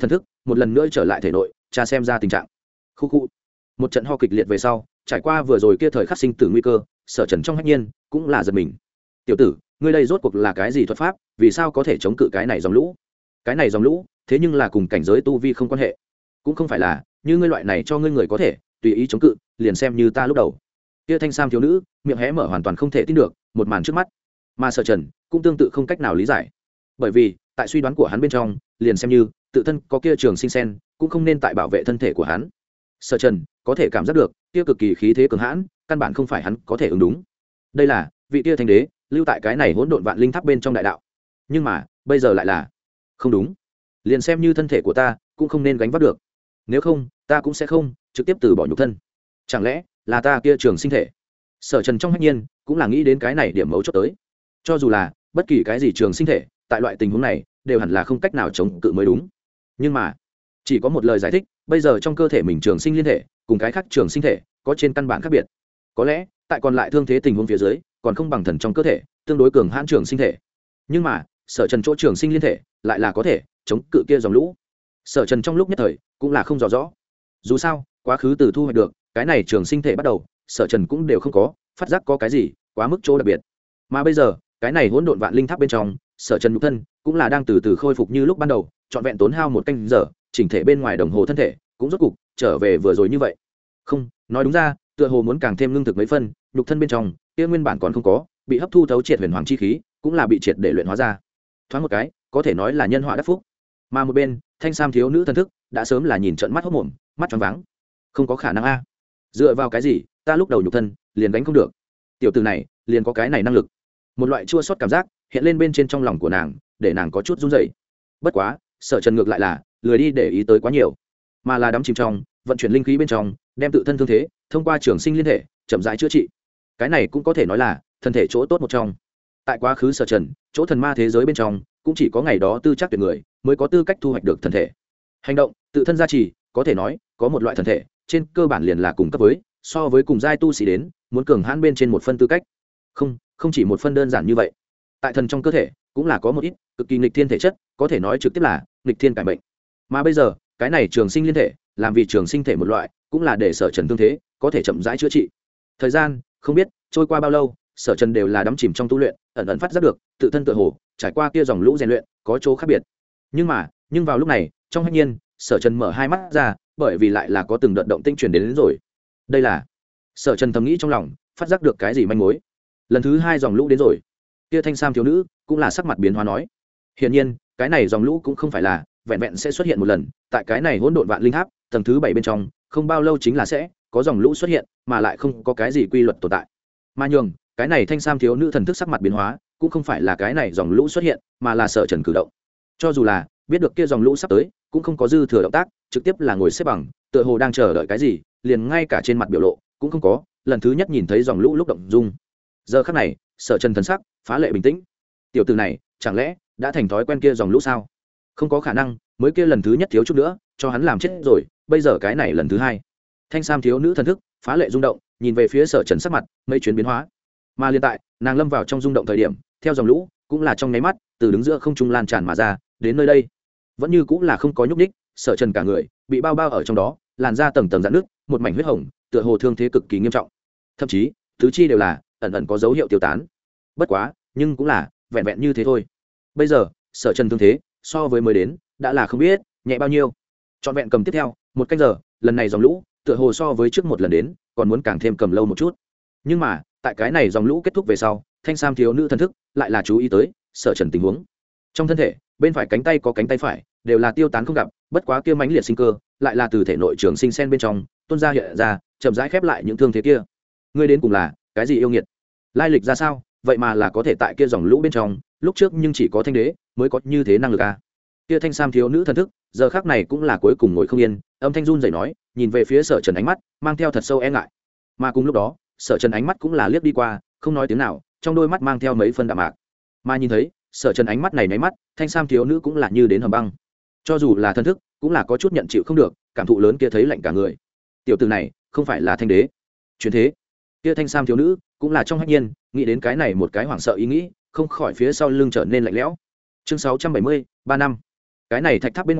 một lần nữa trở lại thể nội cha xem ra tình trạng. Khu khu. Một trận ho kịch liệt về sau, trải qua vừa rồi kia thời khắc sinh tử nguy cơ, Sở Trần trong hách nhiên cũng là giật mình. Tiểu tử, ngươi đây rốt cuộc là cái gì thuật pháp, vì sao có thể chống cự cái này dòng lũ? Cái này dòng lũ thế nhưng là cùng cảnh giới tu vi không quan hệ, cũng không phải là như ngươi loại này cho ngươi người có thể tùy ý chống cự, liền xem như ta lúc đầu. Kia thanh sam thiếu nữ miệng hé mở hoàn toàn không thể tin được một màn trước mắt, mà Sở Trần cũng tương tự không cách nào lý giải, bởi vì tại suy đoán của hắn bên trong, liền xem như tự thân có kia trường sinh sen cũng không nên tại bảo vệ thân thể của hắn. Sở Trần có thể cảm giác được kia cực kỳ khí thế cường hãn, căn bản không phải hắn có thể ứng đúng. Đây là vị kia thanh đế lưu tại cái này hỗn độn vạn linh tháp bên trong đại đạo, nhưng mà bây giờ lại là không đúng. Liền xem như thân thể của ta cũng không nên gánh vác được, nếu không ta cũng sẽ không trực tiếp từ bỏ nhục thân. Chẳng lẽ là ta kia trường sinh thể? Sở Trần trong hách nhiên cũng là nghĩ đến cái này điểm mấu chốt tới. Cho dù là bất kỳ cái gì trường sinh thể, tại loại tình huống này đều hẳn là không cách nào chống cự mới đúng, nhưng mà chỉ có một lời giải thích, bây giờ trong cơ thể mình trường sinh liên thể cùng cái khác trường sinh thể có trên căn bản khác biệt. Có lẽ tại còn lại thương thế tình huống phía dưới còn không bằng thần trong cơ thể tương đối cường hãn trường sinh thể, nhưng mà Sở Trần chỗ trường sinh liên thể lại là có thể chống cự kia dòng lũ. Sở Trần trong lúc nhất thời cũng là không rõ rõ, dù sao quá khứ từ thu hoạch được cái này trường sinh thể bắt đầu, Sở Trần cũng đều không có phát giác có cái gì quá mức chỗ đặc biệt, mà bây giờ cái này hỗn độn vạn linh tháp bên trong, Sở Trần nhục thân cũng là đang từ từ khôi phục như lúc ban đầu, trọn vẹn tốn hao một canh giờ, chỉnh thể bên ngoài đồng hồ thân thể cũng rốt cục trở về vừa rồi như vậy. Không, nói đúng ra, tựa hồ muốn càng thêm lương thực mấy phân, nhục thân bên trong kia nguyên bản còn không có, bị hấp thu thấu triệt huyền hoàng chi khí, cũng là bị triệt để luyện hóa ra. Thoáng một cái, có thể nói là nhân họa đắc phúc. Mà một bên, thanh sam thiếu nữ thần thức đã sớm là nhìn trận mắt hốt mồm, mắt tròn váng. Không có khả năng a. Dựa vào cái gì, ta lúc đầu nhục thân liền đánh không được. Tiểu tử này, liền có cái này năng lực. Một loại chua xót cảm giác hiện lên bên trên trong lòng của nàng, để nàng có chút run rẩy. Bất quá, Sở Trần ngược lại là lười đi để ý tới quá nhiều, mà là đắm chìm trong vận chuyển linh khí bên trong, đem tự thân thương thế thông qua trường sinh liên thể chậm rãi chữa trị. Cái này cũng có thể nói là thân thể chỗ tốt một trong. Tại quá khứ Sở Trần chỗ thần ma thế giới bên trong, cũng chỉ có ngày đó tư chắc tuyệt người mới có tư cách thu hoạch được thân thể. Hành động tự thân gia trì, có thể nói có một loại thân thể trên cơ bản liền là cùng cấp với so với cùng giai tu sĩ đến muốn cường hãn bên trên một phân tư cách. Không chỉ một phân đơn giản như vậy, tại thần trong cơ thể cũng là có một ít cực kỳ nghịch thiên thể chất, có thể nói trực tiếp là nghịch thiên cải bệnh. Mà bây giờ cái này trường sinh liên thể làm vì trường sinh thể một loại, cũng là để Sở Trần thương thế có thể chậm rãi chữa trị. Thời gian không biết trôi qua bao lâu, Sở Trần đều là đắm chìm trong tu luyện, ẩn ẩn phát giác được tự thân tựa hồ trải qua kia dòng lũ rèn luyện có chỗ khác biệt. Nhưng vào lúc này, trong hách nhiên, Sở Trần mở hai mắt ra, bởi vì lại là có từng đợt động tĩnh truyền đến rồi. Đây là Sở Trần thầm nghĩ trong lòng, phát giác được cái gì manh mối. Lần thứ hai dòng lũ đến rồi. Kia thanh sam thiếu nữ cũng là sắc mặt biến hóa nói, hiển nhiên cái này dòng lũ cũng không phải là vẹn vẹn sẽ xuất hiện một lần, tại cái này hỗn độn vạn linh tháp tầng thứ 7 bên trong, không bao lâu chính là sẽ có dòng lũ xuất hiện, mà lại không có cái gì quy luật tồn tại. Mà nhường cái này thanh sam thiếu nữ thần thức sắc mặt biến hóa, cũng không phải là cái này dòng lũ xuất hiện, mà là Sở Trần cử động. Cho dù là biết được kia dòng lũ sắp tới, cũng không có dư thừa động tác, trực tiếp là ngồi xếp bằng, tựa hồ đang chờ đợi cái gì, liền ngay cả trên mặt biểu lộ cũng không có, lần thứ nhất nhìn thấy dòng lũ lúc động dung. Giờ khắc này, Sở Trần thần sắc phá lệ bình tĩnh. Tiểu tử này chẳng lẽ đã thành thói quen kia dòng lũ sao? Không có khả năng, mới kia lần thứ nhất thiếu chút nữa cho hắn làm chết rồi, bây giờ cái này lần thứ hai. Thanh sam thiếu nữ thần thức phá lệ rung động, nhìn về phía Sở Trần sắc mặt mấy chuyến biến hóa. Mà liên tại nàng lâm vào trong rung động thời điểm, theo dòng lũ cũng là trong nháy mắt từ đứng giữa không trung lan tràn mà ra, đến nơi đây vẫn như cũng là không có nhúc nhích. Sở Trần cả người bị bao bao ở trong đó, làn da tầng tầng rạn nước, một mảnh huyết hồng, tựa hồ thương thế cực kỳ nghiêm trọng, thậm chí tứ chi đều là ẩn ẩn có dấu hiệu tiêu tán. Bất quá nhưng cũng là vẹn vẹn như thế thôi. Bây giờ Sở Trần thương thế so với mới đến đã là không biết nhẹ bao nhiêu. Trọn vẹn cầm tiếp theo một canh giờ, lần này dòng lũ tựa hồ so với trước một lần đến còn muốn càng thêm cầm lâu một chút. Nhưng mà tại cái này dòng lũ kết thúc về sau, thanh sam thiếu nữ thần thức lại là chú ý tới Sở Trần tình huống. Trong thân thể bên phải cánh tay có cánh tay phải đều là tiêu tán không gặp, bất quá kia mãnh liệt sinh cơ lại là từ thể nội trường sinh sen bên trong tuôn ra hiện ra, chậm rãi khép lại những thương thế kia. Ngươi đến cùng là cái gì yêu nghiệt? Lai lịch ra sao? Vậy mà là có thể tại kia dòng lũ bên trong, lúc trước nhưng chỉ có thanh đế mới có như thế năng lực à? Kia thanh sam thiếu nữ thần thức giờ khắc này cũng là cuối cùng ngồi không yên, âm thanh run rẩy nói, nhìn về phía Sở Trần ánh mắt mang theo thật sâu e ngại. Mà cùng lúc đó, Sở Trần ánh mắt cũng là liếc đi qua, không nói tiếng nào, trong đôi mắt mang theo mấy phân đạm mạc. Mà nhìn thấy Sở Trần ánh mắt này nháy mắt, thanh sam thiếu nữ cũng là như đến hầm băng. Cho dù là thân thức cũng là có chút nhận chịu không được, cảm thụ lớn kia thấy lạnh cả người. Tiểu tử này không phải là thanh đế chuyển thế? Kia thanh sam thiếu nữ cũng là trong hách nhiên nghĩ đến cái này một cái hoảng sợ ý nghĩ, không khỏi phía sau lưng trở nên lạnh lẽo. Chương 670, 3 năm. Cái này thạch tháp bên ngoài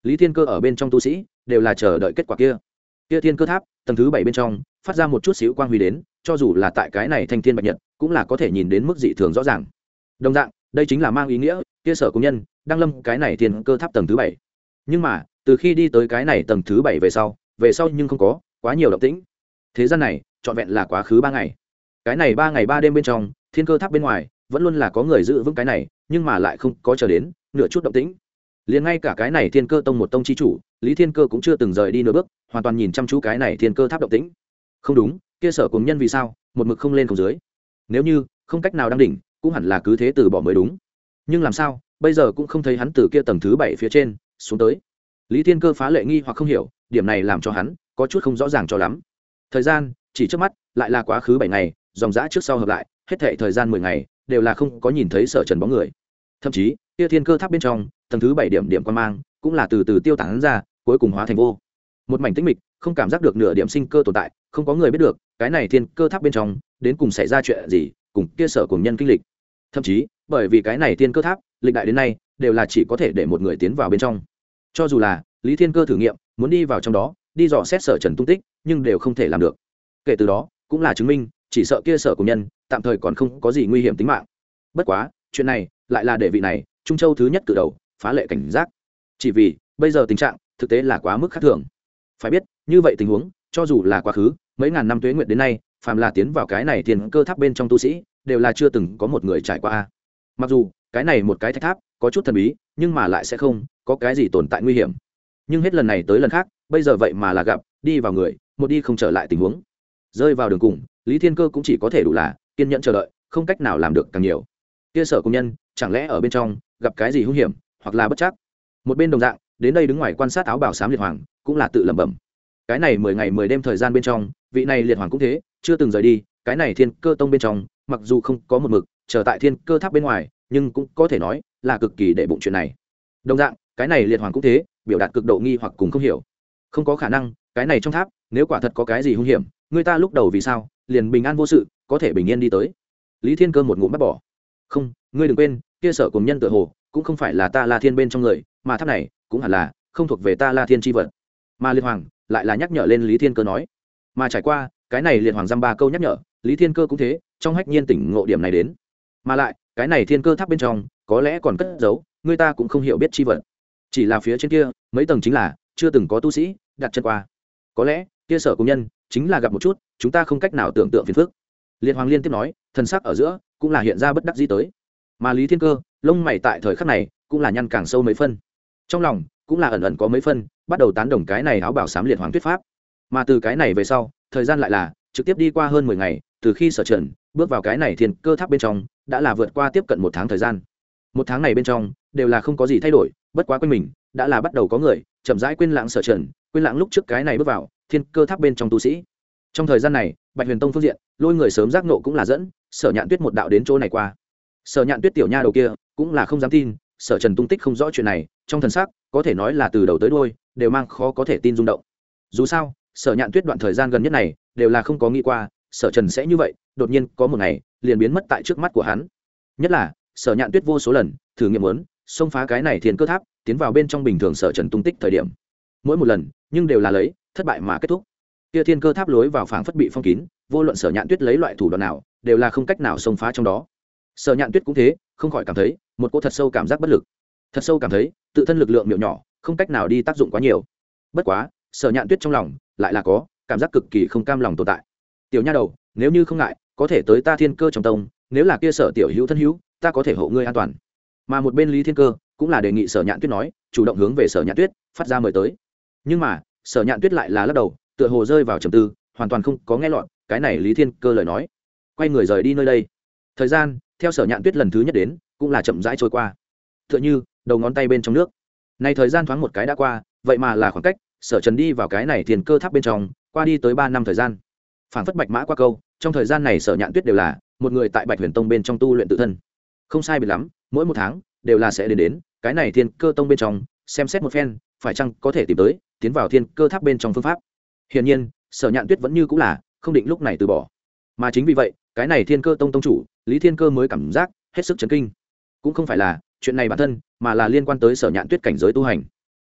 lý thiên cơ ở bên trong tu sĩ đều là chờ đợi kết quả kia. Kia thiên cơ tháp tầng thứ 7 bên trong phát ra một chút xíu quang huy đến, cho dù là tại cái này thanh thiên bạch nhật cũng là có thể nhìn đến mức dị thường rõ ràng. Đồng dạng đây chính là mang ý nghĩa kia Sở Công Nhân đang lâm cái này thiên cơ tháp tầng thứ 7. Nhưng mà từ khi đi tới cái này tầng thứ 7 về sau nhưng không có quá nhiều động tĩnh. Thế gian này trọn vẹn là quá khứ 3 ngày. Cái này 3 ngày 3 đêm bên trong thiên cơ tháp bên ngoài vẫn luôn là có người giữ vững cái này, nhưng mà lại không có chờ đến nửa chút động tĩnh. Liền ngay cả cái này thiên cơ tông một tông chi chủ Lý Thiên Cơ cũng chưa từng rời đi nửa bước, hoàn toàn nhìn chăm chú cái này thiên cơ tháp động tĩnh. Không đúng, kia Sở Cùng Nhân vì sao một mực không lên không dưới? Nếu như không cách nào đăng đỉnh cũng hẳn là cứ thế từ bỏ mới đúng. Nhưng làm sao bây giờ cũng không thấy hắn từ kia tầng thứ 7 phía trên xuống tới. Lý Thiên Cơ phá lệ nghi hoặc không hiểu, điểm này làm cho hắn có chút không rõ ràng cho lắm. Thời gian chỉ trước mắt lại là quá khứ 7 ngày, dòng dã trước sau hợp lại hết thảy thời gian 10 ngày đều là không có nhìn thấy Sở Trần bóng người. Thậm chí kia thiên cơ tháp bên trong tầng thứ 7 điểm điểm quan mang cũng là từ từ tiêu tán ra, cuối cùng hóa thành vô. Một mảnh tĩnh mịch, không cảm giác được nửa điểm sinh cơ tồn tại, không có người biết được cái này thiên cơ tháp bên trong đến cùng xảy ra chuyện gì, cùng kia Sở Cùng Nhân kinh lịch. Thậm chí bởi vì cái này thiên cơ tháp lịch đại đến nay đều là chỉ có thể để một người tiến vào bên trong, cho dù là Lý Thiên Cơ thử nghiệm muốn đi vào trong đó đi dò xét Sở Trần tung tích, nhưng đều không thể làm được. Kể từ đó cũng là chứng minh chỉ sợ kia Sở Cùng Nhân tạm thời còn không có gì nguy hiểm tính mạng. Bất quá chuyện này lại là để vị này Trung Châu thứ nhất cử đầu phá lệ cảnh giác, chỉ vì bây giờ tình trạng thực tế là quá mức khác thường. Phải biết như vậy tình huống cho dù là quá khứ mấy ngàn năm tuế nguyệt đến nay, phàm là tiến vào cái này thiên cơ tháp bên trong tu sĩ đều là chưa từng có một người trải qua. Mặc dù cái này một cái thạch tháp có chút thần bí, nhưng mà lại sẽ không có cái gì tồn tại nguy hiểm. Nhưng hết lần này tới lần khác bây giờ vậy mà là gặp đi vào người một đi không trở lại tình huống. Rơi vào đường cùng Lý Thiên Cơ cũng chỉ có thể đủ là kiên nhẫn chờ đợi, không cách nào làm được càng nhiều. Kia Sở Công Nhân chẳng lẽ ở bên trong gặp cái gì hung hiểm hoặc là bất trắc. Một bên đồng dạng đến đây đứng ngoài quan sát áo bào xám liệt hoàng cũng là tự lẩm bẩm. Cái này 10 ngày 10 đêm thời gian bên trong, vị này liệt hoàng cũng thế chưa từng rời đi cái này thiên cơ tông bên trong, mặc dù không có một mực chờ tại thiên cơ tháp bên ngoài, nhưng cũng có thể nói là cực kỳ để bụng chuyện này. Đồng dạng cái này liệt hoàng cũng thế biểu đạt cực độ nghi hoặc cùng không hiểu. Không có khả năng cái này trong tháp nếu quả thật có cái gì hung hiểm, người ta lúc đầu vì sao liền bình an vô sự có thể bình yên đi tới. Lý Thiên Cơ một ngụm bắt bỏ. Không, ngươi đừng quên kia Sở Cùng Nhân tựa hồ cũng không phải là ta La Thiên bên trong người, mà tháp này cũng hẳn là không thuộc về ta La Thiên chi vật. Mà liệt hoàng lại là nhắc nhở lên Lý Thiên Cơ nói. Mà trải qua cái này liệt hoàng dăm ba câu nhắc nhở, Lý Thiên Cơ cũng thế trong hách nhiên tỉnh ngộ điểm này đến. Mà lại cái này thiên cơ tháp bên trong có lẽ còn cất giấu người ta cũng không hiểu biết chi vật, chỉ là phía trên kia mấy tầng chính là chưa từng có tu sĩ đặt chân qua. Có lẽ kia Sở Công Nhân chính là gặp một chút chúng ta không cách nào tưởng tượng phiền phức. Liệt hoàng liên tiếp nói, thần sắc ở giữa cũng là hiện ra bất đắc dĩ tới. Mà Lý Thiên Cơ lông mày tại thời khắc này cũng là nhăn càng sâu mấy phân, trong lòng cũng là ẩn ẩn có mấy phân bắt đầu tán đồng cái này áo bảo xám liệt hoàng thuyết pháp. Mà từ cái này về sau thời gian lại là trực tiếp đi qua hơn 10 ngày, từ khi Sở Trần bước vào cái này thiên cơ tháp bên trong đã là vượt qua tiếp cận 1 tháng thời gian. 1 tháng này bên trong đều là không có gì thay đổi, bất quá quanh mình đã là bắt đầu có người chậm rãi quên lãng Sở Trần, quên lãng lúc trước cái này bước vào thiên cơ tháp bên trong tu sĩ. Trong thời gian này Bạch Huyền Tông phương diện lôi người sớm giác nộ cũng là dẫn Sở Nhạn Tuyết một đạo đến chỗ này qua. Sở Nhạn Tuyết tiểu nha đầu kia cũng là không dám tin Sở Trần tung tích không rõ chuyện này, trong thần sắc có thể nói là từ đầu tới đuôi đều mang khó có thể tin rung động. Dù sao Sở Nhạn Tuyết đoạn thời gian gần nhất này đều là không có nghĩ qua Sở Trần sẽ như vậy đột nhiên có một ngày liền biến mất tại trước mắt của hắn. Nhất là Sở Nhạn Tuyết vô số lần thử nghiệm muốn xông phá cái này thiên cơ tháp tiến vào bên trong bình thường Sở Trần tung tích thời điểm, mỗi một lần nhưng đều là lấy thất bại mà kết thúc. Kia thiên cơ tháp lối vào phảng phất bị phong kín, vô luận Sở Nhạn Tuyết lấy loại thủ đoạn nào đều là không cách nào xông phá trong đó. Sở Nhạn Tuyết cũng thế, không khỏi cảm thấy một cỗ thật sâu cảm giác bất lực, thật sâu cảm thấy tự thân lực lượng miểu nhỏ, không cách nào đi tác dụng quá nhiều. Bất quá Sở Nhạn Tuyết trong lòng lại là có cảm giác cực kỳ không cam lòng tồn tại. Tiểu nha đầu, nếu như không ngại có thể tới ta thiên cơ trong tông, nếu là kia Sở tiểu hữu thân hữu, ta có thể hộ ngươi an toàn. Mà một bên Lý Thiên Cơ cũng là đề nghị Sở Nhạn Tuyết nói, chủ động hướng về Sở Nhạn Tuyết phát ra mời tới. Nhưng mà Sở Nhạn Tuyết lại là lắc đầu, tựa hồ rơi vào trầm tư, hoàn toàn không có nghe lọt cái này Lý Thiên Cơ lời nói, quay người rời đi nơi đây. Thời gian theo Sở Nhạn Tuyết lần thứ nhất đến cũng là chậm rãi trôi qua, tựa như đầu ngón tay bên trong nước. Nay thời gian thoáng một cái đã qua, vậy mà là khoảng cách Sở Trần đi vào cái này thiên cơ tháp bên trong qua đi tới 3 năm thời gian. Phảng phất bạch mã qua câu, trong thời gian này Sở Nhạn Tuyết đều là một người tại Bạch Huyền Tông bên trong tu luyện tự thân. Không sai biệt lắm, mỗi 1 tháng đều là sẽ đến cái này thiên cơ tông bên trong xem xét một phen, phải chăng có thể tìm tới tiến vào thiên cơ tháp bên trong phương pháp. Hiển nhiên Sở Nhạn Tuyết vẫn như cũng là không định lúc này từ bỏ. Mà chính vì vậy cái này thiên cơ tông tông chủ Lý Thiên Cơ mới cảm giác hết sức chấn kinh. Cũng không phải là chuyện này bản thân, mà là liên quan tới Sở Nhạn Tuyết cảnh giới tu hành.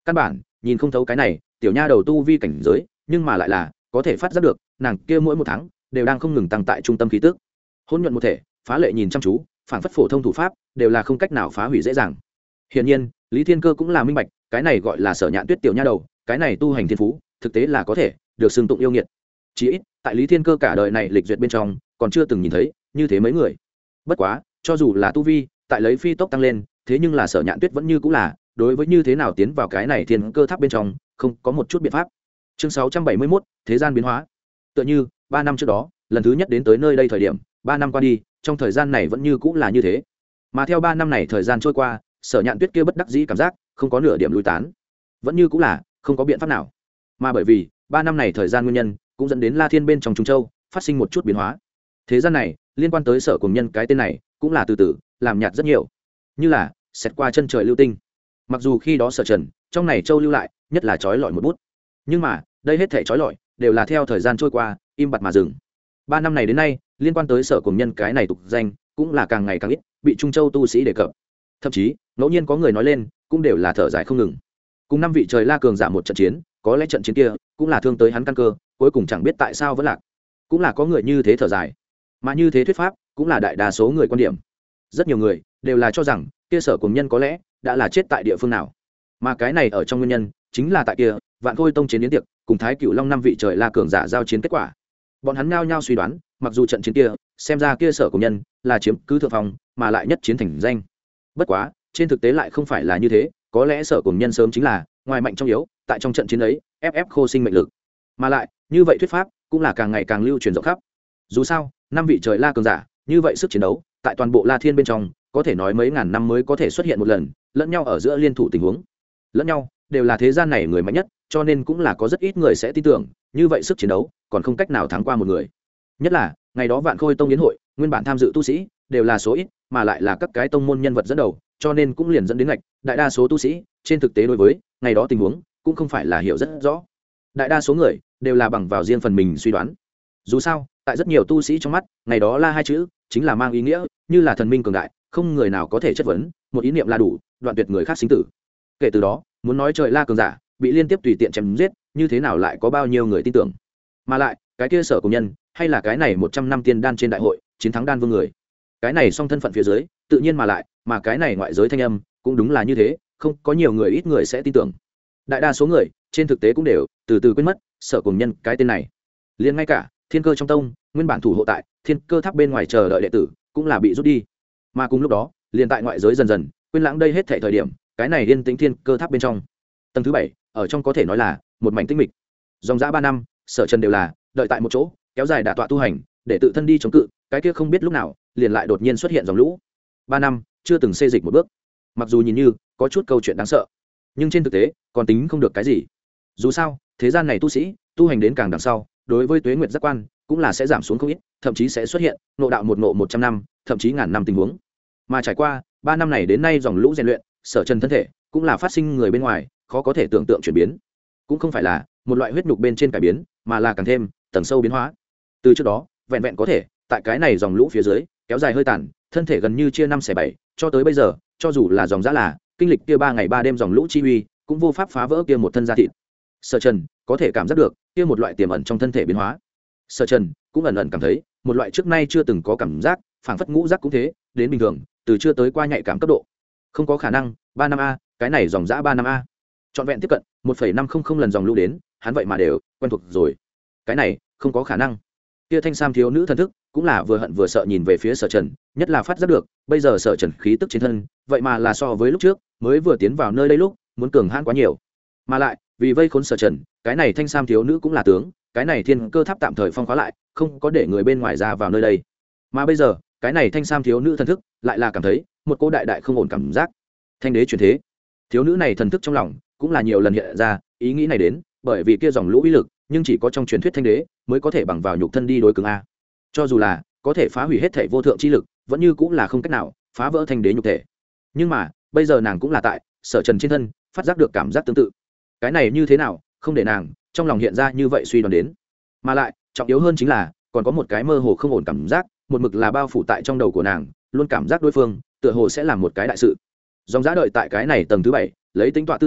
căn bản nhìn không thấu cái này tiểu nha đầu tu vi cảnh giới, nhưng mà lại là có thể phát giác được nàng kia mỗi một tháng đều đang không ngừng tăng tại trung tâm khí tức. Hôn nhuận một thể, phá lệ nhìn chăm chú, phản phất phổ thông thủ pháp đều là không cách nào phá hủy dễ dàng. Hiển nhiên Lý Thiên Cơ cũng là minh bạch, cái này gọi là Sở Nhạn Tuyết tiểu nha đầu, cái này tu hành thiên phú thực tế là có thể được xưng tụng yêu nghiệt. Chỉ ít tại Lý Thiên Cơ cả đời này lịch duyệt bên trong còn chưa từng nhìn thấy như thế mấy người. Bất quá cho dù là tu vi tại lấy phi tốc tăng lên, thế nhưng là Sở Nhạn Tuyết vẫn như cũng là đối với như thế nào tiến vào cái này thiên cơ tháp bên trong không có một chút biện pháp. Chương 671, thế gian biến hóa. Tựa như 3 năm trước đó lần thứ nhất đến tới nơi đây thời điểm, 3 năm qua đi, trong thời gian này vẫn như cũng là như thế. Mà theo 3 năm này thời gian trôi qua, Sở Nhạn Tuyết kia bất đắc dĩ cảm giác không có nửa điểm lùi tán, vẫn như cũng là không có biện pháp nào. Mà bởi vì 3 năm này thời gian nguyên nhân, cũng dẫn đến La Thiên bên trong Trung Châu phát sinh một chút biến hóa. Thế gian này liên quan tới Sở Cùng Nhân cái tên này cũng là từ từ làm nhạt rất nhiều, như là xẹt qua chân trời lưu tinh. Mặc dù khi đó Sở Trần trong này châu lưu lại nhất là trói lọi một bút, nhưng mà đây hết thể trói lọi đều là theo thời gian trôi qua im bặt mà dừng. 3 năm này đến nay, liên quan tới Sở Cùng Nhân cái này tục danh cũng là càng ngày càng ít bị Trung Châu tu sĩ đề cập, thậm chí ngẫu nhiên có người nói lên cũng đều là thở dài không ngừng. Cùng 5 vị trời la cường giả một trận chiến, có lẽ trận chiến kia cũng là thương tới hắn căn cơ, cuối cùng chẳng biết tại sao vẫn lạc. Cũng là có người như thế thở dài, mà như thế thuyết pháp cũng là đại đa số người quan điểm. Rất nhiều người đều là cho rằng kia Sở Cùng Nhân có lẽ đã là chết tại địa phương nào, mà cái này ở trong nguyên nhân chính là tại kia Vạn Khôi Tông chiến đến tiệc cùng Thái Cửu Long 5 vị trời la cường giả giao chiến kết quả. Bọn hắn nhao nhao suy đoán, mặc dù trận chiến kia xem ra kia Sở Cùng Nhân là chiếm cứ thượng phong, mà lại nhất chiến thành danh. Bất quá trên thực tế lại không phải là như thế, có lẽ Sở Cùng Nhân sớm chính là ngoài mạnh trong yếu, tại trong trận chiến ấy ép khô sinh mệnh lực, mà lại như vậy thuyết pháp cũng là càng ngày càng lưu truyền rộng khắp. Dù sao 5 vị trời la cường giả như vậy sức chiến đấu tại toàn bộ La Thiên bên trong có thể nói mấy ngàn năm mới có thể xuất hiện một lần, lẫn nhau ở giữa liên thủ tình huống, lẫn nhau đều là thế gian này người mạnh nhất, cho nên cũng là có rất ít người sẽ tin tưởng như vậy sức chiến đấu còn không cách nào thắng qua một người. Nhất là ngày đó Vạn Khôi Tông yến hội, nguyên bản tham dự tu sĩ đều là số ít, mà lại là các cái tông môn nhân vật dẫn đầu, cho nên cũng liền dẫn đến ngạch đại đa số tu sĩ trên thực tế đối với ngày đó tình huống cũng không phải là hiểu rất rõ. Đại đa số người đều là bằng vào riêng phần mình suy đoán. Dù sao tại rất nhiều tu sĩ trong mắt, ngày đó La hai chữ chính là mang ý nghĩa như là thần minh cường đại, không người nào có thể chất vấn, một ý niệm là đủ đoạn tuyệt người khác sinh tử. Kể từ đó muốn nói trời La cường giả bị liên tiếp tùy tiện chém giết, như thế nào lại có bao nhiêu người tin tưởng. Mà lại cái kia Sở Cùng Nhân hay là cái này 100 năm tiên đan trên đại hội chiến thắng đan vương người, cái này song thân phận phía dưới tự nhiên mà cái này ngoại giới thanh âm cũng đúng là như thế, không có nhiều người ít người sẽ tin tưởng. Đại đa số người trên thực tế cũng đều từ từ quên mất Sở Cùng Nhân cái tên này. Liền ngay cả Thiên Cơ trong tông nguyên bản thủ hộ tại Thiên Cơ tháp bên ngoài chờ đợi đệ tử cũng là bị rút đi, mà cùng lúc đó liền tại ngoại giới dần dần quên lãng đây hết thảy thời điểm, cái này yên tĩnh Thiên Cơ tháp bên trong tầng thứ 7 ở trong có thể nói là một mảnh tĩnh mịch. Dòng dã 3 năm, Sở Trần đều là đợi tại một chỗ kéo dài đả tọa tu hành để tự thân đi chống cự cái kia không biết lúc nào liền lại đột nhiên xuất hiện dòng lũ. 3 năm chưa từng xê dịch một bước, mặc dù nhìn như có chút câu chuyện đáng sợ, nhưng trên thực tế còn tính không được cái gì. Dù sao thế gian này tu sĩ tu hành đến càng đằng sau, đối với tuế nguyệt giác quan cũng là sẽ giảm xuống không ít, thậm chí sẽ xuất hiện ngộ đạo một ngộ 100 năm thậm chí ngàn năm tình huống. Mà trải qua 3 năm này đến nay dòng lũ rèn luyện, Sở Trần thân thể cũng là phát sinh người bên ngoài khó có thể tưởng tượng chuyển biến, cũng không phải là một loại huyết nhục bên trên cải biến, mà là càng thêm tầng sâu biến hóa. Từ trước đó vẹn vẹn có thể tại cái này dòng lũ phía dưới kéo dài hơi tàn, thân thể gần như chia 5 xẻ 7, cho tới bây giờ cho dù là dòng dã là kinh lịch kia 3 ngày 3 đêm dòng lũ chi uy cũng vô pháp phá vỡ kia một thân da thịt. Sở Trần có thể cảm giác được kia một loại tiềm ẩn trong thân thể biến hóa. Sở Trần cũng ẩn ẩn cảm thấy một loại trước nay chưa từng có cảm giác, phảng phất ngũ giác cũng thế, đến bình thường từ chưa tới qua nhạy cảm cấp độ. Không có khả năng, 3 năm a, cái này dòng dã 3 năm a. Trọn vẹn tiếp cận 1,500 lần dòng lũ đến, hắn vậy mà đều quen thuộc rồi. Cái này không có khả năng. Kia thanh sam thiếu nữ thần thức cũng là vừa hận vừa sợ nhìn về phía Sở Trần, nhất là phát giác được bây giờ Sở Trần khí tức trên thân vậy mà là so với lúc trước mới vừa tiến vào nơi đây lúc muốn cường hãn quá nhiều. Mà lại vì vây khốn Sở Trần, cái này thanh sam thiếu nữ cũng là tướng cái này Thiên Cơ tháp tạm thời phong khóa lại, không có để người bên ngoài ra vào nơi đây. Mà bây giờ cái này thanh sam thiếu nữ thần thức lại là cảm thấy một cô đại đại không ổn cảm giác. Thanh đế chuyển thế, thiếu nữ này thần thức trong lòng cũng là nhiều lần hiện ra ý nghĩ này đến, bởi vì kia dòng lũ uy lực nhưng chỉ có trong truyền thuyết thanh đế mới có thể bằng vào nhục thân đi đối cứng a. Cho dù là có thể phá hủy hết thể vô thượng chi lực, vẫn như cũng là không cách nào phá vỡ thanh đế nhục thể. Nhưng mà bây giờ nàng cũng là tại Sở Trần trên thân phát giác được cảm giác tương tự. Cái này như thế nào không để nàng trong lòng hiện ra như vậy suy đoán đến. Mà lại trọng yếu hơn chính là còn có một cái mơ hồ không ổn cảm giác, một mực là bao phủ tại trong đầu của nàng, luôn cảm giác đối phương tựa hồ sẽ làm một cái đại sự. Dòng giá đợi tại cái này tầng thứ 7, lấy tính tọa tư thái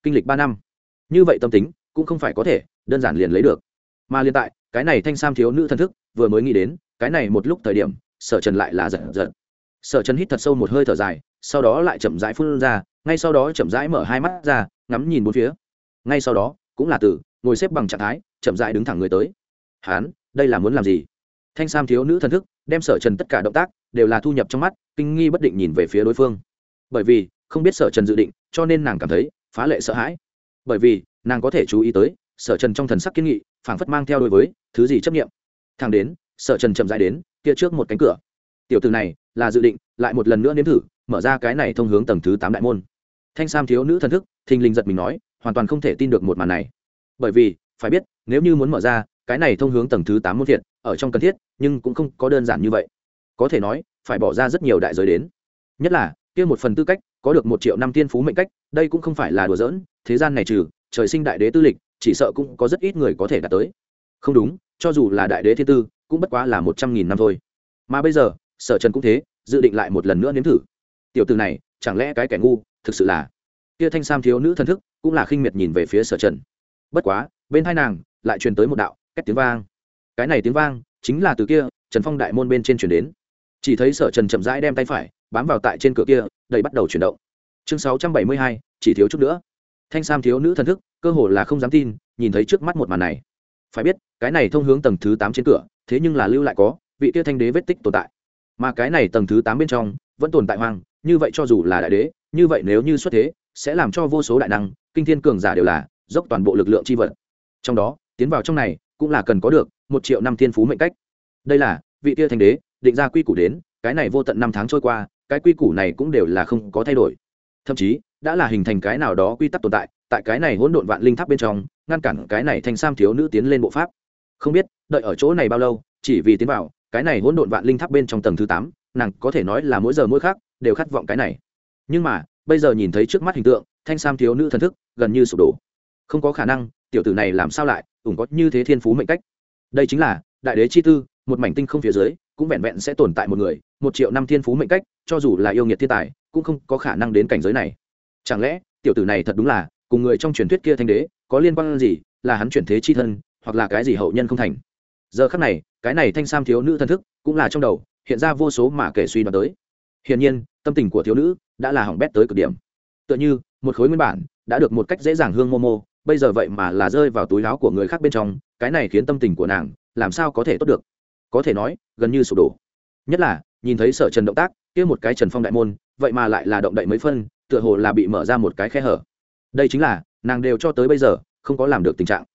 kinh lịch 3 năm, như vậy tâm tính cũng không phải có thể đơn giản liền lấy được. Mà liên tại cái này thanh sam thiếu nữ thần thức vừa mới nghĩ đến cái này một lúc thời điểm, Sở Trần lại là giật giật. Sở Trần hít thật sâu một hơi thở dài, sau đó lại chậm rãi phun ra, ngay sau đó chậm rãi mở hai mắt ra, ngắm nhìn bốn phía. Ngay sau đó cũng là từ ngồi xếp bằng trạng thái, chậm rãi đứng thẳng người tới. Hán, đây là muốn làm gì? Thanh sam thiếu nữ thần thức đem Sở Trần tất cả động tác đều là thu nhập trong mắt, kinh nghi bất định nhìn về phía đối phương. Bởi vì không biết Sở Trần dự định, cho nên nàng cảm thấy phá lệ sợ hãi. Bởi vì nàng có thể chú ý tới Sở Trần trong thần sắc kiên nghị, phảng phất mang theo đối với thứ gì chấp niệm. Thẳng đến Sở Trần chậm rãi đến kia trước một cánh cửa. Tiểu tử này là dự định lại một lần nữa nếm thử mở ra cái này thông hướng tầng thứ 8 đại môn. Thanh sam thiếu nữ thần thức thình lình giật mình nói, hoàn toàn không thể tin được một màn này. Bởi vì phải biết, nếu như muốn mở ra cái này thông hướng tầng thứ 8 môn thiện, ở trong cần thiết, nhưng cũng không có đơn giản như vậy. Có thể nói phải bỏ ra rất nhiều đại giới đến. Nhất là kia một phần tư cách, có được 1 triệu năm tiên phú mệnh cách, đây cũng không phải là đùa giỡn, thế gian này trừ trời sinh đại đế tư lịch, chỉ sợ cũng có rất ít người có thể đạt tới. Không đúng, cho dù là đại đế thiên tư, cũng bất quá là 100.000 năm thôi. Mà bây giờ, Sở Trần cũng thế, dự định lại một lần nữa nếm thử. Tiểu tử này, chẳng lẽ cái kẻ ngu, thực sự là. Kia thanh sam thiếu nữ thần thức, cũng là khinh miệt nhìn về phía Sở Trần. Bất quá, bên tai nàng lại truyền tới một đạo két tiếng vang. Cái này tiếng vang chính là từ kia Trần Phong đại môn bên trên truyền đến. Chỉ thấy Sở Trần chậm rãi đem tay phải bám vào tại trên cửa kia, đầy bắt đầu chuyển động. Chương 672, chỉ thiếu chút nữa. Thanh sam thiếu nữ thần thức, cơ hồ là không dám tin, nhìn thấy trước mắt một màn này. Phải biết, cái này thông hướng tầng thứ 8 trên cửa, thế nhưng là lưu lại có vị kia thanh đế vết tích tồn tại. Mà cái này tầng thứ 8 bên trong vẫn tồn tại hoang, như vậy cho dù là đại đế, như vậy nếu như xuất thế, sẽ làm cho vô số đại năng, kinh thiên cường giả đều là dốc toàn bộ lực lượng chi vật. Trong đó, tiến vào trong này cũng là cần có được 1 triệu năm thiên phú mệnh cách. Đây là vị kia thanh đế định ra quy củ đến, cái này vô tận năm tháng trôi qua, cái quy củ này cũng đều là không có thay đổi. Thậm chí, đã là hình thành cái nào đó quy tắc tồn tại, tại cái này hỗn độn vạn linh tháp bên trong, ngăn cản cái này thanh sam thiếu nữ tiến lên bộ pháp. Không biết đợi ở chỗ này bao lâu, chỉ vì tiến vào cái này hỗn độn vạn linh tháp bên trong tầng thứ 8, nàng có thể nói là mỗi giờ mỗi khắc đều khát vọng cái này. Nhưng mà, bây giờ nhìn thấy trước mắt hình tượng, thanh sam thiếu nữ thần thức gần như sụp đổ. Không có khả năng, tiểu tử này làm sao lại ủng có như thế thiên phú mệnh cách? Đây chính là đại đế chi tư, một mảnh tinh không phía dưới, cũng vẹn vẹn sẽ tồn tại một người, 1 triệu năm thiên phú mệnh cách, cho dù là yêu nghiệt thiên tài, cũng không có khả năng đến cảnh giới này. Chẳng lẽ tiểu tử này thật đúng là cùng người trong truyền thuyết kia thanh đế có liên quan gì, là hắn chuyển thế chi thân, hoặc là cái gì hậu nhân không thành? Giờ khắc này, cái này thanh sam thiếu nữ thân thức cũng là trong đầu hiện ra vô số mà kể suy đoán tới. Hiển nhiên, tâm tình của thiếu nữ đã là hỏng bét tới cực điểm. Tựa như một khối nguyên bản đã được một cách dễ dàng hương momo, bây giờ vậy mà là rơi vào túi áo của người khác bên trong, cái này khiến tâm tình của nàng làm sao có thể tốt được? Có thể nói, gần như sụp đổ. Nhất là nhìn thấy Sở Trần động tác, kia một cái Trần Phong đại môn, vậy mà lại là động đậy mấy phân, tựa hồ là bị mở ra một cái khe hở. Đây chính là nàng đều cho tới bây giờ không có làm được tình trạng.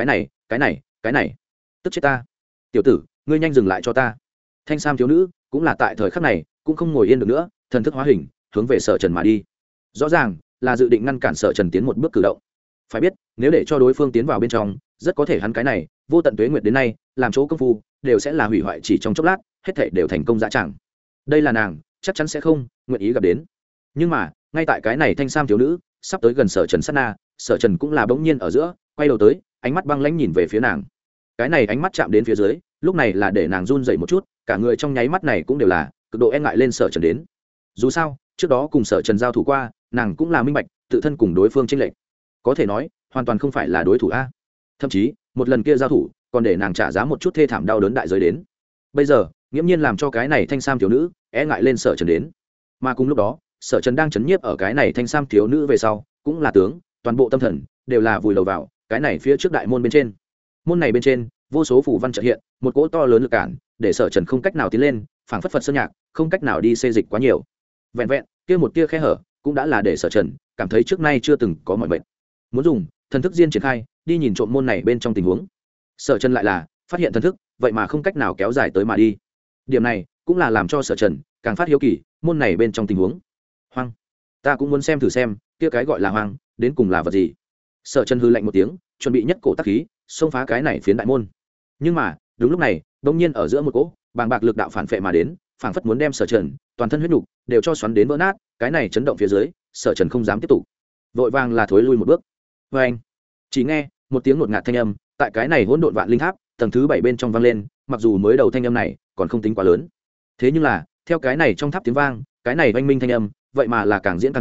Cái này, tức chết ta. Tiểu tử, ngươi nhanh dừng lại cho ta. Thanh sam thiếu nữ cũng là tại thời khắc này cũng không ngồi yên được nữa, thần thức hóa hình hướng về Sở Trần mà đi. Rõ ràng là dự định ngăn cản Sở Trần tiến một bước cử động. Phải biết, nếu để cho đối phương tiến vào bên trong, rất có thể hắn cái này vô tận tuế nguyệt đến nay làm chỗ công phu đều sẽ là hủy hoại chỉ trong chốc lát, hết thảy đều thành công dã tràng. Đây là nàng chắc chắn sẽ không nguyện ý gặp đến. Nhưng mà ngay tại cái này thanh sam thiếu nữ sắp tới gần Sở Trần sát na, Sở Trần cũng là bỗng nhiên ở giữa quay đầu tới, ánh mắt băng lãnh nhìn về phía nàng. Cái này ánh mắt chạm đến phía dưới, lúc này là để nàng run dậy một chút, cả người trong nháy mắt này cũng đều là cực độ e ngại lên Sở Trần đến. Dù sao trước đó cùng Sở Trần giao thủ qua, nàng cũng là minh bạch tự thân cùng đối phương chênh lệch, có thể nói hoàn toàn không phải là đối thủ a. Thậm chí một lần kia giao thủ còn để nàng trả giá một chút thê thảm đau đớn đại giới đến. Bây giờ nghiễm nhiên làm cho cái này thanh sam thiếu nữ e ngại lên Sở Trần đến. Mà cùng lúc đó, Sở Trần đang chấn nhiếp ở cái này thanh sam thiếu nữ về sau, cũng là tướng toàn bộ tâm thần đều là vùi đầu vào cái này phía trước đại môn bên trên. Môn này bên trên vô số phù văn chợt hiện, một cỗ to lớn lực cản để Sở Trần không cách nào tiến lên, phảng phất Phật sơn nhạc, không cách nào đi xê dịch quá nhiều. Vẹn vẹn kia một tia khe hở cũng đã là để Sở Trần cảm thấy trước nay chưa từng có mọi bệnh. Muốn dùng thần thức diên triển khai đi nhìn trộm môn này bên trong tình huống, Sở Trần lại là phát hiện thần thức vậy mà không cách nào kéo dài tới mà đi. Điểm này cũng là làm cho Sở Trần càng phát hiếu kỳ môn này bên trong tình huống. Hoang, ta cũng muốn xem thử xem kia cái gọi là hoang đến cùng là vật gì. Sở Trần hư lạnh một tiếng, chuẩn bị nhất cổ tác khí xông phá cái này phiến đại môn. Nhưng mà đúng lúc này, đột nhiên ở giữa một cỗ bàng bạc lực đạo phản phệ mà đến, phảng phất muốn đem Sở Trần toàn thân huyết nục đều cho xoắn đến vỡ nát. Cái này chấn động phía dưới, Sở Trần không dám tiếp tục, vội vàng là thối lui một bước. Vê anh, chỉ nghe một tiếng ngột ngạt thanh âm tại cái này hỗn độn vạn linh tháp tầng thứ 7 bên trong vang lên. Mặc dù mới đầu thanh âm này còn không tính quá lớn, thế nhưng là theo cái này trong tháp tiếng vang, cái này oanh minh thanh âm vậy mà là càng diễn càng liệt,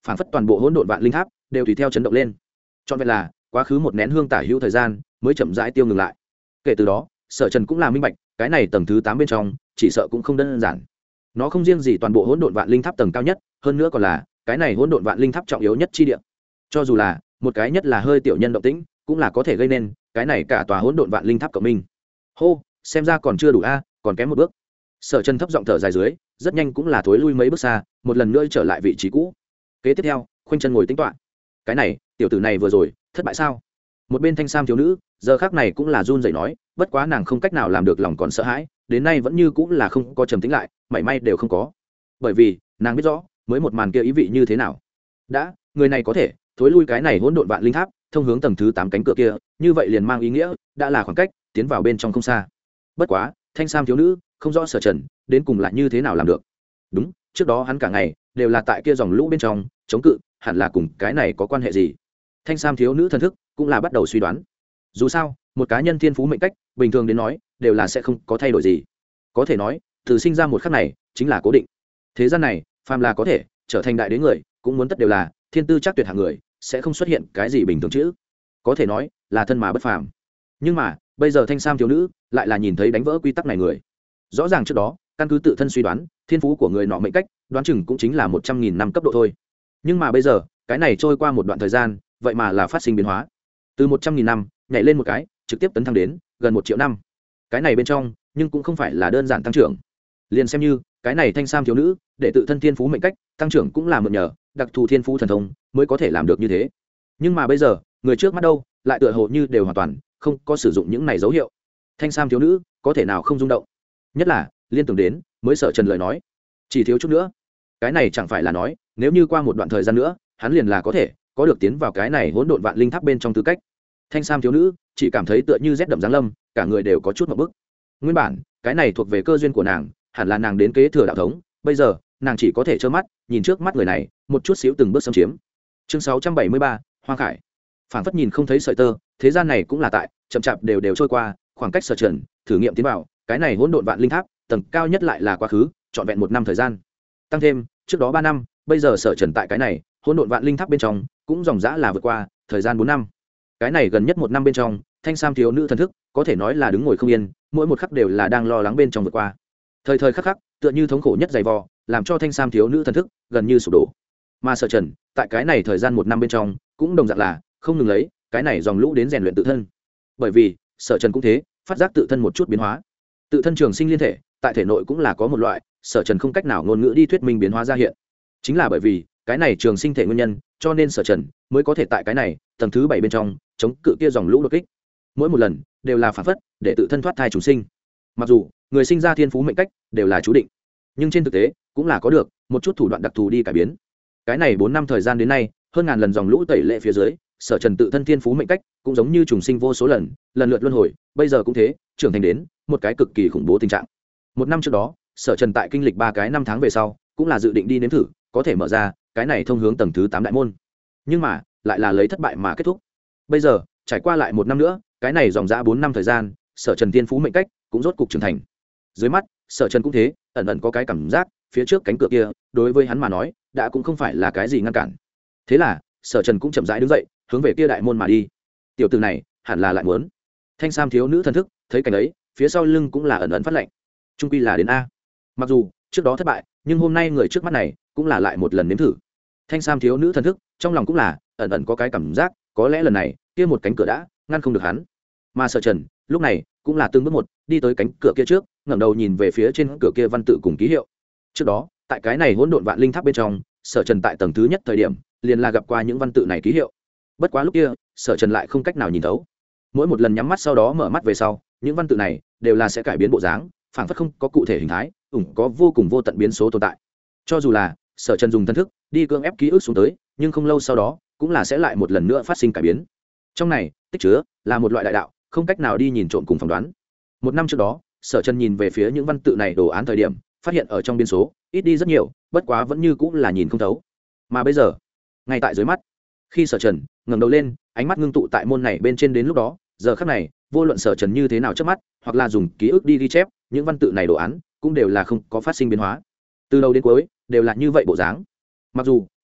phảng phất toàn bộ hỗn độn vạn linh tháp đều tùy theo chấn động lên. Trọn vẹn là quá khứ một nén hương tả hữu thời gian mới chậm rãi tiêu ngừng lại. Kể từ đó, Sở Trần cũng là minh bạch, cái này tầng thứ 8 bên trong, chỉ sợ cũng không đơn giản. Nó không riêng gì toàn bộ hỗn độn vạn linh tháp tầng cao nhất, hơn nữa còn là cái này hỗn độn vạn linh tháp trọng yếu nhất chi địa. Cho dù là một cái nhất là hơi tiểu nhân động tĩnh, cũng là có thể gây nên cái này cả tòa hỗn độn vạn linh tháp cộng minh. Hô, xem ra còn chưa đủ a, còn kém một bước. Sở Trần thấp giọng thở dài dưới, rất nhanh cũng là thối lui mấy bước xa, một lần nữa trở lại vị trí cũ. Kế tiếp theo, khoanh chân ngồi tính toán. Cái này, tiểu tử này vừa rồi, thất bại sao? Một bên thanh sam thiếu nữ, giờ khắc này cũng là run rẩy nói, bất quá nàng không cách nào làm được lòng còn sợ hãi, đến nay vẫn như cũng là không có trầm tĩnh lại, mảy may đều không có. Bởi vì, nàng biết rõ, mới một màn kia ý vị như thế nào. Đã, người này có thể thối lui cái này hỗn độn vạn linh tháp, thông hướng tầng thứ 8 cánh cửa kia, như vậy liền mang ý nghĩa đã là khoảng cách tiến vào bên trong không xa. Bất quá, thanh sam thiếu nữ không rõ Sở Trần đến cùng lại như thế nào làm được. Đúng, trước đó hắn cả ngày đều là tại kia dòng lũ bên trong chống cự, hẳn là cùng cái này có quan hệ gì. Thanh sam thiếu nữ thần thức cũng là bắt đầu suy đoán. Dù sao, một cá nhân thiên phú mệnh cách, bình thường đến nói, đều là sẽ không có thay đổi gì. Có thể nói, từ sinh ra một khắc này, chính là cố định. Thế gian này, phàm là có thể trở thành đại đế người, cũng muốn tất đều là thiên tư chắc tuyệt hạng người, sẽ không xuất hiện cái gì bình thường chứ. Có thể nói, là thân mà bất phàm. Nhưng mà, bây giờ thanh sam thiếu nữ lại là nhìn thấy đánh vỡ quy tắc này người. Rõ ràng trước đó, căn cứ tự thân suy đoán, thiên phú của người nọ mệnh cách, đoán chừng cũng chính là 100.000 năm cấp độ thôi. Nhưng mà bây giờ, cái này trôi qua một đoạn thời gian, vậy mà là phát sinh biến hóa. Từ 100.000 năm, nhảy lên một cái, trực tiếp tấn thăng đến gần 1 triệu năm. Cái này bên trong, nhưng cũng không phải là đơn giản tăng trưởng. Liền xem như cái này thanh sam thiếu nữ, để tự thân thiên phú mệnh cách, tăng trưởng cũng là mượn nhờ đặc thù thiên phú thần thông mới có thể làm được như thế. Nhưng mà bây giờ, người trước mắt đâu, lại tựa hồ như đều hoàn toàn không có sử dụng những này dấu hiệu. Thanh sam thiếu nữ có thể nào không rung động? Nhất là liên tưởng đến mới Sở Trần lời nói, chỉ thiếu chút nữa. Cái này chẳng phải là nói, nếu như qua một đoạn thời gian nữa, hắn liền là có thể có được tiến vào cái này hỗn độn vạn linh tháp bên trong tư cách. Thanh sam thiếu nữ chỉ cảm thấy tựa như rét đậm giáng lâm, cả người đều có chút ngộp bức. Nguyên bản cái này thuộc về cơ duyên của nàng, hẳn là nàng đến kế thừa đạo thống, bây giờ nàng chỉ có thể trơ mắt nhìn trước mắt người này một chút xíu từng bước xâm chiếm. Chương 673, Hoang Khải. Phản phất nhìn không thấy sợi tơ, thế gian này cũng là tại chậm chạp đều trôi qua, khoảng cách Sở Trần thử nghiệm tiến vào cái này hỗn độn vạn linh tháp, tầng cao nhất lại là quá khứ trọn vẹn 1 năm thời gian. Tăng thêm trước đó 3 năm, bây giờ Sở Trần tại cái này hỗn độn vạn linh tháp bên trong cũng dòng dã là vượt qua thời gian 4 năm. Cái này gần nhất 1 năm bên trong, thanh sam thiếu nữ thần thức có thể nói là đứng ngồi không yên, mỗi một khắc đều là đang lo lắng bên trong vượt qua. Thời thời khắc khắc, tựa như thống khổ nhất dày vò, làm cho thanh sam thiếu nữ thần thức gần như sụp đổ. Mà Sở Trần, tại cái này thời gian 1 năm bên trong, cũng đồng dạng là không ngừng lấy cái này dòng lũ đến rèn luyện tự thân. Bởi vì, Sở Trần cũng thế, phát giác tự thân một chút biến hóa. Tự thân trường sinh liên thể, tại thể nội cũng là có một loại, Sở Trần không cách nào ngôn ngữ đi thuyết minh biến hóa ra hiện. Chính là bởi vì cái này trường sinh thể nguyên nhân, cho nên Sở Trần mới có thể tại cái này tầng thứ 7 bên trong chống cự kia dòng lũ đột kích. Mỗi một lần đều là phản phất để tự thân thoát thai trùng sinh. Mặc dù người sinh ra thiên phú mệnh cách đều là chú định, nhưng trên thực tế cũng là có được một chút thủ đoạn đặc thù đi cải biến. Cái này 4 năm thời gian đến nay, hơn ngàn lần dòng lũ tẩy lệ phía dưới, Sở Trần tự thân thiên phú mệnh cách cũng giống như trùng sinh vô số lần, lần lượt luân hồi, bây giờ cũng thế, trưởng thành đến một cái cực kỳ khủng bố tình trạng. 1 năm trước đó, Sở Trần tại kinh lịch 3 cái năm tháng về sau, cũng là dự định đi nếm thử, có thể mở ra cái này thông hướng tầng thứ 8 đại môn. Nhưng mà, lại là lấy thất bại mà kết thúc. Bây giờ, trải qua lại 1 năm nữa, cái này dòng dã 4 năm thời gian, Sở Trần thiên phú mệnh cách cũng rốt cục trưởng thành. Dưới mắt, Sở Trần cũng thế, ẩn ẩn có cái cảm giác, phía trước cánh cửa kia, đối với hắn mà nói, đã cũng không phải là cái gì ngăn cản. Thế là, Sở Trần cũng chậm rãi đứng dậy, hướng về kia đại môn mà đi. Tiểu tử này, hẳn là lại muốn. Thanh sam thiếu nữ thần thức, thấy cảnh ấy, phía sau lưng cũng là ẩn ẩn phát lạnh. Trung quy là đến a. Mặc dù trước đó thất bại, nhưng hôm nay người trước mắt này cũng là lại một lần nếm thử. Thanh sam thiếu nữ thần thức, trong lòng cũng là ẩn ẩn có cái cảm giác, có lẽ lần này, kia một cánh cửa đã ngăn không được hắn. Mà Sở Trần, lúc này cũng là từng bước một đi tới cánh cửa kia trước, ngẩng đầu nhìn về phía trên cửa kia văn tự cùng ký hiệu. Trước đó, tại cái này hỗn độn vạn linh tháp bên trong, Sở Trần tại tầng thứ nhất thời điểm, liền là gặp qua những văn tự này ký hiệu. Bất quá lúc kia, Sở Trần lại không cách nào nhìn thấu. Mỗi một lần nhắm mắt sau đó mở mắt về sau, những văn tự này đều là sẽ cải biến bộ dáng, phảng phất không có cụ thể hình thái, có vô cùng vô tận biến số tồn tại. Cho dù là Sở Trần dùng thân thức đi cưỡng ép ký ức xuống tới, nhưng không lâu sau đó cũng là sẽ lại một lần nữa phát sinh cải biến. Trong này tích chứa là một loại đại đạo, không cách nào đi nhìn trộm cùng phỏng đoán. 1 năm trước đó, Sở Trần nhìn về phía những văn tự này đồ án thời điểm, phát hiện ở trong biên số ít đi rất nhiều, bất quá vẫn như cũng là nhìn không thấu. Mà bây giờ, ngay tại dưới mắt, khi Sở Trần ngẩng đầu lên, ánh mắt ngưng tụ tại môn này bên trên, đến lúc đó, giờ khắc này, vô luận Sở Trần như thế nào trước mắt, hoặc là dùng ký ức đi ghi chép, những văn tự này đồ án cũng đều là không có phát sinh biến hóa. Từ đầu đến cuối đều là như vậy bộ dáng. Mặc dù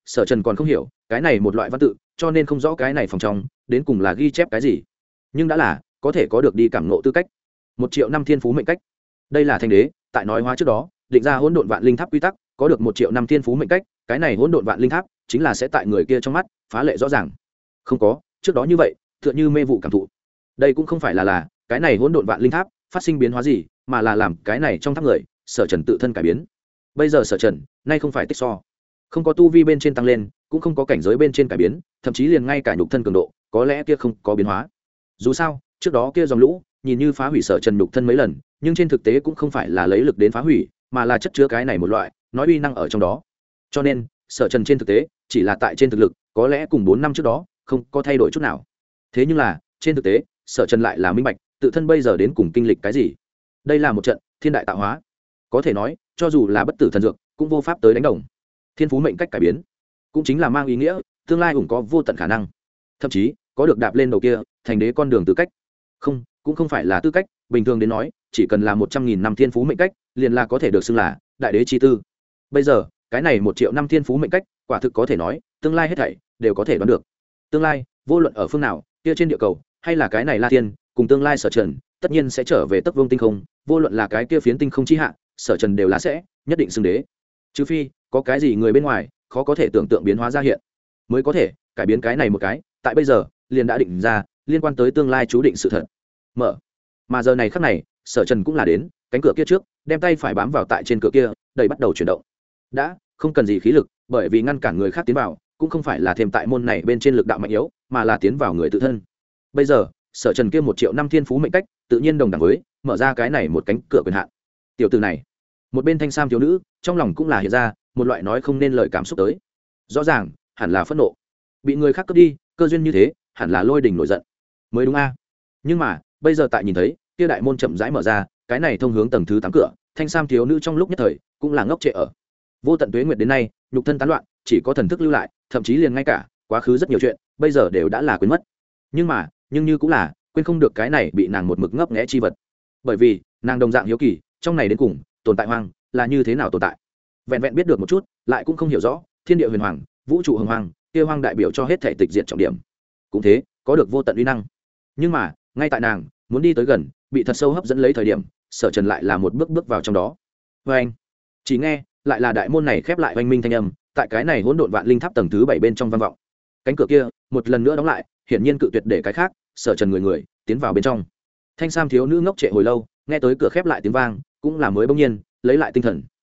Sở Trần còn không hiểu cái này một loại văn tự, cho nên không rõ cái này phòng trong đến cùng là ghi chép cái gì, nhưng đã là có thể có được đi cảm ngộ tư cách. 1.000.000 thiên phú mệnh cách, đây là Thanh đế tại nói hóa trước đó định ra hỗn độn vạn linh tháp quy tắc, có được 1.000.000 thiên phú mệnh cách, cái này hỗn độn vạn linh tháp chính là sẽ tại người kia trong mắt phá lệ rõ ràng. Không có trước đó như vậy, tựa như mê vụ cảm thụ. Đây cũng không phải là cái này hỗn độn vạn linh tháp phát sinh biến hóa gì, mà là làm cái này trong tháp người Sở Trần tự thân cải biến. Bây giờ Sở Trần nay không phải tích so, không có tu vi bên trên tăng lên, cũng không có cảnh giới bên trên cải biến, thậm chí liền ngay cả nhục thân cường độ có lẽ kia không có biến hóa. Dù sao trước đó kia dòng lũ nhìn như phá hủy Sở Trần nhục thân mấy lần, nhưng trên thực tế cũng không phải là lấy lực đến phá hủy, mà là chất chứa cái này một loại nói uy năng ở trong đó. Cho nên Sở Trần trên thực tế chỉ là tại trên thực lực có lẽ cùng 4 năm trước đó không có thay đổi chút nào. Thế nhưng là trên thực tế Sở Trần lại là minh bạch tự thân bây giờ đến cùng kinh lịch cái gì. Đây là một trận thiên đại tạo hóa, có thể nói cho dù là bất tử thần dược cũng vô pháp tới đánh đồng. Thiên phú mệnh cách cải biến cũng chính là mang ý nghĩa tương lai cũng có vô tận khả năng, thậm chí có được đạp lên đầu kia thành đế con đường tư cách. Không, cũng không phải là tư cách, bình thường đến nói chỉ cần là 100.000 năm thiên phú mệnh cách liền là có thể được xưng là đại đế chi tư. Bây giờ cái này 1.000.000 năm thiên phú mệnh cách quả thực có thể nói tương lai hết thảy đều có thể đoán được. Tương lai vô luận ở phương nào, kia trên địa cầu hay là cái này La Tiên cùng tương lai Sở Trần tất nhiên sẽ trở về Tấc Vương tinh không, vô luận là cái kia phiến tinh không chi hạ, Sở Trần đều là sẽ nhất định xưng đế. Trừ phi có cái gì người bên ngoài khó có thể tưởng tượng biến hóa ra hiện, mới có thể cải biến cái này một cái tại bây giờ liền đã định ra liên quan tới tương lai chú định sự thật. Mở. Mà giờ này khắc này Sở Trần cũng là đến cánh cửa kia trước, đem tay phải bám vào tại trên cửa kia, đẩy bắt đầu chuyển động. Đã không cần gì khí lực, bởi vì ngăn cản người khác tiến vào cũng không phải là thêm tại môn này bên trên lực đạo mạnh yếu, mà là tiến vào người tự thân. Bây giờ Sở Trần kia 1.000.000 năm thiên phú mệnh cách tự nhiên đồng đẳng với mở ra cái này một cánh cửa quyền hạn. Tiểu tử này, một bên thanh sam thiếu nữ trong lòng cũng là hiện ra một loại nói không nên lời cảm xúc tới. Rõ ràng hẳn là phẫn nộ, bị người khác cướp đi cơ duyên như thế, hẳn là lôi đình nổi giận mới đúng a. Nhưng mà bây giờ tại nhìn thấy kia đại môn chậm rãi mở ra, cái này thông hướng tầng thứ 8 cửa, thanh sam thiếu nữ trong lúc nhất thời cũng là ngốc trệ ở. Vô tận tuế nguyệt đến nay, nhục thân tán loạn, chỉ có thần thức lưu lại, thậm chí liền ngay cả quá khứ rất nhiều chuyện bây giờ đều đã là quên mất. Nhưng như cũng là quên không được cái này bị nàng một mực ngấp nghé chi vật, bởi vì nàng đồng dạng hiếu kỳ trong này đến cùng tồn tại hoang là như thế nào tồn tại. Vẹn vẹn biết được một chút lại cũng không hiểu rõ thiên địa huyền hoàng, vũ trụ hồng hoàng, kia hoang đại biểu cho hết thể tịch diệt trọng điểm, cũng thế có được vô tận uy năng. Nhưng mà ngay tại nàng muốn đi tới gần, bị thật sâu hấp dẫn lấy thời điểm, Sở Trần lại là một bước bước vào trong đó. Vê anh, chỉ nghe lại là đại môn này khép lại oanh minh thanh âm, tại cái này hỗn độn vạn linh tháp tầng thứ 7 bên trong vang vọng. Cánh cửa kia một lần nữa đóng lại, hiển nhiên cự tuyệt để cái khác Sở Trần người tiến vào bên trong. Thanh sam thiếu nữ ngốc trệ hồi lâu, nghe tới cửa khép lại tiếng vang cũng là mới bỗng nhiên lấy lại tinh thần.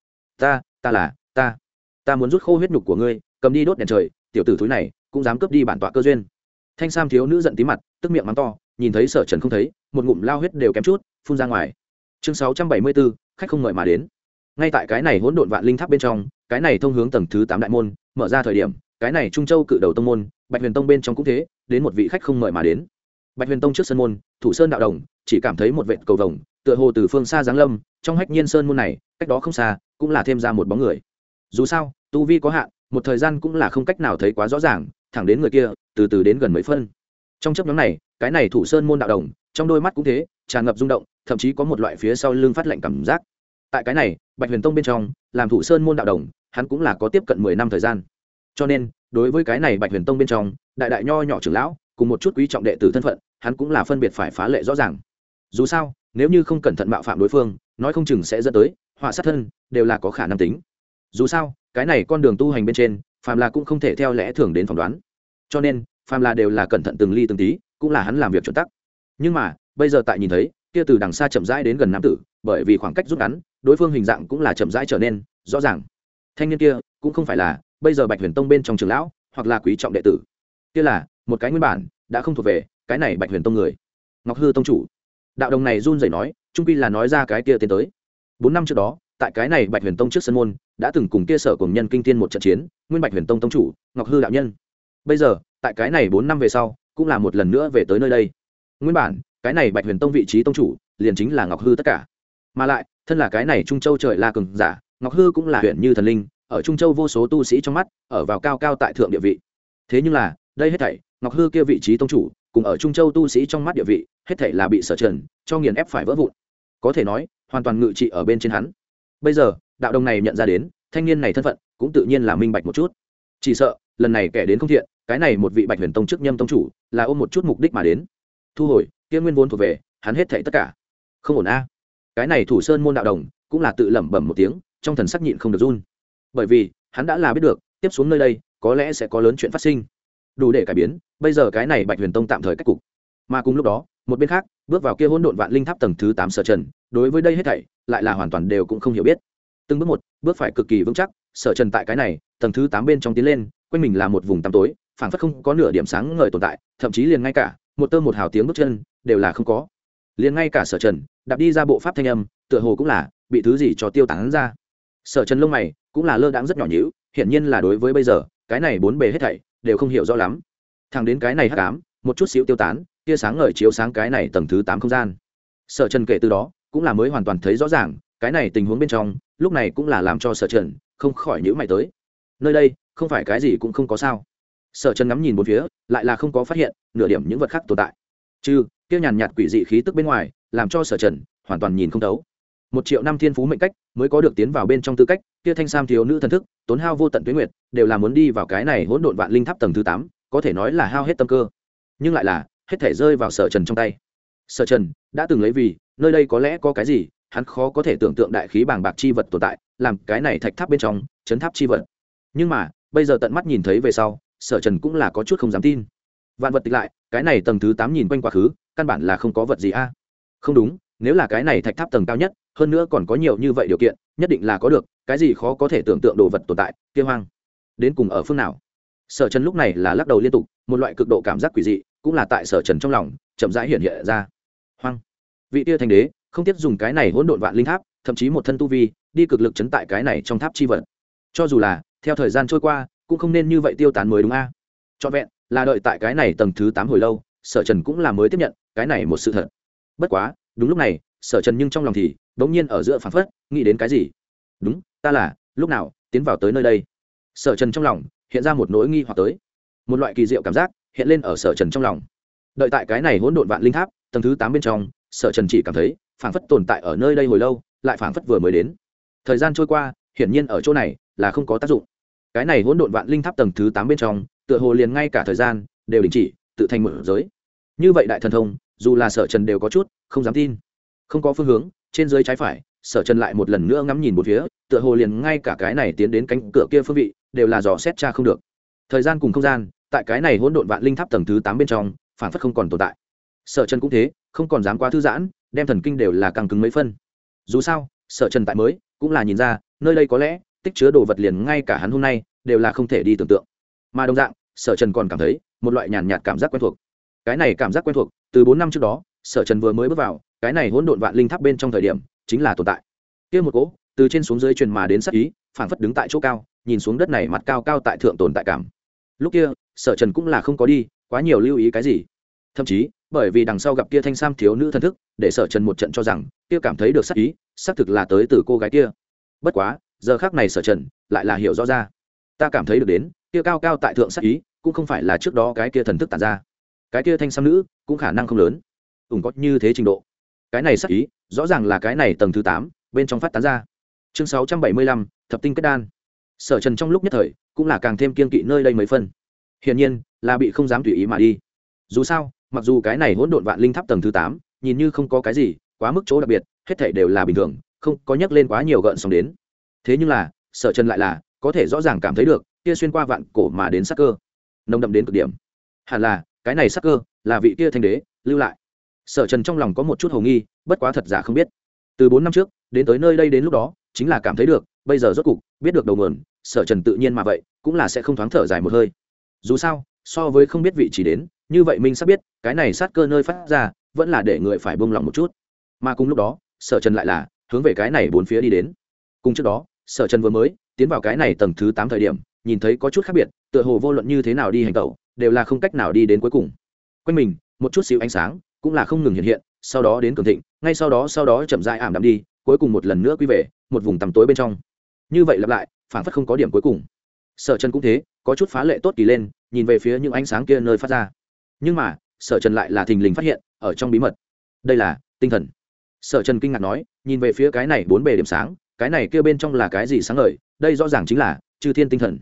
Ta muốn rút khô huyết nhục của ngươi, cầm đi đốt đèn trời, tiểu tử thúi này cũng dám cướp đi bản tọa cơ duyên. Thanh sam thiếu nữ giận tí mặt, tức miệng mắng to, nhìn thấy Sở Trần không thấy, một ngụm lao huyết đều kém chút phun ra ngoài. Chương 674, khách không mời mà đến. Ngay tại cái này hỗn độn vạn linh tháp bên trong, cái này thông hướng tầng thứ 8 đại môn mở ra thời điểm, cái này Trung Châu cự đầu tông môn, Bạch Huyền Tông bên trong cũng thế, đến một vị khách không mời mà đến. Bạch Huyền Tông trước sân môn, Thủ Sơn đạo đồng chỉ cảm thấy một vệt cầu vồng tựa hồ từ phương xa giáng lâm, trong Hách Nhiên Sơn môn này, cách đó không xa, cũng là thêm ra một bóng người. Dù sao, tu vi có hạn, một thời gian cũng là không cách nào thấy quá rõ ràng, thẳng đến người kia từ từ đến gần mấy phân. Trong chớp nhoáng này, cái này Thủ Sơn môn đạo đồng, trong đôi mắt cũng thế, tràn ngập rung động, thậm chí có một loại phía sau lưng phát lạnh cảm giác. Tại cái này Bạch Huyền Tông bên trong, làm Thủ Sơn môn đạo đồng, hắn cũng là có tiếp cận 10 năm thời gian. Cho nên đối với cái này Bạch Huyền Tông bên trong đại đại nho nhỏ trưởng lão cùng một chút quý trọng đệ tử thân phận, hắn cũng là phân biệt phải phá lệ rõ ràng. Dù sao nếu như không cẩn thận mạo phạm đối phương, nói không chừng sẽ dẫn tới họa sát thân, đều là có khả năng tính. Dù sao cái này con đường tu hành bên trên, phàm là cũng không thể theo lẽ thường đến phỏng đoán, cho nên phàm là đều là cẩn thận từng ly từng tí, cũng là hắn làm việc chuẩn tắc. Nhưng mà bây giờ tại nhìn thấy kia từ đằng xa chậm rãi đến gần nam tử, bởi vì khoảng cách rút ngắn, đối phương hình dạng cũng là chậm rãi trở nên rõ ràng. Thanh niên kia cũng không phải là bây giờ Bạch Huyền Tông bên trong trưởng lão, hoặc là quý trọng đệ tử, kia là một cái nguyên bản đã không thuộc về cái này Bạch Huyền Tông người, Ngọc Hư tông chủ. Đạo đồng này run rẩy nói, trung quy là nói ra cái kia tiến tới. 4 năm trước đó, tại cái này Bạch Huyền Tông trước sân môn, đã từng cùng kia Sở cùng nhân kinh thiên một trận chiến, nguyên Bạch Huyền Tông tông chủ Ngọc Hư đạo nhân. Bây giờ tại cái này 4 năm về sau, cũng là một lần nữa về tới nơi đây. Nguyên bản cái này Bạch Huyền Tông vị trí tông chủ liền chính là Ngọc Hư tất cả, mà lại thân là cái này Trung Châu trời la cường giả, Ngọc Hư cũng là huyện như thần linh, ở Trung Châu vô số tu sĩ trong mắt ở vào cao cao tại thượng địa vị. Thế nhưng là đây hết thảy, Ngọc Hư kia vị trí tông chủ cùng ở Trung Châu tu sĩ trong mắt địa vị, hết thảy là bị Sở Trần cho nghiền ép phải vỡ vụn, có thể nói hoàn toàn ngự trị ở bên trên hắn. Bây giờ đạo đồng này nhận ra đến thanh niên này thân phận, cũng tự nhiên là minh bạch một chút. chỉ sợ lần này kẻ đến không thiện, cái này một vị Bạch Huyền Tông trước nhâm tông chủ là ôm một chút mục đích mà đến. Thu hồi kia nguyên vốn thuộc về hắn hết thảy tất cả. Không ổn a. Cái này Thủ Sơn môn đạo đồng cũng là tự lẩm bẩm một tiếng, trong thần sắc nhịn không được run. Bởi vì hắn đã là biết được tiếp xuống nơi đây có lẽ sẽ có lớn chuyện phát sinh, đủ để cải biến bây giờ cái này Bạch Huyền Tông tạm thời cách cục. Mà cùng lúc đó, một bên khác, bước vào kia hỗn độn vạn linh tháp tầng thứ 8 Sở Trần, đối với đây hết thảy lại là hoàn toàn đều cũng không hiểu biết. Từng bước một, bước phải cực kỳ vững chắc, Sở Trần tại cái này tầng thứ 8 bên trong tiến lên, quanh mình là một vùng tăm tối, phảng phất không có nửa điểm sáng ngời tồn tại, thậm chí liền ngay cả một tơ một hào tiếng bước chân đều là không có. Liền ngay cả Sở Trần đạp đi ra bộ pháp thanh âm, tựa hồ cũng là bị thứ gì cho tiêu tán ra. Sở Trần lông mày cũng là lơ đãng rất nhỏ nhíu, hiển nhiên là đối với bây giờ cái này bốn bề hết thảy đều không hiểu rõ lắm. Thẳng đến cái này hắc ám một chút xíu tiêu tán, tia sáng ngời chiếu sáng cái này tầng thứ 8 không gian. Sở Trần kể từ đó cũng là mới hoàn toàn thấy rõ ràng cái này tình huống bên trong, lúc này cũng là làm cho Sở Trần không khỏi nhíu mày tới. Nơi đây không phải cái gì cũng không có sao. Sở Trần ngắm nhìn bốn phía, lại là không có phát hiện nửa điểm những vật khác tồn tại, trừ kia nhàn nhạt quỷ dị khí tức bên ngoài, làm cho Sở Trần hoàn toàn nhìn không thấu. 1.000.000 năm thiên phú mệnh cách mới có được tiến vào bên trong tư cách, kia thanh sam thiếu nữ thần thức, tốn hao vô tận tuế nguyệt, đều là muốn đi vào cái này hỗn độn vạn linh tháp tầng thứ 8, có thể nói là hao hết tâm cơ. Nhưng lại là hết thể rơi vào Sở Trần trong tay. Sở Trần đã từng lấy vì nơi đây có lẽ có cái gì, hắn khó có thể tưởng tượng đại khí bàng bạc chi vật tồn tại, làm cái này thạch tháp bên trong chấn tháp chi vật. Nhưng mà bây giờ tận mắt nhìn thấy về sau, Sở Trần cũng là có chút không dám tin. Vạn vật tịch lại, cái này tầng thứ 8 nhìn quanh quá khứ, căn bản là không có vật gì a. Không đúng, nếu là cái này thạch tháp tầng cao nhất, hơn nữa còn có nhiều như vậy điều kiện, nhất định là có được cái gì khó có thể tưởng tượng đồ vật tồn tại, kia hoang đến cùng ở phương nào. Sở Trần lúc này là lắc đầu liên tục, một loại cực độ cảm giác quỷ dị cũng là tại Sở Trần trong lòng chậm rãi hiện hiện ra. Hoang, vị tia thành đế không tiếc dùng cái này hỗn độn vạn linh tháp, thậm chí một thân tu vi đi cực lực chấn tại cái này trong tháp chi vật, cho dù là theo thời gian trôi qua cũng không nên như vậy tiêu tán mới đúng a. Trọn vẹn là đợi tại cái này tầng thứ 8 hồi lâu, Sở Trần cũng là mới tiếp nhận cái này một sự thật. Bất quá đúng lúc này, Sở Trần nhưng trong lòng thì bỗng nhiên ở giữa phảng phất nghĩ đến cái gì. Đúng, ta là lúc nào tiến vào tới nơi đây? Sở Trần trong lòng hiện ra một nỗi nghi hoặc tới, một loại kỳ diệu cảm giác hiện lên ở Sở Trần trong lòng. Đợi tại cái này hỗn độn vạn linh tháp tầng thứ 8 bên trong, Sở Trần chỉ cảm thấy phảng phất tồn tại ở nơi đây hồi lâu, lại phảng phất vừa mới đến. Thời gian trôi qua, hiển nhiên ở chỗ này là không có tác dụng. Cái này hỗn độn vạn linh tháp tầng thứ 8 bên trong, tựa hồ liền ngay cả thời gian đều đình chỉ, tự thành một giới. Như vậy đại thần thông, dù là Sở Trần đều có chút không dám tin. Không có phương hướng, trên dưới trái phải, Sở Trần lại một lần nữa ngắm nhìn một phía, tựa hồ liền ngay cả cái này tiến đến cánh cửa kia phương vị đều là dò xét tra không được. Thời gian cùng không gian, tại cái này hỗn độn vạn linh tháp tầng thứ 8 bên trong, phản phất không còn tồn tại. Sở Trần cũng thế, không còn dám quá thư giãn, đem thần kinh đều là căng cứng mấy phân. Dù sao, Sở Trần tại mới cũng là nhìn ra, nơi đây có lẽ tích chứa đồ vật liền ngay cả hắn hôm nay đều là không thể đi tưởng tượng. Mà đồng dạng, Sở Trần còn cảm thấy một loại nhàn nhạt cảm giác quen thuộc. Cái này cảm giác quen thuộc, từ 4 năm trước đó, Sở Trần vừa mới bước vào cái này hỗn độn vạn linh tháp bên trong thời điểm, chính là tồn tại. Kia một cỗ từ trên xuống dưới truyền mà đến sát ý, phảng phất đứng tại chỗ cao, nhìn xuống đất này mặt cao cao tại thượng tồn tại cảm. Lúc kia, Sở Trần cũng là không có đi quá nhiều lưu ý cái gì. Thậm chí, bởi vì đằng sau gặp kia thanh sam thiếu nữ thần thức, để Sở Trần một trận cho rằng, kia cảm thấy được sát ý, xác thực là tới từ cô gái kia. Bất quá, giờ khắc này Sở Trần lại là hiểu rõ ra, ta cảm thấy được đến, kia cao cao tại thượng sát ý, cũng không phải là trước đó cái kia thần thức tản ra. Cái kia thanh sam nữ, cũng khả năng không lớn, có như thế trình độ. Cái này sát ý, rõ ràng là cái này tầng thứ 8 bên trong phát tán ra. Chương 675, thập tinh kết đan. Sở Trần trong lúc nhất thời cũng là càng thêm kiên kỵ nơi đây mấy phân. Hiển nhiên là bị không dám tùy ý mà đi. Dù sao, mặc dù cái này hỗn độn vạn linh tháp tầng thứ 8 nhìn như không có cái gì quá mức chỗ đặc biệt, hết thảy đều là bình thường, không có nhắc lên quá nhiều gợn sóng đến. Thế nhưng là, Sở Trần lại là có thể rõ ràng cảm thấy được, kia xuyên qua vạn cổ mà đến sát cơ, nồng đậm đến cực điểm. Hẳn là, cái này sát cơ là vị kia thanh đế lưu lại. Sở Trần trong lòng có một chút hồ nghi, bất quá thật giả không biết. Từ 4 năm trước đến tới nơi đây đến lúc đó, chính là cảm thấy được, bây giờ rốt cục biết được đầu nguồn, Sở Trần tự nhiên mà vậy, cũng là sẽ không thoáng thở dài một hơi. Dù sao, so với không biết vị trí đến, như vậy mình sắp biết, cái này sát cơ nơi phát ra, vẫn là để người phải buông lòng một chút. Mà cùng lúc đó, Sở Trần lại là hướng về cái này bốn phía đi đến. Cùng trước đó, Sở Trần vừa mới tiến vào cái này tầng thứ 8 thời điểm, nhìn thấy có chút khác biệt, tựa hồ vô luận như thế nào đi hành tẩu, đều là không cách nào đi đến cuối cùng. Quanh mình, một chút xíu ánh sáng cũng là không ngừng hiện hiện, sau đó đến cường thịnh, ngay sau đó chậm rãi ảm đạm đi, cuối cùng một lần nữa quy về một vùng tăm tối bên trong. Như vậy lặp lại, phản phất không có điểm cuối cùng. Sở Trần cũng thế, có chút phá lệ tốt kỳ lên, nhìn về phía những ánh sáng kia nơi phát ra. Nhưng mà, Sở Trần lại là thình lình phát hiện, ở trong bí mật, đây là tinh thần. Sở Trần kinh ngạc nói, nhìn về phía cái này bốn bề điểm sáng, cái này kia bên trong là cái gì sáng ngời, đây rõ ràng chính là Chư Thiên tinh thần.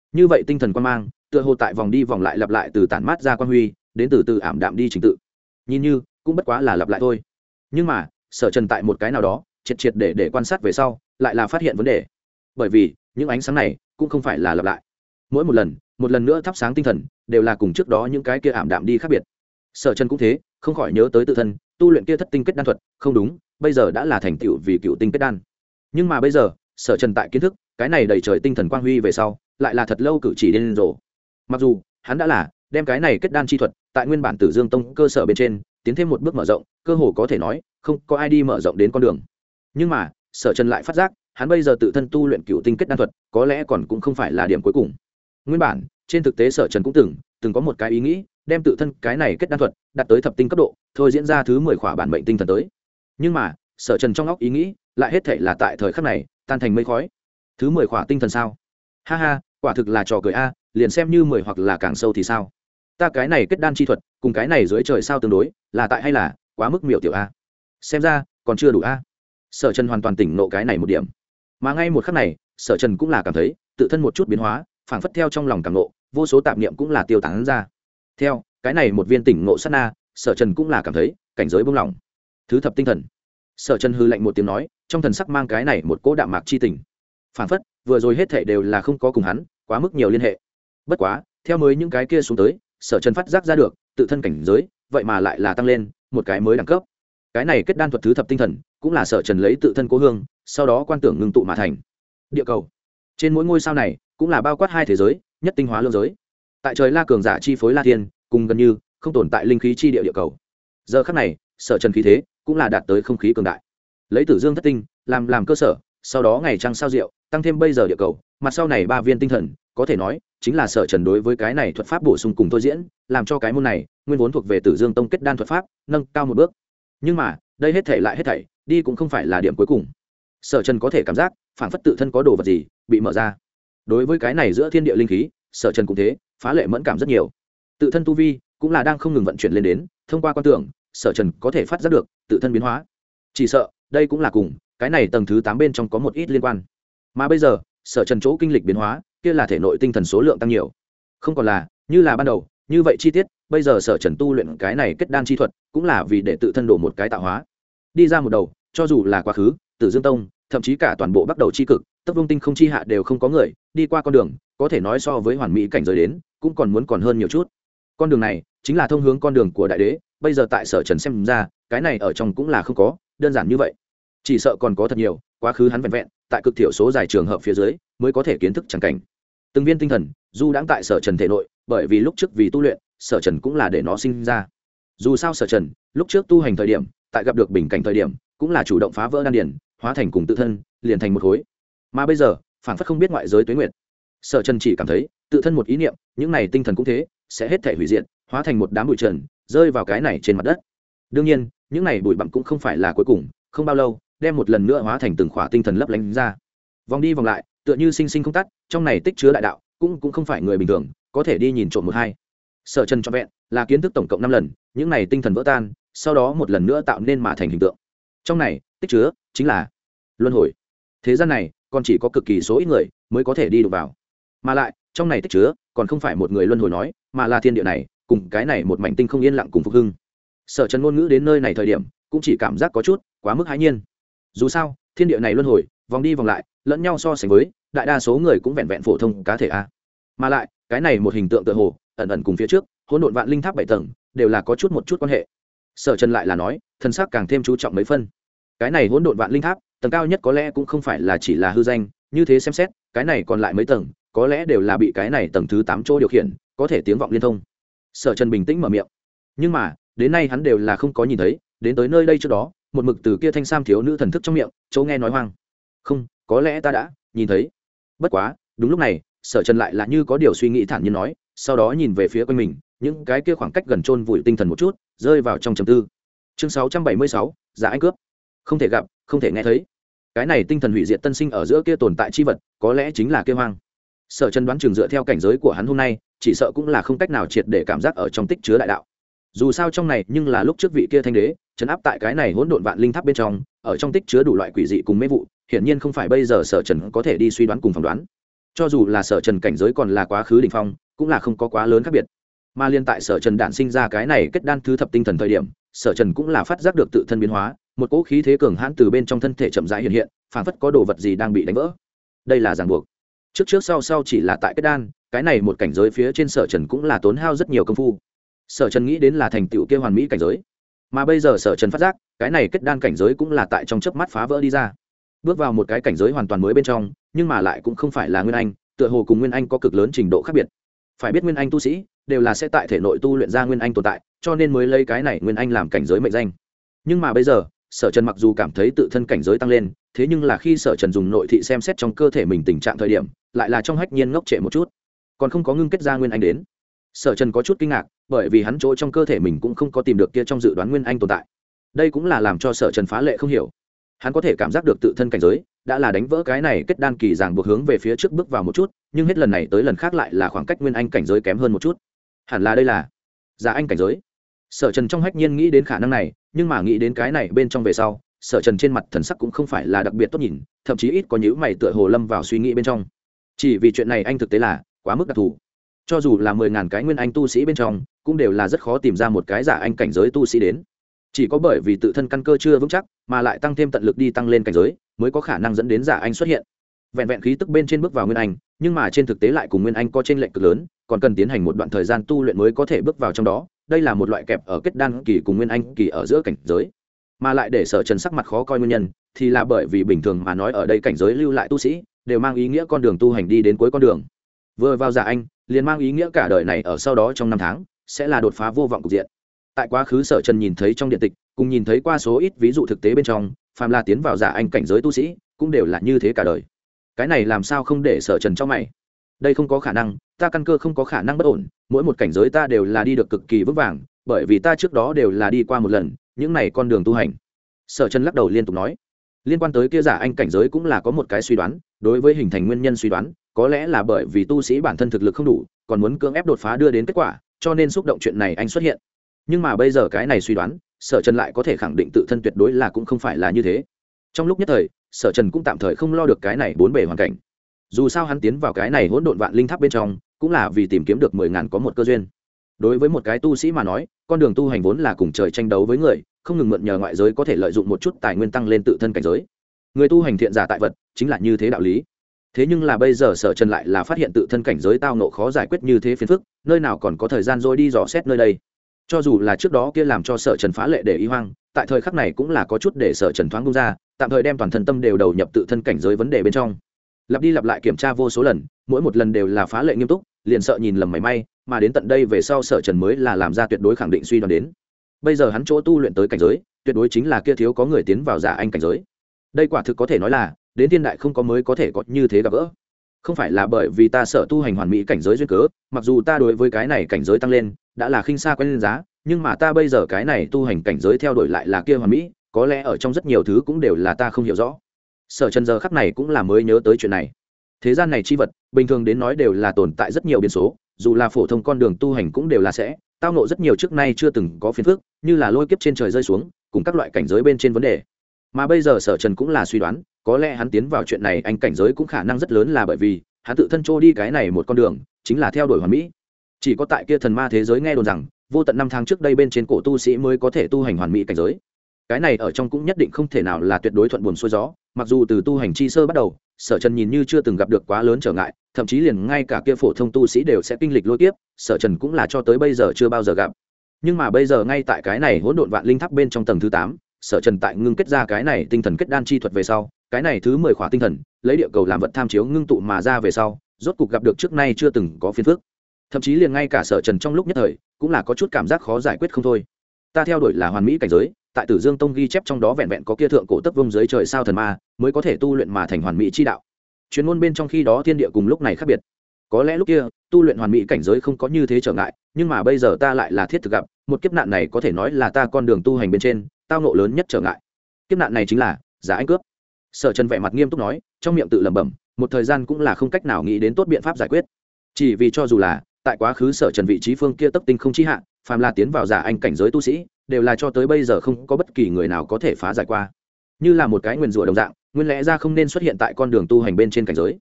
như vậy tinh thần quan mang tựa hồ tại vòng đi vòng lại lặp lại từ tản mát ra quan huy đến từ ảm đạm đi trình tự, nhìn như cũng bất quá là lặp lại thôi. Nhưng mà Sở Trần tại một cái nào đó triệt để quan sát về sau lại là phát hiện vấn đề, bởi vì những ánh sáng này cũng không phải là lặp lại, mỗi một lần nữa thắp sáng tinh thần đều là cùng trước đó những cái kia ảm đạm đi khác biệt. Sở Trần cũng thế, không khỏi nhớ tới tự thân tu luyện kia thất tinh kết đan thuật, không đúng, bây giờ đã là thành tựu vì cựu tinh kết đan. Nhưng mà bây giờ Sở Trần tại kiến thức cái này đầy trời tinh thần quang huy về sau lại là thật lâu cử chỉ điên rồ. Mặc dù hắn đã là đem cái này kết đan chi thuật tại nguyên bản Tử Dương Tông cơ sở bên trên tiến thêm một bước mở rộng, cơ hồ có thể nói không có ai đi mở rộng đến con đường. Nhưng mà Sở Trần lại phát giác hắn bây giờ tự thân tu luyện cựu tinh kết đan thuật có lẽ còn cũng không phải là điểm cuối cùng. Nguyên bản trên thực tế Sở Trần cũng từng có một cái ý nghĩ đem tự thân cái này kết đan thuật đạt tới thập tinh cấp độ, thôi diễn ra thứ 10 khỏa bản mệnh tinh thần tới. Nhưng mà Sở Trần trong óc ý nghĩ lại hết thảy là tại thời khắc này tan thành mây khói. Thứ 10 khỏa tinh thần sao? Ha ha, quả thực là trò cười a, liền xem như 10 hoặc là càng sâu thì sao? Ta cái này kết đan chi thuật cùng cái này dưới trời sao tương đối, là tại hay là quá mức miểu tiểu a? Xem ra còn chưa đủ a. Sở Trần hoàn toàn tỉnh ngộ cái này một điểm. Mà ngay một khắc này, Sở Trần cũng là cảm thấy tự thân một chút biến hóa, phảng phất theo trong lòng cảm ngộ, vô số tạp niệm cũng là tiêu tán ra. Theo cái này một viên tỉnh ngộ sát na, Sở Trần cũng là cảm thấy cảnh giới buông lỏng. Thứ thập tinh thần. Sở Trần hư lạnh một tiếng nói, trong thần sắc mang cái này một cỗ đạm mạc chi tình. Phảng phất vừa rồi hết thảy đều là không có cùng hắn quá mức nhiều liên hệ. Bất quá, theo mới những cái kia xuống tới, Sở Trần phát giác ra được, tự thân cảnh giới, vậy mà lại là tăng lên một cái mới đẳng cấp. Cái này kết đan thuật thứ thập tinh thần, cũng là Sở Trần lấy tự thân cố hương, sau đó quan tưởng ngưng tụ mà thành. Địa cầu. Trên mỗi ngôi sao này, cũng là bao quát hai thế giới, nhất tinh hóa lương giới. Tại trời La cường giả chi phối La Thiên, cùng gần như không tồn tại linh khí chi địa cầu. Giờ khắc này, Sở Trần khí thế cũng là đạt tới không khí cường đại. Lấy Tử Dương thất tinh làm cơ sở, sau đó ngày trăng sao diệu, tăng thêm bây giờ địa cầu, mặt sau này ba viên tinh thần, có thể nói chính là Sở Trần đối với cái này thuật pháp bổ sung cùng thôi diễn, làm cho cái môn này nguyên vốn thuộc về Tử Dương Tông kết đan thuật pháp, nâng cao một bước. Nhưng mà, đây hết thảy lại hết thảy, đi cũng không phải là điểm cuối cùng. Sở Trần có thể cảm giác, phản phất tự thân có đồ vật gì bị mở ra. Đối với cái này giữa thiên địa linh khí, Sở Trần cũng thế, phá lệ mẫn cảm rất nhiều. Tự thân tu vi cũng là đang không ngừng vận chuyển lên đến, thông qua quan tưởng, Sở Trần có thể phát giác được tự thân biến hóa. Chỉ sợ, đây cũng là cùng cái này tầng thứ 8 bên trong có một ít liên quan. Mà bây giờ, Sở Trần chỗ kinh lịch biến hóa, kia là thể nội tinh thần số lượng tăng nhiều. Không còn là như là ban đầu, như vậy chi tiết, bây giờ Sở Trần tu luyện cái này kết đan chi thuật, cũng là vì để tự thân đổ một cái tạo hóa. Đi ra một đầu, cho dù là quá khứ, Tử Dương Tông, thậm chí cả toàn bộ bắt đầu chi cực, Tấp Vương Tinh không chi hạ đều không có người đi qua con đường, có thể nói so với hoàn mỹ cảnh giới đến, cũng còn hơn nhiều chút. Con đường này chính là thông hướng con đường của đại đế, bây giờ tại Sở Trần xem ra, cái này ở trong cũng là không có đơn giản như vậy. Chỉ sợ còn có thật nhiều, quá khứ hắn vẹn vẹn tại cực thiểu số dài trường hợp phía dưới mới có thể kiến thức chẳng cảnh. Từng viên tinh thần dù đang tại Sở Trần thể nội, bởi vì lúc trước vì tu luyện, Sở Trần cũng là để nó sinh ra. Dù sao Sở Trần lúc trước tu hành thời điểm, tại gặp được bình cảnh thời điểm, cũng là chủ động phá vỡ đan điền, hóa thành cùng tự thân, liền thành một khối. Mà bây giờ, phản phất không biết ngoại giới tuế nguyệt. Sở Trần chỉ cảm thấy, tự thân một ý niệm, những này tinh thần cũng thế, sẽ hết thể hủy diệt, hóa thành một đám bụi trần, rơi vào cái này trên mặt đất. Đương nhiên, những này bụi bặm cũng không phải là cuối cùng, không bao lâu, đem một lần nữa hóa thành từng khỏa tinh thần lấp lánh ra. Vòng đi vòng lại, tựa như sinh sinh không tắt, trong này tích chứa đại đạo, cũng không phải người bình thường có thể đi nhìn trộm một hai. Sở Trần cho vẹn là kiến thức tổng cộng 5 lần, những này tinh thần vỡ tan, sau đó một lần nữa tạo nên mà thành hình tượng. Trong này, tích chứa chính là luân hồi. Thế gian này còn chỉ có cực kỳ số ít người mới có thể đi được vào. Mà lại, trong này tích chứa còn không phải một người luân hồi nói, mà là thiên địa này, cùng cái này một mảnh tinh không yên lặng cùng phục hưng. Sở Trần ngôn ngữ đến nơi này thời điểm, cũng chỉ cảm giác có chút quá mức hãi nhiên. Dù sao, thiên địa này luân hồi, vòng đi vòng lại, lẫn nhau so sánh với, đại đa số người cũng vẹn vẹn phổ thông cá thể a. Mà lại, cái này một hình tượng tựa hồ, ẩn ẩn cùng phía trước, hỗn độn vạn linh tháp 7 tầng, đều là có một chút quan hệ. Sở Trần lại là nói, thân xác càng thêm chú trọng mấy phân. Cái này hỗn độn vạn linh tháp, tầng cao nhất có lẽ cũng không phải là chỉ là hư danh, như thế xem xét, cái này còn lại mấy tầng, có lẽ đều là bị cái này tầng thứ 8 chỗ điều khiển, có thể tiếng vọng liên thông. Sở Trần bình tĩnh mở miệng. Nhưng mà, đến nay hắn đều là không có nhìn thấy, đến tới nơi đây trước đó, một mực từ kia thanh sam thiếu nữ thần thức trong miệng, chỗ nghe nói hoang. Không, có lẽ ta đã nhìn thấy. Bất quá, đúng lúc này, Sở Trần lại là như có điều suy nghĩ thản nhiên nói, sau đó nhìn về phía quanh mình, những cái kia khoảng cách gần chôn vùi tinh thần một chút, rơi vào trong trầm tư. Chương 676, Giả anh cướp. Không thể gặp, không thể nghe thấy. Cái này tinh thần hủy diệt tân sinh ở giữa kia tồn tại chi vật, có lẽ chính là kia hoang. Sở Trần đoán chừng dựa theo cảnh giới của hắn hôm nay, chỉ sợ cũng là không cách nào triệt để cảm giác ở trong tích chứa đại đạo. Dù sao trong này nhưng là lúc trước vị kia thanh đế trấn áp tại cái này hỗn độn vạn linh tháp bên trong, ở trong tích chứa đủ loại quỷ dị cùng mê vụ, hiển nhiên không phải bây giờ Sở Trần có thể đi suy đoán cùng phỏng đoán. cho dù là sở trần cảnh giới còn là quá khứ đỉnh phong cũng là không có quá lớn khác biệt. Mà liên tại sở trần đản sinh ra cái này kết đan thứ thập tinh thần thời điểm, sở trần cũng là phát giác được tự thân biến hóa, một cỗ khí thế cường hãn từ bên trong thân thể chậm rãi hiện hiện, phảng phất có đồ vật gì đang bị đánh vỡ. Đây là ràng buộc. Trước trước sau sau chỉ là tại kết đan, cái này một cảnh giới phía trên sở trần cũng là tốn hao rất nhiều công phu. Sở trần nghĩ đến là thành tựu kia hoàn mỹ cảnh giới, mà bây giờ sở trần phát giác cái này kết đan cảnh giới cũng là tại trong chớp mắt phá vỡ đi ra, bước vào một cái cảnh giới hoàn toàn mới bên trong, nhưng mà lại cũng không phải là nguyên anh, tựa hồ cùng nguyên anh có cực lớn trình độ khác biệt. Phải biết nguyên anh tu sĩ đều là sẽ tại thể nội tu luyện ra nguyên anh tồn tại, cho nên mới lấy cái này nguyên anh làm cảnh giới mệnh danh. Nhưng mà bây giờ sở trần mặc dù cảm thấy tự thân cảnh giới tăng lên, thế nhưng là khi sở trần dùng nội thị xem xét trong cơ thể mình tình trạng thời điểm, lại là trong hách nhiên ngốc trệ một chút, còn không có ngưng kết ra nguyên anh đến. Sở trần có chút kinh ngạc, bởi vì hắn chỗ trong cơ thể mình cũng không có tìm được kia trong dự đoán nguyên anh tồn tại. Đây cũng là làm cho sở trần phá lệ không hiểu. Hắn có thể cảm giác được tự thân cảnh giới đã là đánh vỡ cái này kết đan kỳ ràng buộc hướng về phía trước bước vào một chút, nhưng hết lần này tới lần khác lại là khoảng cách nguyên anh cảnh giới kém hơn một chút. Hẳn là đây là giả anh cảnh giới. Sở trần trong hách nhiên nghĩ đến khả năng này, nhưng mà nghĩ đến cái này bên trong về sau, sở trần trên mặt thần sắc cũng không phải là đặc biệt tốt nhìn, thậm chí ít có nhíu mày tựa hồ lâm vào suy nghĩ bên trong. Chỉ vì chuyện này anh thực tế là quá mức đặc thù, cho dù là 10.000 cái nguyên anh tu sĩ bên trong cũng đều là rất khó tìm ra một cái giả anh cảnh giới tu sĩ đến. Chỉ có bởi vì tự thân căn cơ chưa vững chắc, mà lại tăng thêm tận lực đi tăng lên cảnh giới, mới có khả năng dẫn đến giả anh xuất hiện. Vẹn vẹn khí tức bên trên bước vào nguyên anh, nhưng mà trên thực tế lại cùng nguyên anh có chênh lệch cực lớn, còn cần tiến hành một đoạn thời gian tu luyện mới có thể bước vào trong đó. Đây là một loại kẹp ở kết đan kỳ cùng nguyên anh kỳ ở giữa cảnh giới. Mà lại để sở trần sắc mặt khó coi nguyên nhân, thì là bởi vì bình thường mà nói ở đây cảnh giới lưu lại tu sĩ đều mang ý nghĩa con đường tu hành đi đến cuối con đường. Vừa vào giả anh, liền mang ý nghĩa cả đời này ở sau đó trong năm tháng sẽ là đột phá vô vọng cục diện. Tại quá khứ sở trần nhìn thấy trong điện tịch, cùng nhìn thấy qua số ít ví dụ thực tế bên trong, phàm là tiến vào giả anh cảnh giới tu sĩ cũng đều là như thế cả đời. Cái này làm sao không để sở trần trong mày? Đây không có khả năng, ta căn cơ không có khả năng bất ổn, mỗi một cảnh giới ta đều là đi được cực kỳ vững vàng, bởi vì ta trước đó đều là đi qua một lần những này con đường tu hành. Sở trần lắc đầu liên tục nói. Liên quan tới kia giả anh cảnh giới cũng là có một cái suy đoán, đối với hình thành nguyên nhân suy đoán, có lẽ là bởi vì tu sĩ bản thân thực lực không đủ, còn muốn cưỡng ép đột phá đưa đến kết quả, cho nên xúc động chuyện này anh xuất hiện. Nhưng mà bây giờ cái này suy đoán, sở trần lại có thể khẳng định tự thân tuyệt đối là cũng không phải là như thế. Trong lúc nhất thời, sở trần cũng tạm thời không lo được cái này bốn bề hoàn cảnh. Dù sao hắn tiến vào cái này hỗn độn vạn linh tháp bên trong cũng là vì tìm kiếm được 10.000 có một cơ duyên. Đối với một cái tu sĩ mà nói, con đường tu hành vốn là cùng trời tranh đấu với người, không ngừng mượn nhờ ngoại giới có thể lợi dụng một chút tài nguyên tăng lên tự thân cảnh giới. Người tu hành thiện giả tại vật, chính là như thế đạo lý. Thế nhưng là bây giờ sở trần lại là phát hiện tự thân cảnh giới tao nộ khó giải quyết như thế phiền phức, nơi nào còn có thời gian rồi đi dò xét nơi đây. Cho dù là trước đó kia làm cho sở trần phá lệ để ý hoang, tại thời khắc này cũng là có chút để sở trần thoáng buông ra, tạm thời đem toàn thân tâm đều đầu nhập tự thân cảnh giới vấn đề bên trong. Lặp đi lặp lại kiểm tra vô số lần, mỗi một lần đều là phá lệ nghiêm túc, liền sợ nhìn lầm mảy may, mà đến tận đây về sau sở trần mới là làm ra tuyệt đối khẳng định suy đoán đến. Bây giờ hắn chỗ tu luyện tới cảnh giới, tuyệt đối chính là kia thiếu có người tiến vào giả anh cảnh giới. Đây quả thực có thể nói là đến thiên đại không có mới có thể có như thế gặp gỡ. Không phải là bởi vì ta sợ tu hành hoàn mỹ cảnh giới duyên cớ, mặc dù ta đối với cái này cảnh giới tăng lên đã là khinh xa quen lên giá, nhưng mà ta bây giờ cái này tu hành cảnh giới theo đuổi lại là kia hoàn mỹ, có lẽ ở trong rất nhiều thứ cũng đều là ta không hiểu rõ. Sở trần giờ khắc này cũng là mới nhớ tới chuyện này. Thế gian này chi vật bình thường đến nói đều là tồn tại rất nhiều biến số, dù là phổ thông con đường tu hành cũng đều là sẽ tao nộ rất nhiều trước nay chưa từng có phiền phức, như là lôi kiếp trên trời rơi xuống cùng các loại cảnh giới bên trên vấn đề. Mà bây giờ sở trần cũng là suy đoán, có lẽ hắn tiến vào chuyện này anh cảnh giới cũng khả năng rất lớn là bởi vì hắn tự thân trôi đi cái này một con đường chính là theo đuổi hoàn mỹ. Chỉ có tại kia thần ma thế giới nghe đồn rằng vô tận năm tháng trước đây bên trên cổ tu sĩ mới có thể tu hành hoàn mỹ cảnh giới. Cái này ở trong cũng nhất định không thể nào là tuyệt đối thuận buồm xuôi gió, mặc dù từ tu hành chi sơ bắt đầu, sở trần nhìn như chưa từng gặp được quá lớn trở ngại, thậm chí liền ngay cả kia phổ thông tu sĩ đều sẽ kinh lịch lôi kiếp, sở trần cũng là cho tới bây giờ chưa bao giờ gặp. Nhưng mà bây giờ ngay tại cái này hỗn độn vạn linh tháp bên trong tầng thứ 8, sở trần tại ngưng kết ra cái này tinh thần kết đan chi thuật về sau, cái này thứ 10 khỏa tinh thần lấy địa cầu làm vật tham chiếu ngưng tụ mà ra về sau, rốt cục gặp được trước nay chưa từng có phiền phức. Thậm chí liền ngay cả sở trần trong lúc nhất thời cũng là có chút cảm giác khó giải quyết không thôi. Ta theo đuổi là hoàn mỹ cảnh giới, tại Tử Dương Tông ghi chép trong đó vẹn vẹn có kia thượng cổ tấp vông dưới trời sao thần ma mới có thể tu luyện mà thành hoàn mỹ chi đạo. Chuyên môn bên trong khi đó thiên địa cùng lúc này khác biệt. Có lẽ lúc kia tu luyện hoàn mỹ cảnh giới không có như thế trở ngại, nhưng mà bây giờ ta lại là thiết thực gặp một kiếp nạn này, có thể nói là ta con đường tu hành bên trên tao ngộ lớn nhất trở ngại. Kiếp nạn này chính là giả anh cướp. Sở Trần vẻ mặt nghiêm túc nói, trong miệng tự lẩm bẩm, một thời gian cũng là không cách nào nghĩ đến tốt biện pháp giải quyết. Chỉ vì cho dù là tại quá khứ Sở Trần vị trí phương kia tấp tinh không chi hạ, phàm là tiến vào giả anh cảnh giới tu sĩ, đều là cho tới bây giờ không có bất kỳ người nào có thể phá giải qua. Như là một cái nguyền rủa đồng dạng, nguyên lẽ ra không nên xuất hiện tại con đường tu hành bên trên cảnh giới.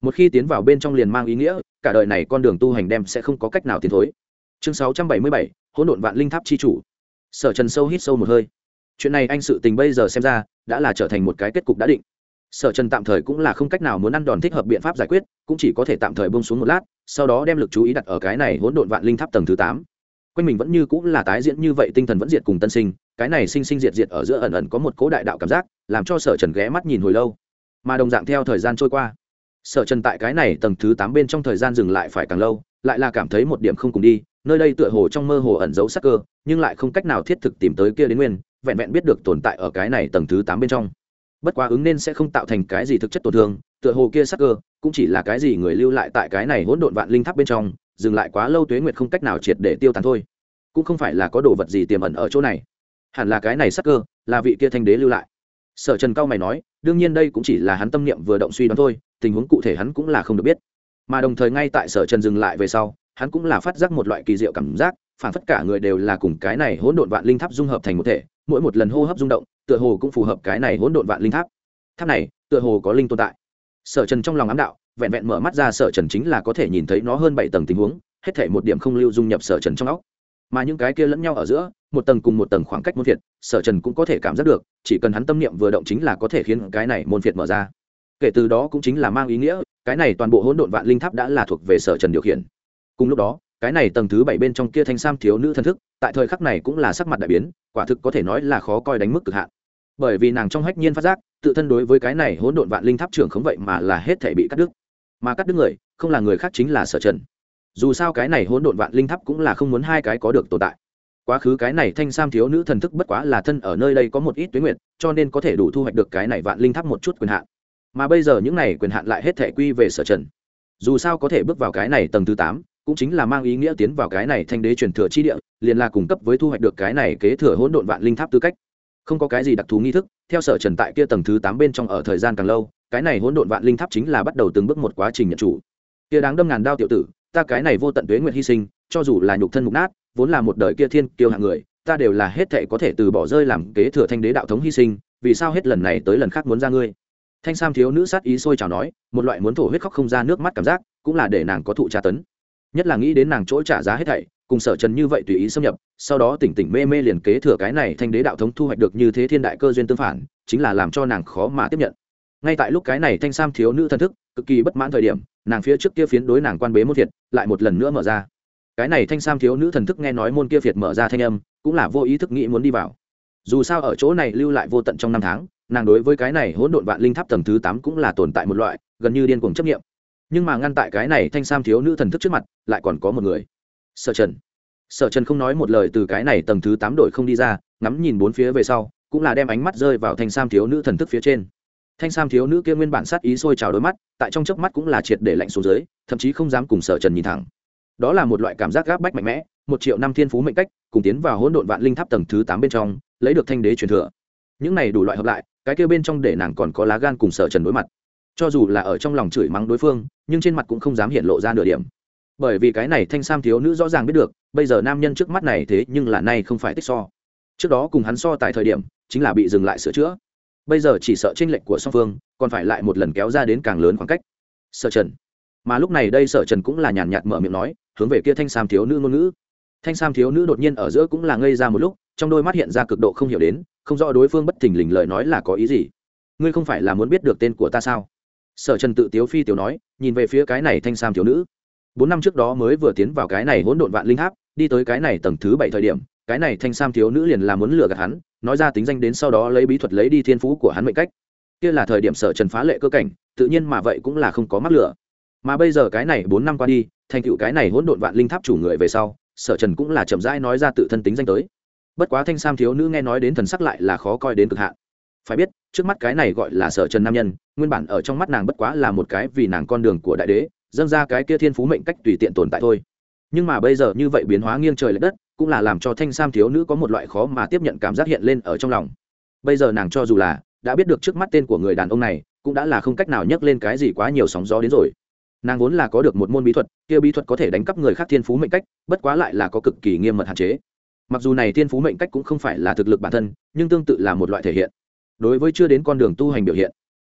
một khi tiến vào bên trong liền mang ý nghĩa cả đời này con đường tu hành đem sẽ không có cách nào tiến thối. Chương 677, hỗn độn vạn linh tháp chi chủ. Sở Trần sâu hít sâu một hơi. Chuyện này anh sự tình bây giờ xem ra đã là trở thành một cái kết cục đã định. Sở Trần tạm thời cũng là không cách nào muốn ăn đòn thích hợp biện pháp giải quyết, cũng chỉ có thể tạm thời buông xuống một lát, sau đó đem lực chú ý đặt ở cái này hỗn độn vạn linh tháp tầng thứ 8. Quanh mình vẫn như cũng là tái diễn như vậy, tinh thần vẫn diệt cùng tân sinh, cái này sinh sinh diệt diệt ở giữa ẩn ẩn có một cỗ đại đạo cảm giác, làm cho Sở Trần ghé mắt nhìn hồi lâu. Mà đồng dạng theo thời gian trôi qua, Sở Trần tại cái này tầng thứ 8 bên trong thời gian dừng lại phải càng lâu, lại là cảm thấy một điểm không cùng đi, nơi đây tựa hồ trong mơ hồ ẩn giấu sắc cơ, nhưng lại không cách nào thiết thực tìm tới kia đến nguyên, vẹn vẹn biết được tồn tại ở cái này tầng thứ 8 bên trong. Bất quá ứng nên sẽ không tạo thành cái gì thực chất tổn thương, tựa hồ kia sắc cơ cũng chỉ là cái gì người lưu lại tại cái này hỗn độn vạn linh tháp bên trong, dừng lại quá lâu tuế nguyệt không cách nào triệt để tiêu tán thôi, cũng không phải là có đồ vật gì tiềm ẩn ở chỗ này. Hẳn là cái này sắc cơ là vị kia thanh đế lưu lại. Sở Trần cao mày nói, đương nhiên đây cũng chỉ là hắn tâm niệm vừa động suy đoán thôi, tình huống cụ thể hắn cũng là không được biết. Mà đồng thời ngay tại Sở Trần dừng lại về sau, hắn cũng là phát giác một loại kỳ diệu cảm giác, phản phất cả người đều là cùng cái này hỗn độn vạn linh tháp dung hợp thành một thể, mỗi một lần hô hấp rung động, tựa hồ cũng phù hợp cái này hỗn độn vạn linh tháp. Tháp này, tựa hồ có linh tồn tại. Sở Trần trong lòng ám đạo, vẹn vẹn mở mắt ra Sở Trần chính là có thể nhìn thấy nó hơn 7 tầng tình huống, hết thảy một điểm không lưu dung nhập Sở Trần trong óc. Mà những cái kia lẫn nhau ở giữa, một tầng cùng một tầng khoảng cách môn phiệt, Sở Trần cũng có thể cảm giác được, chỉ cần hắn tâm niệm vừa động chính là có thể khiến cái này môn phiệt mở ra. Kể từ đó cũng chính là mang ý nghĩa, cái này toàn bộ hỗn độn vạn linh tháp đã là thuộc về Sở Trần điều khiển. Cùng lúc đó, cái này tầng thứ 7 bên trong kia thanh sam thiếu nữ thần thức, tại thời khắc này cũng là sắc mặt đại biến, quả thực có thể nói là khó coi đánh mức cực hạn. Bởi vì nàng trong hách nhiên phát giác, tự thân đối với cái này hỗn độn vạn linh tháp trưởng không vậy mà là hết thảy bị cắt đứt. Mà cắt đứt người, không là người khác chính là Sở Trần. Dù sao cái này hỗn độn vạn linh tháp cũng là không muốn hai cái có được tồn tại. Quá khứ cái này thanh sam thiếu nữ thần thức bất quá là thân ở nơi đây có một ít tuyết nguyệt, cho nên có thể đủ thu hoạch được cái này vạn linh tháp một chút quyền hạn. Mà bây giờ những này quyền hạn lại hết thảy quy về Sở Trần. Dù sao có thể bước vào cái này tầng thứ 8, cũng chính là mang ý nghĩa tiến vào cái này thanh đế truyền thừa chi địa, liền là cung cấp với thu hoạch được cái này kế thừa hỗn độn vạn linh tháp tư cách. Không có cái gì đặc thù nghi thức, theo Sở Trần tại kia tầng thứ 8 bên trong ở thời gian càng lâu, cái này hỗn độn vạn linh tháp chính là bắt đầu từng bước một quá trình nhận chủ. Kia đáng đâm ngàn đao tiểu tử, ta cái này vô tận tuế nguyệt hy sinh, cho dù là nhục thân mục nát, vốn là một đời kia thiên kiêu hạng người, ta đều là hết thảy có thể từ bỏ rơi làm kế thừa thanh đế đạo thống hy sinh, vì sao hết lần này tới lần khác muốn ra ngươi? Thanh sam thiếu nữ sát ý sôi trào nói, một loại muốn thổ huyết khóc không ra nước mắt cảm giác, cũng là để nàng có thụ tra tấn. Nhất là nghĩ đến nàng chỗ trả giá hết thảy, cùng Sở Trần như vậy tùy ý xâm nhập, sau đó tỉnh tỉnh mê mê liền kế thừa cái này thanh đế đạo thống thu hoạch được như thế thiên đại cơ duyên tương phản, chính là làm cho nàng khó mà tiếp nhận. Ngay tại lúc cái này thanh sam thiếu nữ thân thức cực kỳ bất mãn thời điểm, nàng phía trước kia phiến đối nàng quan bế môn phiệt lại một lần nữa mở ra. Cái này thanh sam thiếu nữ thần thức nghe nói môn kia phiệt mở ra thanh âm, cũng là vô ý thức nghĩ muốn đi vào. Dù sao ở chỗ này lưu lại vô tận trong năm tháng, nàng đối với cái này hỗn độn vạn linh tháp tầng thứ 8 cũng là tồn tại một loại gần như điên cuồng chấp niệm. Nhưng mà ngăn tại cái này thanh sam thiếu nữ thần thức trước mặt, lại còn có một người. Sở Trần. Sở Trần không nói một lời từ cái này tầng thứ 8 đổi không đi ra, ngắm nhìn bốn phía về sau, cũng là đem ánh mắt rơi vào thanh sam thiếu nữ thần thức phía trên. Thanh sam thiếu nữ kia nguyên bản sát ý sôi trào đôi mắt, tại trong chớp mắt cũng là triệt để lạnh xuống dưới, thậm chí không dám cùng Sở Trần nhìn thẳng. Đó là một loại cảm giác gáp bách mạnh mẽ, 1.000.000 năm thiên phú mệnh cách, cùng tiến vào hỗn độn vạn linh tháp tầng thứ 8 bên trong, lấy được thanh đế truyền thừa. Những này đủ loại hợp lại, cái kia bên trong để nàng còn có lá gan cùng Sở Trần đối mặt. Cho dù là ở trong lòng chửi mắng đối phương, nhưng trên mặt cũng không dám hiện lộ ra nửa điểm. Bởi vì cái này thanh sam thiếu nữ rõ ràng biết được, bây giờ nam nhân trước mắt này thế nhưng là nay không phải tích so. Trước đó cùng hắn so tại thời điểm, chính là bị dừng lại sửa chữa. Bây giờ chỉ sợ chênh lệch của song phương, còn phải lại một lần kéo ra đến càng lớn khoảng cách. Sở Trần. Mà lúc này đây Sở Trần cũng là nhàn nhạt mở miệng nói, hướng về kia thanh sam thiếu nữ ngôn ngữ. Thanh sam thiếu nữ đột nhiên ở giữa cũng là ngây ra một lúc, trong đôi mắt hiện ra cực độ không hiểu đến, không rõ đối phương bất thình lình lời nói là có ý gì. Ngươi không phải là muốn biết được tên của ta sao? Sở Trần tự tiếu phi tiểu nói, nhìn về phía cái này thanh sam thiếu nữ. 4 năm trước đó mới vừa tiến vào cái này hỗn độn vạn linh tháp, đi tới cái này tầng thứ 7 thời điểm, cái này thanh sam thiếu nữ liền là muốn lừa gạt hắn, nói ra tính danh đến sau đó lấy bí thuật lấy đi thiên phú của hắn mệnh cách. Kia là thời điểm Sở Trần phá lệ cơ cảnh, tự nhiên mà vậy cũng là không có mắc lừa. Mà bây giờ cái này 4 năm qua đi, thành tựu cái này hỗn độn vạn linh tháp chủ người về sau, Sở Trần cũng là chậm rãi nói ra tự thân tính danh tới. Bất quá thanh sam thiếu nữ nghe nói đến thần sắc lại là khó coi đến cực hạn. Phải biết, trước mắt cái này gọi là Sở Trần nam nhân, nguyên bản ở trong mắt nàng bất quá là một cái vì nàng con đường của đại đế, dâng ra cái kia thiên phú mệnh cách tùy tiện tồn tại thôi. Nhưng mà bây giờ như vậy biến hóa nghiêng trời lệch đất, cũng là làm cho thanh sam thiếu nữ có một loại khó mà tiếp nhận cảm giác hiện lên ở trong lòng. Bây giờ nàng cho dù là đã biết được trước mắt tên của người đàn ông này, cũng đã là không cách nào nhắc lên cái gì quá nhiều sóng gió đến rồi. Nàng vốn là có được một môn bí thuật, kia bí thuật có thể đánh cắp người khác thiên phú mệnh cách, bất quá lại là có cực kỳ nghiêm mật hạn chế. Mặc dù này thiên phú mệnh cách cũng không phải là thực lực bản thân, nhưng tương tự là một loại thể hiện. Đối với chưa đến con đường tu hành biểu hiện.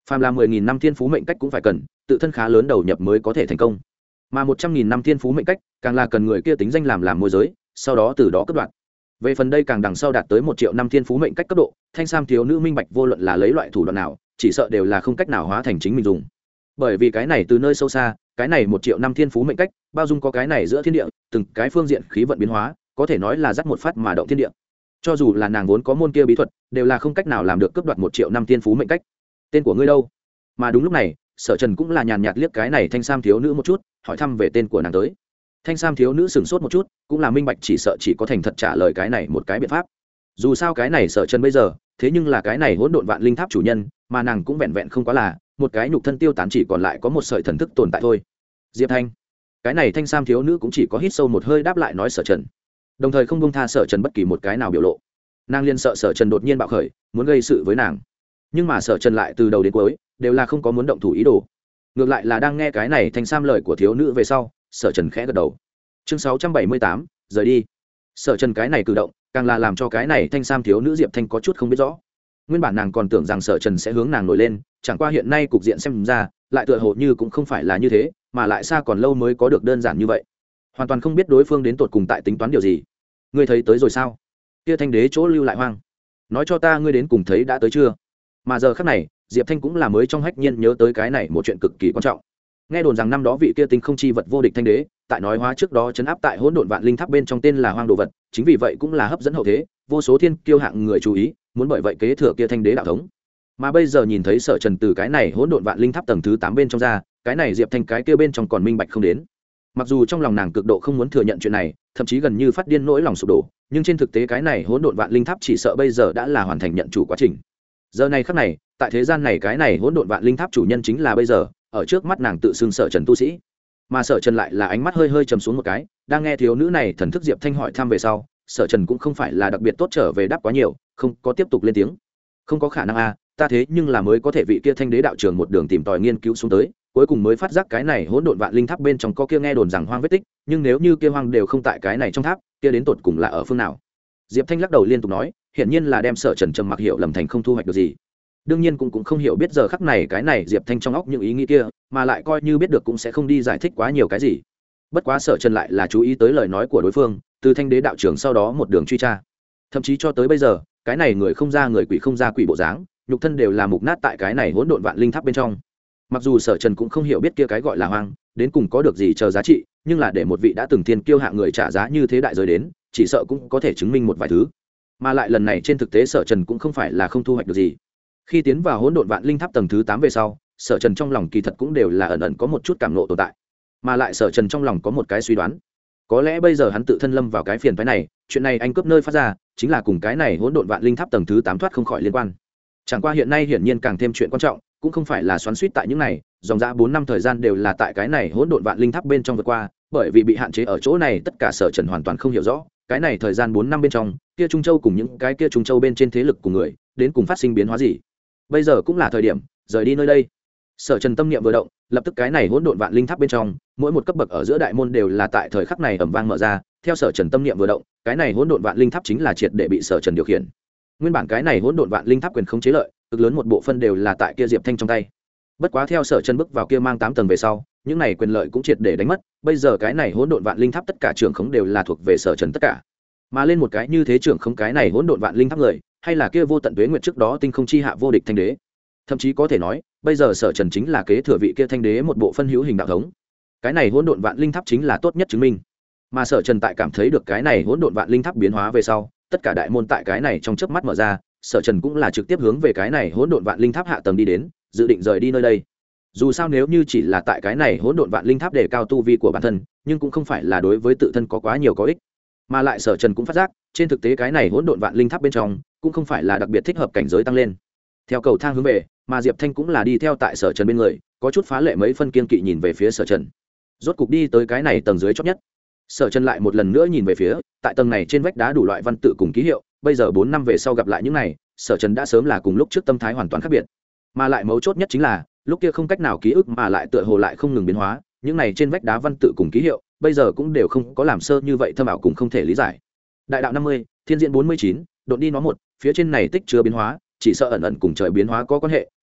phàm là 10.000 năm thiên phú mệnh cách cũng phải cần tự thân khá lớn đầu nhập mới có thể thành công, mà 100.000 năm thiên phú mệnh cách càng là cần người kia tính danh làm môi giới, sau đó từ đó cấp đoạn. Về phần đây càng đằng sau đạt tới 1 triệu năm thiên phú mệnh cách cấp độ, thanh sam thiếu nữ minh bạch vô luận là lấy loại thủ đoạn nào, chỉ sợ đều là không cách nào hóa thành chính mình dùng. Bởi vì cái này từ nơi sâu xa, cái này 1 triệu năm thiên phú mệnh cách, bao dung có cái này giữa thiên địa, từng cái phương diện khí vận biến hóa, có thể nói là dắt một phát mà động thiên địa. Cho dù là nàng vốn có môn kia bí thuật, đều là không cách nào làm được cướp đoạt 1 triệu năm thiên phú mệnh cách. Tên của ngươi đâu? Mà đúng lúc này, Sở Trần cũng là nhàn nhạt liếc cái này thanh sam thiếu nữ một chút, hỏi thăm về tên của nàng tới. Thanh sam thiếu nữ sửng sốt một chút, cũng là minh bạch chỉ sợ chỉ có thành thật trả lời cái này một cái biện pháp. Dù sao cái này Sở Trần bây giờ, thế nhưng là cái này hỗn độn vạn linh tháp chủ nhân, mà nàng cũng vẹn vẹn không quá là một cái nhục thân tiêu tán, chỉ còn lại có một sợi thần thức tồn tại thôi. Diệp Thanh, cái này thanh sam thiếu nữ cũng chỉ có hít sâu một hơi đáp lại nói Sở Trần, đồng thời không buông tha Sở Trần bất kỳ một cái nào biểu lộ. Nàng liên sợ Sở Trần đột nhiên bạo khởi, muốn gây sự với nàng, nhưng mà Sở Trần lại từ đầu đến cuối đều là không có muốn động thủ ý đồ, ngược lại là đang nghe cái này thanh sam lời của thiếu nữ về sau, Sở Trần khẽ gật đầu. Chương 678, rời đi. Sở Trần cái này cử động càng là làm cho cái này thanh sam thiếu nữ Diệp Thanh có chút không biết rõ. Nguyên bản nàng còn tưởng rằng Sở Trần sẽ hướng nàng nổi lên, chẳng qua hiện nay cục diện xem ra lại tựa hồ như cũng không phải là như thế, mà lại xa còn lâu mới có được đơn giản như vậy. Hoàn toàn không biết đối phương đến tột cùng tại tính toán điều gì. Ngươi thấy tới rồi sao? Kia Thanh đế chỗ lưu lại hoang, nói cho ta ngươi đến cùng thấy đã tới chưa? Mà giờ khắc này, Diệp Thanh cũng là mới trong hách nhiên nhớ tới cái này một chuyện cực kỳ quan trọng. Nghe đồn rằng năm đó vị kia tinh không chi vật vô địch Thanh đế, tại nói hóa trước đó trấn áp tại hỗn độn vạn linh tháp bên trong tên là hoang đồ vật, chính vì vậy cũng là hấp dẫn hậu thế, vô số thiên kiêu hạng người chú ý, muốn bởi vậy kế thừa kia Thanh đế đạo thống. Mà bây giờ nhìn thấy Sở Trần từ cái này hỗn độn vạn linh tháp tầng thứ 8 bên trong ra, cái này Diệp Thanh cái kia bên trong còn minh bạch không đến. Mặc dù trong lòng nàng cực độ không muốn thừa nhận chuyện này, thậm chí gần như phát điên nỗi lòng sụp đổ, nhưng trên thực tế cái này hỗn độn vạn linh tháp chỉ sợ bây giờ đã là hoàn thành nhận chủ quá trình. Giờ này khắc này, tại thế gian này cái này hỗn độn vạn linh tháp chủ nhân chính là bây giờ, ở trước mắt nàng tự xưng Sở Trần tu sĩ. Mà Sở Trần lại là ánh mắt hơi hơi trầm xuống một cái, đang nghe thiếu nữ này thần thức Diệp Thanh hỏi thăm về sau, Sở Trần cũng không phải là đặc biệt tốt trở về đáp quá nhiều, không có tiếp tục lên tiếng. Không có khả năng a, ta thế nhưng là mới có thể vị kia Thanh đế đạo trường một đường tìm tòi nghiên cứu xuống tới, cuối cùng mới phát giác cái này hỗn độn vạn linh tháp bên trong có kia nghe đồn rằng hoang vết tích, nhưng nếu như kia hoang đều không tại cái này trong tháp, kia đến tột cùng là ở phương nào? Diệp Thanh lắc đầu liên tục nói, hiển nhiên là đem Sở Trần trầm mặc hiểu lầm thành không thu hoạch được gì. Đương nhiên cũng không hiểu biết giờ khắc này cái này Diệp Thanh trong óc những ý nghĩ kia, mà lại coi như biết được cũng sẽ không đi giải thích quá nhiều cái gì. Bất quá Sở Trần lại là chú ý tới lời nói của đối phương, từ Thanh đế đạo trưởng sau đó một đường truy tra, thậm chí cho tới bây giờ cái này người không ra người quỷ không ra quỷ bộ dáng, nhục thân đều là mục nát tại cái này hỗn độn vạn linh tháp bên trong. Mặc dù Sở Trần cũng không hiểu biết kia cái gọi là hoang đến cùng có được gì chờ giá trị, nhưng là để một vị đã từng thiên kiêu hạng người trả giá như thế đại giới đến, chỉ sợ cũng có thể chứng minh một vài thứ. Mà lại lần này trên thực tế Sở Trần cũng không phải là không thu hoạch được gì. Khi tiến vào hỗn độn vạn linh tháp tầng thứ 8 về sau, Sở Trần trong lòng kỳ thật cũng đều là ẩn ẩn có một chút cảm nộ tồn tại. Mà lại Sở Trần trong lòng có một cái suy đoán, có lẽ bây giờ hắn tự thân lâm vào cái phiền phức này, chuyện này anh cướp nơi phát ra, chính là cùng cái này hỗn độn vạn linh tháp tầng thứ 8 thoát không khỏi liên quan. Chẳng qua hiện nay hiển nhiên càng thêm chuyện quan trọng, cũng không phải là xoắn xuýt tại những này, dòng dã 4 năm thời gian đều là tại cái này hỗn độn vạn linh tháp bên trong vượt qua, bởi vì bị hạn chế ở chỗ này tất cả Sở Trần hoàn toàn không hiểu rõ, cái này thời gian 4 năm bên trong, kia Trung Châu cùng những cái kia Trung Châu bên trên thế lực của người, đến cùng phát sinh biến hóa gì. Bây giờ cũng là thời điểm rời đi nơi đây. Sở Trần tâm niệm vừa động, lập tức cái này hỗn độn vạn linh tháp bên trong, mỗi một cấp bậc ở giữa đại môn đều là tại thời khắc này ầm vang mở ra, theo Sở Trần tâm niệm vừa động, cái này hỗn độn vạn linh tháp chính là triệt để bị Sở Trần điều khiển. Nguyên bản cái này hỗn độn vạn linh tháp quyền khống chế lợi, cực lớn một bộ phân đều là tại kia Diệp Thanh trong tay. Bất quá theo Sở Trần bước vào kia mang 8 tầng về sau, những này quyền lợi cũng triệt để đánh mất, bây giờ cái này hỗn độn vạn linh tháp tất cả trưởng khống đều là thuộc về Sở Trần tất cả. Mà lên một cái như thế trưởng khống cái này hỗn độn vạn linh tháp người, hay là kia vô tận tuế nguyệt trước đó tinh không chi hạ vô địch Thanh đế. Thậm chí có thể nói, bây giờ Sở Trần chính là kế thừa vị kia Thanh đế một bộ phân hữu hình đạo thống. Cái này hỗn độn vạn linh tháp chính là tốt nhất chứng minh. Mà Sở Trần tại cảm thấy được cái này hỗn độn vạn linh tháp biến hóa về sau, tất cả đại môn tại cái này trong chớp mắt mở ra, Sở Trần cũng là trực tiếp hướng về cái này hỗn độn vạn linh tháp hạ tầng đi đến, dự định rời đi nơi đây. Dù sao nếu như chỉ là tại cái này hỗn độn vạn linh tháp để cao tu vi của bản thân, nhưng cũng không phải là đối với tự thân có quá nhiều có ích. Mà lại Sở Trần cũng phát giác, trên thực tế cái này hỗn độn vạn linh tháp bên trong, cũng không phải là đặc biệt thích hợp cảnh giới tăng lên. Theo cầu thang hướng về, mà Diệp Thanh cũng là đi theo tại Sở Trần bên người, có chút phá lệ mấy phân kiên kỵ nhìn về phía Sở Trần. Rốt cục đi tới cái này tầng dưới chót nhất. Sở Trần lại một lần nữa nhìn về phía, tại tầng này trên vách đá đủ loại văn tự cùng ký hiệu, bây giờ 4 năm về sau gặp lại những này, Sở Trần đã sớm là cùng lúc trước tâm thái hoàn toàn khác biệt. Mà lại mấu chốt nhất chính là, lúc kia không cách nào ký ức mà lại tựa hồ lại không ngừng biến hóa, những này trên vách đá văn tự cùng ký hiệu, bây giờ cũng đều không có làm sơ như vậy thâm ảo cùng không thể lý giải. Đại đạo 50, thiên diễn 49, độn đi nó một, phía trên này tích chứa biến hóa, chỉ sợ ẩn ẩn cùng trời biến hóa có quan hệ,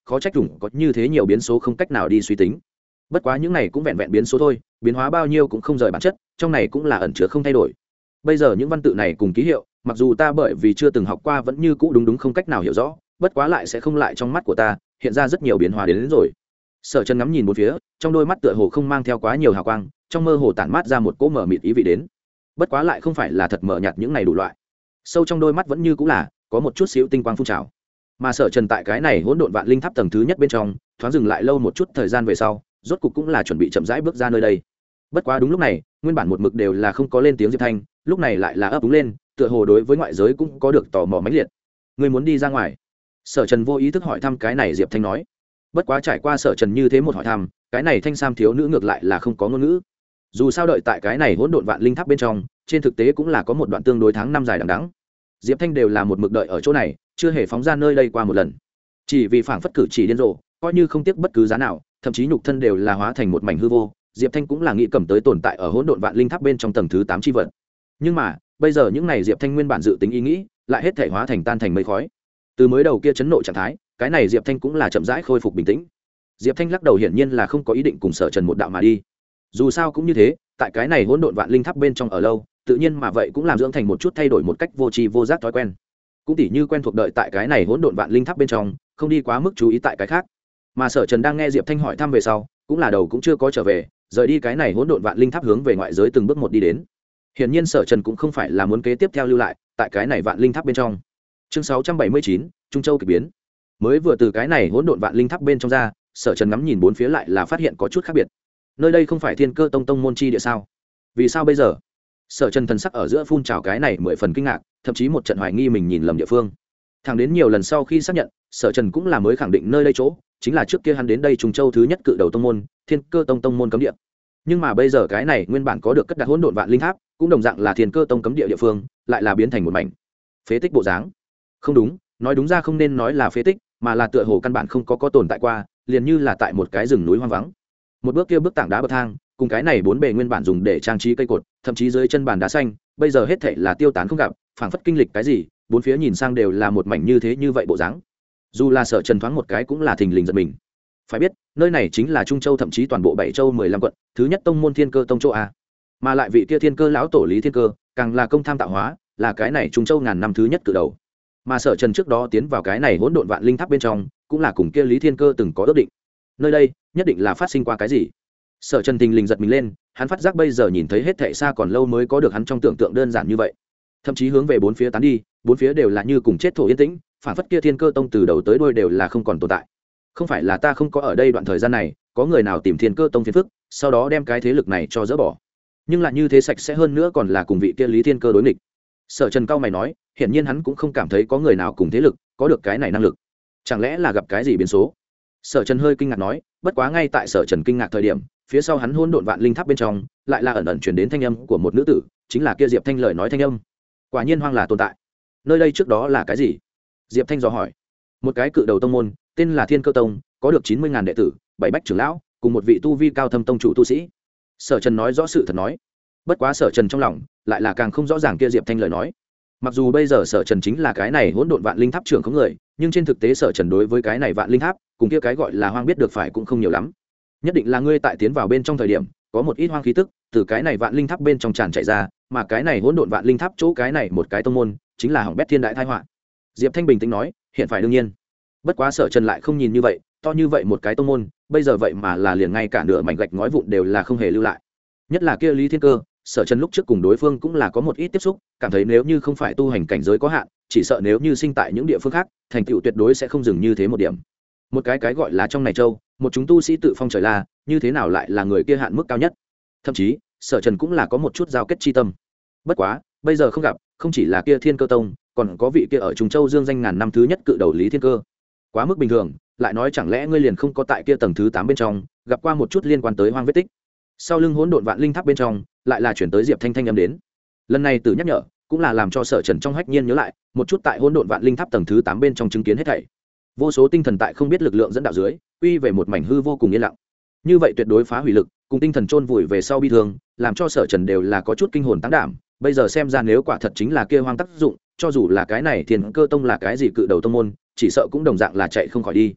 khó trách đủng có như thế nhiều biến số không cách nào đi suy tính. Bất quá những này cũng vẹn vẹn biến số thôi, biến hóa bao nhiêu cũng không rời bản chất, trong này cũng là ẩn chứa không thay đổi. Bây giờ những văn tự này cùng ký hiệu, mặc dù ta bởi vì chưa từng học qua vẫn như cũ đúng không cách nào hiểu rõ, bất quá lại sẽ không lại trong mắt của ta hiện ra rất nhiều biến hóa đến rồi. Sở Trần ngắm nhìn một phía, trong đôi mắt tựa hồ không mang theo quá nhiều hào quang, trong mơ hồ tản mát ra một cỗ mờ mịt ý vị đến. Bất quá lại không phải là thật mờ nhạt những này đủ loại. Sâu trong đôi mắt vẫn như cũ là có một chút xíu tinh quang phun trào. Mà Sở Trần tại cái này hỗn độn vạn linh tháp tầng thứ nhất bên trong, thoáng dừng lại lâu một chút thời gian về sau, rốt cục cũng là chuẩn bị chậm rãi bước ra nơi đây. Bất quá đúng lúc này, nguyên bản một mực đều là không có lên tiếng Diệp Thanh, lúc này lại là ấp úng lên, tựa hồ đối với ngoại giới cũng có được tò mò mãnh liệt. Người muốn đi ra ngoài? Sở Trần vô ý thức hỏi thăm cái này Diệp Thanh nói. Bất quá trải qua Sở Trần như thế một hỏi thăm, cái này thanh sam thiếu nữ ngược lại là không có ngôn ngữ. Dù sao đợi tại cái này hỗn độn vạn linh tháp bên trong, trên thực tế cũng là có một đoạn tương đối tháng năm dài đằng đẵng. Diệp Thanh đều là một mực đợi ở chỗ này, chưa hề phóng ra nơi đây qua một lần. Chỉ vì phảng phất cử chỉ điên rồ, coi như không tiếc bất cứ giá nào, thậm chí nhục thân đều là hóa thành một mảnh hư vô. Diệp Thanh cũng là nghĩ cầm tới tồn tại ở hỗn độn vạn linh tháp bên trong tầng thứ 8 chi vật. Nhưng mà, bây giờ những này Diệp Thanh nguyên bản dự tính ý nghĩ, lại hết thể hóa thành tan thành mây khói. Từ mới đầu kia chấn nộ trạng thái, cái này Diệp Thanh cũng là chậm rãi khôi phục bình tĩnh. Diệp Thanh lắc đầu hiển nhiên là không có ý định cùng Sở Trần một đạo mà đi. Dù sao cũng như thế, tại cái này hỗn độn vạn linh tháp bên trong ở lâu, tự nhiên mà vậy cũng làm dưỡng thành một chút thay đổi một cách vô tri vô giác thói quen. Cũng tỉ như quen thuộc đợi tại cái này hỗn độn vạn linh tháp bên trong, không đi quá mức chú ý tại cái khác. Mà Sở Trần đang nghe Diệp Thanh hỏi thăm về sau, cũng là đầu cũng chưa có trở về, rời đi cái này hỗn độn vạn linh tháp hướng về ngoại giới từng bước một đi đến. Hiển nhiên Sở Trần cũng không phải là muốn kế tiếp theo lưu lại tại cái này vạn linh tháp bên trong. Chương 679, Trung Châu kỳ biến. Mới vừa từ cái này hỗn độn vạn linh tháp bên trong ra, Sở Trần ngắm nhìn bốn phía lại là phát hiện có chút khác biệt. Nơi đây không phải Thiên Cơ Tông tông môn chi địa sao? Vì sao bây giờ? Sở Trần thần sắc ở giữa phun trào cái này mười phần kinh ngạc, thậm chí một trận hoài nghi mình nhìn lầm địa phương. Thẳng đến nhiều lần sau khi xác nhận, Sở Trần cũng là mới khẳng định nơi đây chỗ chính là trước kia hắn đến đây Trung Châu thứ nhất cự đầu tông môn, Thiên Cơ Tông tông môn cấm địa. Nhưng mà bây giờ cái này nguyên bản có được cất đặt hỗn độn vạn linh tháp, cũng đồng dạng là Thiên Cơ Tông cấm địa địa phương, lại là biến thành một mảnh phế tích bộ dáng. Không đúng, nói đúng ra không nên nói là phế tích, mà là tựa hồ căn bản không có tồn tại qua, liền như là tại một cái rừng núi hoang vắng. Một bước kia bước tảng đá bậc thang, cùng cái này bốn bề nguyên bản dùng để trang trí cây cột, thậm chí dưới chân bàn đá xanh, bây giờ hết thảy là tiêu tán không gặp, phảng phất kinh lịch cái gì, bốn phía nhìn sang đều là một mảnh như thế như vậy bộ dáng. Dù là Sở Trần thoáng một cái cũng là thình lình giật mình. Phải biết, nơi này chính là Trung Châu thậm chí toàn bộ 7 châu 15 quận, thứ nhất tông môn Thiên Cơ Tông châu a. Mà lại vị kia Thiên Cơ lão tổ Lý Thiên Cơ, càng là công tham tạo hóa, là cái này Trung Châu ngàn năm thứ nhất cự đầu. Mà Sở Trần trước đó tiến vào cái này hỗn độn vạn linh tháp bên trong, cũng là cùng kia Lý Thiên Cơ từng có ước định. Nơi đây, nhất định là phát sinh qua cái gì? Sở Trần thình lình giật mình lên, hắn phát giác bây giờ nhìn thấy hết thảy xa còn lâu mới có được hắn trong tưởng tượng đơn giản như vậy. Thậm chí hướng về bốn phía tán đi, bốn phía đều là như cùng chết thổ yên tĩnh, phản phất kia Thiên Cơ Tông từ đầu tới đuôi đều là không còn tồn tại. Không phải là ta không có ở đây đoạn thời gian này, có người nào tìm Thiên Cơ Tông phiền phức, sau đó đem cái thế lực này cho dỡ bỏ. Nhưng lại như thế sạch sẽ hơn nữa còn là cùng vị kia Lý Thiên Cơ đối nghịch. Sở Trần cao mày nói, hiển nhiên hắn cũng không cảm thấy có người nào cùng thế lực có được cái này năng lực. Chẳng lẽ là gặp cái gì biến số? Sở Trần hơi kinh ngạc nói, bất quá ngay tại Sở Trần kinh ngạc thời điểm, phía sau hắn hỗn độn vạn linh tháp bên trong, lại là ẩn ẩn truyền đến thanh âm của một nữ tử, chính là kia Diệp Thanh lời nói thanh âm. Quả nhiên hoang là tồn tại. Nơi đây trước đó là cái gì? Diệp Thanh dò hỏi. Một cái cự đầu tông môn, tên là Thiên Cơ Tông, có được 90.000 đệ tử, 7 bách trưởng lão, cùng một vị tu vi cao thâm tông chủ tu sĩ. Sở Trần nói rõ sự thật nói. Bất quá Sở Trần trong lòng lại là càng không rõ ràng kia Diệp Thanh lời nói. Mặc dù bây giờ Sở Trần chính là cái này hỗn độn vạn linh tháp trưởng không người, nhưng trên thực tế Sở Trần đối với cái này vạn linh tháp, cùng kia cái gọi là hoang biết được phải cũng không nhiều lắm. Nhất định là ngươi tại tiến vào bên trong thời điểm, có một ít hoang khí tức từ cái này vạn linh tháp bên trong tràn chạy ra, mà cái này hỗn độn vạn linh tháp chỗ cái này một cái tông môn, chính là hỏng bét thiên đại tai họa. Diệp Thanh bình tĩnh nói, hiện phải đương nhiên. Bất quá Sở Trần lại không nhìn như vậy, to như vậy một cái tông môn, bây giờ vậy mà là liền ngay cả nửa mảnh gạch ngói vụn đều là không hề lưu lại. Nhất là kia Lý Thiên Cơ, Sở Trần lúc trước cùng đối phương cũng là có một ít tiếp xúc, cảm thấy nếu như không phải tu hành cảnh giới có hạn, chỉ sợ nếu như sinh tại những địa phương khác, thành tựu tuyệt đối sẽ không dừng như thế một điểm. Một cái gọi là trong này châu, một chúng tu sĩ tự phong trời la, như thế nào lại là người kia hạn mức cao nhất? Thậm chí, Sở Trần cũng là có một chút giao kết chi tâm. Bất quá, bây giờ không gặp, không chỉ là kia Thiên Cơ Tông, còn có vị kia ở Trung Châu dương danh ngàn năm thứ nhất cự đầu Lý Thiên Cơ. Quá mức bình thường, lại nói chẳng lẽ ngươi liền không có tại kia tầng thứ 8 bên trong, gặp qua một chút liên quan tới hoang vết tích. Sau lưng hỗn độn vạn linh tháp bên trong, lại là chuyển tới Diệp Thanh thanh âm đến. Lần này từ nhắc nhở, cũng là làm cho Sở Trần trong hách nhiên nhớ lại, một chút tại hỗn độn vạn linh tháp tầng thứ 8 bên trong chứng kiến hết thảy. Vô số tinh thần tại không biết lực lượng dẫn đạo dưới, quy về một mảnh hư vô cùng yên lặng. Như vậy tuyệt đối phá hủy lực, cùng tinh thần chôn vùi về sau bi thương, làm cho Sở Trần đều là có chút kinh hồn táng đảm. Bây giờ xem ra nếu quả thật chính là kia hoang tác dụng, cho dù là cái này Thiên Cơ Tông là cái gì cự đầu tông môn, chỉ sợ cũng đồng dạng là chạy không khỏi đi.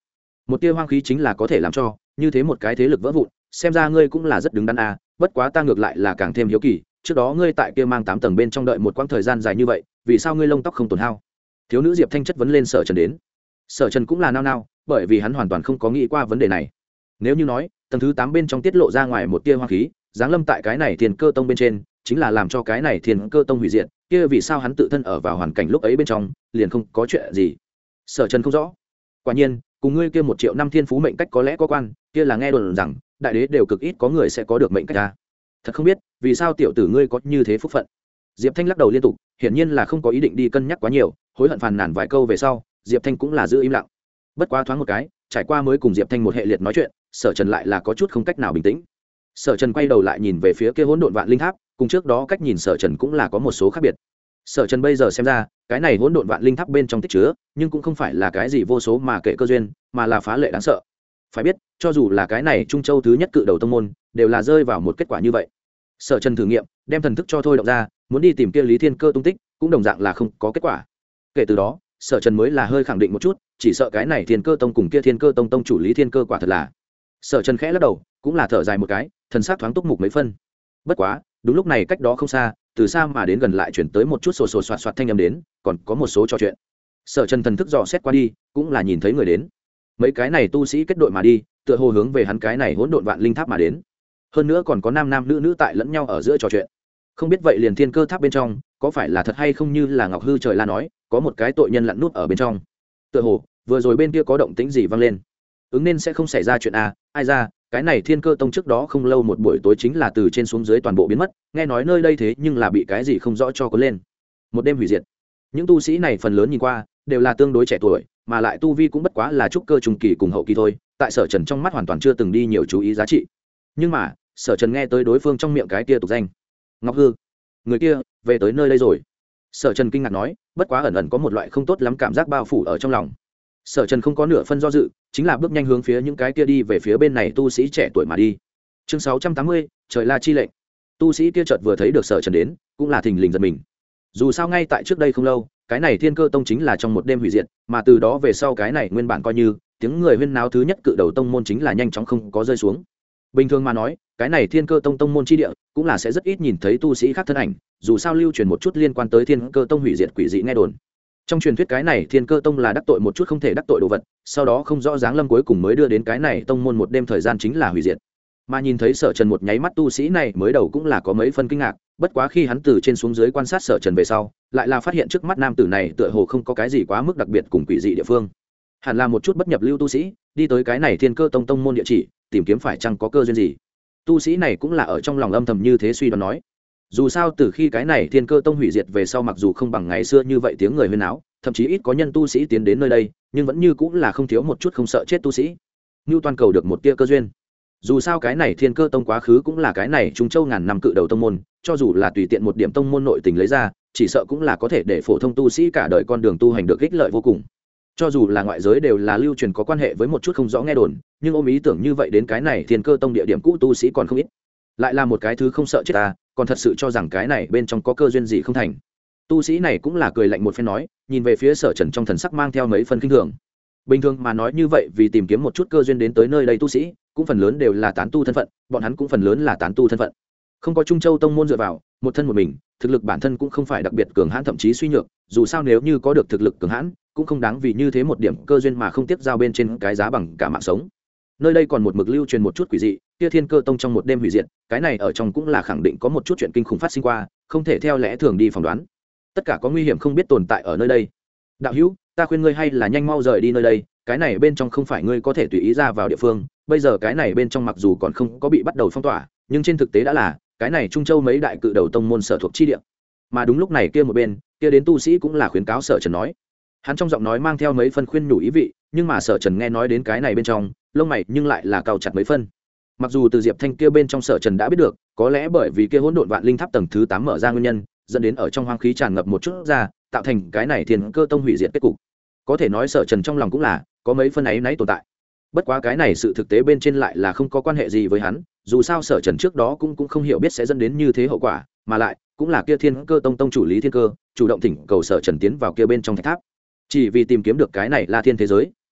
một tia hoang khí chính là có thể làm cho như thế một cái thế lực vỡ vụn, xem ra ngươi cũng là rất đứng đắn à. Bất quá ta ngược lại là càng thêm hiếu kỳ, trước đó ngươi tại kia mang 8 tầng bên trong đợi một quãng thời gian dài như vậy, vì sao ngươi lông tóc không tổn hao? Thiếu nữ Diệp Thanh chất vấn lên Sở Trần đến. Sở Trần cũng là nao nao, bởi vì hắn hoàn toàn không có nghĩ qua vấn đề này. Nếu như nói tầng thứ 8 bên trong tiết lộ ra ngoài một tia hoang khí, giáng lâm tại cái này Thiên Cơ Tông bên trên, chính là làm cho cái này Thiên Cơ Tông hủy diệt, kia vì sao hắn tự thân ở vào hoàn cảnh lúc ấy bên trong, liền không có chuyện gì? Sở Trần không rõ. Quả nhiên, cùng ngươi kia 1 triệu năm thiên phú mệnh cách có lẽ có quan, kia là nghe đồn rằng đại đế đều cực ít có người sẽ có được mệnh cách ra. Thật không biết, vì sao tiểu tử ngươi có như thế phúc phận. Diệp Thanh lắc đầu liên tục, hiển nhiên là không có ý định đi cân nhắc quá nhiều, hối hận phàn nàn vài câu về sau, Diệp Thanh cũng là giữ im lặng. Bất quá thoáng một cái, trải qua mới cùng Diệp Thanh một hệ liệt nói chuyện, Sở Trần lại là có chút không cách nào bình tĩnh. Sở Trần quay đầu lại nhìn về phía kia hỗn độn vạn linh tháp, cùng trước đó cách nhìn Sở Trần cũng là có một số khác biệt. Sở Trần bây giờ xem ra, cái này hỗn độn vạn linh tháp bên trong tích chứa, nhưng cũng không phải là cái gì vô số mà kệ cơ duyên, mà là phá lệ đáng sợ. Phải biết, cho dù là cái này Trung Châu thứ nhất cự đầu tông môn, đều là rơi vào một kết quả như vậy. Sở Trần thử nghiệm, đem thần thức cho thôi động ra, muốn đi tìm kia Lý Thiên Cơ tung tích, cũng đồng dạng là không có kết quả. Kể từ đó, Sở Trần mới là hơi khẳng định một chút, chỉ sợ cái này Thiên Cơ Tông cùng kia Thiên Cơ Tông tông chủ Lý Thiên Cơ quả thật là. Sở Trần khẽ lắc đầu, cũng là thở dài một cái, thần sắc thoáng túc mục mấy phân. Bất quá, đúng lúc này cách đó không xa, từ xa mà đến gần lại chuyển tới một chút sồ sồ soạt soạt thanh âm đến, còn có một số trò chuyện. Sở Trần thần thức dò xét qua đi, cũng là nhìn thấy người đến. Mấy cái này tu sĩ kết đội mà đi, tựa hồ hướng về hắn cái này hỗn độn vạn linh tháp mà đến. Hơn nữa còn có nam nam nữ nữ tại lẫn nhau ở giữa trò chuyện. Không biết vậy liền Thiên Cơ tháp bên trong, có phải là thật hay không như là Ngọc Hư trời la nói, có một cái tội nhân lặn nút ở bên trong. Tựa hồ, vừa rồi bên kia có động tĩnh gì vang lên. Ứng nên sẽ không xảy ra chuyện à, ai ra, cái này Thiên Cơ Tông trước đó không lâu một buổi tối chính là từ trên xuống dưới toàn bộ biến mất, nghe nói nơi đây thế nhưng là bị cái gì không rõ cho có lên. Một đêm hủy diệt. Những tu sĩ này phần lớn nhìn qua đều là tương đối trẻ tuổi, mà lại tu vi cũng bất quá là trúc cơ trung kỳ cùng hậu kỳ thôi, tại Sở Trần trong mắt hoàn toàn chưa từng đi nhiều chú ý giá trị. Nhưng mà, Sở Trần nghe tới đối phương trong miệng cái kia tục danh Ngọc Hư, người kia về tới nơi đây rồi. Sở Trần kinh ngạc nói, bất quá ẩn ẩn có một loại không tốt lắm cảm giác bao phủ ở trong lòng. Sở Trần không có nửa phân do dự, chính là bước nhanh hướng phía những cái kia đi về phía bên này tu sĩ trẻ tuổi mà đi. Chương 680, trời la chi lệnh. Tu sĩ kia chợt vừa thấy được Sở Trần đến, cũng là thình lình giật mình. Dù sao ngay tại trước đây không lâu, cái này Thiên Cơ Tông chính là trong một đêm hủy diệt, mà từ đó về sau cái này nguyên bản coi như tiếng người huyên náo thứ nhất cự đầu tông môn chính là nhanh chóng không có rơi xuống. Bình thường mà nói, cái này Thiên Cơ Tông tông môn chi địa cũng là sẽ rất ít nhìn thấy tu sĩ khác thân ảnh, dù sao lưu truyền một chút liên quan tới Thiên Cơ Tông hủy diệt quỷ dị nghe đồn. Trong truyền thuyết cái này Thiên Cơ Tông là đắc tội một chút không thể đắc tội đồ vật, sau đó không rõ dáng lâm cuối cùng mới đưa đến cái này tông môn một đêm thời gian chính là hủy diệt. Mà nhìn thấy Sở Trần một nháy mắt tu sĩ này mới đầu cũng là có mấy phân kinh ngạc, bất quá khi hắn từ trên xuống dưới quan sát Sở Trần về sau, lại là phát hiện trước mắt nam tử này tựa hồ không có cái gì quá mức đặc biệt cùng quỷ dị địa phương. Hẳn là một chút bất nhập lưu tu sĩ, đi tới cái này Thiên Cơ Tông tông môn địa chỉ, tìm kiếm phải chăng có cơ duyên gì. Tu sĩ này cũng là ở trong lòng âm thầm như thế suy đoán nói. Dù sao từ khi cái này Thiên Cơ Tông hủy diệt về sau, mặc dù không bằng ngày xưa như vậy tiếng người huyên náo, thậm chí ít có nhân tu sĩ tiến đến nơi đây, nhưng vẫn như cũng là không thiếu một chút không sợ chết tu sĩ. Như toàn cầu được một tia cơ duyên. Dù sao cái này Thiên Cơ Tông quá khứ cũng là cái này Trung Châu ngàn năm cự đầu tông môn, cho dù là tùy tiện một điểm tông môn nội tình lấy ra, chỉ sợ cũng là có thể để phổ thông tu sĩ cả đời con đường tu hành được ích lợi vô cùng. Cho dù là ngoại giới đều là lưu truyền có quan hệ với một chút không rõ nghe đồn, nhưng ôm ý tưởng như vậy đến cái này Thiên Cơ Tông địa điểm cũ tu sĩ còn không ít. Lại là một cái thứ không sợ chết ta, còn thật sự cho rằng cái này bên trong có cơ duyên gì không thành. Tu sĩ này cũng là cười lạnh một phen nói, nhìn về phía Sở Trần trong thần sắc mang theo mấy phần kinh thường. Bình thường mà nói như vậy, vì tìm kiếm một chút cơ duyên đến tới nơi đây tu sĩ, cũng phần lớn đều là tán tu thân phận, bọn hắn cũng phần lớn là tán tu thân phận. Không có Trung Châu tông môn dựa vào, một thân một mình, thực lực bản thân cũng không phải đặc biệt cường hãn, thậm chí suy nhược, dù sao nếu như có được thực lực cường hãn, cũng không đáng vì như thế một điểm cơ duyên mà không tiếp giao bên trên cái giá bằng cả mạng sống. Nơi đây còn một mực lưu truyền một chút quỷ dị, kia Thiên Cơ Tông trong một đêm hủy diệt, cái này ở trong cũng là khẳng định có một chút chuyện kinh khủng phát sinh qua, không thể theo lẽ thường đi phỏng đoán. Tất cả có nguy hiểm không biết tồn tại ở nơi đây. Đạo hữu, ta khuyên ngươi hay là nhanh mau rời đi nơi đây, cái này bên trong không phải ngươi có thể tùy ý ra vào địa phương. Bây giờ cái này bên trong mặc dù còn không có bị bắt đầu phong tỏa, nhưng trên thực tế đã là cái này Trung Châu mấy đại cự đầu tông môn sở thuộc chi địa. Mà đúng lúc này kia một bên, kia đến tu sĩ cũng là khuyến cáo Sở Trần nói. Hắn trong giọng nói mang theo mấy phân khuyên nhủ ý vị, nhưng mà Sở Trần nghe nói đến cái này bên trong, lông mày nhưng lại là cau chặt mấy phân. Mặc dù từ Diệp Thanh kia bên trong Sở Trần đã biết được, có lẽ bởi vì kia hỗn độn vạn linh tháp tầng thứ 8 mở ra nguyên nhân, dẫn đến ở trong hoang khí tràn ngập một chút ra, tạo thành cái này Thiên Cơ Tông hủy diệt kết cục. Có thể nói Sở Trần trong lòng cũng là có mấy phân áy náy tồn tại. Bất quá cái này sự thực tế bên trên lại là không có quan hệ gì với hắn, dù sao Sở Trần trước đó cũng không hiểu biết sẽ dẫn đến như thế hậu quả, mà lại cũng là kia Thiên Cơ Tông tông chủ Lý Thiên Cơ chủ động thỉnh cầu Sở Trần tiến vào kia bên trong thạch tháp, chỉ vì tìm kiếm được cái này La Thiên thế giới,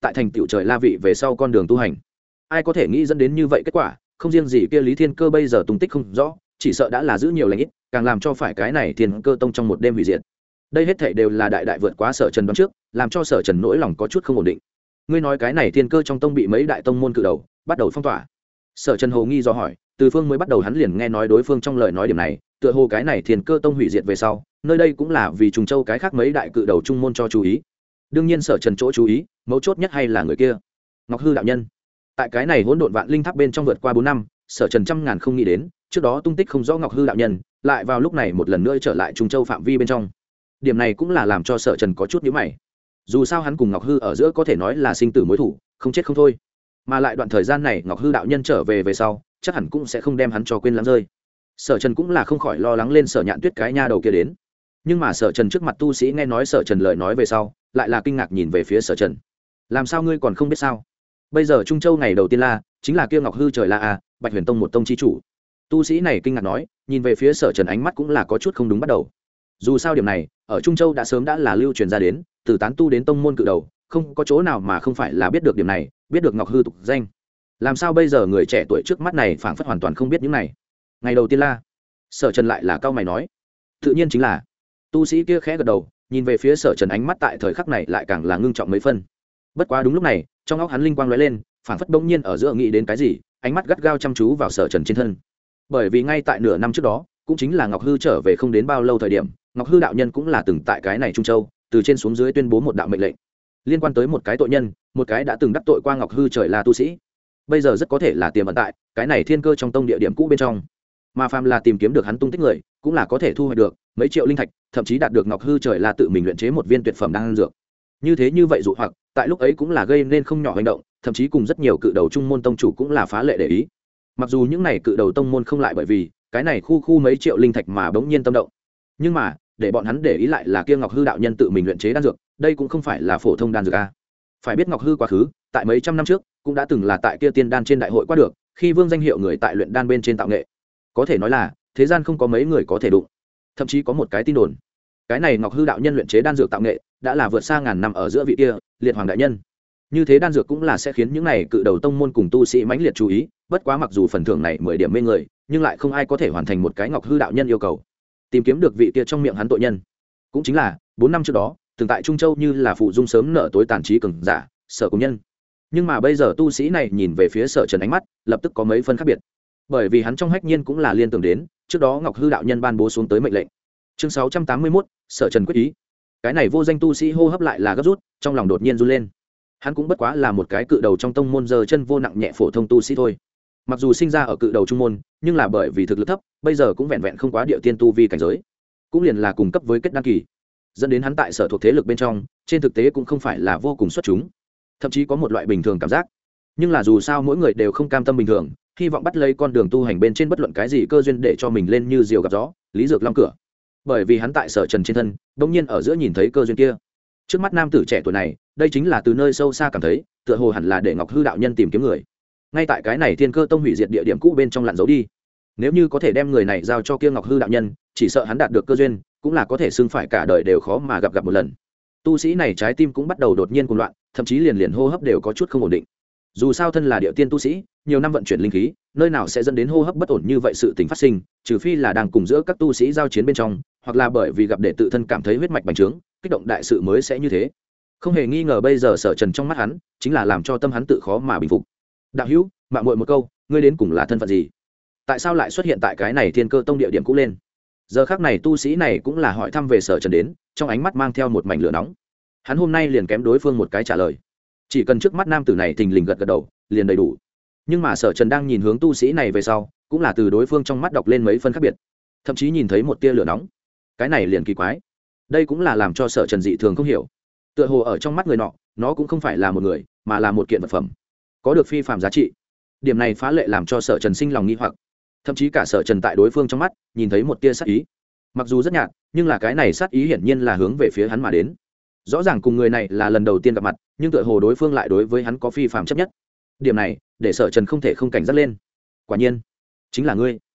tại thành tựu trời la vị về sau con đường tu hành. Ai có thể nghĩ dẫn đến như vậy kết quả, không riêng gì kia Lý Thiên Cơ bây giờ tung tích không rõ, chỉ sợ đã là giữ nhiều lành ít, càng làm cho phải cái này Thiên Cơ tông trong một đêm hủy diệt. Đây hết thảy đều là đại đại vượt quá Sở Trần đoán trước, làm cho Sở Trần nỗi lòng có chút không ổn định. Ngươi nói cái này Thiên Cơ trong tông bị mấy đại tông môn cự đầu bắt đầu phong tỏa? Sở Trần hồ nghi do hỏi, từ phương mới bắt đầu hắn liền nghe nói đối phương trong lời nói điểm này, tựa hồ cái này Thiên Cơ tông hủy diệt về sau, nơi đây cũng là vì Trùng Châu cái khác mấy đại cự đầu trung môn cho chú ý. Đương nhiên Sở Trần chỗ chú ý, mấu chốt nhất hay là người kia, Ngọc Hư đạo nhân. Tại cái này hỗn độn vạn linh tháp bên trong vượt qua 4 năm, Sở Trần trăm ngàn không nghĩ đến, trước đó tung tích không rõ Ngọc Hư đạo nhân, lại vào lúc này một lần nữa trở lại Trùng Châu phạm vi bên trong. Điểm này cũng là làm cho Sở Trần có chút nhíu mày. Dù sao hắn cùng Ngọc Hư ở giữa có thể nói là sinh tử mối thủ, không chết không thôi. Mà lại đoạn thời gian này Ngọc Hư đạo nhân trở về sau, chắc hẳn cũng sẽ không đem hắn cho quên lãng rơi. Sở Trần cũng là không khỏi lo lắng lên Sở Nhạn Tuyết cái nha đầu kia đến. Nhưng mà Sở Trần trước mặt tu sĩ nghe nói Sở Trần lời nói về sau, lại là kinh ngạc nhìn về phía Sở Trần. Làm sao ngươi còn không biết sao? Bây giờ Trung Châu ngày đầu tiên la, chính là kia Ngọc Hư trời la a, Bạch Huyền Tông một tông chi chủ. Tu sĩ này kinh ngạc nói, nhìn về phía Sở Trần ánh mắt cũng là có chút không đúng bắt đầu. Dù sao điểm này, ở Trung Châu đã sớm đã là lưu truyền ra đến, từ tán tu đến tông môn cự đầu, không có chỗ nào mà không phải là biết được điểm này, biết được Ngọc Hư tục danh. Làm sao bây giờ người trẻ tuổi trước mắt này phảng phất hoàn toàn không biết những này? Ngày đầu tiên la, Sở Trần lại là cao mày nói, tự nhiên chính là. Tu sĩ kia khẽ gật đầu, nhìn về phía Sở Trần ánh mắt tại thời khắc này lại càng là ngưng trọng mấy phân. Bất quá đúng lúc này, trong óc hắn linh quang lóe lên, phảng phất bỗng nhiên ở giữa nghĩ đến cái gì, ánh mắt gắt gao chăm chú vào Sở Trần trên thân. Bởi vì ngay tại nửa năm trước đó, cũng chính là Ngọc Hư trở về không đến bao lâu thời điểm, Ngọc Hư đạo nhân cũng là từng tại cái này Trung Châu, từ trên xuống dưới tuyên bố một đạo mệnh lệnh, liên quan tới một cái tội nhân, một cái đã từng đắc tội qua Ngọc Hư trời là tu sĩ. Bây giờ rất có thể là tiềm ẩn tại cái này Thiên Cơ trong tông địa điểm cũ bên trong. Mà phàm là tìm kiếm được hắn tung tích người, cũng là có thể thu hoạch được mấy triệu linh thạch, thậm chí đạt được Ngọc Hư trời là tự mình luyện chế một viên tuyệt phẩm đan dược. Như vậy dụ hoặc, tại lúc ấy cũng là gây nên không nhỏ hành động, thậm chí cùng rất nhiều cự đầu trung môn tông chủ cũng là phá lệ để ý. Mặc dù những này cự đầu tông môn không lại bởi vì cái này khu mấy triệu linh thạch mà bỗng nhiên tâm động, nhưng mà để bọn hắn để ý lại là kia Ngọc Hư đạo nhân tự mình luyện chế đan dược, đây cũng không phải là phổ thông đan dược a. Phải biết Ngọc Hư quá khứ, tại mấy trăm năm trước, cũng đã từng là tại kia tiên đan trên đại hội qua được, khi vương danh hiệu người tại luyện đan bên trên tạo nghệ. Có thể nói là thế gian không có mấy người có thể đụng. Thậm chí có một cái tin đồn, cái này Ngọc Hư đạo nhân luyện chế đan dược tạo nghệ đã là vượt xa ngàn năm ở giữa vị kia Liệt Hoàng đại nhân. Như thế đan dược cũng là sẽ khiến những này cự đầu tông môn cùng tu sĩ mãnh liệt chú ý, bất quá mặc dù phần thưởng này 10 điểm mê người, nhưng lại không ai có thể hoàn thành một cái Ngọc Hư đạo nhân yêu cầu. Tìm kiếm được vị kia trong miệng hắn tội nhân, cũng chính là 4 năm trước đó, từng tại Trung Châu như là phụ dung sớm nợ tối tàn trí cường giả, Sở Cùng Nhân. Nhưng mà bây giờ tu sĩ này nhìn về phía Sở Trần ánh mắt, lập tức có mấy phân khác biệt. Bởi vì hắn trong hách nhiên cũng là liên tưởng đến, trước đó Ngọc Hư đạo nhân ban bố xuống tới mệnh lệnh. Chương 681, Sở Trần quyết ý. Cái này vô danh tu sĩ hô hấp lại là gấp rút, trong lòng đột nhiên run lên. Hắn cũng bất quá là một cái cự đầu trong tông môn giờ chân vô nặng nhẹ phổ thông tu sĩ thôi. Mặc dù sinh ra ở cự đầu trung môn, nhưng là bởi vì thực lực thấp, bây giờ cũng vẹn vẹn không quá địa tiên tu vi cảnh giới, cũng liền là cùng cấp với kết đăng kỳ, dẫn đến hắn tại sở thuộc thế lực bên trong, trên thực tế cũng không phải là vô cùng xuất chúng, thậm chí có một loại bình thường cảm giác. Nhưng là dù sao mỗi người đều không cam tâm bình thường, hy vọng bắt lấy con đường tu hành bên trên bất luận cái gì cơ duyên để cho mình lên như diều gặp gió, lý dược long cửa. Bởi vì hắn tại Sở Trần trên thân, đột nhiên ở giữa nhìn thấy cơ duyên kia. Trước mắt nam tử trẻ tuổi này, đây chính là từ nơi sâu xa cảm thấy, tựa hồ hẳn là để Ngọc Hư đạo nhân tìm kiếm người. Ngay tại cái này Thiên Cơ tông hủy diệt địa điểm cũ bên trong lặn giấu đi. Nếu như có thể đem người này giao cho kia Ngọc Hư đạo nhân, chỉ sợ hắn đạt được cơ duyên, cũng là có thể xưng phải cả đời đều khó mà gặp một lần. Tu sĩ này trái tim cũng bắt đầu đột nhiên cuồng loạn, thậm chí liền hô hấp đều có chút không ổn định. Dù sao thân là địa tiên tu sĩ, nhiều năm vận chuyển linh khí, nơi nào sẽ dẫn đến hô hấp bất ổn như vậy sự tình phát sinh, trừ phi là đang cùng giữa các tu sĩ giao chiến bên trong, hoặc là bởi vì gặp để tự thân cảm thấy huyết mạch bành trướng, kích động đại sự mới sẽ như thế. Không hề nghi ngờ bây giờ Sở Trần trong mắt hắn, chính là làm cho tâm hắn tự khó mà bình phục. Đạo hữu, mạo muội một câu, ngươi đến cùng là thân phận gì? Tại sao lại xuất hiện tại cái này Thiên Cơ tông địa điểm cũ lên? Giờ khắc này tu sĩ này cũng là hỏi thăm về Sở Trần đến, trong ánh mắt mang theo một mảnh lửa nóng. Hắn hôm nay liền kém đối phương một cái trả lời, chỉ cần trước mắt nam tử này thình lình gật gật đầu, liền đầy đủ. Nhưng mà Sở Trần đang nhìn hướng tu sĩ này về sau, cũng là từ đối phương trong mắt đọc lên mấy phân khác biệt, thậm chí nhìn thấy một tia lửa nóng. Cái này liền kỳ quái, đây cũng là làm cho Sở Trần dị thường không hiểu. Tựa hồ ở trong mắt người nọ, nó cũng không phải là một người, mà là một kiện vật phẩm, có được phi phàm giá trị. Điểm này phá lệ làm cho Sở Trần sinh lòng nghi hoặc, thậm chí cả Sở Trần tại đối phương trong mắt nhìn thấy một tia sát ý. Mặc dù rất nhạt, nhưng là cái này sát ý hiển nhiên là hướng về phía hắn mà đến. Rõ ràng cùng người này là lần đầu tiên gặp mặt, nhưng tựa hồ đối phương lại đối với hắn có phi phàm chấp nhất. Điểm này để Sở Trần không thể không cảnh giác lên. Quả nhiên, chính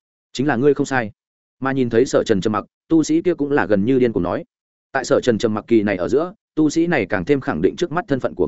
là ngươi không sai. Mà nhìn thấy Sở Trần trầm mặc, tu sĩ kia cũng là gần như điên cuồng nói. Tại Sở Trần trầm mặc kỳ này ở giữa, tu sĩ này càng thêm khẳng định trước mắt thân phận của người này,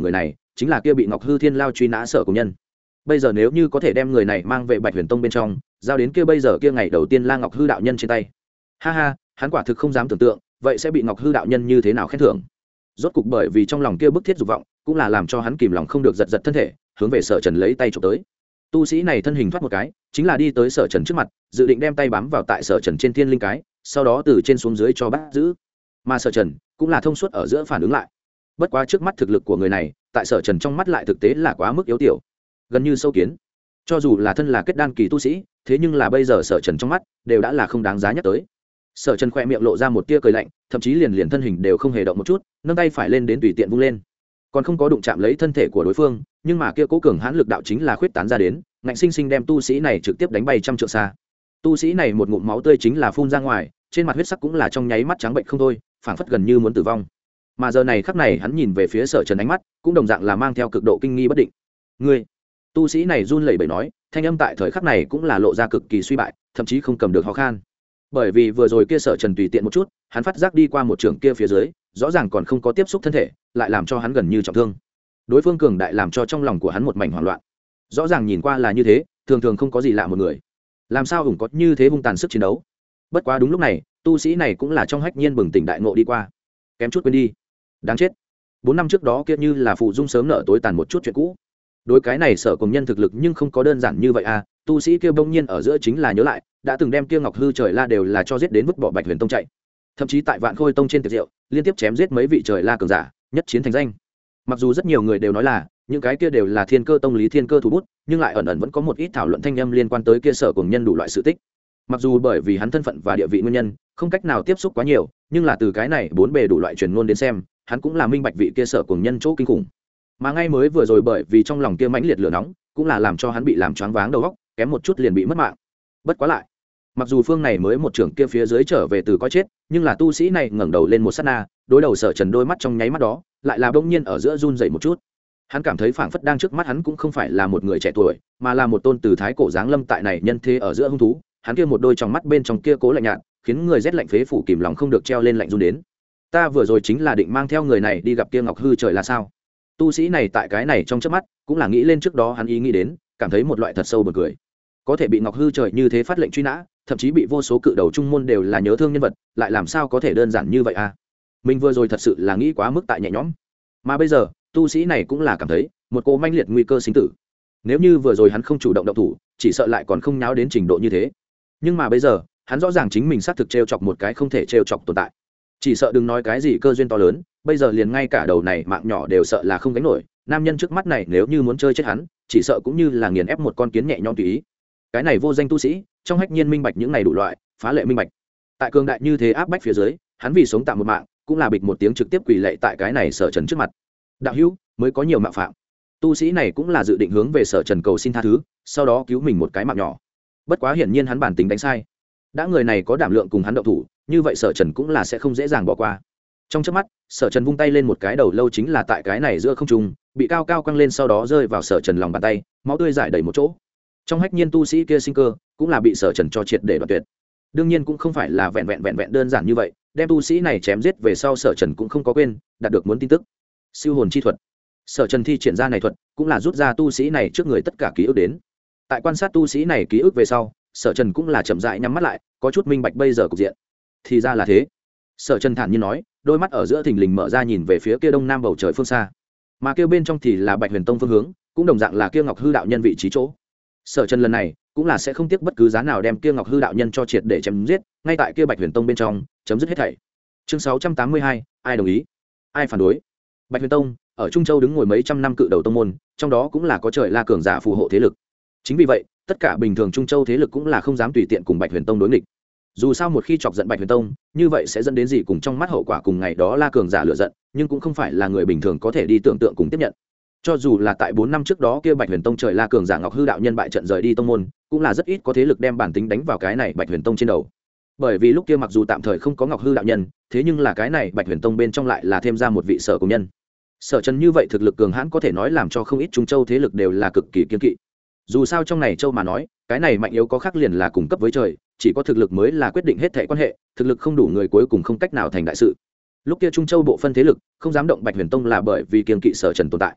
chính là kia bị Ngọc Hư Thiên Lao truy nã Sở Cùng Nhân. Bây giờ nếu như có thể đem người này mang về Bạch Huyền Tông bên trong, giao đến kia bây giờ kia ngày đầu tiên La Ngọc Hư đạo nhân trên tay. Ha ha, hắn quả thực không dám tưởng tượng, vậy sẽ bị Ngọc Hư đạo nhân như thế nào khen thưởng. Rốt cục bởi vì trong lòng kia bức thiết dục vọng, cũng là làm cho hắn kìm lòng không được giật giật thân thể, hướng về Sở Trần lấy tay chụp tới. Tu sĩ này thân hình thoát một cái, chính là đi tới Sở Trần trước mặt, dự định đem tay bám vào tại Sở Trần trên thiên linh cái, sau đó từ trên xuống dưới cho bắt giữ. Mà Sở Trần cũng là thông suốt ở giữa phản ứng lại. Bất quá trước mắt thực lực của người này, tại Sở Trần trong mắt lại thực tế là quá mức yếu tiểu, gần như sâu kiến. Cho dù là thân là kết đan kỳ tu sĩ, thế nhưng là bây giờ Sở Trần trong mắt đều đã là không đáng giá nhắc tới. Sở Trần khẽ miệng lộ ra một tia cười lạnh, thậm chí liền thân hình đều không hề động một chút, nâng tay phải lên đến tùy tiện vung lên, còn không có đụng chạm lấy thân thể của đối phương, nhưng mà kia cố cường hãn lực đạo chính là khuyết tán ra đến, ngạnh sinh sinh đem tu sĩ này trực tiếp đánh bay trăm trượng xa. Tu sĩ này một ngụm máu tươi chính là phun ra ngoài, trên mặt huyết sắc cũng là trong nháy mắt trắng bệnh không thôi, phảng phất gần như muốn tử vong. Mà giờ này khắc này hắn nhìn về phía Sở Trần, ánh mắt cũng đồng dạng là mang theo cực độ kinh nghi bất định. Ngươi, tu sĩ này run lẩy bẩy nói, thanh âm tại thời khắc này cũng là lộ ra cực kỳ suy bại, thậm chí không cầm được ho khan. Bởi vì vừa rồi kia Sở Trần tùy tiện một chút, hắn phát giác đi qua một trường kia phía dưới, rõ ràng còn không có tiếp xúc thân thể, lại làm cho hắn gần như trọng thương. Đối phương cường đại làm cho trong lòng của hắn một mảnh hoảng loạn. Rõ ràng nhìn qua là như thế, thường thường không có gì lạ một người, làm sao ủng có như thế hung tàn sức chiến đấu. Bất quá đúng lúc này, tu sĩ này cũng là trong hách nhiên bừng tỉnh đại ngộ đi qua, kém chút quên đi, đáng chết. 4 năm trước đó kia như là phụ dung sớm nợ tối tàn một chút chuyện cũ. Đối cái này Sở Cùng Nhân thực lực nhưng không có đơn giản như vậy à, tu sĩ kia bỗng nhiên ở giữa chính là nhớ lại, đã từng đem kia Ngọc Hư Trời La đều là cho giết đến vứt bỏ Bạch Huyền Tông chạy. Thậm chí tại Vạn Khôi Tông trên tiệc rượu, liên tiếp chém giết mấy vị Trời La cường giả, nhất chiến thành danh. Mặc dù rất nhiều người đều nói là những cái kia đều là Thiên Cơ Tông Lý Thiên Cơ thủ bút, nhưng lại ẩn ẩn vẫn có một ít thảo luận thanh âm liên quan tới kia Sở Cùng Nhân đủ loại sự tích. Mặc dù bởi vì hắn thân phận và địa vị nguyên nhân, không cách nào tiếp xúc quá nhiều, nhưng là từ cái này bốn bề đủ loại truyền ngôn đến xem, hắn cũng là minh bạch vị kia Sở Cùng Nhân chỗ kinh khủng. Mà ngay mới vừa rồi bởi vì trong lòng kia mãnh liệt lửa nóng, cũng là làm cho hắn bị làm choáng váng đầu óc, kém một chút liền bị mất mạng. Bất quá lại, mặc dù phương này mới một trưởng kia phía dưới trở về từ coi chết, nhưng là tu sĩ này ngẩng đầu lên một sát na, đối đầu Sở Trần đôi mắt trong nháy mắt đó, lại là bỗng nhiên ở giữa run rẩy một chút. Hắn cảm thấy phảng phất đang trước mắt hắn cũng không phải là một người trẻ tuổi, mà là một tôn từ thái cổ giáng lâm tại này nhân thế ở giữa hung thú. Hắn kia một đôi trong mắt bên trong kia cố lạnh nhạt, khiến người rét lạnh phế phủ kìm lòng không được treo lên lạnh run đến. Ta vừa rồi chính là định mang theo người này đi gặp kia Ngọc Hư Trời là sao? Tu sĩ này tại cái này trong chớp mắt, cũng là nghĩ lên trước đó hắn ý nghĩ đến, cảm thấy một loại thật sâu bật cười. Có thể bị Ngọc Hư Trời như thế phát lệnh truy nã, thậm chí bị vô số cự đầu trung môn đều là nhớ thương nhân vật, lại làm sao có thể đơn giản như vậy à? Mình vừa rồi thật sự là nghĩ quá mức tại nhẹ nhõm. Mà bây giờ, tu sĩ này cũng là cảm thấy một cô manh liệt nguy cơ sinh tử. Nếu như vừa rồi hắn không chủ động động thủ, chỉ sợ lại còn không nháo đến trình độ như thế. Nhưng mà bây giờ, hắn rõ ràng chính mình xác thực trêu chọc một cái không thể trêu chọc tồn tại. Chỉ sợ đừng nói cái gì cơ duyên to lớn, bây giờ liền ngay cả đầu này mạng nhỏ đều sợ là không gánh nổi. Nam nhân trước mắt này nếu như muốn chơi chết hắn, chỉ sợ cũng như là nghiền ép một con kiến nhẹ nhõm tùy ý. Cái này vô danh tu sĩ, trong hách nhiên minh bạch những này đủ loại, phá lệ minh bạch. Tại cường đại như thế áp bách phía dưới, hắn vì sống tạm một mạng, cũng là bịch một tiếng trực tiếp quỳ lạy tại cái này Sở Trần trước mặt. Đạo hữu, mới có nhiều mạo phạm. Tu sĩ này cũng là dự định hướng về Sở Trần cầu xin tha thứ, sau đó cứu mình một cái mạng nhỏ. Bất quá hiển nhiên hắn bản tính đánh sai. Đã người này có đảm lượng cùng hắn động thủ, như vậy Sở Trần cũng là sẽ không dễ dàng bỏ qua. Trong chớp mắt, Sở Trần vung tay lên một cái đầu lâu chính là tại cái này giữa không trung, bị cao cao căng lên sau đó rơi vào Sở Trần lòng bàn tay, máu tươi rải đầy một chỗ. Trong hách nhiên tu sĩ kia sinh cơ, cũng là bị Sở Trần cho triệt để đoạn tuyệt. Đương nhiên cũng không phải là vẹn vẹn đơn giản như vậy, đem tu sĩ này chém giết về sau Sở Trần cũng không có quên đạt được muốn tin tức. Siêu hồn chi thuật. Sở Trần thi triển ra này thuật, cũng là rút ra tu sĩ này trước người tất cả ký ức đến. Tại quan sát tu sĩ này ký ức về sau, Sở Trần cũng là chậm rãi nhắm mắt lại, có chút minh bạch bây giờ cục diện. Thì ra là thế. Sở Trần thản nhiên nói, đôi mắt ở giữa thình lình mở ra nhìn về phía kia đông nam bầu trời phương xa. Mà kia bên trong thì là Bạch Huyền Tông phương hướng, cũng đồng dạng là kia Ngọc Hư đạo nhân vị trí chỗ. Sở Trần lần này cũng là sẽ không tiếc bất cứ giá nào đem kia Ngọc Hư đạo nhân cho triệt để chém giết, ngay tại kia Bạch Huyền Tông bên trong, chấm dứt hết thảy. Chương 682, ai đồng ý, ai phản đối. Bạch Huyền Tông ở Trung Châu đứng ngồi mấy trăm năm cự đầu tông môn, trong đó cũng là có Trời La cường giả phù hộ thế lực. Chính vì vậy, tất cả bình thường Trung Châu thế lực cũng là không dám tùy tiện cùng Bạch Huyền Tông đối nghịch. Dù sao một khi chọc giận Bạch Huyền Tông, như vậy sẽ dẫn đến gì cùng trong mắt hậu quả cùng ngày đó La cường giả lựa giận, nhưng cũng không phải là người bình thường có thể đi tưởng tượng cùng tiếp nhận. Cho dù là tại 4 năm trước đó kia Bạch Huyền Tông Trời La cường giả Ngọc Hư đạo nhân bại trận rời đi tông môn, cũng là rất ít có thế lực đem bản tính đánh vào cái này Bạch Huyền Tông trên đầu. Bởi vì lúc kia mặc dù tạm thời không có Ngọc Hư đạo nhân, thế nhưng là cái này Bạch Huyền Tông bên trong lại là thêm ra một vị Sở Cùng Nhân. Sở Trần như vậy thực lực cường hãn có thể nói làm cho không ít Trung Châu thế lực đều là cực kỳ kiên kỵ. Dù sao trong này châu mà nói, cái này mạnh yếu có khác liền là cùng cấp với trời, chỉ có thực lực mới là quyết định hết thảy quan hệ, thực lực không đủ người cuối cùng không cách nào thành đại sự. Lúc kia Trung Châu bộ phân thế lực không dám động Bạch Huyền Tông là bởi vì kiên kỵ Sở Trần tồn tại.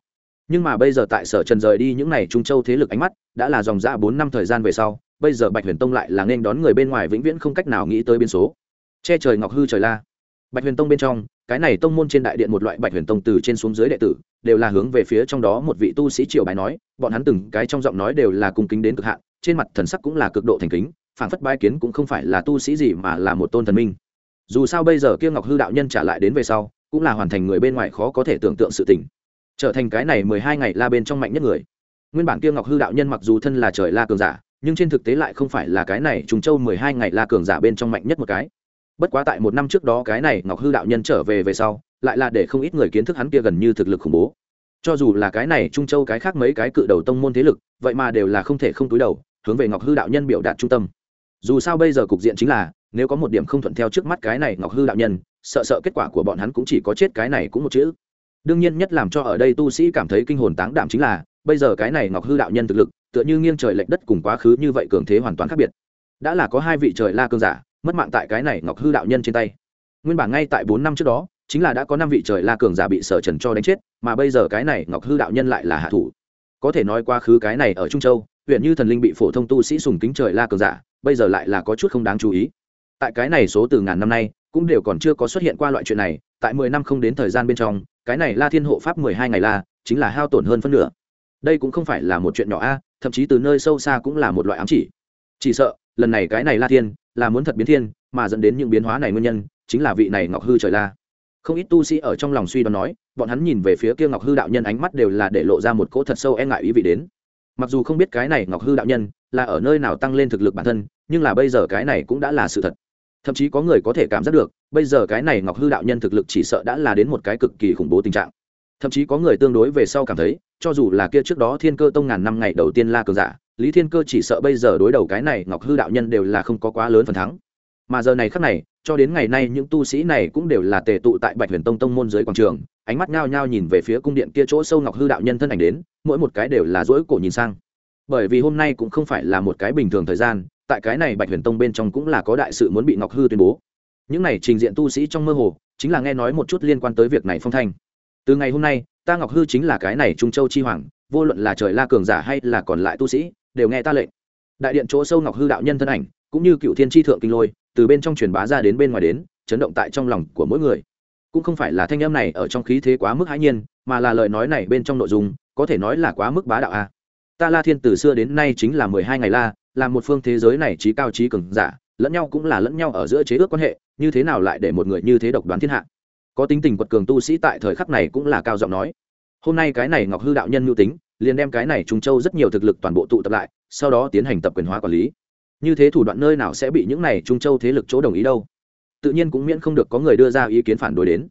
Nhưng mà bây giờ tại Sở Trần rời đi những này Trung Châu thế lực ánh mắt, đã là dòng dã 4 năm thời gian về sau, bây giờ Bạch Huyền Tông lại là nên đón người bên ngoài vĩnh viễn không cách nào nghĩ tới biến số. Che trời ngọc hư trời la. Bạch Huyền Tông bên trong, cái này tông môn trên đại điện một loại Bạch Huyền Tông từ trên xuống dưới đệ tử, đều là hướng về phía trong đó một vị tu sĩ triều bái nói, bọn hắn từng cái trong giọng nói đều là cung kính đến cực hạn, trên mặt thần sắc cũng là cực độ thành kính, phảng phất bái kiến cũng không phải là tu sĩ gì mà là một tôn thần minh. Dù sao bây giờ kia Ngọc Hư đạo nhân trả lại đến về sau, cũng là hoàn thành người bên ngoài khó có thể tưởng tượng sự tình, trở thành cái này 12 ngày la bên trong mạnh nhất người. Nguyên bản kia Ngọc Hư đạo nhân mặc dù thân là trời la cường giả, nhưng trên thực tế lại không phải là cái này Trùng Châu 12 ngày la cường giả bên trong mạnh nhất một cái. Bất quá tại một năm trước đó cái này Ngọc Hư đạo nhân trở về sau, lại là để không ít người kiến thức hắn kia gần như thực lực khủng bố. Cho dù là cái này Trung Châu cái khác mấy cái cự đầu tông môn thế lực, vậy mà đều là không thể không túi đầu, hướng về Ngọc Hư đạo nhân biểu đạt trung tâm. Dù sao bây giờ cục diện chính là, nếu có một điểm không thuận theo trước mắt cái này Ngọc Hư đạo nhân, sợ kết quả của bọn hắn cũng chỉ có chết cái này cũng một chữ. Đương nhiên nhất làm cho ở đây tu sĩ cảm thấy kinh hồn táng đảm chính là, bây giờ cái này Ngọc Hư đạo nhân thực lực, tựa như nghiêng trời lệch đất cùng quá khứ như vậy cường thế hoàn toàn khác biệt. Đã là có hai vị trời la cường giả mất mạng tại cái này Ngọc Hư đạo nhân trên tay. Nguyên bản ngay tại 4 năm trước đó, chính là đã có 5 vị trời la cường giả bị Sở Trần cho đánh chết, mà bây giờ cái này Ngọc Hư đạo nhân lại là hạ thủ. Có thể nói quá khứ cái này ở Trung Châu, huyện như thần linh bị phổ thông tu sĩ sùng kính trời la cường giả, bây giờ lại là có chút không đáng chú ý. Tại cái này số từ ngàn năm nay, cũng đều còn chưa có xuất hiện qua loại chuyện này, tại 10 năm không đến thời gian bên trong, cái này La Thiên hộ pháp 12 ngày la, chính là hao tổn hơn phân nửa. Đây cũng không phải là một chuyện nhỏ a, thậm chí từ nơi sâu xa cũng là một loại ám chỉ. Chỉ sợ, lần này cái này La Thiên là muốn thật biến thiên, mà dẫn đến những biến hóa này nguyên nhân, chính là vị này Ngọc Hư trời la. Không ít tu sĩ ở trong lòng suy đoán nói, bọn hắn nhìn về phía kia Ngọc Hư đạo nhân ánh mắt đều là để lộ ra một cỗ thật sâu e ngại ý vị đến. Mặc dù không biết cái này Ngọc Hư đạo nhân là ở nơi nào tăng lên thực lực bản thân, nhưng là bây giờ cái này cũng đã là sự thật. Thậm chí có người có thể cảm giác được, bây giờ cái này Ngọc Hư đạo nhân thực lực chỉ sợ đã là đến một cái cực kỳ khủng bố tình trạng. Thậm chí có người tương đối về sau cảm thấy, cho dù là kia trước đó Thiên Cơ Tông ngàn năm ngày đầu tiên la cường giả, Lý Thiên Cơ chỉ sợ bây giờ đối đầu cái này Ngọc Hư đạo nhân đều là không có quá lớn phần thắng. Mà giờ này khắc này, cho đến ngày nay những tu sĩ này cũng đều là tề tụ tại Bạch Huyền Tông tông môn dưới quảng trường, ánh mắt nhao nhao nhìn về phía cung điện kia chỗ sâu Ngọc Hư đạo nhân thân ảnh đến, mỗi một cái đều là dỗi cổ nhìn sang. Bởi vì hôm nay cũng không phải là một cái bình thường thời gian, tại cái này Bạch Huyền Tông bên trong cũng là có đại sự muốn bị Ngọc Hư tuyên bố. Những này trình diện tu sĩ trong mơ hồ, chính là nghe nói một chút liên quan tới việc này phong thanh. Từ ngày hôm nay, ta Ngọc Hư chính là cái này Trung Châu chi hoàng, vô luận là trời la cường giả hay là còn lại tu sĩ, đều nghe ta lệnh. Đại điện chỗ sâu Ngọc Hư đạo nhân thân ảnh, cũng như Cựu Thiên chi thượng kinh lôi, từ bên trong truyền bá ra đến bên ngoài đến, chấn động tại trong lòng của mỗi người. Cũng không phải là thanh âm này ở trong khí thế quá mức hãi nhiên, mà là lời nói này bên trong nội dung, có thể nói là quá mức bá đạo a. Ta La Thiên từ xưa đến nay chính là 12 ngày la, là một phương thế giới này trí cao trí cường giả, lẫn nhau cũng là lẫn nhau ở giữa chế ước quan hệ, như thế nào lại để một người như thế độc đoán thiên hạ. Có tính tình quật cường tu sĩ tại thời khắc này cũng là cao giọng nói. Hôm nay cái này Ngọc Hư đạo nhân mưu tính, liền đem cái này Trung Châu rất nhiều thực lực toàn bộ tụ tập lại, sau đó tiến hành tập quyền hóa quản lý. Như thế thủ đoạn nơi nào sẽ bị những này Trung Châu thế lực chỗ đồng ý đâu? Tự nhiên cũng miễn không được có người đưa ra ý kiến phản đối đến.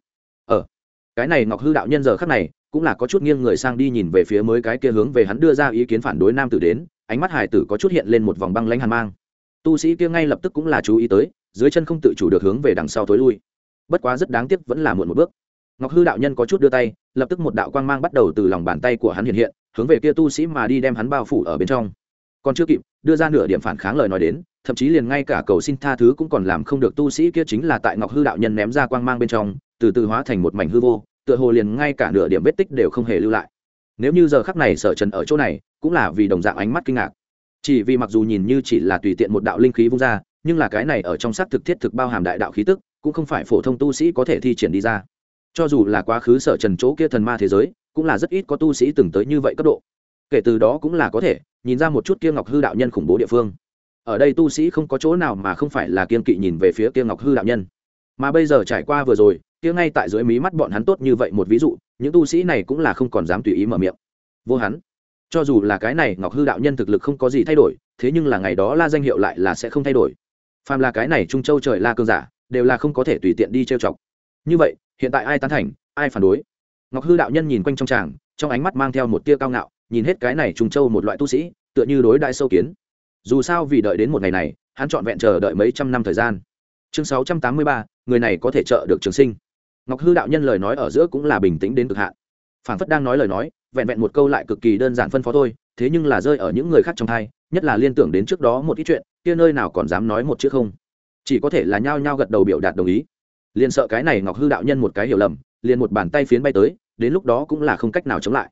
Cái này Ngọc Hư đạo nhân giờ khắc này cũng là có chút nghiêng người sang đi nhìn về phía mới cái kia hướng về hắn đưa ra ý kiến phản đối nam tử đến, ánh mắt hải tử có chút hiện lên một vòng băng lãnh hàn mang. Tu sĩ kia ngay lập tức cũng là chú ý tới, dưới chân không tự chủ được hướng về đằng sau tối lui. Bất quá rất đáng tiếc vẫn là muộn một bước. Ngọc Hư đạo nhân có chút đưa tay, lập tức một đạo quang mang bắt đầu từ lòng bàn tay của hắn hiện hiện, hướng về kia tu sĩ mà đi đem hắn bao phủ ở bên trong. Còn chưa kịp đưa ra nửa điểm phản kháng lời nói đến, thậm chí liền ngay cả cầu xin tha thứ cũng còn làm không được, tu sĩ kia chính là tại Ngọc Hư đạo nhân ném ra quang mang bên trong, từ từ hóa thành một mảnh hư vô, tựa hồ liền ngay cả nửa điểm vết tích đều không hề lưu lại. Nếu như giờ khắc này Sở Trần ở chỗ này, cũng là vì đồng dạng ánh mắt kinh ngạc. Chỉ vì mặc dù nhìn như chỉ là tùy tiện một đạo linh khí vung ra, nhưng là cái này ở trong xác thực thiết thực bao hàm đại đạo khí tức, cũng không phải phổ thông tu sĩ có thể thi triển đi ra. Cho dù là quá khứ Sở Trần chỗ kia thần ma thế giới, cũng là rất ít có tu sĩ từng tới như vậy cấp độ. Kể từ đó cũng là có thể nhìn ra một chút kia Ngọc Hư đạo nhân khủng bố địa phương. Ở đây tu sĩ không có chỗ nào mà không phải là kiên kỵ nhìn về phía kia Ngọc Hư đạo nhân. Mà bây giờ trải qua vừa rồi, kia ngay tại dưới mí mắt bọn hắn tốt như vậy một ví dụ, những tu sĩ này cũng là không còn dám tùy ý mở miệng. Vô hắn, cho dù là cái này Ngọc Hư đạo nhân thực lực không có gì thay đổi, thế nhưng là ngày đó La danh hiệu lại là sẽ không thay đổi. Phàm là cái này Trung Châu trời La cường giả, đều là không có thể tùy tiện đi trêu chọc. Như vậy, hiện tại ai tán thành, ai phản đối? Ngọc Hư đạo nhân nhìn quanh trong tràng, trong ánh mắt mang theo một tia cao ngạo, nhìn hết cái này Trung Châu một loại tu sĩ, tựa như đối đại sâu kiến. Dù sao vì đợi đến một ngày này, hắn trọn vẹn chờ đợi mấy trăm năm thời gian. Chương 683, người này có thể trợ được trường sinh. Ngọc Hư đạo nhân lời nói ở giữa cũng là bình tĩnh đến cực hạn, phảng phất đang nói lời nói, vẹn vẹn một câu lại cực kỳ đơn giản phân phó thôi, thế nhưng là rơi ở những người khác trong tai, nhất là liên tưởng đến trước đó một ít chuyện, kia nơi nào còn dám nói một chữ không, chỉ có thể là nhao nhao gật đầu biểu đạt đồng ý. Liền sợ cái này Ngọc Hư đạo nhân một cái hiểu lầm, liền một bàn tay phiến bay tới, đến lúc đó cũng là không cách nào chống lại.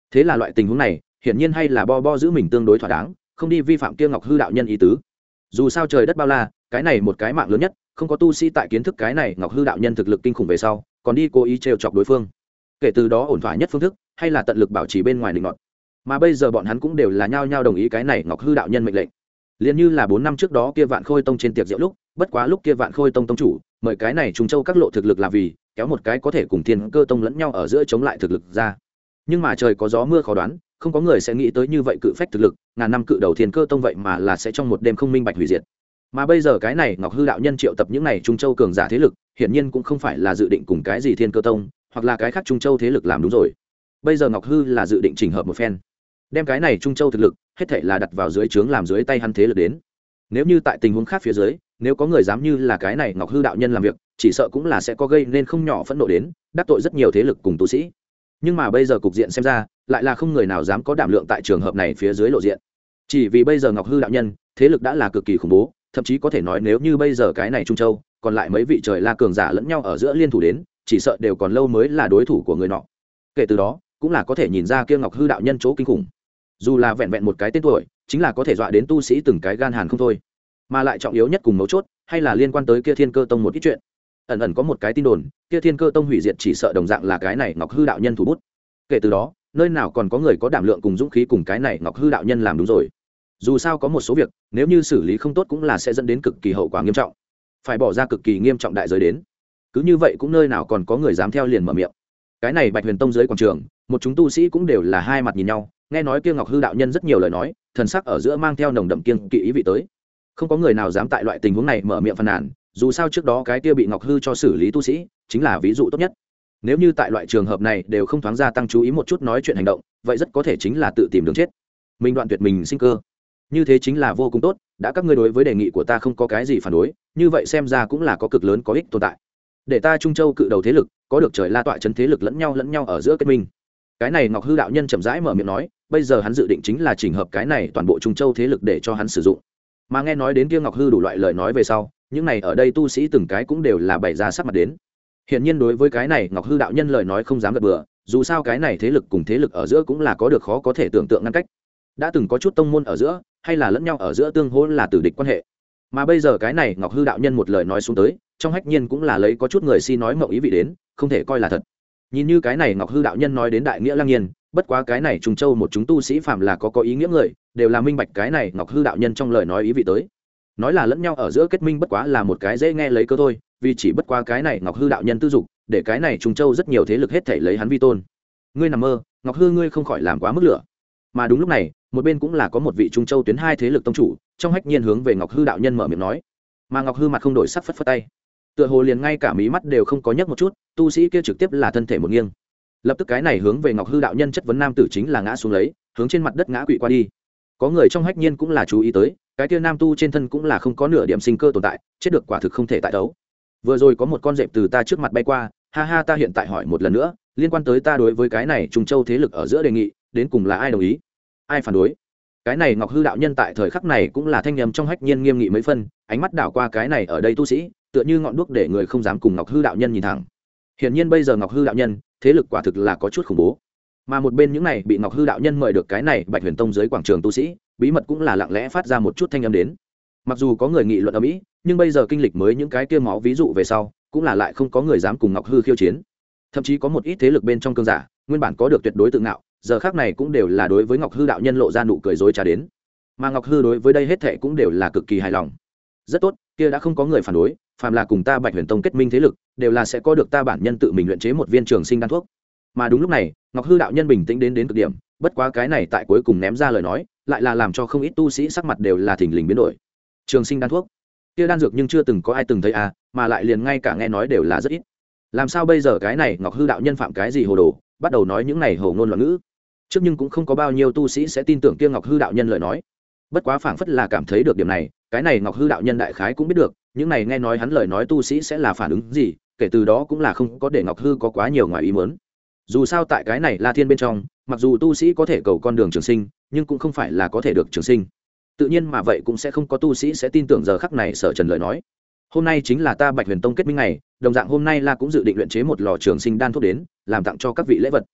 thế là loại tình huống này hiển nhiên hay là bo giữ mình tương đối thỏa đáng, không đi vi phạm kia ngọc hư đạo nhân ý tứ. Dù sao trời đất bao la, cái này một cái mạng lớn nhất, không có tu sĩ tại kiến thức cái này ngọc hư đạo nhân thực lực kinh khủng về sau còn đi cố ý trêu chọc đối phương, kể từ đó ổn thỏa nhất phương thức hay là tận lực bảo trì bên ngoài định ngọt. Mà bây giờ bọn hắn cũng đều là nhao nhao đồng ý cái này ngọc hư đạo nhân mệnh lệnh. Liên như là 4 năm trước đó kia Vạn Khôi Tông trên tiệc rượu lúc, bất quá lúc kia Vạn Khôi Tông tông chủ mời cái này Trung Châu các lộ thực lực là vì kéo một cái có thể cùng Thiên Cơ Tông lẫn nhau ở giữa chống lại thực lực ra. Nhưng mà trời có gió mưa khó đoán, không có người sẽ nghĩ tới như vậy cự phách thực lực, ngàn năm cự đầu Thiên Cơ Tông vậy mà là sẽ trong một đêm không minh bạch hủy diệt. Mà bây giờ cái này Ngọc Hư đạo nhân triệu tập những này Trung Châu cường giả thế lực, hiển nhiên cũng không phải là dự định cùng cái gì Thiên Cơ Tông, hoặc là cái khác Trung Châu thế lực làm đúng rồi. Bây giờ Ngọc Hư là dự định chỉnh hợp một phen, đem cái này Trung Châu thực lực hết thảy là đặt vào dưới trướng làm dưới tay hắn thế lực đến. Nếu như tại tình huống khác phía dưới, nếu có người dám như là cái này Ngọc Hư đạo nhân làm việc, chỉ sợ cũng là sẽ có gây nên không nhỏ phẫn nộ đến, đắc tội rất nhiều thế lực cùng tu sĩ. Nhưng mà bây giờ cục diện xem ra, lại là không người nào dám có đảm lượng tại trường hợp này phía dưới lộ diện. Chỉ vì bây giờ Ngọc Hư đạo nhân, thế lực đã là cực kỳ khủng bố, thậm chí có thể nói nếu như bây giờ cái này Trung Châu, còn lại mấy vị trời la cường giả lẫn nhau ở giữa liên thủ đến, chỉ sợ đều còn lâu mới là đối thủ của người nọ. Kể từ đó, cũng là có thể nhìn ra kia Ngọc Hư đạo nhân chỗ kinh khủng. Dù là vẹn vẹn một cái tên tuổi, chính là có thể dọa đến tu sĩ từng cái gan hàn không thôi. Mà lại trọng yếu nhất cùng mấu chốt, hay là liên quan tới kia Thiên Cơ Tông một ít chuyện. Ẩn ẩn có một cái tin đồn, kia Thiên Cơ Tông hủy diệt chỉ sợ đồng dạng là cái này Ngọc Hư đạo nhân thủ bút. Kể từ đó, nơi nào còn có người có đảm lượng cùng dũng khí cùng cái này Ngọc Hư đạo nhân làm đúng rồi. Dù sao có một số việc, nếu như xử lý không tốt cũng là sẽ dẫn đến cực kỳ hậu quả nghiêm trọng, phải bỏ ra cực kỳ nghiêm trọng đại giới đến. Cứ như vậy cũng nơi nào còn có người dám theo liền mở miệng. Cái này Bạch Huyền Tông dưới quảng trường, một chúng tu sĩ cũng đều là hai mặt nhìn nhau, nghe nói kia Ngọc Hư đạo nhân rất nhiều lời nói, thần sắc ở giữa mang theo nồng đậm kiêng kỵ ý vị tới. Không có người nào dám tại loại tình huống này mở miệng phàn nàn, dù sao trước đó cái kia bị Ngọc Hư cho xử lý tu sĩ, chính là ví dụ tốt nhất. Nếu như tại loại trường hợp này đều không thoáng ra tăng chú ý một chút nói chuyện hành động, vậy rất có thể chính là tự tìm đường chết, mình đoạn tuyệt mình sinh cơ. Như thế chính là vô cùng tốt, đã các ngươi đối với đề nghị của ta không có cái gì phản đối, như vậy xem ra cũng là có cực lớn có ích tồn tại. Để ta Trung Châu cự đầu thế lực, có được trời la tọa trấn thế lực lẫn nhau ở giữa kết minh. Cái này Ngọc Hư đạo nhân chậm rãi mở miệng nói, bây giờ hắn dự định chính là chỉnh hợp cái này toàn bộ Trung Châu thế lực để cho hắn sử dụng. Mà nghe nói đến kia Ngọc Hư đủ loại lời nói về sau, những này ở đây tu sĩ từng cái cũng đều là bày ra sắc mặt đến. Hiển nhiên đối với cái này Ngọc Hư đạo nhân lời nói không dám gật bừa, dù sao cái này thế lực cùng thế lực ở giữa cũng là có được khó có thể tưởng tượng ngăn cách. Đã từng có chút tông môn ở giữa, hay là lẫn nhau ở giữa tương hỗ là tử địch quan hệ. Mà bây giờ cái này Ngọc Hư đạo nhân một lời nói xuống tới, trong hách nhiên cũng là lấy có chút người si nói mộng ý vị đến, không thể coi là thật. Nhìn như cái này Ngọc Hư đạo nhân nói đến đại nghĩa lăng nhiên, bất quá cái này Trùng Châu một chúng tu sĩ phạm là có ý nghĩa người, đều là minh bạch cái này Ngọc Hư đạo nhân trong lời nói ý vị tới. Nói là lẫn nhau ở giữa kết minh bất quá là một cái dễ nghe lấy cơ thôi, vì chỉ bất quá cái này Ngọc Hư đạo nhân tư dục, để cái này Trùng Châu rất nhiều thế lực hết thảy lấy hắn vi tôn. Ngươi nằm mơ, Ngọc Hư ngươi không khỏi làm quá mức lửa. Mà đúng lúc này, một bên cũng là có một vị Trung Châu tuyến hai thế lực tông chủ, trong hách nhiên hướng về Ngọc Hư đạo nhân mở miệng nói. Mà Ngọc Hư mặt không đổi sắc phất phất tay, tựa hồ liền ngay cả mí mắt đều không có nhấc một chút, tu sĩ kia trực tiếp là thân thể một nghiêng. Lập tức cái này hướng về Ngọc Hư đạo nhân chất vấn nam tử chính là ngã xuống lấy, hướng trên mặt đất ngã quỵ qua đi. Có người trong hách nhiên cũng là chú ý tới, cái kia nam tu trên thân cũng là không có nửa điểm sinh cơ tồn tại, chết được quả thực không thể tại đấu. Vừa rồi có một con dẹp từ ta trước mặt bay qua, ha ha, ta hiện tại hỏi một lần nữa, liên quan tới ta đối với cái này Trung Châu thế lực ở giữa đề nghị, đến cùng là ai đồng ý, ai phản đối? Cái này Ngọc Hư đạo nhân tại thời khắc này cũng là thanh âm trong hách nhiên nghiêm nghị mấy phân, ánh mắt đảo qua cái này ở đây tu sĩ, tựa như ngọn đuốc để người không dám cùng Ngọc Hư đạo nhân nhìn thẳng. Hiển nhiên bây giờ Ngọc Hư đạo nhân, thế lực quả thực là có chút khủng bố. Mà một bên những này bị Ngọc Hư đạo nhân mời được cái này Bạch Huyền Tông dưới quảng trường tu sĩ, bí mật cũng là lặng lẽ phát ra một chút thanh âm đến. Mặc dù có người nghị luận ở mỹ, nhưng bây giờ kinh lịch mới những cái kia máu ví dụ về sau, cũng là lại không có người dám cùng Ngọc Hư khiêu chiến. Thậm chí có một ít thế lực bên trong cương giả, nguyên bản có được tuyệt đối tự ngạo, giờ khác này cũng đều là đối với Ngọc Hư đạo nhân lộ ra nụ cười dối trá đến. Mà Ngọc Hư đối với đây hết thệ cũng đều là cực kỳ hài lòng. Rất tốt, kia đã không có người phản đối, phàm là cùng ta Bạch Huyền Tông kết minh thế lực, đều là sẽ có được ta bản nhân tự mình luyện chế một viên trường sinh đan thuốc. Mà đúng lúc này, Ngọc Hư đạo nhân bình tĩnh đến cực điểm, bất quá cái này tại cuối cùng ném ra lời nói, lại là làm cho không ít tu sĩ sắc mặt đều là thình lình biến đổi. Trường sinh đan thuốc, kia đan dược nhưng chưa từng có ai từng thấy à, mà lại liền ngay cả nghe nói đều là rất ít. Làm sao bây giờ cái này Ngọc Hư đạo nhân phạm cái gì hồ đồ, bắt đầu nói những này hồ ngôn loạn ngữ. Trước nhưng cũng không có bao nhiêu tu sĩ sẽ tin tưởng kia Ngọc Hư đạo nhân lời nói. Bất quá phảng phất là cảm thấy được điểm này, cái này Ngọc Hư đạo nhân đại khái cũng biết được, những này nghe nói hắn lời nói tu sĩ sẽ là phản ứng gì, kể từ đó cũng là không có để Ngọc Hư có quá nhiều ngoài ý muốn. Dù sao tại cái này La Thiên bên trong, mặc dù tu sĩ có thể cầu con đường trường sinh, nhưng cũng không phải là có thể được trường sinh. Tự nhiên mà vậy cũng sẽ không có tu sĩ sẽ tin tưởng giờ khắc này Sở Trần lời nói. Hôm nay chính là ta Bạch Huyền Tông kết minh ngày, đồng dạng hôm nay La cũng dự định luyện chế một lò trường sinh đan thuốc đến, làm tặng cho các vị lễ vật.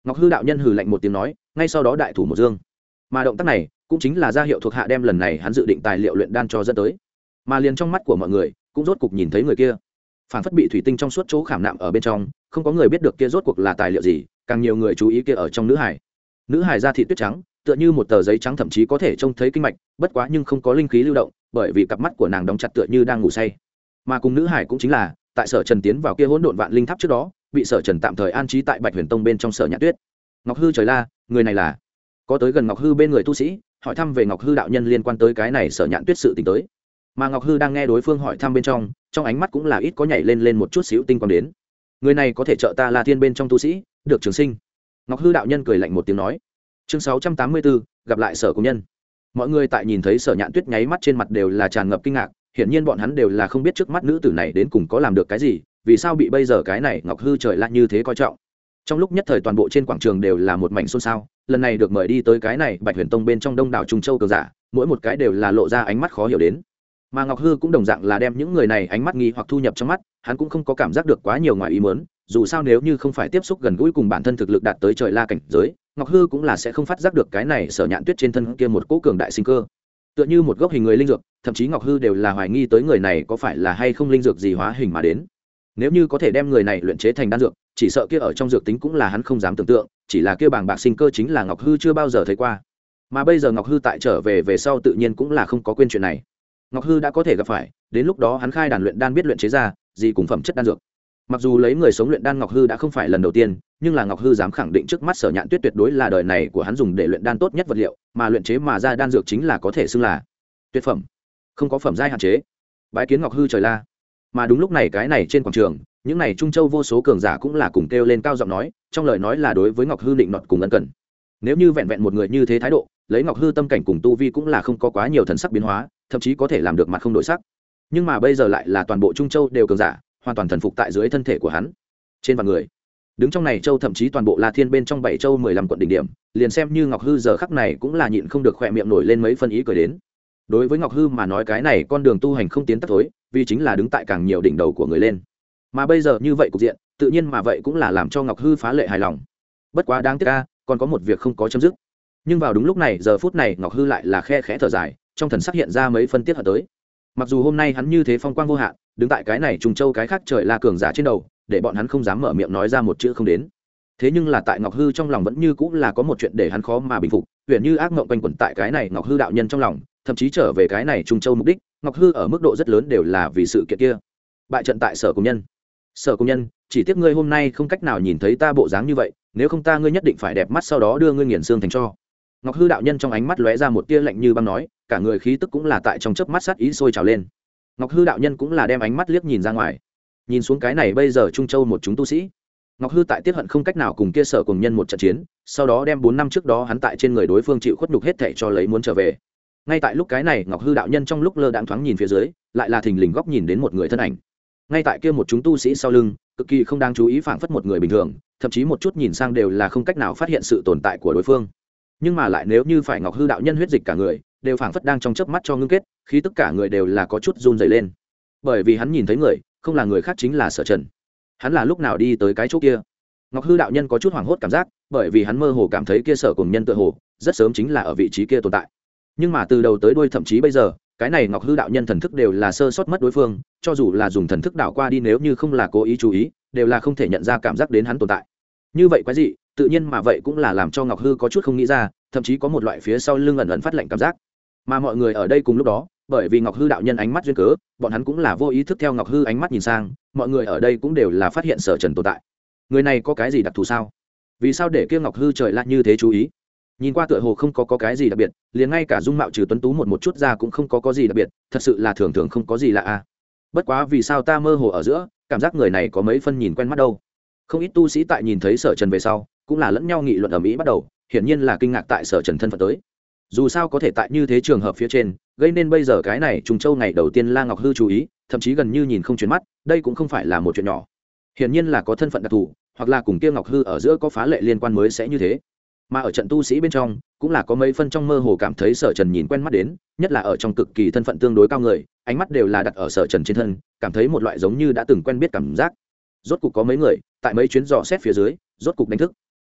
Ngọc Hư đạo nhân hừ lạnh một tiếng nói, ngay sau đó đại thủ một dương, mà động tác này cũng chính là ra hiệu thuộc hạ đem lần này hắn dự định tài liệu luyện đan cho dẫn tới. Mà liền trong mắt của mọi người cũng rốt cục nhìn thấy người kia, phản phất bị thủy tinh trong suốt chỗ khảm nạm ở bên trong, không có người biết được kia rốt cuộc là tài liệu gì, càng nhiều người chú ý kia ở trong nữ hải. Nữ hải da thịt tuyết trắng, tựa như một tờ giấy trắng, thậm chí có thể trông thấy kinh mạch, bất quá nhưng không có linh khí lưu động, bởi vì cặp mắt của nàng đóng chặt tựa như đang ngủ say. Mà cùng nữ hải cũng chính là tại Sở Trần tiến vào kia hỗn độn vạn linh tháp trước đó, bị Sở Trần tạm thời an trí tại Bạch Huyền Tông bên trong Sở Nhạn Tuyết. Ngọc Hư trời la, người này là có tới gần Ngọc Hư bên người tu sĩ, hỏi thăm về Ngọc Hư đạo nhân liên quan tới cái này Sở Nhạn Tuyết sự tình tới. Mà Ngọc Hư đang nghe đối phương hỏi thăm bên trong ánh mắt cũng là ít có nhảy lên một chút xíu tinh quang đến. Người này có thể trợ ta La Thiên bên trong tu sĩ, được trường sinh. Ngọc Hư đạo nhân cười lạnh một tiếng nói. Chương 684, gặp lại Sở Công Nhân. Mọi người tại nhìn thấy Sở Nhạn Tuyết nháy mắt trên mặt đều là tràn ngập kinh ngạc, hiển nhiên bọn hắn đều là không biết trước mắt nữ tử này đến cùng có làm được cái gì, vì sao bị bây giờ cái này Ngọc Hư trời la như thế coi trọng. Trong lúc nhất thời toàn bộ trên quảng trường đều là một mảnh xôn xao, lần này được mời đi tới cái này Bạch Huyền Tông bên trong đông đảo Trung Châu cường giả, mỗi một cái đều là lộ ra ánh mắt khó hiểu đến. Mà Ngọc Hư cũng đồng dạng là đem những người này ánh mắt nghi hoặc thu nhập trong mắt, hắn cũng không có cảm giác được quá nhiều ngoài ý muốn, dù sao nếu như không phải tiếp xúc gần gũi cùng bản thân thực lực đạt tới trời la cảnh giới, Ngọc Hư cũng là sẽ không phát giác được cái này Sở Nhạn Tuyết trên thân kia một cỗ cường đại sinh cơ, tựa như một gốc hình người linh dược, thậm chí Ngọc Hư đều là hoài nghi tới người này có phải là hay không linh dược gì hóa hình mà đến. Nếu như có thể đem người này luyện chế thành đan dược, chỉ sợ kia ở trong dược tính cũng là hắn không dám tưởng tượng, chỉ là kia bàng bạc sinh cơ chính là Ngọc Hư chưa bao giờ thấy qua. Mà bây giờ Ngọc Hư tại trở về sau tự nhiên cũng là không có quên chuyện này. Ngọc Hư đã có thể gặp phải, đến lúc đó hắn khai đàn luyện đan biết luyện chế ra gì cùng phẩm chất đan dược. Mặc dù lấy người sống luyện đan Ngọc Hư đã không phải lần đầu tiên, nhưng là Ngọc Hư dám khẳng định trước mắt Sở Nhạn Tuyết tuyệt đối là đời này của hắn dùng để luyện đan tốt nhất vật liệu, mà luyện chế mà ra đan dược chính là có thể xưng là tuyệt phẩm, không có phẩm giai hạn chế. Bái kiến Ngọc Hư trời la. Mà đúng lúc này cái này trên quảng trường, những này Trung Châu vô số cường giả cũng là cùng kêu lên cao giọng nói, trong lời nói là đối với Ngọc Hư định nọt cùng ân cần. Nếu như vẹn vẹn một người như thế thái độ, lấy Ngọc Hư tâm cảnh cùng tu vi cũng là không có quá nhiều thần sắc biến hóa, thậm chí có thể làm được mặt không đổi sắc. Nhưng mà bây giờ lại là toàn bộ Trung Châu đều cường giả, hoàn toàn thần phục tại dưới thân thể của hắn. Trên vạn người đứng trong này châu, thậm chí toàn bộ La Thiên bên trong 7 châu 15 quận đỉnh điểm, liền xem như Ngọc Hư giờ khắc này cũng là nhịn không được khỏe miệng nổi lên mấy phân ý cười đến. Đối với Ngọc Hư mà nói cái này con đường tu hành không tiến tắt thối, vì chính là đứng tại càng nhiều đỉnh đầu của người lên. Mà bây giờ như vậy cục diện, tự nhiên mà vậy cũng là làm cho Ngọc Hư phá lệ hài lòng. Bất quá đáng tiếc a, còn có một việc không có chấm dứt. Nhưng vào đúng lúc này, giờ phút này Ngọc Hư lại là khe khẽ thở dài, trong thần sắc hiện ra mấy phân tiết hận tới. Mặc dù hôm nay hắn như thế phong quang vô hạn, đứng tại cái này Trùng Châu cái khác trời la cường giả trên đầu, để bọn hắn không dám mở miệng nói ra một chữ không đến. Thế nhưng là tại Ngọc Hư trong lòng vẫn như cũng là có một chuyện để hắn khó mà bình phục, huyền như ác mộng quanh quẩn tại cái này Ngọc Hư đạo nhân trong lòng, thậm chí trở về cái này Trùng Châu mục đích, Ngọc Hư ở mức độ rất lớn đều là vì sự kiện kia. Bại trận tại Sở Công Nhân. Sở Công Nhân, chỉ tiếc ngươi hôm nay không cách nào nhìn thấy ta bộ dáng như vậy, nếu không ta ngươi nhất định phải đẹp mắt sau đó đưa ngươi nghiền xương thành cho. Ngọc Hư đạo nhân trong ánh mắt lóe ra một tia lạnh như băng nói, cả người khí tức cũng là tại trong chớp mắt sát ý sôi trào lên. Ngọc Hư đạo nhân cũng là đem ánh mắt liếc nhìn ra ngoài, nhìn xuống cái này bây giờ Trung Châu một chúng tu sĩ. Ngọc Hư tại tiết hận không cách nào cùng kia Sở Cùng Nhân một trận chiến, sau đó đem 4 năm trước đó hắn tại trên người đối phương chịu khuất nhục hết thảy cho lấy muốn trở về. Ngay tại lúc cái này Ngọc Hư đạo nhân trong lúc lơ đãng thoáng nhìn phía dưới, lại là thình lình góc nhìn đến một người thân ảnh. Ngay tại kia một chúng tu sĩ sau lưng, cực kỳ không đáng chú ý phảng phất một người bình thường, thậm chí một chút nhìn sang đều là không cách nào phát hiện sự tồn tại của đối phương. Nhưng mà lại nếu như phải Ngọc Hư đạo nhân huyết dịch cả người, đều phảng phất đang trong chớp mắt cho ngưng kết, khí tất cả người đều là có chút run rẩy lên. Bởi vì hắn nhìn thấy người, không là người khác chính là Sở Trần. Hắn là lúc nào đi tới cái chỗ kia? Ngọc Hư đạo nhân có chút hoảng hốt cảm giác, bởi vì hắn mơ hồ cảm thấy kia Sở Cùng Nhân tựa hồ rất sớm chính là ở vị trí kia tồn tại. Nhưng mà từ đầu tới đuôi thậm chí bây giờ, cái này Ngọc Hư đạo nhân thần thức đều là sơ sót mất đối phương, cho dù là dùng thần thức đảo qua đi, nếu như không là cố ý chú ý, đều là không thể nhận ra cảm giác đến hắn tồn tại. Như vậy quái dị, tự nhiên mà vậy cũng là làm cho Ngọc Hư có chút không nghĩ ra, thậm chí có một loại phía sau lưng ẩn ẩn phát lạnh cảm giác. Mà mọi người ở đây cùng lúc đó, bởi vì Ngọc Hư đạo nhân ánh mắt duyên cớ, bọn hắn cũng là vô ý thức theo Ngọc Hư ánh mắt nhìn sang, mọi người ở đây cũng đều là phát hiện Sở Trần tồn tại. Người này có cái gì đặc thù sao? Vì sao để kia Ngọc Hư trời lạ như thế chú ý? Nhìn qua tựa hồ không có cái gì đặc biệt, liền ngay cả dung mạo trừ tuấn tú một chút ra cũng không có gì đặc biệt, thật sự là thường thường không có gì lạ a. Bất quá vì sao ta mơ hồ ở giữa, cảm giác người này có mấy phân nhìn quen mắt đâu? Không ít tu sĩ tại nhìn thấy Sở Trần về sau, cũng là lẫn nhau nghị luận ầm ĩ bắt đầu, hiển nhiên là kinh ngạc tại Sở Trần thân phận tới. Dù sao có thể tại như thế trường hợp phía trên, gây nên bây giờ cái này Trùng Châu ngày đầu tiên La Ngọc Hư chú ý, thậm chí gần như nhìn không chuyển mắt, đây cũng không phải là một chuyện nhỏ. Hiển nhiên là có thân phận đặc thù, hoặc là cùng kia Ngọc Hư ở giữa có phá lệ liên quan mới sẽ như thế. Mà ở trận tu sĩ bên trong, cũng là có mấy phân trong mơ hồ cảm thấy Sở Trần nhìn quen mắt đến, nhất là ở trong cực kỳ thân phận tương đối cao người, ánh mắt đều là đặt ở Sở Trần trên thân, cảm thấy một loại giống như đã từng quen biết cảm giác. Rốt cục có mấy người, tại mấy chuyến dò xét phía dưới, rốt cục đánh thức.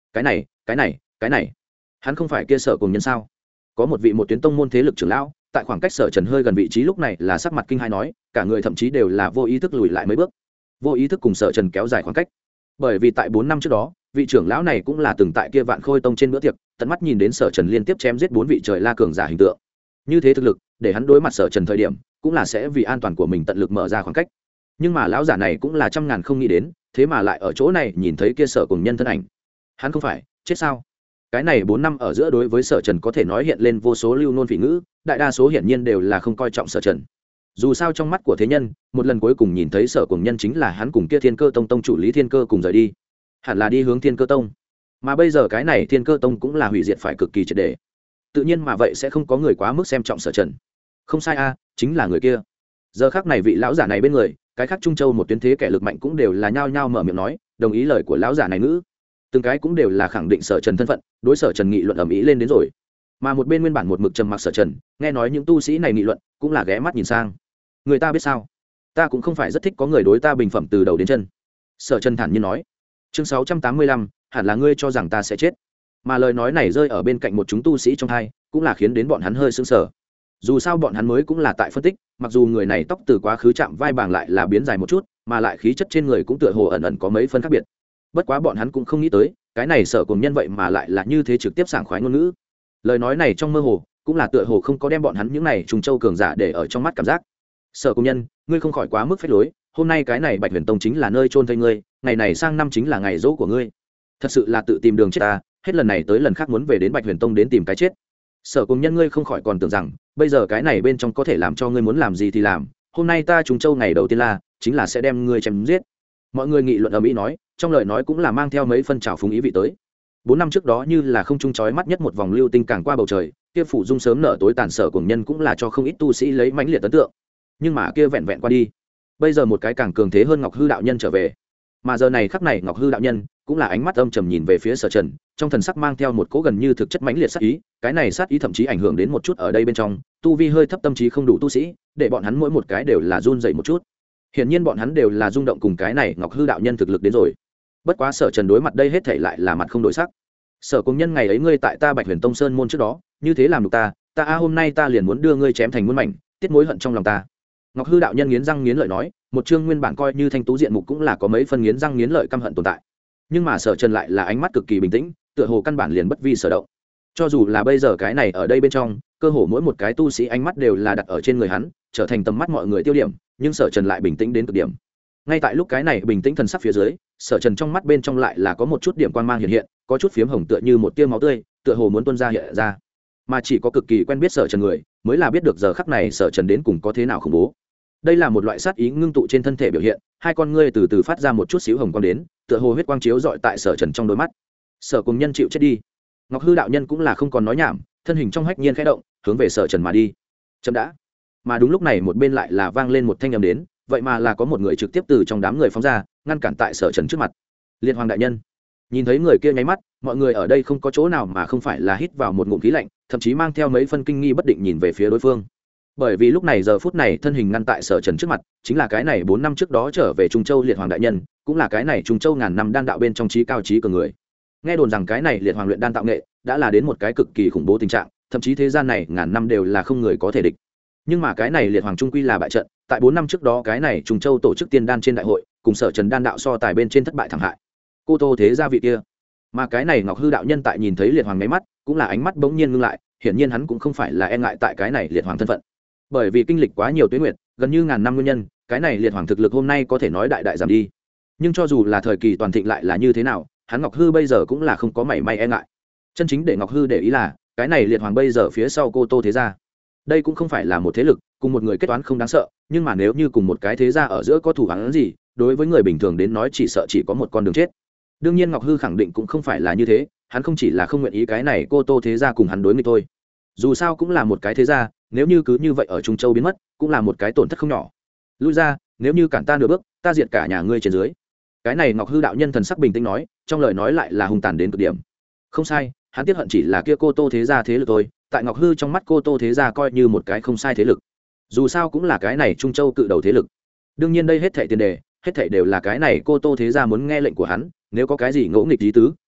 cái này hắn không phải kia Sở cùng nhân sao? Có một vị một tuyến tông môn thế lực trưởng lão tại khoảng cách Sở Trần hơi gần vị trí lúc này là sắc mặt kinh hai nói, cả người thậm chí đều là vô ý thức lùi lại mấy bước, vô ý thức cùng Sở Trần kéo dài khoảng cách. Bởi vì tại 4 năm trước đó, vị trưởng lão này cũng là từng tại kia Vạn Khôi tông trên bữa tiệc tận mắt nhìn đến Sở Trần liên tiếp chém giết 4 vị trời la cường giả hình tượng. Như thế thực lực để hắn đối mặt Sở Trần thời điểm cũng là sẽ vì an toàn của mình tận lực mở ra khoảng cách. Nhưng mà lão giả này cũng là trăm ngàn không nghĩ đến, thế mà lại ở chỗ này nhìn thấy kia Sở cùng nhân thân ảnh. Hắn không phải chết sao? Cái này 4 năm ở giữa đối với Sở Trần có thể nói hiện lên vô số lưu nôn phỉ ngữ, đại đa số hiển nhiên đều là không coi trọng Sở Trần. Dù sao trong mắt của thế nhân, một lần cuối cùng nhìn thấy Sở cùng nhân chính là hắn cùng kia Thiên Cơ tông tông chủ Lý Thiên Cơ cùng rời đi, hẳn là đi hướng Thiên Cơ tông. Mà bây giờ cái này Thiên Cơ tông cũng là hủy diệt phải cực kỳ triệt để. Tự nhiên mà vậy sẽ không có người quá mức xem trọng Sở Trần. Không sai a, chính là người kia. Giờ khắc này vị lão giả này bên người, cái khác Trung Châu một tuyến thế kẻ lực mạnh cũng đều là nhao nhao mở miệng nói, đồng ý lời của lão giả này ngữ. Từng cái cũng đều là khẳng định Sở Trần thân phận, đối Sở Trần nghị luận ầm ĩ lên đến rồi. Mà một bên nguyên bản một mực trầm mặc Sở Trần, nghe nói những tu sĩ này nghị luận, cũng là ghé mắt nhìn sang. Người ta biết sao? Ta cũng không phải rất thích có người đối ta bình phẩm từ đầu đến chân. Sở Trần thản nhiên nói. Chương 685, hẳn là ngươi cho rằng ta sẽ chết. Mà lời nói này rơi ở bên cạnh một chúng tu sĩ trong hai, cũng là khiến đến bọn hắn hơi sững sờ. Dù sao bọn hắn mới cũng là tại phân tích, mặc dù người này tóc từ quá khứ chạm vai bàng lại là biến dài một chút, mà lại khí chất trên người cũng tựa hồ ẩn ẩn có mấy phân khác biệt. Bất quá bọn hắn cũng không nghĩ tới, cái này Sở cùng nhân vậy mà lại là như thế trực tiếp sảng khoái ngôn ngữ. Lời nói này trong mơ hồ, cũng là tựa hồ không có đem bọn hắn những này trùng châu cường giả để ở trong mắt cảm giác. Sở cùng nhân, ngươi không khỏi quá mức phách lối, hôm nay cái này Bạch Huyền Tông chính là nơi chôn thây ngươi, ngày này sang năm chính là ngày dỗ của ngươi. Thật sự là tự tìm đường chết ta, hết lần này tới lần khác muốn về đến Bạch Huyền Tông đến tìm cái chết. Sở cùng nhân, ngươi không khỏi còn tưởng rằng bây giờ cái này bên trong có thể làm cho ngươi muốn làm gì thì làm, hôm nay ta trùng châu ngày đầu tiên là chính là sẽ đem ngươi chém giết. Mọi người nghị luận ầm ĩ nói, trong lời nói cũng là mang theo mấy phân trào phúng ý vị tới. 4 năm trước đó như là không trung chói mắt nhất một vòng lưu tinh càng qua bầu trời, kia phủ dung sớm nở tối tàn Sở cùng nhân cũng là cho không ít tu sĩ lấy mãnh liệt ấn tượng. Nhưng mà kia vẹn vẹn qua đi, bây giờ một cái càng cường thế hơn Ngọc Hư đạo nhân trở về. Mà giờ này khắc này Ngọc Hư đạo nhân cũng là ánh mắt âm trầm nhìn về phía Sở Trần, trong thần sắc mang theo một cỗ gần như thực chất mãnh liệt sát ý, cái này sát ý thậm chí ảnh hưởng đến một chút ở đây bên trong tu vi hơi thấp tâm trí không đủ tu sĩ, để bọn hắn mỗi một cái đều là run rẩy một chút. Hiển nhiên bọn hắn đều là rung động cùng cái này Ngọc Hư đạo nhân thực lực đến rồi. Bất quá Sở Trần đối mặt đây hết thảy lại là mặt không đổi sắc. Sở công nhân, ngày ấy ngươi tại ta Bạch Huyền Tông Sơn môn trước đó, như thế làm được ta hôm nay ta liền muốn đưa ngươi chém thành muôn mảnh, tiết mối hận trong lòng ta. Ngọc Hư đạo nhân nghiến răng nghiến lợi nói, một chương nguyên bản coi như thanh tú diện mục cũng là có mấy phần nghiến răng nghiến lợi căm hận tồn tại. Nhưng mà Sở Trần lại là ánh mắt cực kỳ bình tĩnh, tựa hồ căn bản liền bất vi sở động. Cho dù là bây giờ cái này ở đây bên trong, cơ hồ mỗi một cái tu sĩ ánh mắt đều là đặt ở trên người hắn, trở thành tầm mắt mọi người tiêu điểm, nhưng Sở Trần lại bình tĩnh đến cực điểm. Ngay tại lúc cái này bình tĩnh thần sắc phía dưới, Sở Trần trong mắt bên trong lại là có một chút điểm quang mang hiện hiện, có chút phiếm hồng tựa như một tia máu tươi, tựa hồ muốn tuôn ra hiện ra. Mà chỉ có cực kỳ quen biết Sở Trần người, mới là biết được giờ khắc này Sở Trần đến cùng có thế nào khủng bố. Đây là một loại sát ý ngưng tụ trên thân thể biểu hiện, hai con ngươi từ từ phát ra một chút xíu hồng quang đến, tựa hồ huyết quang chiếu rọi tại Sở Trần trong đôi mắt. Sở cùng nhân chịu chết đi. Ngọc Hư đạo nhân cũng là không còn nói nhảm, thân hình trong hách nhiên khẽ động, hướng về Sở Trần mà đi. Chậm đã. Mà đúng lúc này một bên lại là vang lên một thanh âm đến, vậy mà là có một người trực tiếp từ trong đám người phóng ra, ngăn cản tại Sở Trần trước mặt. Liệt Hoàng đại nhân. Nhìn thấy người kia nháy mắt, mọi người ở đây không có chỗ nào mà không phải là hít vào một ngụm khí lạnh, thậm chí mang theo mấy phân kinh nghi bất định nhìn về phía đối phương. Bởi vì lúc này giờ phút này thân hình ngăn tại Sở Trần trước mặt, chính là cái này 4 năm trước đó trở về Trung Châu Liệt Hoàng đại nhân, cũng là cái này Trung Châu ngàn năm đan đạo bên trong trí cao trí cường người. Nghe đồn rằng cái này Liệt Hoàng luyện đan tạo nghệ đã là đến một cái cực kỳ khủng bố tình trạng, thậm chí thế gian này ngàn năm đều là không người có thể địch. Nhưng mà cái này Liệt Hoàng trung quy là bại trận, tại 4 năm trước đó cái này Trung Châu tổ chức tiên đan trên đại hội, cùng Sở Trần đan đạo so tài bên trên thất bại thảm hại. Cô Tô thế gia vị kia. Mà cái này Ngọc Hư đạo nhân tại nhìn thấy Liệt Hoàng mấy mắt, cũng là ánh mắt bỗng nhiên ngưng lại, hiển nhiên hắn cũng không phải là e ngại tại cái này Liệt Hoàng thân phận. Bởi vì kinh lịch quá nhiều tuế nguyệt, gần như ngàn năm nguyên nhân, cái này Liệt Hoàng thực lực hôm nay có thể nói đại đại giảm đi. Nhưng cho dù là thời kỳ toàn thịnh lại là như thế nào, hắn Ngọc Hư bây giờ cũng là không có mảy may e ngại. Chân chính để Ngọc Hư để ý là, cái này Liệt Hoàng bây giờ phía sau Cô Tô thế gia. Đây cũng không phải là một thế lực, cùng một người kết toán không đáng sợ, nhưng mà nếu như cùng một cái thế gia ở giữa có thủ án gì, đối với người bình thường đến nói chỉ sợ chỉ có một con đường chết. Đương nhiên Ngọc Hư khẳng định cũng không phải là như thế, hắn không chỉ là không nguyện ý cái này Cô Tô thế gia cùng hắn đối nghịch thôi. Dù sao cũng là một cái thế gia, nếu như cứ như vậy ở Trung Châu biến mất, cũng là một cái tổn thất không nhỏ. Lui ra, nếu như cản ta nửa bước, ta diệt cả nhà ngươi trên dưới. Cái này Ngọc Hư đạo nhân thần sắc bình tĩnh nói, trong lời nói lại là hung tàn đến cực điểm. Không sai, hắn tiếc hận chỉ là kia Cô Tô thế gia thế lực thôi, tại Ngọc Hư trong mắt Cô Tô thế gia coi như một cái không sai thế lực. Dù sao cũng là cái này Trung Châu cự đầu thế lực. Đương nhiên đây hết thảy tiền đề, hết thảy đều là cái này Cô Tô thế gia muốn nghe lệnh của hắn, nếu có cái gì ngỗ nghịch lý tứ,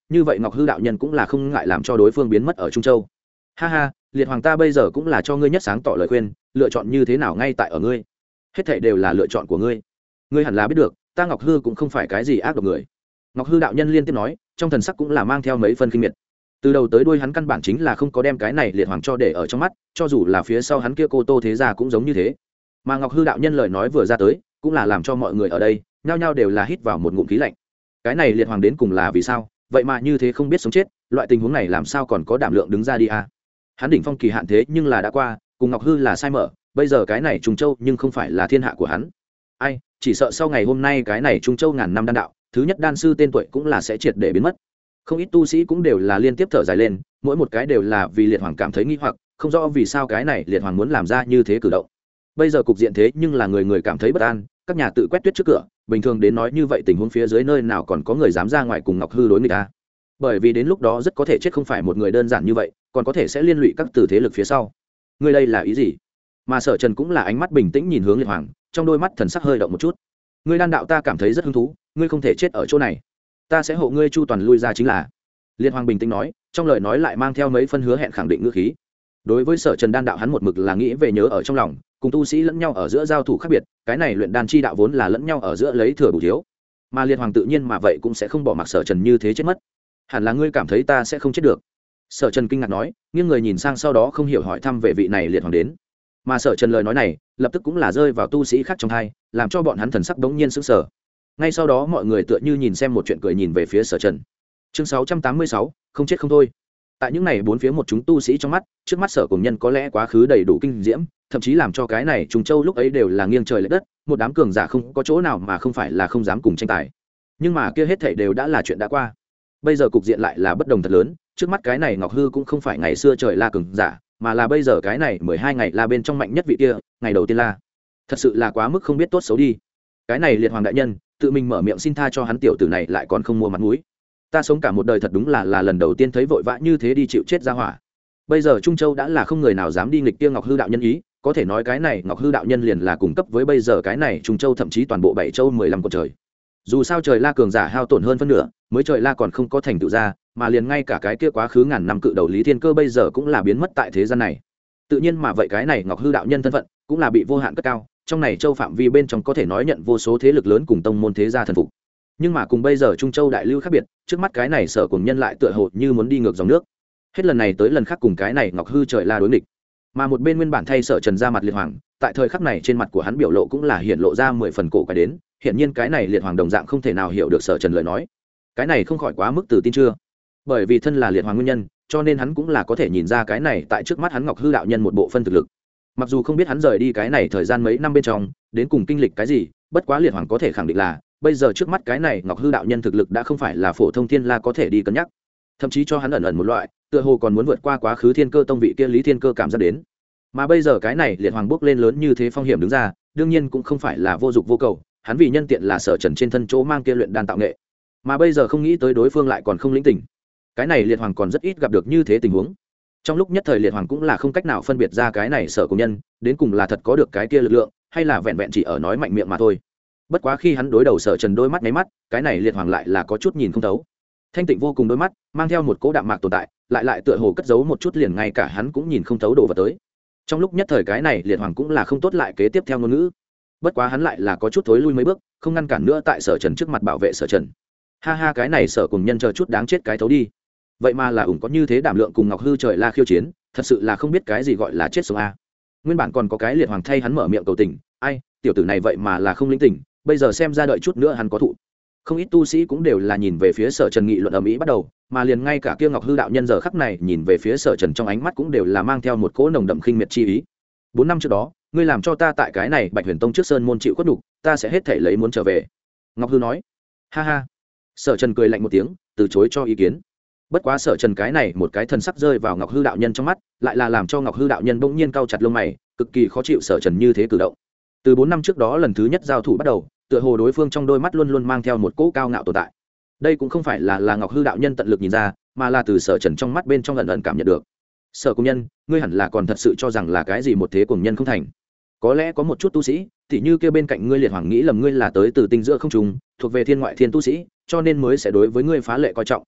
như vậy ngọc hư đạo nhân cũng là không ngại làm cho đối phương biến mất ở Trung Châu. Ha ha, liệt hoàng ta bây giờ cũng là cho ngươi nhất sáng tỏ lời khuyên, lựa chọn như thế nào ngay tại ở ngươi, hết thảy đều là lựa chọn của ngươi. Ngươi hẳn là biết được, ta Ngọc Hư cũng không phải cái gì ác độc người. Ngọc Hư đạo nhân liên tiếp nói, trong thần sắc cũng là mang theo mấy phân kinh miệt. Từ đầu tới đuôi hắn căn bản chính là không có đem cái này liệt hoàng cho để ở trong mắt, cho dù là phía sau hắn kia cô Tô thế gia cũng giống như thế. Mà Ngọc Hư đạo nhân lời nói vừa ra tới, cũng là làm cho mọi người ở đây nhao nhao đều là hít vào một ngụm khí lạnh. Cái này liệt hoàng đến cùng là vì sao? Vậy mà như thế không biết sống chết, loại tình huống này làm sao còn có đảm lượng đứng ra đi a? Hắn đỉnh phong kỳ hạn thế nhưng là đã qua, cùng Ngọc Hư là sai mở, bây giờ cái này Trung Châu nhưng không phải là thiên hạ của hắn. Ai, chỉ sợ sau ngày hôm nay cái này Trung Châu ngàn năm đan đạo, thứ nhất đan sư tên tuổi cũng là sẽ triệt để biến mất. Không ít tu sĩ cũng đều là liên tiếp thở dài lên, mỗi một cái đều là vì liệt hoàng cảm thấy nghi hoặc, không rõ vì sao cái này liệt hoàng muốn làm ra như thế cử động. Bây giờ cục diện thế nhưng là người người cảm thấy bất an, các nhà tự quét tuyết trước cửa, bình thường đến nói như vậy tình huống phía dưới nơi nào còn có người dám ra ngoài cùng Ngọc Hư đối nghịch ta. Bởi vì đến lúc đó rất có thể chết không phải một người đơn giản như vậy, còn có thể sẽ liên lụy các tử thế lực phía sau. Ngươi đây là ý gì? Mà Sở Trần cũng là ánh mắt bình tĩnh nhìn hướng liệt hoàng, trong đôi mắt thần sắc hơi động một chút. Ngươi đan đạo ta cảm thấy rất hứng thú, ngươi không thể chết ở chỗ này, ta sẽ hộ ngươi chu toàn lui ra chính là. Liệt hoàng bình tĩnh nói, trong lời nói lại mang theo mấy phân hứa hẹn khẳng định ngữ khí. Đối với Sở Trần đan đạo hắn một mực là nghĩ về nhớ ở trong lòng, cùng tu sĩ lẫn nhau ở giữa giao thủ khác biệt, cái này luyện đan chi đạo vốn là lẫn nhau ở giữa lấy thừa bù thiếu, mà liệt hoàng tự nhiên mà vậy cũng sẽ không bỏ mặc Sở Trần như thế chết mất. Hẳn là ngươi cảm thấy ta sẽ không chết được. Sở Trần kinh ngạc nói, nghiêng người nhìn sang sau đó không hiểu hỏi thăm về vị này liệt hoàng đến. Mà Sở Trần lời nói này lập tức cũng là rơi vào tu sĩ khác trong tai, làm cho bọn hắn thần sắc đống nhiên sững sờ. Ngay sau đó mọi người tựa như nhìn xem một chuyện cười nhìn về phía Sở Trần. Chương 686, không chết không thôi. Tại những này bốn phía một chúng tu sĩ trong mắt, trước mắt Sở Cùng Nhân có lẽ quá khứ đầy đủ kinh diễm, thậm chí làm cho cái này Trùng Châu lúc ấy đều là nghiêng trời lệch đất, một đám cường giả không có chỗ nào mà không phải là không dám cùng tranh tài. Nhưng mà kia hết thảy đều đã là chuyện đã qua. Bây giờ cục diện lại là bất đồng thật lớn, trước mắt cái này Ngọc Hư cũng không phải ngày xưa trời la cường giả, mà là bây giờ cái này 12 ngày la bên trong mạnh nhất vị kia, ngày đầu tiên la. Thật sự là quá mức không biết tốt xấu đi. Cái này liệt hoàng đại nhân, tự mình mở miệng xin tha cho hắn tiểu tử này lại còn không mua mặt mũi. Ta sống cả một đời thật đúng là lần đầu tiên thấy vội vã như thế đi chịu chết ra hỏa. Bây giờ Trung Châu đã là không người nào dám đi nghịch kia Ngọc Hư đạo nhân ý, có thể nói cái này Ngọc Hư đạo nhân liền là cùng cấp với bây giờ cái này Trung Châu thậm chí toàn bộ 7 châu 15 con trời. Dù sao trời la cường giả hao tổn hơn phân nửa, mới trời la còn không có thành tựu ra, mà liền ngay cả cái kia quá khứ ngàn năm cự đầu Lý Thiên Cơ bây giờ cũng là biến mất tại thế gian này. Tự nhiên mà vậy cái này Ngọc Hư đạo nhân thân phận cũng là bị vô hạn cất cao, trong này châu phạm vi bên trong có thể nói nhận vô số thế lực lớn cùng tông môn thế gia thần phục. Nhưng mà cùng bây giờ Trung Châu đại lưu khác biệt, trước mắt cái này Sở Cùng Nhân lại tựa hồ như muốn đi ngược dòng nước. Hết lần này tới lần khác cùng cái này Ngọc Hư trời la đối nghịch. Mà một bên nguyên bản thay Sở Trần ra mặt liệt hoàng, tại thời khắc này trên mặt của hắn biểu lộ cũng là hiện lộ ra 10 phần cổ quái đến, hiển nhiên cái này liệt hoàng đồng dạng không thể nào hiểu được Sở Trần lời nói. Cái này không khỏi quá mức tự tin chưa? Bởi vì thân là liệt hoàng nguyên nhân, cho nên hắn cũng là có thể nhìn ra cái này tại trước mắt hắn Ngọc Hư đạo nhân một bộ phân thực lực. Mặc dù không biết hắn rời đi cái này thời gian mấy năm bên trong, đến cùng kinh lịch cái gì, bất quá liệt hoàng có thể khẳng định là bây giờ trước mắt cái này Ngọc Hư đạo nhân thực lực đã không phải là phổ thông thiên la có thể đi cân nhắc, thậm chí cho hắn ẩn ẩn một loại tựa hồ còn muốn vượt qua quá khứ Thiên Cơ tông vị kia Lý Thiên Cơ cảm giác đến. Mà bây giờ cái này liệt hoàng bước lên lớn như thế phong hiểm đứng ra, đương nhiên cũng không phải là vô dụng vô cầu, hắn vì nhân tiện là Sở Trần trên thân chỗ mang kia luyện đan tạo nghệ, mà bây giờ không nghĩ tới đối phương lại còn không lĩnh tỉnh. Cái này liệt hoàng còn rất ít gặp được như thế tình huống. Trong lúc nhất thời liệt hoàng cũng là không cách nào phân biệt ra cái này Sở Cùng Nhân đến cùng là thật có được cái kia lực lượng, hay là vẹn vẹn chỉ ở nói mạnh miệng mà thôi. Bất quá khi hắn đối đầu Sở Trần đôi mắt nháy mắt, cái này liệt hoàng lại là có chút nhìn không thấu. Thanh tịnh vô cùng đôi mắt, mang theo một cỗ đạm mạc tồn tại, lại tựa hồ cất giấu một chút liền ngay cả hắn cũng nhìn không thấu đồ vật tới. Trong lúc nhất thời cái này liệt hoàng cũng là không tốt lại kế tiếp theo ngôn ngữ. Bất quá hắn lại là có chút thối lui mấy bước, không ngăn cản nữa tại Sở Trần trước mặt bảo vệ Sở Trần. Ha ha, cái này Sở Cùng Nhân chờ chút đáng chết cái thấu đi. Vậy mà là ủng có như thế đảm lượng cùng Ngọc Hư trời la khiêu chiến, thật sự là không biết cái gì gọi là chết sống a. Nguyên bản còn có cái liệt hoàng thay hắn mở miệng cầu tình, ai, tiểu tử này vậy mà là không linh tình, bây giờ xem ra đợi chút nữa hắn có thụ. Không ít tu sĩ cũng đều là nhìn về phía Sở Trần nghị luận ầm ĩ bắt đầu, mà liền ngay cả kia Ngọc Hư đạo nhân giờ khắc này nhìn về phía Sở Trần trong ánh mắt cũng đều là mang theo một cỗ nồng đậm khinh miệt chi ý. 4 năm trước đó, ngươi làm cho ta tại cái này Bạch Huyền Tông trước sơn môn chịu khuất nhục, ta sẽ hết thảy lấy muốn trở về. Ngọc Hư nói. Ha ha. Sở Trần cười lạnh một tiếng, từ chối cho ý kiến. Bất quá Sở Trần cái này một cái thần sắc rơi vào Ngọc Hư đạo nhân trong mắt, lại là làm cho Ngọc Hư đạo nhân bỗng nhiên cau chặt lông mày, cực kỳ khó chịu Sở Trần như thế cử động. Từ 4 năm trước đó lần thứ nhất giao thủ bắt đầu, tựa hồ đối phương trong đôi mắt luôn luôn mang theo một cỗ cao ngạo tồn tại. Đây cũng không phải là Ngọc Hư đạo nhân tận lực nhìn ra, mà là từ Sở Trần trong mắt bên trong ẩn ẩn cảm nhận được. Sở Cùng Nhân, ngươi hẳn là còn thật sự cho rằng là cái gì một thế cùng nhân không thành. Có lẽ có một chút tu sĩ, thì như kia bên cạnh ngươi liệt hoàng nghĩ lầm ngươi là tới từ tinh giữa không trùng, thuộc về thiên ngoại thiên tu sĩ, cho nên mới sẽ đối với ngươi phá lệ coi trọng.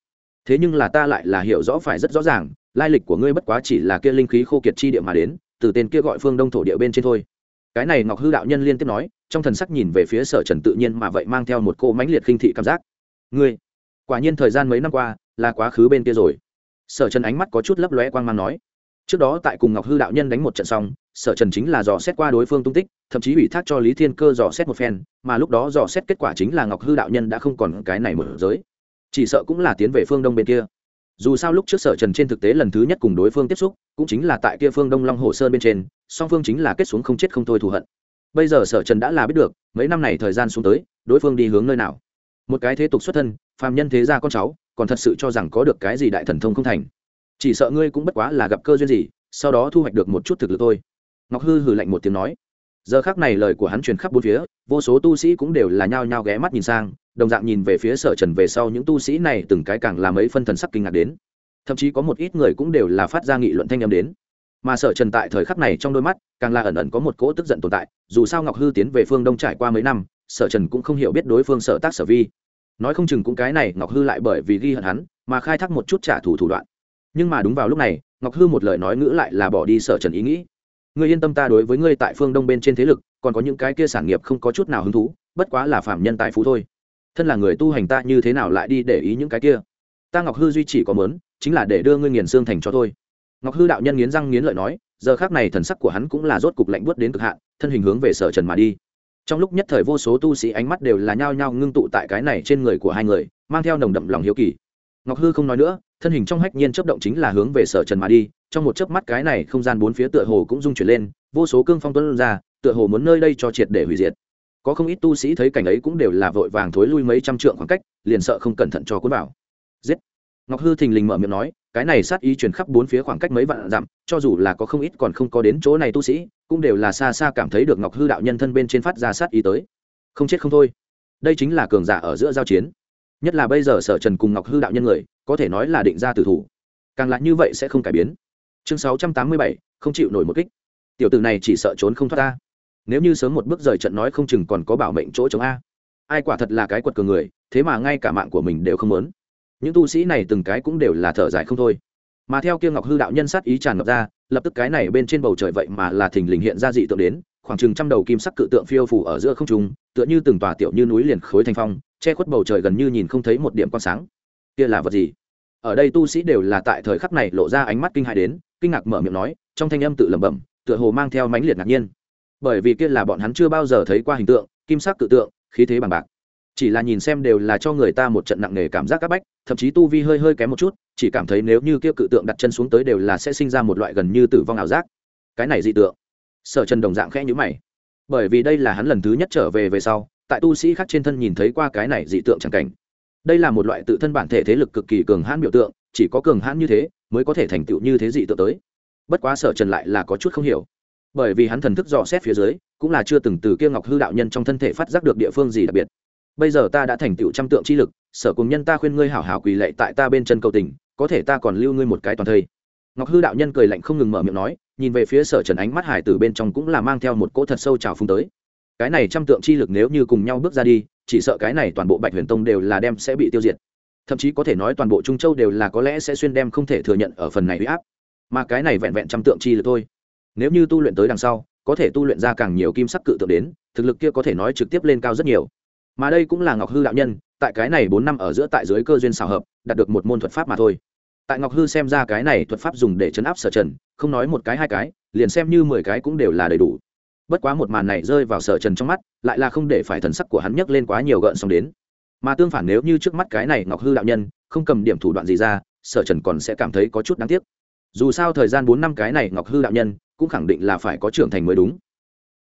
thế nhưng là ta lại là hiểu rõ phải rất rõ ràng, lai lịch của ngươi bất quá chỉ là kia linh khí khô kiệt chi địa mà đến, từ tên kia gọi phương đông thổ địa bên trên thôi. Cái này Ngọc Hư đạo nhân liên tiếp nói, trong thần sắc nhìn về phía Sở Trần tự nhiên mà vậy mang theo một cô mãnh liệt khinh thị cảm giác. Ngươi, quả nhiên thời gian mấy năm qua là quá khứ bên kia rồi. Sở Trần ánh mắt có chút lấp lóe quang mang nói, trước đó tại cùng Ngọc Hư đạo nhân đánh một trận xong, Sở Trần chính là dò xét qua đối phương tung tích, thậm chí ủy thác cho Lý Thiên Cơ dò xét một phen, mà lúc đó dò xét kết quả chính là Ngọc Hư đạo nhân đã không còn cái này mở giới, chỉ sợ cũng là tiến về phương đông bên kia. Dù sao lúc trước Sở Trần trên thực tế lần thứ nhất cùng đối phương tiếp xúc cũng chính là tại kia phương Đông Long Hồ Sơn bên trên, song phương chính là kết xuống không chết không thôi thù hận. Bây giờ Sở Trần đã là biết được mấy năm này thời gian xuống tới đối phương đi hướng nơi nào. Một cái thế tục xuất thân phàm nhân thế gia con cháu còn thật sự cho rằng có được cái gì đại thần thông không thành, chỉ sợ ngươi cũng bất quá là gặp cơ duyên gì sau đó thu hoạch được một chút thực lực thôi. Ngọc Hư hừ lạnh một tiếng nói. Giờ khắc này lời của hắn truyền khắp bốn phía, vô số tu sĩ cũng đều là nhao nhao ghé mắt nhìn sang, đồng dạng nhìn về phía Sở Trần. Về sau những tu sĩ này từng cái càng làm mấy phân thần sắc kinh ngạc đến, thậm chí có một ít người cũng đều là phát ra nghị luận thanh âm đến. Mà Sở Trần tại thời khắc này trong đôi mắt càng là ẩn ẩn có một cỗ tức giận tồn tại. Dù sao Ngọc Hư tiến về phương Đông trải qua mấy năm, Sở Trần cũng không hiểu biết đối phương sở tác sở vi, nói không chừng cũng cái này Ngọc Hư lại bởi vì ghi hận hắn mà khai thác một chút trả thù thủ đoạn. Nhưng mà đúng vào lúc này Ngọc Hư một lời nói ngữ lại là bỏ đi Sở Trần ý nghĩ. Ngươi yên tâm, ta đối với ngươi tại phương Đông bên trên thế lực còn có những cái kia sản nghiệp không có chút nào hứng thú, bất quá là phạm nhân tài phú thôi. Thân là người tu hành ta như thế nào lại đi để ý những cái kia. Ta Ngọc Hư duy chỉ có mớn chính là để đưa ngươi nghiền xương thành cho thôi. Ngọc Hư đạo nhân nghiến răng nghiến lợi nói, giờ khác này thần sắc của hắn cũng là rốt cục lạnh buốt đến cực hạn, thân hình hướng về Sở Trần mà đi. Trong lúc nhất thời vô số tu sĩ ánh mắt đều là nhao nhao ngưng tụ tại cái này trên người của hai người, mang theo nồng đậm lòng hiếu kỳ. Ngọc Hư không nói nữa, thân hình trong hách nhiên chớp động chính là hướng về Sở Trần mà đi. Trong một chớp mắt cái này không gian bốn phía tựa hồ cũng rung chuyển lên, vô số cương phong tuôn ra, tựa hồ muốn nơi đây cho triệt để hủy diệt. Có không ít tu sĩ thấy cảnh ấy cũng đều là vội vàng thối lui mấy trăm trượng khoảng cách, liền sợ không cẩn thận cho cuốn vào. Giết! Ngọc Hư thình lình mở miệng nói, cái này sát ý truyền khắp bốn phía khoảng cách mấy vạn dặm, cho dù là có không ít còn không có đến chỗ này tu sĩ, cũng đều là xa xa cảm thấy được Ngọc Hư đạo nhân thân bên trên phát ra sát ý tới. Không chết không thôi. Đây chính là cường giả ở giữa giao chiến. Nhất là bây giờ Sở Trần cùng Ngọc Hư đạo nhân người, có thể nói là định ra tử thủ. Càng là như vậy sẽ không cải biến. Chương 687, không chịu nổi một kích. Tiểu tử này chỉ sợ trốn không thoát ta. Nếu như sớm một bước rời trận nói không chừng còn có bảo mệnh chỗ chống a. Ai quả thật là cái quật cường người, thế mà ngay cả mạng của mình đều không muốn. Những tu sĩ này từng cái cũng đều là thở dài không thôi. Mà theo kia Ngọc Hư đạo nhân sát ý tràn ngập ra, lập tức cái này bên trên bầu trời vậy mà là thình lình hiện ra dị tượng đến, khoảng chừng trăm đầu kim sắc cự tượng phiêu phù ở giữa không trung, tựa như từng tòa tiểu như núi liền khối thành phong, che khuất bầu trời gần như nhìn không thấy một điểm quang sáng. Kia là vật gì? Ở đây tu sĩ đều là tại thời khắc này lộ ra ánh mắt kinh hãi đến, kinh ngạc mở miệng nói, trong thanh âm tự lẩm bẩm, tựa hồ mang theo mãnh liệt ngạc nhiên. Bởi vì kia là bọn hắn chưa bao giờ thấy qua hình tượng, kim sắc cự tượng, khí thế bằng bạc. Chỉ là nhìn xem đều là cho người ta một trận nặng nề cảm giác các bách, thậm chí tu vi hơi hơi kém một chút, chỉ cảm thấy nếu như kia cự tượng đặt chân xuống tới đều là sẽ sinh ra một loại gần như tử vong ảo giác. Cái này dị tượng. Sở Trần đồng dạng khẽ nhíu mày, bởi vì đây là hắn lần thứ nhất trở về sau, tại tu sĩ khác trên thân nhìn thấy qua cái này dị tượng chẳng cảnh. Đây là một loại tự thân bản thể thế lực cực kỳ cường hãn biểu tượng, chỉ có cường hãn như thế mới có thể thành tựu như thế dị tượng tới. Bất quá Sở Trần lại là có chút không hiểu, bởi vì hắn thần thức dò xét phía dưới, cũng là chưa từng từ kia Ngọc Hư đạo nhân trong thân thể phát giác được địa phương gì đặc biệt. Bây giờ ta đã thành tựu trăm tượng chi lực, Sở cùng nhân ta khuyên ngươi hảo hảo quỳ lạy tại ta bên chân cầu tình, có thể ta còn lưu ngươi một cái toàn thây. Ngọc Hư đạo nhân cười lạnh không ngừng mở miệng nói, nhìn về phía Sở Trần ánh mắt hải tử bên trong cũng là mang theo một cỗ thật sâu trào phúng tới. Cái này trăm tượng chi lực nếu như cùng nhau bước ra đi, chỉ sợ cái này toàn bộ Bạch Huyền Tông đều là đem sẽ bị tiêu diệt. Thậm chí có thể nói toàn bộ Trung Châu đều là có lẽ sẽ xuyên đem không thể thừa nhận ở phần này uy áp. Mà cái này vẹn vẹn trăm tượng chi lực thôi. Nếu như tu luyện tới đằng sau, có thể tu luyện ra càng nhiều kim sắc cự tượng đến, thực lực kia có thể nói trực tiếp lên cao rất nhiều. Mà đây cũng là Ngọc Hư đạo nhân, tại cái này 4 năm ở giữa tại dưới cơ duyên xảo hợp, đạt được một môn thuật pháp mà thôi. Tại Ngọc Hư xem ra cái này thuật pháp dùng để trấn áp Sở Trần, không nói một cái hai cái, liền xem như 10 cái cũng đều là đầy đủ. Bất quá một màn này rơi vào Sở Trần trong mắt, lại là không để phải thần sắc của hắn nhấc lên quá nhiều gợn sóng đến. Mà tương phản nếu như trước mắt cái này Ngọc Hư đạo nhân không cầm điểm thủ đoạn gì ra, Sở Trần còn sẽ cảm thấy có chút đáng tiếc. Dù sao thời gian 4 năm cái này Ngọc Hư đạo nhân cũng khẳng định là phải có trưởng thành mới đúng.